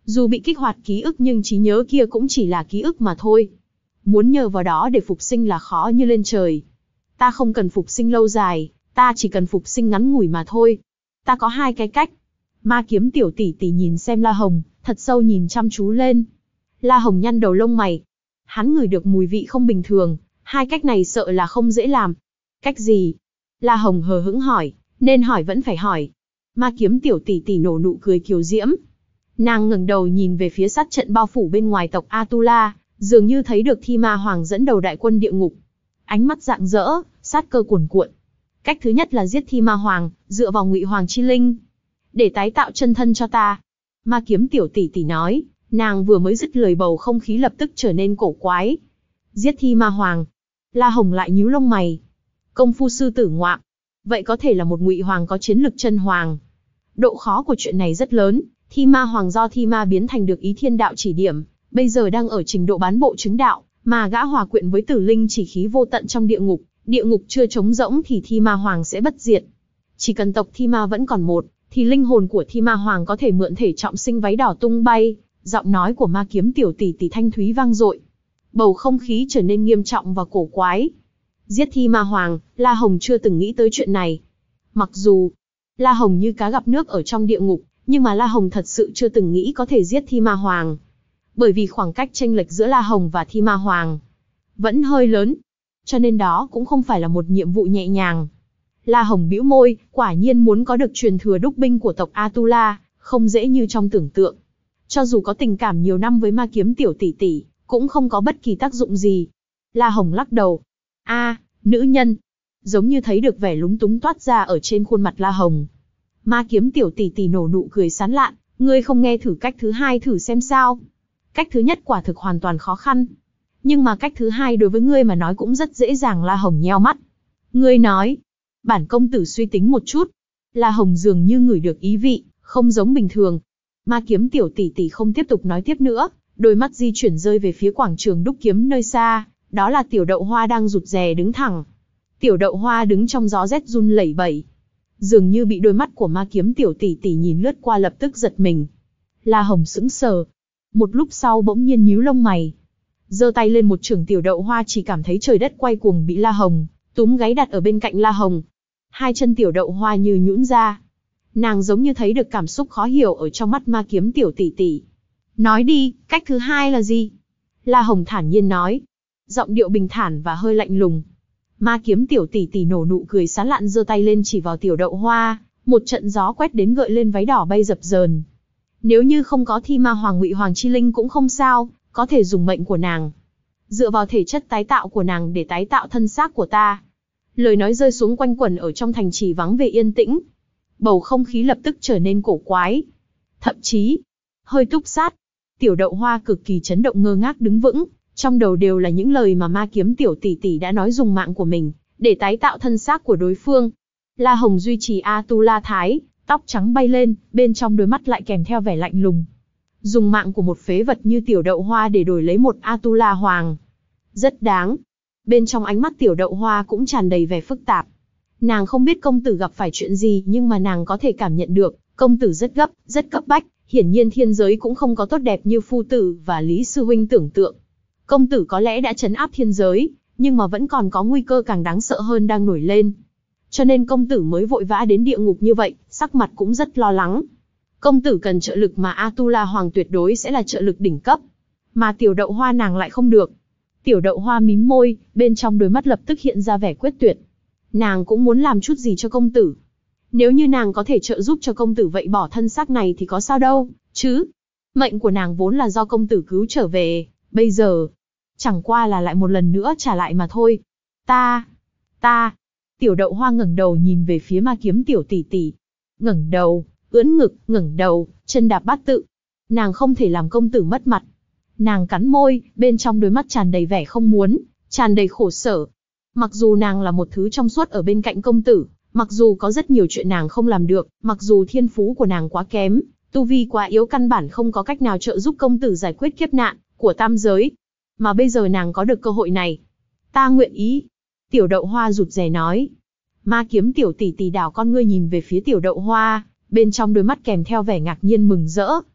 Dù bị kích hoạt ký ức nhưng trí nhớ kia cũng chỉ là ký ức mà thôi. Muốn nhờ vào đó để phục sinh là khó như lên trời. Ta không cần phục sinh lâu dài, ta chỉ cần phục sinh ngắn ngủi mà thôi. Ta có hai cái cách. Ma kiếm tiểu tỷ tỷ nhìn xem La Hồng, thật sâu nhìn chăm chú lên. La Hồng nhăn đầu lông mày. Hắn ngửi được mùi vị không bình thường, hai cách này sợ là không dễ làm. Cách gì? La Hồng hờ hững hỏi, nên hỏi vẫn phải hỏi. Ma kiếm tiểu tỷ tỷ nổ nụ cười kiều diễm. Nàng ngẩng đầu nhìn về phía sát trận bao phủ bên ngoài tộc Atula, dường như thấy được Thi Ma Hoàng dẫn đầu đại quân địa ngục. Ánh mắt rạng rỡ, sát cơ cuồn cuộn. Cách thứ nhất là giết Thi Ma Hoàng, dựa vào Ngụy Hoàng chi linh, để tái tạo chân thân cho ta. Ma kiếm tiểu tỷ tỷ nói, nàng vừa mới dứt lời bầu không khí lập tức trở nên cổ quái. Giết Thi Ma Hoàng. La Hồng lại nhíu lông mày. Công phu sư tử ngoạm. Vậy có thể là một Ngụy Hoàng có chiến lực chân hoàng. Độ khó của chuyện này rất lớn. Thi Ma Hoàng do Thi Ma biến thành được Ý Thiên Đạo chỉ điểm, bây giờ đang ở trình độ bán bộ chứng đạo, mà gã hòa quyện với Tử Linh chỉ khí vô tận trong địa ngục, địa ngục chưa trống rỗng thì Thi Ma Hoàng sẽ bất diệt. Chỉ cần tộc Thi Ma vẫn còn một, thì linh hồn của Thi Ma Hoàng có thể mượn thể trọng sinh váy đỏ tung bay. Giọng nói của ma kiếm tiểu tỷ tỷ thanh thúy vang dội. Bầu không khí trở nên nghiêm trọng và cổ quái. Giết Thi Ma Hoàng, La Hồng chưa từng nghĩ tới chuyện này. Mặc dù La Hồng như cá gặp nước ở trong địa ngục, nhưng mà La Hồng thật sự chưa từng nghĩ có thể giết Thi Ma Hoàng. Bởi vì khoảng cách chênh lệch giữa La Hồng và Thi Ma Hoàng vẫn hơi lớn, cho nên đó cũng không phải là một nhiệm vụ nhẹ nhàng. La Hồng bĩu môi, quả nhiên muốn có được truyền thừa đúc binh của tộc Atula, không dễ như trong tưởng tượng. Cho dù có tình cảm nhiều năm với ma kiếm tiểu tỷ tỷ, cũng không có bất kỳ tác dụng gì. La Hồng lắc đầu. A, nữ nhân. Giống như thấy được vẻ lúng túng toát ra ở trên khuôn mặt La Hồng. Ma kiếm tiểu tỷ tỷ nổ nụ cười sán lạn, ngươi không nghe thử cách thứ hai thử xem sao. Cách thứ nhất quả thực hoàn toàn khó khăn. Nhưng mà cách thứ hai đối với ngươi mà nói cũng rất dễ dàng. La Hồng nheo mắt. Ngươi nói, bản công tử suy tính một chút. La Hồng dường như ngửi được ý vị, không giống bình thường. Ma kiếm tiểu tỷ tỷ không tiếp tục nói tiếp nữa, đôi mắt di chuyển rơi về phía quảng trường đúc kiếm nơi xa, đó là Tiểu Đậu Hoa đang rụt rè đứng thẳng. Tiểu Đậu Hoa đứng trong gió rét run lẩy bẩy, dường như bị đôi mắt của ma kiếm tiểu tỷ tỷ nhìn lướt qua lập tức giật mình. La Hồng sững sờ, một lúc sau bỗng nhiên nhíu lông mày, giơ tay lên một chưởng. Tiểu Đậu Hoa chỉ cảm thấy trời đất quay cuồng, bị La Hồng túm gáy đặt ở bên cạnh La Hồng. Hai chân Tiểu Đậu Hoa như nhũn ra. Nàng giống như thấy được cảm xúc khó hiểu ở trong mắt ma kiếm tiểu tỷ tỷ. Nói đi, cách thứ hai là gì? La Hồng thản nhiên nói, giọng điệu bình thản và hơi lạnh lùng. Ma kiếm tiểu tỷ tỷ nổ nụ cười sán lạn, giơ tay lên chỉ vào Tiểu Đậu Hoa, một trận gió quét đến gợi lên váy đỏ bay dập dờn. Nếu như không có Thi Ma Hoàng Ngụy Hoàng chi linh cũng không sao, có thể dùng mệnh của nàng, dựa vào thể chất tái tạo của nàng để tái tạo thân xác của ta. Lời nói rơi xuống quanh quẩn ở trong thành trì vắng vẻ yên tĩnh. Bầu không khí lập tức trở nên cổ quái, thậm chí hơi túc sát. Tiểu Đậu Hoa cực kỳ chấn động, ngơ ngác đứng vững, trong đầu đều là những lời mà ma kiếm tiểu tỷ tỷ đã nói, dùng mạng của mình để tái tạo thân xác của đối phương. La Hồng duy trì Atula thái, tóc trắng bay lên, bên trong đôi mắt lại kèm theo vẻ lạnh lùng. Dùng mạng của một phế vật như Tiểu Đậu Hoa để đổi lấy một Atula hoàng, rất đáng. Bên trong ánh mắt Tiểu Đậu Hoa cũng tràn đầy vẻ phức tạp. Nàng không biết công tử gặp phải chuyện gì, nhưng mà nàng có thể cảm nhận được, công tử rất gấp, rất cấp bách, hiển nhiên thiên giới cũng không có tốt đẹp như phu tử và Lý sư huynh tưởng tượng. Công tử có lẽ đã trấn áp thiên giới, nhưng mà vẫn còn có nguy cơ càng đáng sợ hơn đang nổi lên. Cho nên công tử mới vội vã đến địa ngục như vậy, sắc mặt cũng rất lo lắng. Công tử cần trợ lực mà Atula Hoàng tuyệt đối sẽ là trợ lực đỉnh cấp, mà Tiểu Đậu Hoa nàng lại không được. Tiểu Đậu Hoa mím môi, bên trong đôi mắt lập tức hiện ra vẻ quyết tuyệt. Nàng cũng muốn làm chút gì cho công tử. Nếu như nàng có thể trợ giúp cho công tử, vậy bỏ thân xác này thì có sao đâu, chứ. Mệnh của nàng vốn là do công tử cứu trở về, bây giờ chẳng qua là lại một lần nữa trả lại mà thôi. Ta, ta. Tiểu Đậu Hoa ngẩng đầu nhìn về phía ma kiếm tiểu tỷ tỷ. Ngẩng đầu, ưỡn ngực, ngẩng đầu, chân đạp bát tự. Nàng không thể làm công tử mất mặt. Nàng cắn môi, bên trong đôi mắt tràn đầy vẻ không muốn, tràn đầy khổ sở. Mặc dù nàng là một thứ trong suốt ở bên cạnh công tử, mặc dù có rất nhiều chuyện nàng không làm được, mặc dù thiên phú của nàng quá kém, tu vi quá yếu, căn bản không có cách nào trợ giúp công tử giải quyết kiếp nạn của tam giới. Mà bây giờ nàng có được cơ hội này. Ta nguyện ý. Tiểu Đậu Hoa rụt rè nói. Ma kiếm tiểu tỷ tỷ đảo con ngươi nhìn về phía Tiểu Đậu Hoa, bên trong đôi mắt kèm theo vẻ ngạc nhiên mừng rỡ.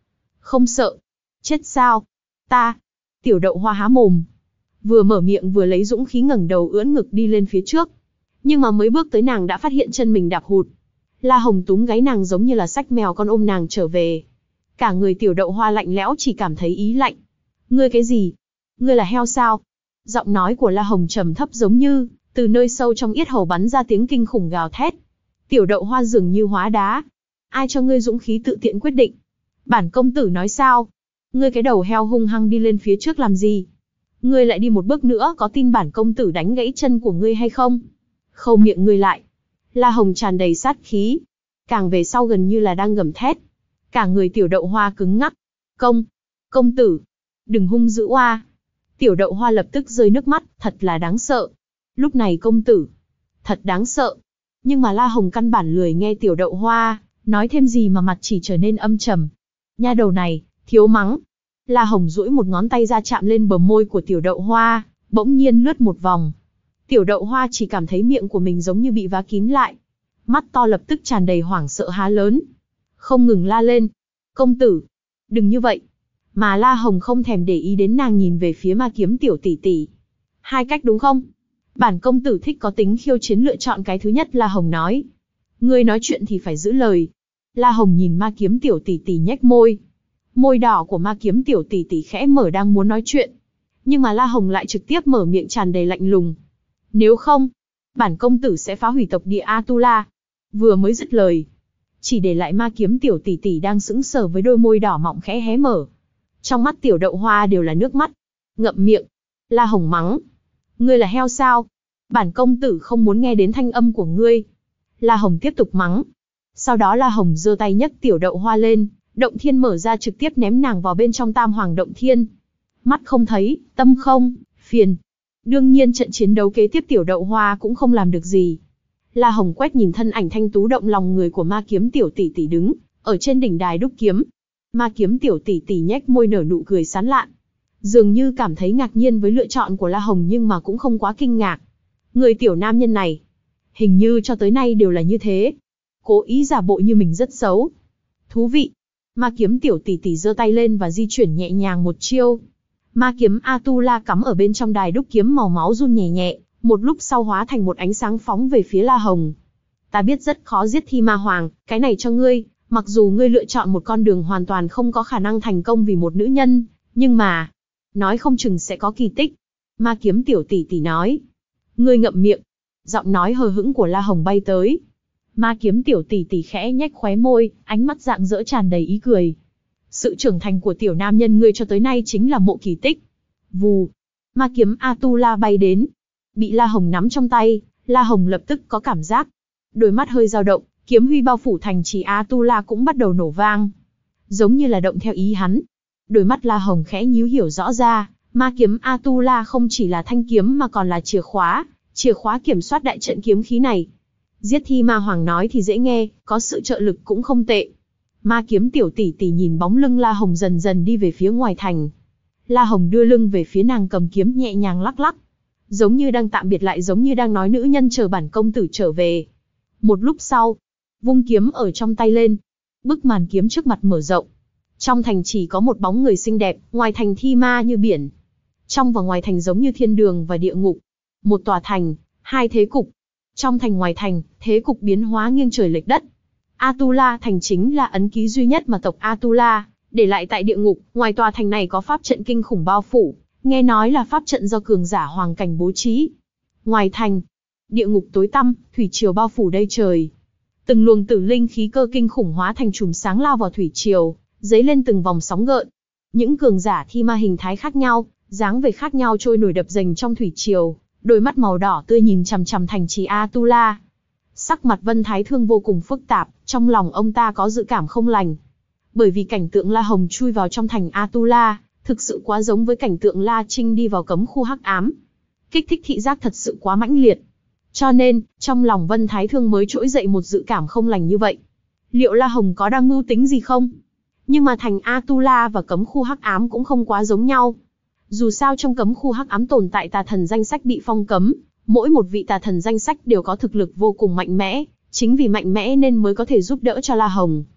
Không sợ. Chết sao? Ta. Tiểu Đậu Hoa há mồm. Vừa mở miệng vừa lấy dũng khí ngẩng đầu ưỡn ngực đi lên phía trước. Nhưng mà mới bước tới nàng đã phát hiện chân mình đạp hụt. La Hồng túm gáy nàng giống như là xách mèo con ôm nàng trở về. Cả người Tiểu Đậu Hoa lạnh lẽo chỉ cảm thấy ý lạnh. Ngươi cái gì? Ngươi là heo sao? Giọng nói của La Hồng trầm thấp giống như từ nơi sâu trong yết hầu bắn ra tiếng kinh khủng gào thét. Tiểu Đậu Hoa dường như hóa đá. Ai cho ngươi dũng khí tự tiện quyết định? Bản công tử nói sao? Ngươi cái đầu heo hung hăng đi lên phía trước làm gì? Ngươi lại đi một bước nữa có tin bản công tử đánh gãy chân của ngươi hay không? Khâu miệng ngươi lại. La Hồng tràn đầy sát khí. Càng về sau gần như là đang gầm thét. Cả người Tiểu Đậu Hoa cứng ngắc. Công. Công tử. Đừng hung dữ oa. Tiểu Đậu Hoa lập tức rơi nước mắt, thật là đáng sợ. Lúc này công tử. Thật đáng sợ. Nhưng mà La Hồng căn bản lười nghe Tiểu Đậu Hoa nói thêm gì mà mặt chỉ trở nên âm trầm. Nha đầu này, thiếu mắng. La Hồng duỗi một ngón tay ra chạm lên bờ môi của Tiểu Đậu Hoa, bỗng nhiên lướt một vòng. Tiểu Đậu Hoa chỉ cảm thấy miệng của mình giống như bị vá kín lại. Mắt to lập tức tràn đầy hoảng sợ há lớn. Không ngừng la lên. Công tử, đừng như vậy. Mà La Hồng không thèm để ý đến nàng nhìn về phía Ma Kiếm tiểu tỷ tỷ. Hai cách đúng không? Bản công tử thích có tính khiêu chiến lựa chọn cái thứ nhất, La Hồng nói. Ngươi nói chuyện thì phải giữ lời. La Hồng nhìn Ma Kiếm tiểu tỷ tỷ nhếch môi. Môi đỏ của Ma Kiếm tiểu tỷ tỷ khẽ mở đang muốn nói chuyện. Nhưng mà La Hồng lại trực tiếp mở miệng tràn đầy lạnh lùng. Nếu không, bản công tử sẽ phá hủy tộc địa Atula. Vừa mới dứt lời, chỉ để lại Ma Kiếm tiểu tỷ tỷ đang sững sờ với đôi môi đỏ mọng khẽ hé mở. Trong mắt Tiểu Đậu Hoa đều là nước mắt. Ngậm miệng. La Hồng mắng. Ngươi là heo sao? Bản công tử không muốn nghe đến thanh âm của ngươi. La Hồng tiếp tục mắng. Sau đó La Hồng giơ tay nhấc Tiểu Đậu Hoa lên, động thiên mở ra trực tiếp ném nàng vào bên trong Tam Hoàng động thiên. Mắt không thấy, tâm không, phiền. Đương nhiên trận chiến đấu kế tiếp Tiểu Đậu Hoa cũng không làm được gì. La Hồng quét nhìn thân ảnh thanh tú động lòng người của Ma Kiếm tiểu tỷ tỷ đứng ở trên đỉnh đài đúc kiếm. Ma Kiếm tiểu tỷ tỷ nhếch môi nở nụ cười sán lạn, dường như cảm thấy ngạc nhiên với lựa chọn của La Hồng nhưng mà cũng không quá kinh ngạc. Người tiểu nam nhân này, hình như cho tới nay đều là như thế, cố ý giả bộ như mình rất xấu. Thú vị. Ma Kiếm tiểu tỷ tỷ giơ tay lên và di chuyển nhẹ nhàng một chiêu. Ma kiếm Atula cắm ở bên trong đài đúc kiếm màu máu run nhẹ nhẹ, một lúc sau hóa thành một ánh sáng phóng về phía La Hồng. Ta biết rất khó giết Thi Ma Hoàng, cái này cho ngươi, mặc dù ngươi lựa chọn một con đường hoàn toàn không có khả năng thành công vì một nữ nhân, nhưng mà, nói không chừng sẽ có kỳ tích. Ma kiếm tiểu tỷ tỷ nói. Ngươi ngậm miệng. Giọng nói hờ hững của La Hồng bay tới. Ma kiếm tiểu tỷ tỷ khẽ nhếch khóe môi, ánh mắt rạng rỡ tràn đầy ý cười. Sự trưởng thành của tiểu nam nhân ngươi cho tới nay chính là mộ kỳ tích. Vù. Ma kiếm Atula bay đến. Bị La Hồng nắm trong tay, La Hồng lập tức có cảm giác. Đôi mắt hơi dao động, kiếm huy bao phủ thành trì Atula cũng bắt đầu nổ vang. Giống như là động theo ý hắn. Đôi mắt La Hồng khẽ nhíu hiểu rõ ra, ma kiếm Atula không chỉ là thanh kiếm mà còn là chìa khóa, chìa khóa kiểm soát đại trận kiếm khí này. Giết Thi Ma Hoàng nói thì dễ nghe, có sự trợ lực cũng không tệ. Ma kiếm tiểu tỷ tỷ nhìn bóng lưng La Hồng dần dần đi về phía ngoài thành. La Hồng đưa lưng về phía nàng cầm kiếm nhẹ nhàng lắc lắc. Giống như đang tạm biệt lại giống như đang nói nữ nhân chờ bản công tử trở về. Một lúc sau, vung kiếm ở trong tay lên. Bức màn kiếm trước mặt mở rộng. Trong thành chỉ có một bóng người xinh đẹp, ngoài thành thi ma như biển. Trong và ngoài thành giống như thiên đường và địa ngục. Một tòa thành, hai thế cục. Trong thành ngoài thành, thế cục biến hóa nghiêng trời lệch đất. Atula thành chính là ấn ký duy nhất mà tộc Atula để lại tại địa ngục. Ngoài tòa thành này có pháp trận kinh khủng bao phủ, nghe nói là pháp trận do cường giả hoàng cảnh bố trí. Ngoài thành, địa ngục tối tăm, thủy triều bao phủ đầy trời. Từng luồng tử linh khí cơ kinh khủng hóa thành chùm sáng lao vào thủy triều, dấy lên từng vòng sóng gợn. Những cường giả thi ma hình thái khác nhau, dáng vẻ khác nhau trôi nổi đập dềnh trong thủy triều, đôi mắt màu đỏ tươi nhìn chằm chằm thành trì Atula. Sắc mặt Vân Thái Thương vô cùng phức tạp, trong lòng ông ta có dự cảm không lành. Bởi vì cảnh tượng La Hồng chui vào trong thành Atula, thực sự quá giống với cảnh tượng La Trinh đi vào cấm khu hắc ám. Kích thích thị giác thật sự quá mãnh liệt. Cho nên, trong lòng Vân Thái Thương mới trỗi dậy một dự cảm không lành như vậy. Liệu La Hồng có đang mưu tính gì không? Nhưng mà thành Atula và cấm khu hắc ám cũng không quá giống nhau. Dù sao trong cấm khu hắc ám tồn tại tà thần danh sách bị phong cấm, mỗi một vị tà thần danh sách đều có thực lực vô cùng mạnh mẽ, chính vì mạnh mẽ nên mới có thể giúp đỡ cho La Hồng.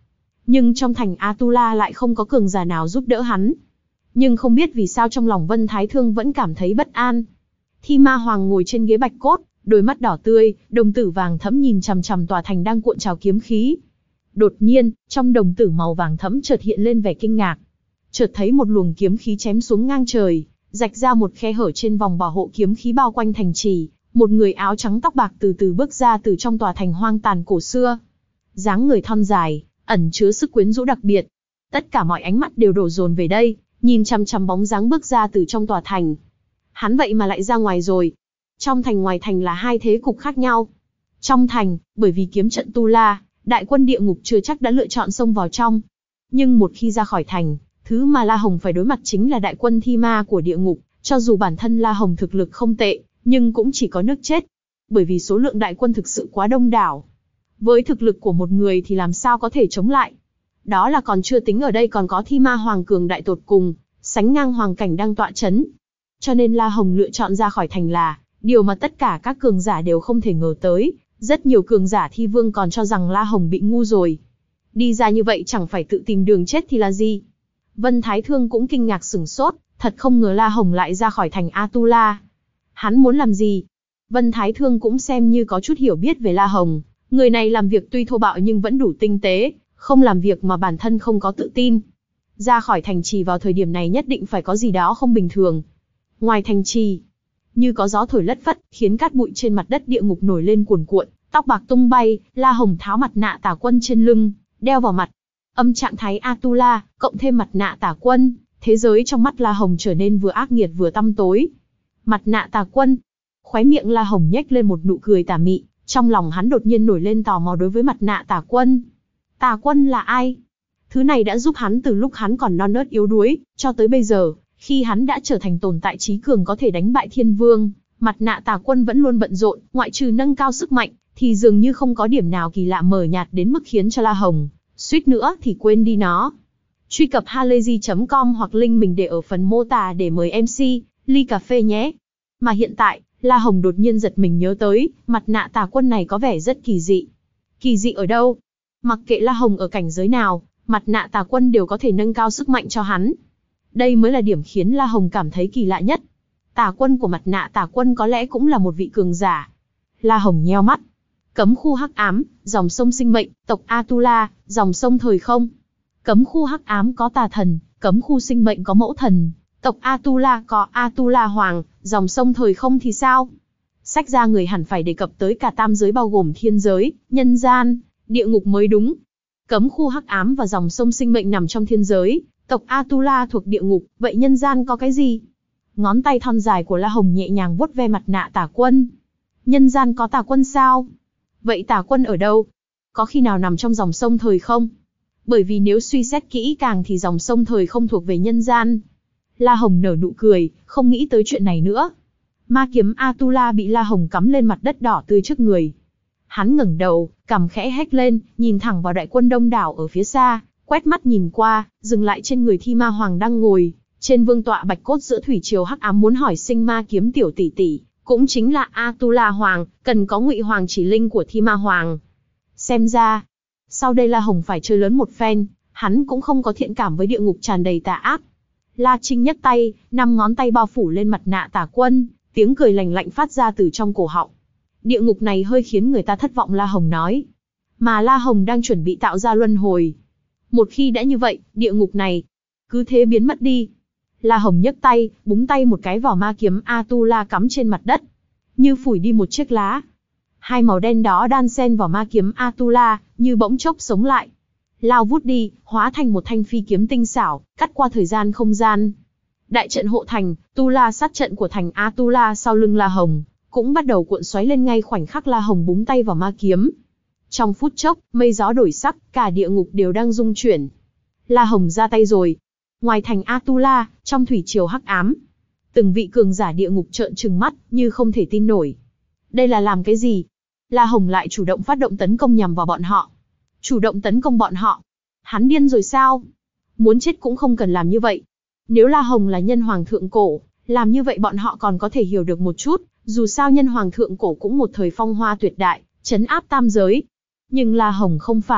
Nhưng trong thành Atula lại không có cường giả nào giúp đỡ hắn. Nhưng không biết vì sao trong lòng Vân Thái Thương vẫn cảm thấy bất an. Thi Ma Hoàng ngồi trên ghế bạch cốt, đôi mắt đỏ tươi, đồng tử vàng thẫm nhìn chằm chằm tòa thành đang cuộn trào kiếm khí. Đột nhiên, trong đồng tử màu vàng thẫm chợt hiện lên vẻ kinh ngạc. Chợt thấy một luồng kiếm khí chém xuống ngang trời, rạch ra một khe hở trên vòng bảo hộ kiếm khí bao quanh thành trì. Một người áo trắng tóc bạc từ từ bước ra từ trong tòa thành hoang tàn cổ xưa. Dáng người thon dài, ẩn chứa sức quyến rũ đặc biệt. Tất cả mọi ánh mắt đều đổ dồn về đây, nhìn chằm chằm bóng dáng bước ra từ trong tòa thành. Hắn vậy mà lại ra ngoài rồi. Trong thành ngoài thành là hai thế cục khác nhau. Trong thành, bởi vì kiếm trận Tu La, đại quân địa ngục chưa chắc đã lựa chọn xông vào trong. Nhưng một khi ra khỏi thành, thứ mà La Hồng phải đối mặt chính là đại quân thi ma của địa ngục. Cho dù bản thân La Hồng thực lực không tệ, nhưng cũng chỉ có nước chết. Bởi vì số lượng đại quân thực sự quá đông đảo. Với thực lực của một người thì làm sao có thể chống lại. Đó là còn chưa tính ở đây còn có thi ma hoàng cường đại tột cùng, sánh ngang hoàng cảnh đang tọa chấn. Cho nên La Hồng lựa chọn ra khỏi thành là điều mà tất cả các cường giả đều không thể ngờ tới. Rất nhiều cường giả thi vương còn cho rằng La Hồng bị ngu rồi. Đi ra như vậy chẳng phải tự tìm đường chết thì là gì. Vân Thái Thương cũng kinh ngạc sửng sốt, thật không ngờ La Hồng lại ra khỏi thành Atula. Hắn muốn làm gì? Vân Thái Thương cũng xem như có chút hiểu biết về La Hồng. Người này làm việc tuy thô bạo nhưng vẫn đủ tinh tế, không làm việc mà bản thân không có tự tin. Ra khỏi thành trì vào thời điểm này nhất định phải có gì đó không bình thường. Ngoài thành trì, như có gió thổi lất phất, khiến cát bụi trên mặt đất địa ngục nổi lên cuồn cuộn, tóc bạc tung bay, La Hồng tháo mặt nạ Tà Quân trên lưng, đeo vào mặt. Âm trạng thái Atula, cộng thêm mặt nạ Tà Quân, thế giới trong mắt La Hồng trở nên vừa ác nghiệt vừa tăm tối. Mặt nạ Tà Quân, khóe miệng La Hồng nhếch lên một nụ cười tà mị, trong lòng hắn đột nhiên nổi lên tò mò đối với mặt nạ Tà Quân. Tà Quân là ai? Thứ này đã giúp hắn từ lúc hắn còn non nớt yếu đuối, cho tới bây giờ, khi hắn đã trở thành tồn tại trí cường có thể đánh bại Thiên Vương, mặt nạ Tà Quân vẫn luôn bận rộn, ngoại trừ nâng cao sức mạnh, thì dường như không có điểm nào kỳ lạ mờ nhạt đến mức khiến cho La Hồng suýt nữa thì quên đi nó. Truy cập halayzi chấm com hoặc link mình để ở phần mô tả để mời em xê ly cà phê nhé. Mà hiện tại, La Hồng đột nhiên giật mình nhớ tới, mặt nạ Tà Quân này có vẻ rất kỳ dị. Kỳ dị ở đâu? Mặc kệ La Hồng ở cảnh giới nào, mặt nạ Tà Quân đều có thể nâng cao sức mạnh cho hắn. Đây mới là điểm khiến La Hồng cảm thấy kỳ lạ nhất. Tà Quân của mặt nạ Tà Quân có lẽ cũng là một vị cường giả. La Hồng nheo mắt. Cấm khu hắc ám, dòng sông sinh mệnh, tộc Atula, dòng sông thời không. Cấm khu hắc ám có tà thần, cấm khu sinh mệnh có mẫu thần, tộc Atula có Atula hoàng, dòng sông thời không thì sao? Sách ra người hẳn phải đề cập tới cả tam giới bao gồm thiên giới, nhân gian, địa ngục mới đúng. Cấm khu hắc ám và dòng sông sinh mệnh nằm trong thiên giới, tộc Atula thuộc địa ngục, vậy nhân gian có cái gì? Ngón tay thon dài của La Hồng nhẹ nhàng vuốt ve mặt nạ Tà Quân. Nhân gian có Tà Quân sao? Vậy Tà Quân ở đâu? Có khi nào nằm trong dòng sông thời không? Bởi vì nếu suy xét kỹ càng thì dòng sông thời không thuộc về nhân gian. La Hồng nở nụ cười, không nghĩ tới chuyện này nữa. Ma kiếm Atula bị La Hồng cắm lên mặt đất đỏ tươi trước người. Hắn ngẩng đầu, cằm khẽ hét lên, nhìn thẳng vào đại quân đông đảo ở phía xa, quét mắt nhìn qua, dừng lại trên người Thi Ma Hoàng đang ngồi trên vương tọa bạch cốt giữa thủy triều hắc ám, muốn hỏi sinh ma kiếm tiểu tỷ tỷ, cũng chính là Atula Hoàng, cần có Ngụy Hoàng chỉ linh của Thi Ma Hoàng. Xem ra, sau đây La Hồng phải chơi lớn một phen, hắn cũng không có thiện cảm với địa ngục tràn đầy tà ác. La Trinh nhấc tay, năm ngón tay bao phủ lên mặt nạ Tà Quân, tiếng cười lạnh lạnh phát ra từ trong cổ họng. Địa ngục này hơi khiến người ta thất vọng, La Hồng nói. Mà La Hồng đang chuẩn bị tạo ra luân hồi. Một khi đã như vậy, địa ngục này cứ thế biến mất đi. La Hồng nhấc tay, búng tay một cái vào ma kiếm Atula cắm trên mặt đất, như phủi đi một chiếc lá. Hai màu đen đó đan xen vào ma kiếm Atula, như bỗng chốc sống lại. Lao vút đi, hóa thành một thanh phi kiếm tinh xảo, cắt qua thời gian không gian. Đại trận hộ thành, Tu La sát trận của thành Atula sau lưng La Hồng, cũng bắt đầu cuộn xoáy lên ngay khoảnh khắc La Hồng búng tay vào ma kiếm. Trong phút chốc, mây gió đổi sắc, cả địa ngục đều đang rung chuyển. La Hồng ra tay rồi. Ngoài thành Atula, trong thủy triều hắc ám, từng vị cường giả địa ngục trợn trừng mắt, như không thể tin nổi. Đây là làm cái gì? La Hồng lại chủ động phát động tấn công nhằm vào bọn họ. Chủ động tấn công bọn họ? Hắn điên rồi sao? Muốn chết cũng không cần làm như vậy. Nếu La Hồng là nhân hoàng thượng cổ, làm như vậy bọn họ còn có thể hiểu được một chút, dù sao nhân hoàng thượng cổ cũng một thời phong hoa tuyệt đại, trấn áp tam giới. Nhưng La Hồng không phải,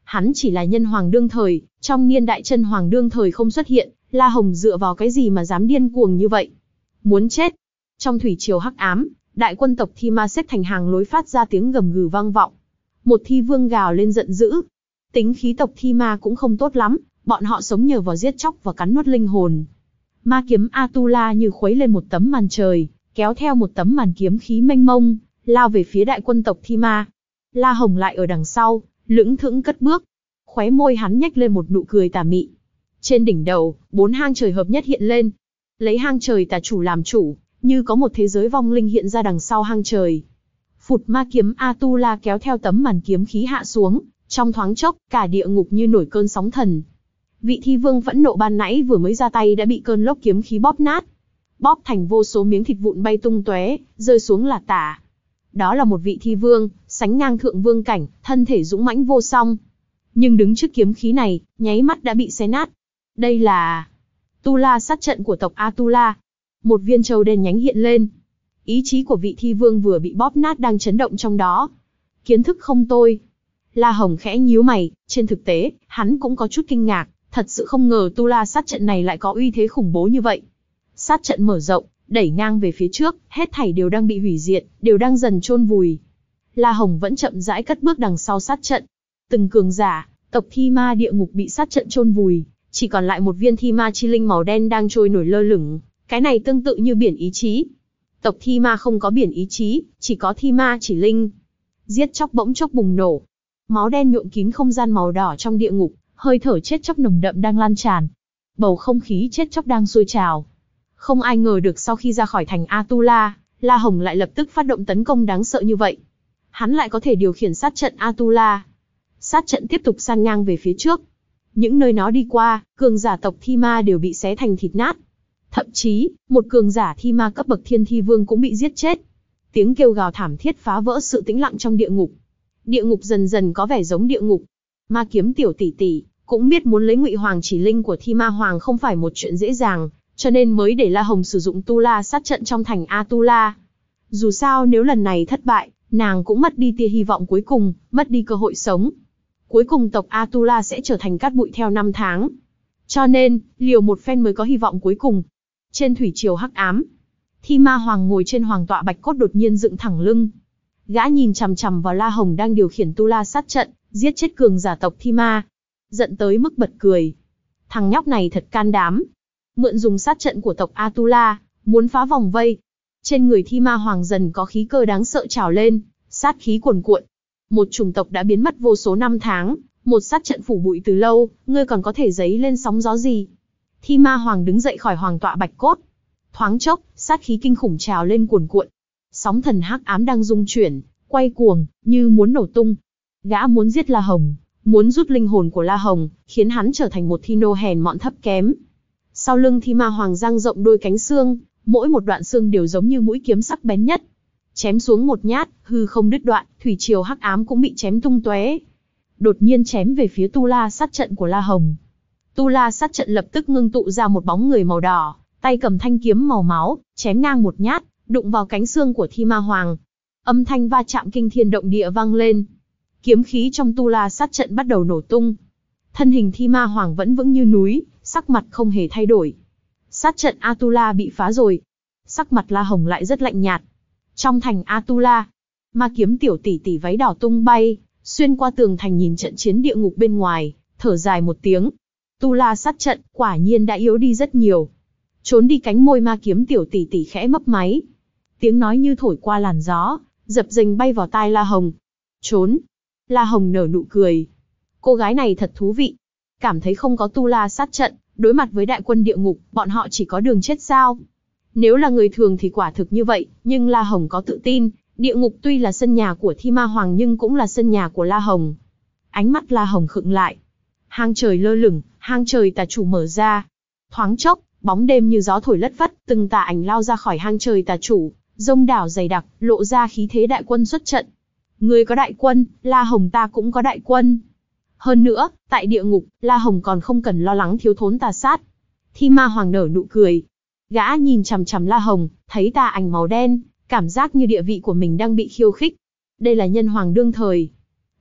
Hắn chỉ là nhân hoàng đương thời, trong niên đại chân hoàng đương thời không xuất hiện, La Hồng dựa vào cái gì mà dám điên cuồng như vậy? Muốn chết! Trong thủy triều hắc ám, đại quân tộc Thi Ma xếp thành hàng lối phát ra tiếng gầm gừ vang vọng. Một thi vương gào lên giận dữ. Tính khí tộc Thi Ma cũng không tốt lắm, bọn họ sống nhờ vào giết chóc và cắn nuốt linh hồn. Ma kiếm Atula như khuấy lên một tấm màn trời, kéo theo một tấm màn kiếm khí mênh mông, lao về phía đại quân tộc Thi Ma. La Hồng lại ở đằng sau, lững thững cất bước. Khóe môi hắn nhếch lên một nụ cười tà mị. Trên đỉnh đầu, bốn hang trời hợp nhất hiện lên. Lấy hang trời tà chủ làm chủ, như có một thế giới vong linh hiện ra đằng sau hang trời. Phụt, ma kiếm Atula kéo theo tấm màn kiếm khí hạ xuống, trong thoáng chốc, cả địa ngục như nổi cơn sóng thần. Vị thi vương phẫn nộ ban nãy vừa mới ra tay đã bị cơn lốc kiếm khí bóp nát. Bóp thành vô số miếng thịt vụn bay tung tóe, rơi xuống là tả. Đó là một vị thi vương, sánh ngang thượng vương cảnh, thân thể dũng mãnh vô song. Nhưng đứng trước kiếm khí này, nháy mắt đã bị xé nát. Đây là Tu-la sát trận của tộc Atula. Một viên châu đen nhánh hiện lên. Ý chí của vị thi vương vừa bị bóp nát đang chấn động trong đó. Kiến thức không tồi. La Hồng khẽ nhíu mày, trên thực tế, hắn cũng có chút kinh ngạc, thật sự không ngờ Tu-la sát trận này lại có uy thế khủng bố như vậy. Sát trận mở rộng, đẩy ngang về phía trước, hết thảy đều đang bị hủy diệt, đều đang dần chôn vùi. La Hồng vẫn chậm rãi cất bước đằng sau sát trận. Từng cường giả, tộc Thi Ma địa ngục bị sát trận chôn vùi, chỉ còn lại một viên Thi Ma chi linh màu đen đang trôi nổi lơ lửng, cái này tương tự như biển ý chí. Tộc Thi Ma không có biển ý chí, chỉ có Thi Ma chỉ linh. Giết chóc bỗng chốc bùng nổ. Máu đen nhuộm kín không gian màu đỏ trong địa ngục, hơi thở chết chóc nồng đậm đang lan tràn. Bầu không khí chết chóc đang sôi trào. Không ai ngờ được sau khi ra khỏi thành Atula, La Hồng lại lập tức phát động tấn công đáng sợ như vậy. Hắn lại có thể điều khiển sát trận Atula. Sát trận tiếp tục san ngang về phía trước. Những nơi nó đi qua, cường giả tộc Thi Ma đều bị xé thành thịt nát. Thậm chí, một cường giả Thi Ma cấp bậc Thiên Thi Vương cũng bị giết chết. Tiếng kêu gào thảm thiết phá vỡ sự tĩnh lặng trong địa ngục. Địa ngục dần dần có vẻ giống địa ngục. Ma kiếm tiểu tỷ tỷ cũng biết muốn lấy Ngụy Hoàng chỉ linh của Thi Ma Hoàng không phải một chuyện dễ dàng, cho nên mới để La Hồng sử dụng Tu-la sát trận trong thành Atula. Dù sao nếu lần này thất bại, nàng cũng mất đi tia hy vọng cuối cùng, mất đi cơ hội sống. Cuối cùng tộc Atula sẽ trở thành cát bụi theo năm tháng. Cho nên, liều một phen mới có hy vọng cuối cùng. Trên thủy triều hắc ám, Thi Ma Hoàng ngồi trên hoàng tọa bạch cốt đột nhiên dựng thẳng lưng. Gã nhìn chằm chằm vào La Hồng đang điều khiển Tu-la sát trận, giết chết cường giả tộc Thi Ma. Giận tới mức bật cười. Thằng nhóc này thật can đảm. Mượn dùng sát trận của tộc Atula, muốn phá vòng vây. Trên người Thi Ma Hoàng dần có khí cơ đáng sợ trào lên, sát khí cuồn cuộn. Một chủng tộc đã biến mất vô số năm tháng, một sát trận phủ bụi từ lâu, ngươi còn có thể giấy lên sóng gió gì? Thi Ma Hoàng đứng dậy khỏi hoàng tọa bạch cốt. Thoáng chốc, sát khí kinh khủng trào lên cuồn cuộn. Sóng thần hắc ám đang rung chuyển, quay cuồng, như muốn nổ tung. Gã muốn giết La Hồng, muốn rút linh hồn của La Hồng, khiến hắn trở thành một thi nô hèn mọn thấp kém. Sau lưng Thi Ma Hoàng dang rộng đôi cánh xương, mỗi một đoạn xương đều giống như mũi kiếm sắc bén nhất. Chém xuống một nhát, hư không đứt đoạn, thủy triều hắc ám cũng bị chém tung tóe. Đột nhiên chém về phía Tu-la sát trận của La Hồng. Tu-la sát trận lập tức ngưng tụ ra một bóng người màu đỏ, tay cầm thanh kiếm màu máu, chém ngang một nhát, đụng vào cánh xương của Thi Ma Hoàng. Âm thanh va chạm kinh thiên động địa vang lên. Kiếm khí trong Tu-la sát trận bắt đầu nổ tung. Thân hình Thi Ma Hoàng vẫn vững như núi, sắc mặt không hề thay đổi. Sát trận Atula bị phá rồi. Sắc mặt La Hồng lại rất lạnh nhạt. Trong thành Atula, ma kiếm tiểu tỷ tỷ váy đỏ tung bay, xuyên qua tường thành nhìn trận chiến địa ngục bên ngoài, thở dài một tiếng. Tu-la sát trận quả nhiên đã yếu đi rất nhiều. Trốn đi, cánh môi ma kiếm tiểu tỷ tỷ khẽ mấp máy. Tiếng nói như thổi qua làn gió, dập dềnh bay vào tai La Hồng. Trốn. La Hồng nở nụ cười. Cô gái này thật thú vị. Cảm thấy không có Tu-la sát trận, đối mặt với đại quân địa ngục, bọn họ chỉ có đường chết sao? Nếu là người thường thì quả thực như vậy, nhưng La Hồng có tự tin, địa ngục tuy là sân nhà của Thi Ma Hoàng nhưng cũng là sân nhà của La Hồng. Ánh mắt La Hồng khựng lại. Hang trời lơ lửng, hang trời tà chủ mở ra. Thoáng chốc, bóng đêm như gió thổi lất phất, từng tà ảnh lao ra khỏi hang trời tà chủ, rông đảo dày đặc, lộ ra khí thế đại quân xuất trận. Người có đại quân, La Hồng ta cũng có đại quân. Hơn nữa, tại địa ngục, La Hồng còn không cần lo lắng thiếu thốn tà sát. Thi Ma Hoàng nở nụ cười. Gã nhìn chằm chằm La Hồng, thấy tà ảnh màu đen, cảm giác như địa vị của mình đang bị khiêu khích. Đây là nhân hoàng đương thời.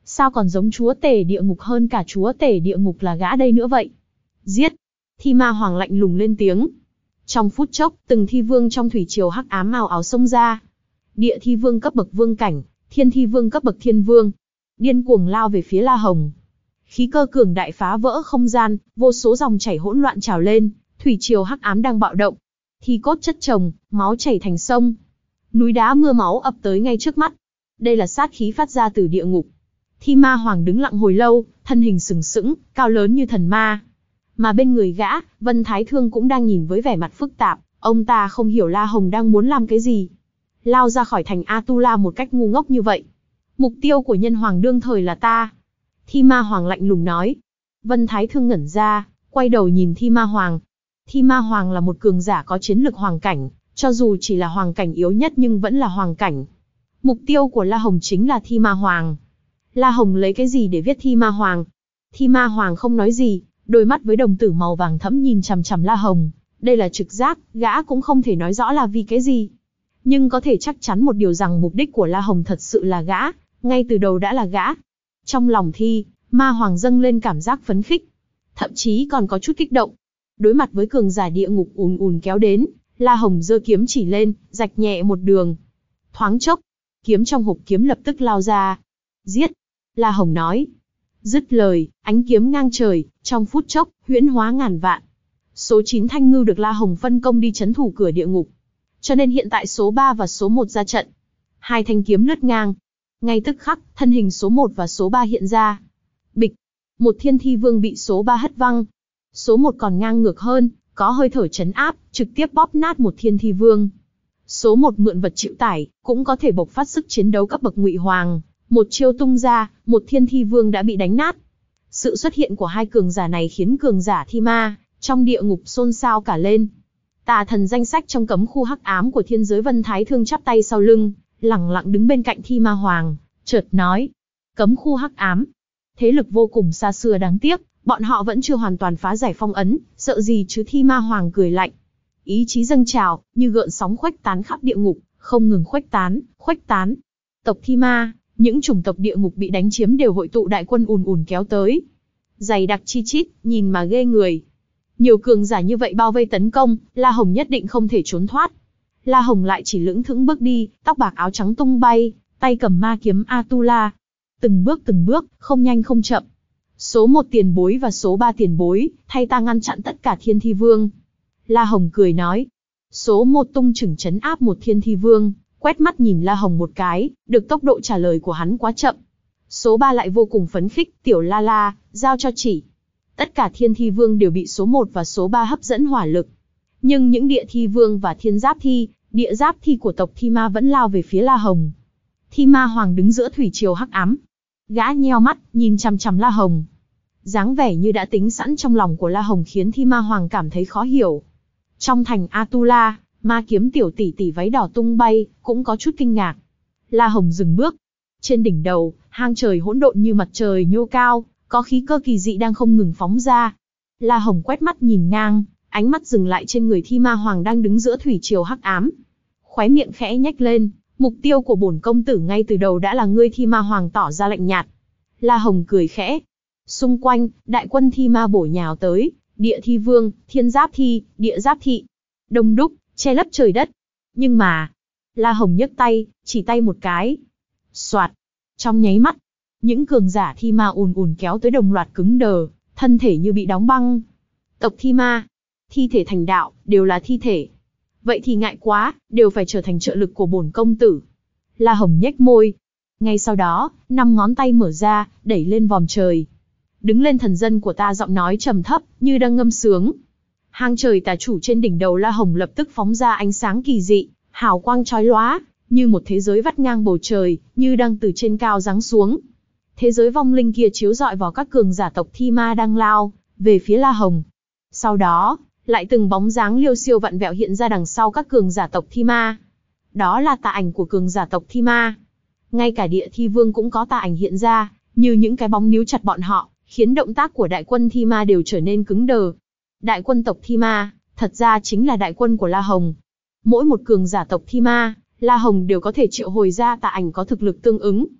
Sao còn giống chúa tể địa ngục hơn cả chúa tể địa ngục là gã đây nữa vậy? Giết! Thi Ma Hoàng lạnh lùng lên tiếng. Trong phút chốc, từng thi vương trong thủy triều hắc ám ào ào xông ra. Địa thi vương cấp bậc vương cảnh, thiên thi vương cấp bậc thiên vương, điên cuồng lao về phía La Hồng. Khí cơ cường đại phá vỡ không gian, vô số dòng chảy hỗn loạn trào lên, thủy triều hắc ám đang bạo động. Thi cốt chất chồng, máu chảy thành sông. Núi đá mưa máu ập tới ngay trước mắt. Đây là sát khí phát ra từ địa ngục. Thi Ma Hoàng đứng lặng hồi lâu, thân hình sừng sững, cao lớn như thần ma. Mà bên người gã, Vân Thái Thương cũng đang nhìn với vẻ mặt phức tạp, ông ta không hiểu La Hồng đang muốn làm cái gì. Lao ra khỏi thành Atula một cách ngu ngốc như vậy. Mục tiêu của nhân hoàng đương thời là ta. Thi Ma Hoàng lạnh lùng nói. Vân Thái Thương ngẩn ra, quay đầu nhìn Thi Ma Hoàng. Thi Ma Hoàng là một cường giả có chiến lực hoàng cảnh, cho dù chỉ là hoàng cảnh yếu nhất nhưng vẫn là hoàng cảnh. Mục tiêu của La Hồng chính là Thi Ma Hoàng. La Hồng lấy cái gì để viết Thi Ma Hoàng? Thi Ma Hoàng không nói gì, đôi mắt với đồng tử màu vàng thẫm nhìn chằm chằm La Hồng. Đây là trực giác, gã cũng không thể nói rõ là vì cái gì. Nhưng có thể chắc chắn một điều rằng mục đích của La Hồng thật sự là gã, ngay từ đầu đã là gã. Trong lòng Thi Ma Hoàng dâng lên cảm giác phấn khích, thậm chí còn có chút kích động. Đối mặt với cường giả địa ngục ùn ùn kéo đến, La Hồng giơ kiếm chỉ lên, rạch nhẹ một đường. Thoáng chốc, kiếm trong hộp kiếm lập tức lao ra. Giết! La Hồng nói. Dứt lời, ánh kiếm ngang trời, trong phút chốc, huyễn hóa ngàn vạn. Số chín thanh ngưu được La Hồng phân công đi trấn thủ cửa địa ngục. Cho nên hiện tại số ba và số một ra trận. Hai thanh kiếm lướt ngang. Ngay tức khắc, thân hình số một và số ba hiện ra. Bịch! Một thiên thi vương bị số ba hất văng. Số một còn ngang ngược hơn, có hơi thở trấn áp, trực tiếp bóp nát một thiên thi vương. Số một mượn vật chịu tải, cũng có thể bộc phát sức chiến đấu cấp bậc ngụy hoàng. Một chiêu tung ra, một thiên thi vương đã bị đánh nát. Sự xuất hiện của hai cường giả này khiến cường giả thi ma trong địa ngục xôn xao cả lên. Tà thần danh sách trong cấm khu hắc ám của thiên giới Vân Thái Thương chắp tay sau lưng, lẳng lặng đứng bên cạnh Thi Ma Hoàng, chợt nói: cấm khu hắc ám, thế lực vô cùng xa xưa đáng tiếc, bọn họ vẫn chưa hoàn toàn phá giải phong ấn, sợ gì chứ? Thi Ma Hoàng cười lạnh. Ý chí dâng trào, như gợn sóng khuếch tán khắp địa ngục, không ngừng khuếch tán, khuếch tán. Tộc Thi Ma, những chủng tộc địa ngục bị đánh chiếm đều hội tụ đại quân ùn ùn kéo tới. Dày đặc chi chít, nhìn mà ghê người. Nhiều cường giả như vậy bao vây tấn công, La Hồng nhất định không thể trốn thoát. La Hồng lại chỉ lững thững bước đi, tóc bạc áo trắng tung bay, tay cầm ma kiếm Atula. Từng bước từng bước, không nhanh không chậm. Số một tiền bối và số ba tiền bối, thay ta ngăn chặn tất cả thiên thi vương. La Hồng cười nói. Số một tung chưởng trấn áp một thiên thi vương, quét mắt nhìn La Hồng một cái, được tốc độ trả lời của hắn quá chậm. Số ba lại vô cùng phấn khích, tiểu La La, giao cho chỉ. Tất cả thiên thi vương đều bị số một và số ba hấp dẫn hỏa lực. Nhưng những địa thi vương và thiên giáp thi, địa giáp thi của tộc Thi Ma vẫn lao về phía La Hồng. Thi Ma Hoàng đứng giữa thủy triều hắc ám. Gã nheo mắt, nhìn chằm chằm La Hồng. Dáng vẻ như đã tính sẵn trong lòng của La Hồng khiến Thi Ma Hoàng cảm thấy khó hiểu. Trong thành Atula, ma kiếm tiểu tỷ tỷ váy đỏ tung bay, cũng có chút kinh ngạc. La Hồng dừng bước. Trên đỉnh đầu, hang trời hỗn độn như mặt trời nhô cao, có khí cơ kỳ dị đang không ngừng phóng ra. La Hồng quét mắt nhìn ngang, ánh mắt dừng lại trên người Thi Ma Hoàng đang đứng giữa thủy triều hắc ám. Khóe miệng khẽ nhếch lên, mục tiêu của bổn công tử ngay từ đầu đã là ngươi. Thi Ma Hoàng tỏ ra lạnh nhạt. La Hồng cười khẽ. Xung quanh, đại quân Thi Ma bổ nhào tới, địa thi vương, thiên giáp thi, địa giáp thị. Đông đúc, che lấp trời đất. Nhưng mà, La Hồng nhấc tay, chỉ tay một cái. Soạt, trong nháy mắt, những cường giả Thi Ma ùn ùn kéo tới đồng loạt cứng đờ, thân thể như bị đóng băng. Tộc Thi Ma, thi thể thành đạo, đều là thi thể. Vậy thì ngại quá, đều phải trở thành trợ lực của bổn công tử. La Hồng nhếch môi. Ngay sau đó, năm ngón tay mở ra, đẩy lên vòm trời. Đứng lên thần dân của ta, giọng nói trầm thấp, như đang ngâm sướng. Hang trời tà chủ trên đỉnh đầu La Hồng lập tức phóng ra ánh sáng kỳ dị, hào quang chói lóa, như một thế giới vắt ngang bầu trời, như đang từ trên cao giáng xuống. Thế giới vong linh kia chiếu rọi vào các cường giả tộc Thi Ma đang lao về phía La Hồng. Sau đó, lại từng bóng dáng liêu xiêu vặn vẹo hiện ra đằng sau các cường giả tộc Thi Ma. Đó là tà ảnh của cường giả tộc Thi Ma. Ngay cả địa thi vương cũng có tà ảnh hiện ra, như những cái bóng níu chặt bọn họ, khiến động tác của đại quân Thi Ma đều trở nên cứng đờ. Đại quân tộc Thi Ma, thật ra chính là đại quân của La Hồng. Mỗi một cường giả tộc Thi Ma, La Hồng đều có thể triệu hồi ra tà ảnh có thực lực tương ứng.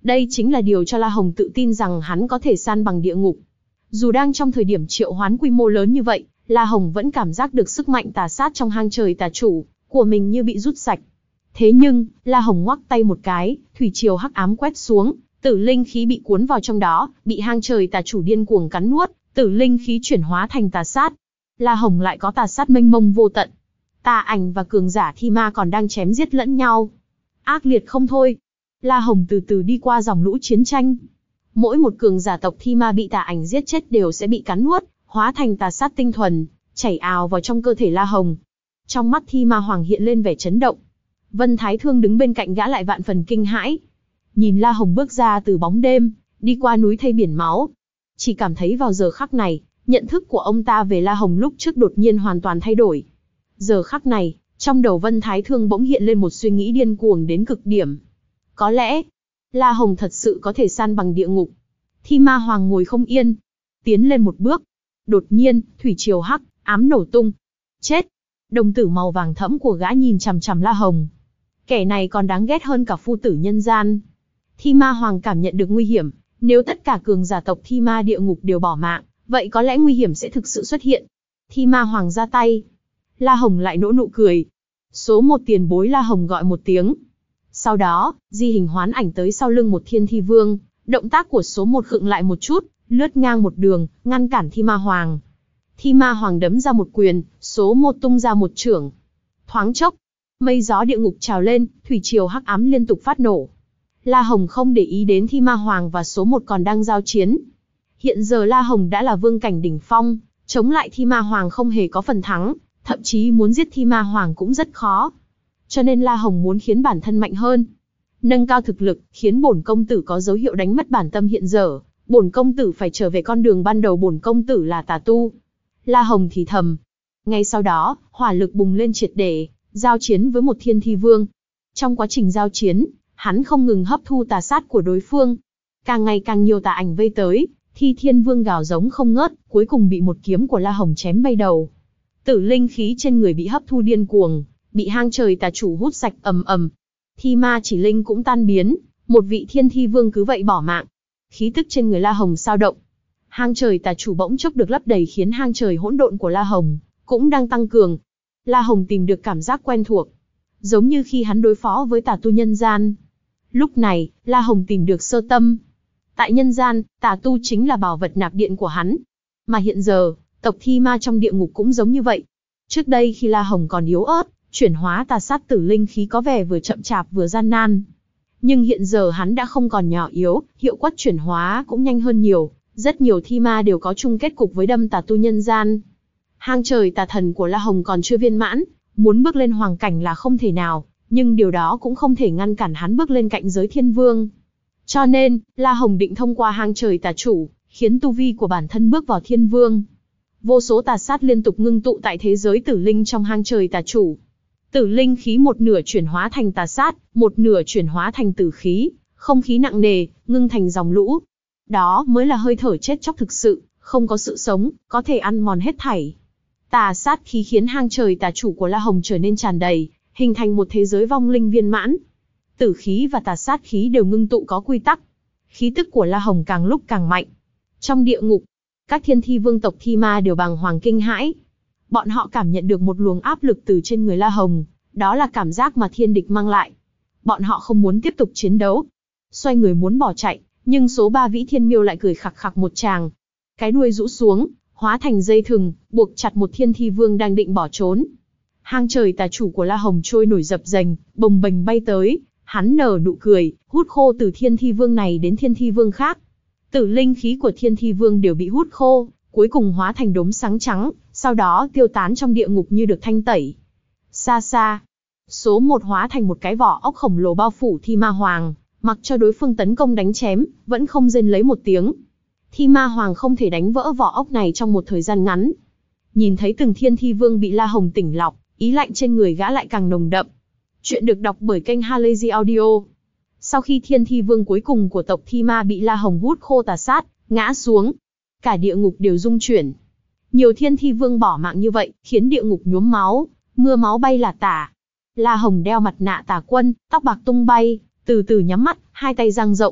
Đây chính là điều cho La Hồng tự tin rằng hắn có thể san bằng địa ngục. Dù đang trong thời điểm triệu hoán quy mô lớn như vậy, La Hồng vẫn cảm giác được sức mạnh tà sát trong hang trời tà chủ của mình như bị rút sạch. Thế nhưng, La Hồng ngoắc tay một cái, thủy triều hắc ám quét xuống, tử linh khí bị cuốn vào trong đó, bị hang trời tà chủ điên cuồng cắn nuốt, tử linh khí chuyển hóa thành tà sát. La Hồng lại có tà sát mênh mông vô tận. Tà ảnh và cường giả thi ma còn đang chém giết lẫn nhau. Ác liệt không thôi. La Hồng từ từ đi qua dòng lũ chiến tranh. Mỗi một cường giả tộc thi ma bị tà ảnh giết chết đều sẽ bị cắn nuốt, hóa thành tà sát tinh thuần, chảy ào vào trong cơ thể La Hồng. Trong mắt thi ma hoàng hiện lên vẻ chấn động. Vân Thái Thương đứng bên cạnh gã lại vạn phần kinh hãi. Nhìn La Hồng bước ra từ bóng đêm, đi qua núi thây biển máu. Chỉ cảm thấy vào giờ khắc này, nhận thức của ông ta về La Hồng lúc trước đột nhiên hoàn toàn thay đổi. Giờ khắc này, trong đầu Vân Thái Thương bỗng hiện lên một suy nghĩ điên cuồng đến cực điểm. Có lẽ, La Hồng thật sự có thể san bằng địa ngục. Thi ma hoàng ngồi không yên, tiến lên một bước. Đột nhiên, thủy triều hắc ám nổ tung. Chết! Đồng tử màu vàng thẫm của gã nhìn chằm chằm La Hồng. Kẻ này còn đáng ghét hơn cả phu tử nhân gian. Thi ma hoàng cảm nhận được nguy hiểm. Nếu tất cả cường giả tộc thi ma địa ngục đều bỏ mạng, vậy có lẽ nguy hiểm sẽ thực sự xuất hiện. Thi ma hoàng ra tay. La Hồng lại nỗ nụ cười. Số một tiền bối La Hồng gọi một tiếng. Sau đó, di hình hoán ảnh tới sau lưng một thiên thi vương. Động tác của số một khựng lại một chút, lướt ngang một đường, ngăn cản thi ma hoàng. Thi ma hoàng đấm ra một quyền, số một tung ra một chưởng. Thoáng chốc, mây gió địa ngục trào lên, thủy triều hắc ám liên tục phát nổ. La Hồng không để ý đến thi ma hoàng và số một còn đang giao chiến. Hiện giờ La Hồng đã là vương cảnh đỉnh phong, chống lại thi ma hoàng không hề có phần thắng, thậm chí muốn giết thi ma hoàng cũng rất khó. Cho nên La Hồng muốn khiến bản thân mạnh hơn, nâng cao thực lực, khiến bổn công tử có dấu hiệu đánh mất bản tâm hiện giờ. Bổn công tử phải trở về con đường ban đầu, bổn công tử là tà tu. La Hồng thì thầm. Ngay sau đó, hỏa lực bùng lên triệt để, giao chiến với một thiên thi vương. Trong quá trình giao chiến, hắn không ngừng hấp thu tà sát của đối phương. Càng ngày càng nhiều tà ảnh vây tới, thi thiên vương gào giống không ngớt, cuối cùng bị một kiếm của La Hồng chém bay đầu. Tử linh khí trên người bị hấp thu điên cuồng, bị hang trời tà chủ hút sạch ầm ầm. Thi ma chỉ linh cũng tan biến, một vị thiên thi vương cứ vậy bỏ mạng. Khí tức trên người La Hồng sao động. Hang trời tà chủ bỗng chốc được lấp đầy khiến hang trời hỗn độn của La Hồng cũng đang tăng cường. La Hồng tìm được cảm giác quen thuộc, giống như khi hắn đối phó với tà tu nhân gian. Lúc này, La Hồng tìm được sơ tâm. Tại nhân gian, tà tu chính là bảo vật nạp điện của hắn. Mà hiện giờ, tộc thi ma trong địa ngục cũng giống như vậy. Trước đây khi La Hồng còn yếu ớt, chuyển hóa tà sát tử linh khí có vẻ vừa chậm chạp vừa gian nan. Nhưng hiện giờ hắn đã không còn nhỏ yếu, hiệu quất chuyển hóa cũng nhanh hơn nhiều. Rất nhiều thi ma đều có chung kết cục với đâm tà tu nhân gian. Hang trời tà thần của La Hồng còn chưa viên mãn, muốn bước lên hoàng cảnh là không thể nào, nhưng điều đó cũng không thể ngăn cản hắn bước lên cạnh giới thiên vương. Cho nên, La Hồng định thông qua hang trời tà chủ, khiến tu vi của bản thân bước vào thiên vương. Vô số tà sát liên tục ngưng tụ tại thế giới tử linh trong hang trời tà chủ. Tử linh khí một nửa chuyển hóa thành tà sát, một nửa chuyển hóa thành tử khí, không khí nặng nề, ngưng thành dòng lũ. Đó mới là hơi thở chết chóc thực sự, không có sự sống, có thể ăn mòn hết thảy. Tà sát khí khiến hang trời tà chủ của La Hồng trở nên tràn đầy, hình thành một thế giới vong linh viên mãn. Tử khí và tà sát khí đều ngưng tụ có quy tắc. Khí tức của La Hồng càng lúc càng mạnh. Trong địa ngục, các thiên thi vương tộc thi ma đều bàng hoàng kinh hãi. Bọn họ cảm nhận được một luồng áp lực từ trên người La Hồng, đó là cảm giác mà thiên địch mang lại. Bọn họ không muốn tiếp tục chiến đấu, xoay người muốn bỏ chạy, nhưng số ba vĩ thiên miêu lại cười khặc khặc một tràng. Cái đuôi rũ xuống, hóa thành dây thừng, buộc chặt một thiên thi vương đang định bỏ trốn. Hang trời tà chủ của La Hồng trôi nổi dập dềnh, bồng bềnh bay tới, hắn nở nụ cười, hút khô từ thiên thi vương này đến thiên thi vương khác. Tử linh khí của thiên thi vương đều bị hút khô, cuối cùng hóa thành đốm sáng trắng, sau đó tiêu tán trong địa ngục như được thanh tẩy. Xa xa, số một hóa thành một cái vỏ ốc khổng lồ bao phủ thi ma hoàng, mặc cho đối phương tấn công đánh chém, vẫn không rên lấy một tiếng. Thi ma hoàng không thể đánh vỡ vỏ ốc này trong một thời gian ngắn. Nhìn thấy từng thiên thi vương bị La Hồng tỉnh lọc, ý lạnh trên người gã lại càng nồng đậm. Chuyện được đọc bởi kênh Halazy Audio. Sau khi thiên thi vương cuối cùng của tộc thi ma bị La Hồng hút khô tà sát, ngã xuống, cả địa ngục đều rung chuyển. Nhiều thiên thi vương bỏ mạng như vậy, khiến địa ngục nhuốm máu, mưa máu bay là tả. La Hồng đeo mặt nạ tà quân, tóc bạc tung bay, từ từ nhắm mắt, hai tay dang rộng.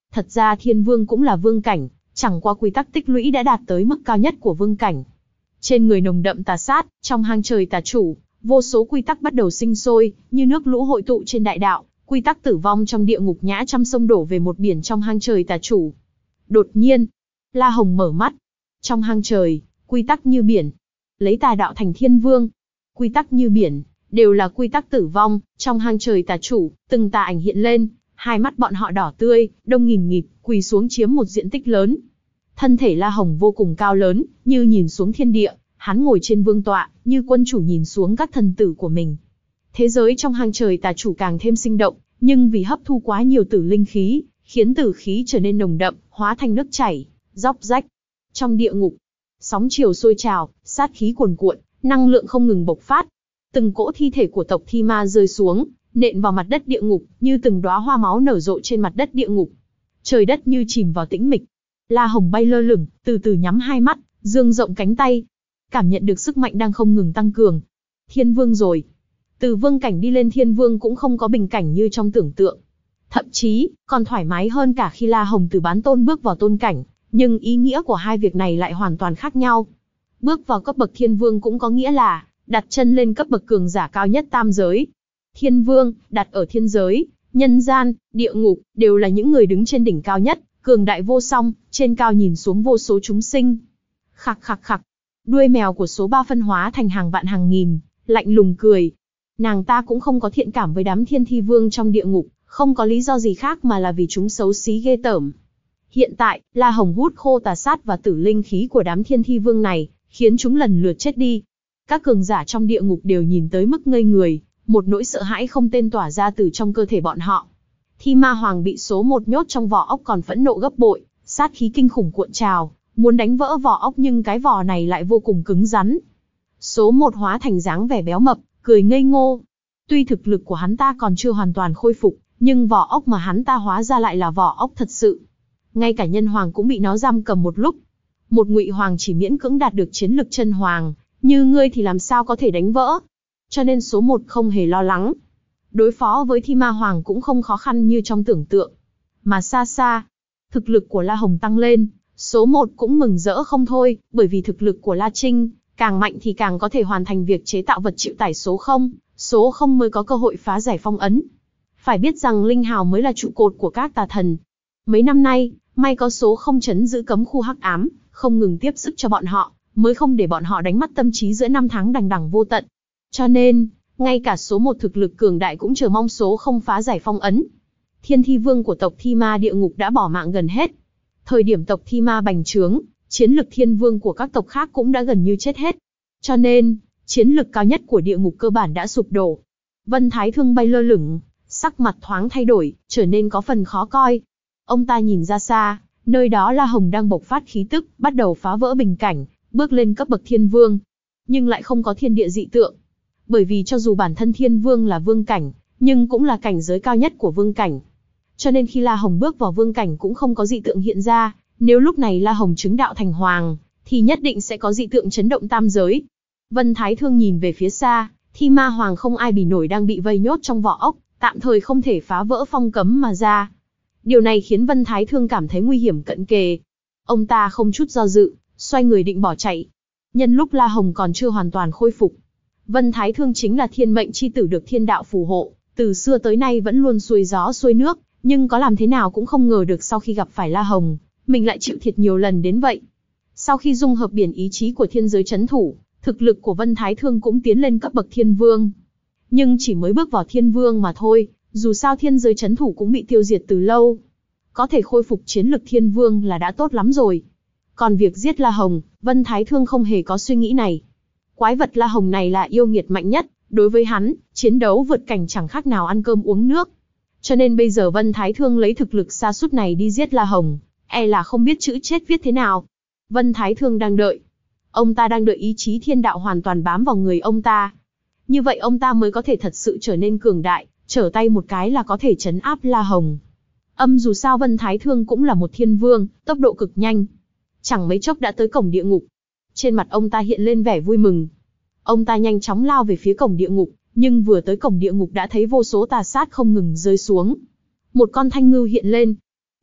Thật ra Thiên Vương cũng là vương cảnh, chẳng qua quy tắc tích lũy đã đạt tới mức cao nhất của vương cảnh. Trên người nồng đậm tà sát, trong hang trời tà chủ, vô số quy tắc bắt đầu sinh sôi, như nước lũ hội tụ trên đại đạo, quy tắc tử vong trong địa ngục nhã trăm sông đổ về một biển trong hang trời tà chủ. Đột nhiên, La Hồng mở mắt. Trong hang trời, quy tắc như biển. Lấy tà đạo thành Thiên Vương. Quy tắc như biển, đều là quy tắc tử vong, trong hang trời tà chủ, từng tà ảnh hiện lên, hai mắt bọn họ đỏ tươi, đông nghìn nghịt, quỳ xuống chiếm một diện tích lớn. Thân thể La Hồng vô cùng cao lớn, như nhìn xuống thiên địa, hắn ngồi trên vương tọa, như quân chủ nhìn xuống các thần tử của mình. Thế giới trong hang trời tà chủ càng thêm sinh động, nhưng vì hấp thu quá nhiều tử linh khí, khiến tử khí trở nên nồng đậm, hóa thành nước chảy, róc rách. Trong địa ngục, sóng chiều sôi trào, sát khí cuồn cuộn, năng lượng không ngừng bộc phát. Từng cỗ thi thể của tộc thi ma rơi xuống, nện vào mặt đất địa ngục, như từng đóa hoa máu nở rộ trên mặt đất địa ngục. Trời đất như chìm vào tĩnh mịch. La Hồng bay lơ lửng, từ từ nhắm hai mắt, dương rộng cánh tay. Cảm nhận được sức mạnh đang không ngừng tăng cường. Thiên Vương rồi. Từ vương cảnh đi lên Thiên Vương cũng không có bình cảnh như trong tưởng tượng. Thậm chí, còn thoải mái hơn cả khi La Hồng từ bán tôn bước vào tôn cảnh. Nhưng ý nghĩa của hai việc này lại hoàn toàn khác nhau. Bước vào cấp bậc Thiên Vương cũng có nghĩa là đặt chân lên cấp bậc cường giả cao nhất tam giới. Thiên Vương, đặt ở thiên giới, nhân gian, địa ngục, đều là những người đứng trên đỉnh cao nhất, cường đại vô song, trên cao nhìn xuống vô số chúng sinh. Khặc khặc khặc, đuôi mèo của số ba phân hóa thành hàng vạn hàng nghìn, lạnh lùng cười. Nàng ta cũng không có thiện cảm với đám thiên thi vương trong địa ngục, không có lý do gì khác mà là vì chúng xấu xí ghê tởm. Hiện tại, La Hồng hút khô tà sát và tử linh khí của đám thiên thi vương này, khiến chúng lần lượt chết đi. Các cường giả trong địa ngục đều nhìn tới mức ngây người, một nỗi sợ hãi không tên tỏa ra từ trong cơ thể bọn họ. Thi Ma Hoàng bị số một nhốt trong vỏ ốc còn phẫn nộ gấp bội, sát khí kinh khủng cuộn trào, muốn đánh vỡ vỏ ốc nhưng cái vỏ này lại vô cùng cứng rắn. Số một hóa thành dáng vẻ béo mập, cười ngây ngô. Tuy thực lực của hắn ta còn chưa hoàn toàn khôi phục, nhưng vỏ ốc mà hắn ta hóa ra lại là vỏ ốc thật sự. Ngay cả Nhân Hoàng cũng bị nó giam cầm một lúc. Một Ngụy Hoàng chỉ miễn cưỡng đạt được chiến lực chân hoàng, như ngươi thì làm sao có thể đánh vỡ. Cho nên số một không hề lo lắng. Đối phó với Thi Ma Hoàng cũng không khó khăn như trong tưởng tượng. Mà xa xa, thực lực của La Hồng tăng lên, số một cũng mừng rỡ không thôi, bởi vì thực lực của La Trinh, càng mạnh thì càng có thể hoàn thành việc chế tạo vật chịu tải số không, số không mới có cơ hội phá giải phong ấn. Phải biết rằng Linh Hào mới là trụ cột của các tà thần. Mấy năm nay, may có số không chấn giữ cấm khu hắc ám, không ngừng tiếp sức cho bọn họ, mới không để bọn họ đánh mất tâm trí giữa năm tháng đằng đằng vô tận. Cho nên, ngay cả số một thực lực cường đại cũng chờ mong số không phá giải phong ấn. Thiên thi vương của tộc Thi Ma địa ngục đã bỏ mạng gần hết. Thời điểm tộc Thi Ma bành trướng, chiến lực thiên vương của các tộc khác cũng đã gần như chết hết. Cho nên, chiến lực cao nhất của địa ngục cơ bản đã sụp đổ. Vân Thái Thương bay lơ lửng, sắc mặt thoáng thay đổi, trở nên có phần khó coi. Ông ta nhìn ra xa, nơi đó La Hồng đang bộc phát khí tức, bắt đầu phá vỡ bình cảnh, bước lên cấp bậc thiên vương. Nhưng lại không có thiên địa dị tượng. Bởi vì cho dù bản thân thiên vương là vương cảnh, nhưng cũng là cảnh giới cao nhất của vương cảnh. Cho nên khi La Hồng bước vào vương cảnh cũng không có dị tượng hiện ra, nếu lúc này La Hồng chứng đạo thành hoàng, thì nhất định sẽ có dị tượng chấn động tam giới. Vân Thái Thương nhìn về phía xa, Thi Ma Hoàng không ai bì nổi đang bị vây nhốt trong vỏ ốc, tạm thời không thể phá vỡ phong cấm mà ra. Điều này khiến Vân Thái Thương cảm thấy nguy hiểm cận kề. Ông ta không chút do dự, xoay người định bỏ chạy. Nhân lúc La Hồng còn chưa hoàn toàn khôi phục, Vân Thái Thương chính là thiên mệnh chi tử được thiên đạo phù hộ, từ xưa tới nay vẫn luôn xuôi gió xuôi nước, nhưng có làm thế nào cũng không ngờ được sau khi gặp phải La Hồng, mình lại chịu thiệt nhiều lần đến vậy. Sau khi dung hợp biển ý chí của thiên giới chấn thủ, thực lực của Vân Thái Thương cũng tiến lên cấp bậc thiên vương. Nhưng chỉ mới bước vào thiên vương mà thôi, dù sao thiên giới chấn thủ cũng bị tiêu diệt từ lâu. Có thể khôi phục chiến lực thiên vương là đã tốt lắm rồi. Còn việc giết La Hồng, Vân Thái Thương không hề có suy nghĩ này. Quái vật La Hồng này là yêu nghiệt mạnh nhất, đối với hắn, chiến đấu vượt cảnh chẳng khác nào ăn cơm uống nước. Cho nên bây giờ Vân Thái Thương lấy thực lực sa sút này đi giết La Hồng, e là không biết chữ chết viết thế nào. Vân Thái Thương đang đợi. Ông ta đang đợi ý chí thiên đạo hoàn toàn bám vào người ông ta. Như vậy ông ta mới có thể thật sự trở nên cường đại, trở tay một cái là có thể trấn áp La Hồng. Âm dù sao Vân Thái Thương cũng là một thiên vương, tốc độ cực nhanh. Chẳng mấy chốc đã tới cổng địa ngục. Trên mặt ông ta hiện lên vẻ vui mừng. Ông ta nhanh chóng lao về phía cổng địa ngục, nhưng vừa tới cổng địa ngục đã thấy vô số tà sát không ngừng rơi xuống. Một con thanh ngưu hiện lên.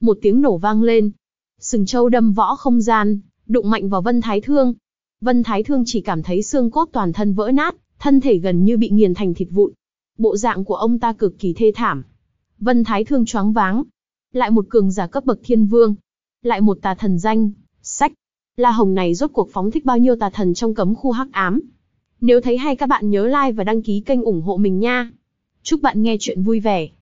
Một tiếng nổ vang lên. Sừng trâu đâm võ không gian, đụng mạnh vào Vân Thái Thương. Vân Thái Thương chỉ cảm thấy xương cốt toàn thân vỡ nát, thân thể gần như bị nghiền thành thịt vụn. Bộ dạng của ông ta cực kỳ thê thảm. Vân Thái Thương choáng váng. Lại một cường giả cấp bậc thiên vương. Lại một tà thần danh, sách. La Hồng này rốt cuộc phóng thích bao nhiêu tà thần trong cấm khu hắc ám. Nếu thấy hay các bạn nhớ like và đăng ký kênh ủng hộ mình nha. Chúc bạn nghe chuyện vui vẻ.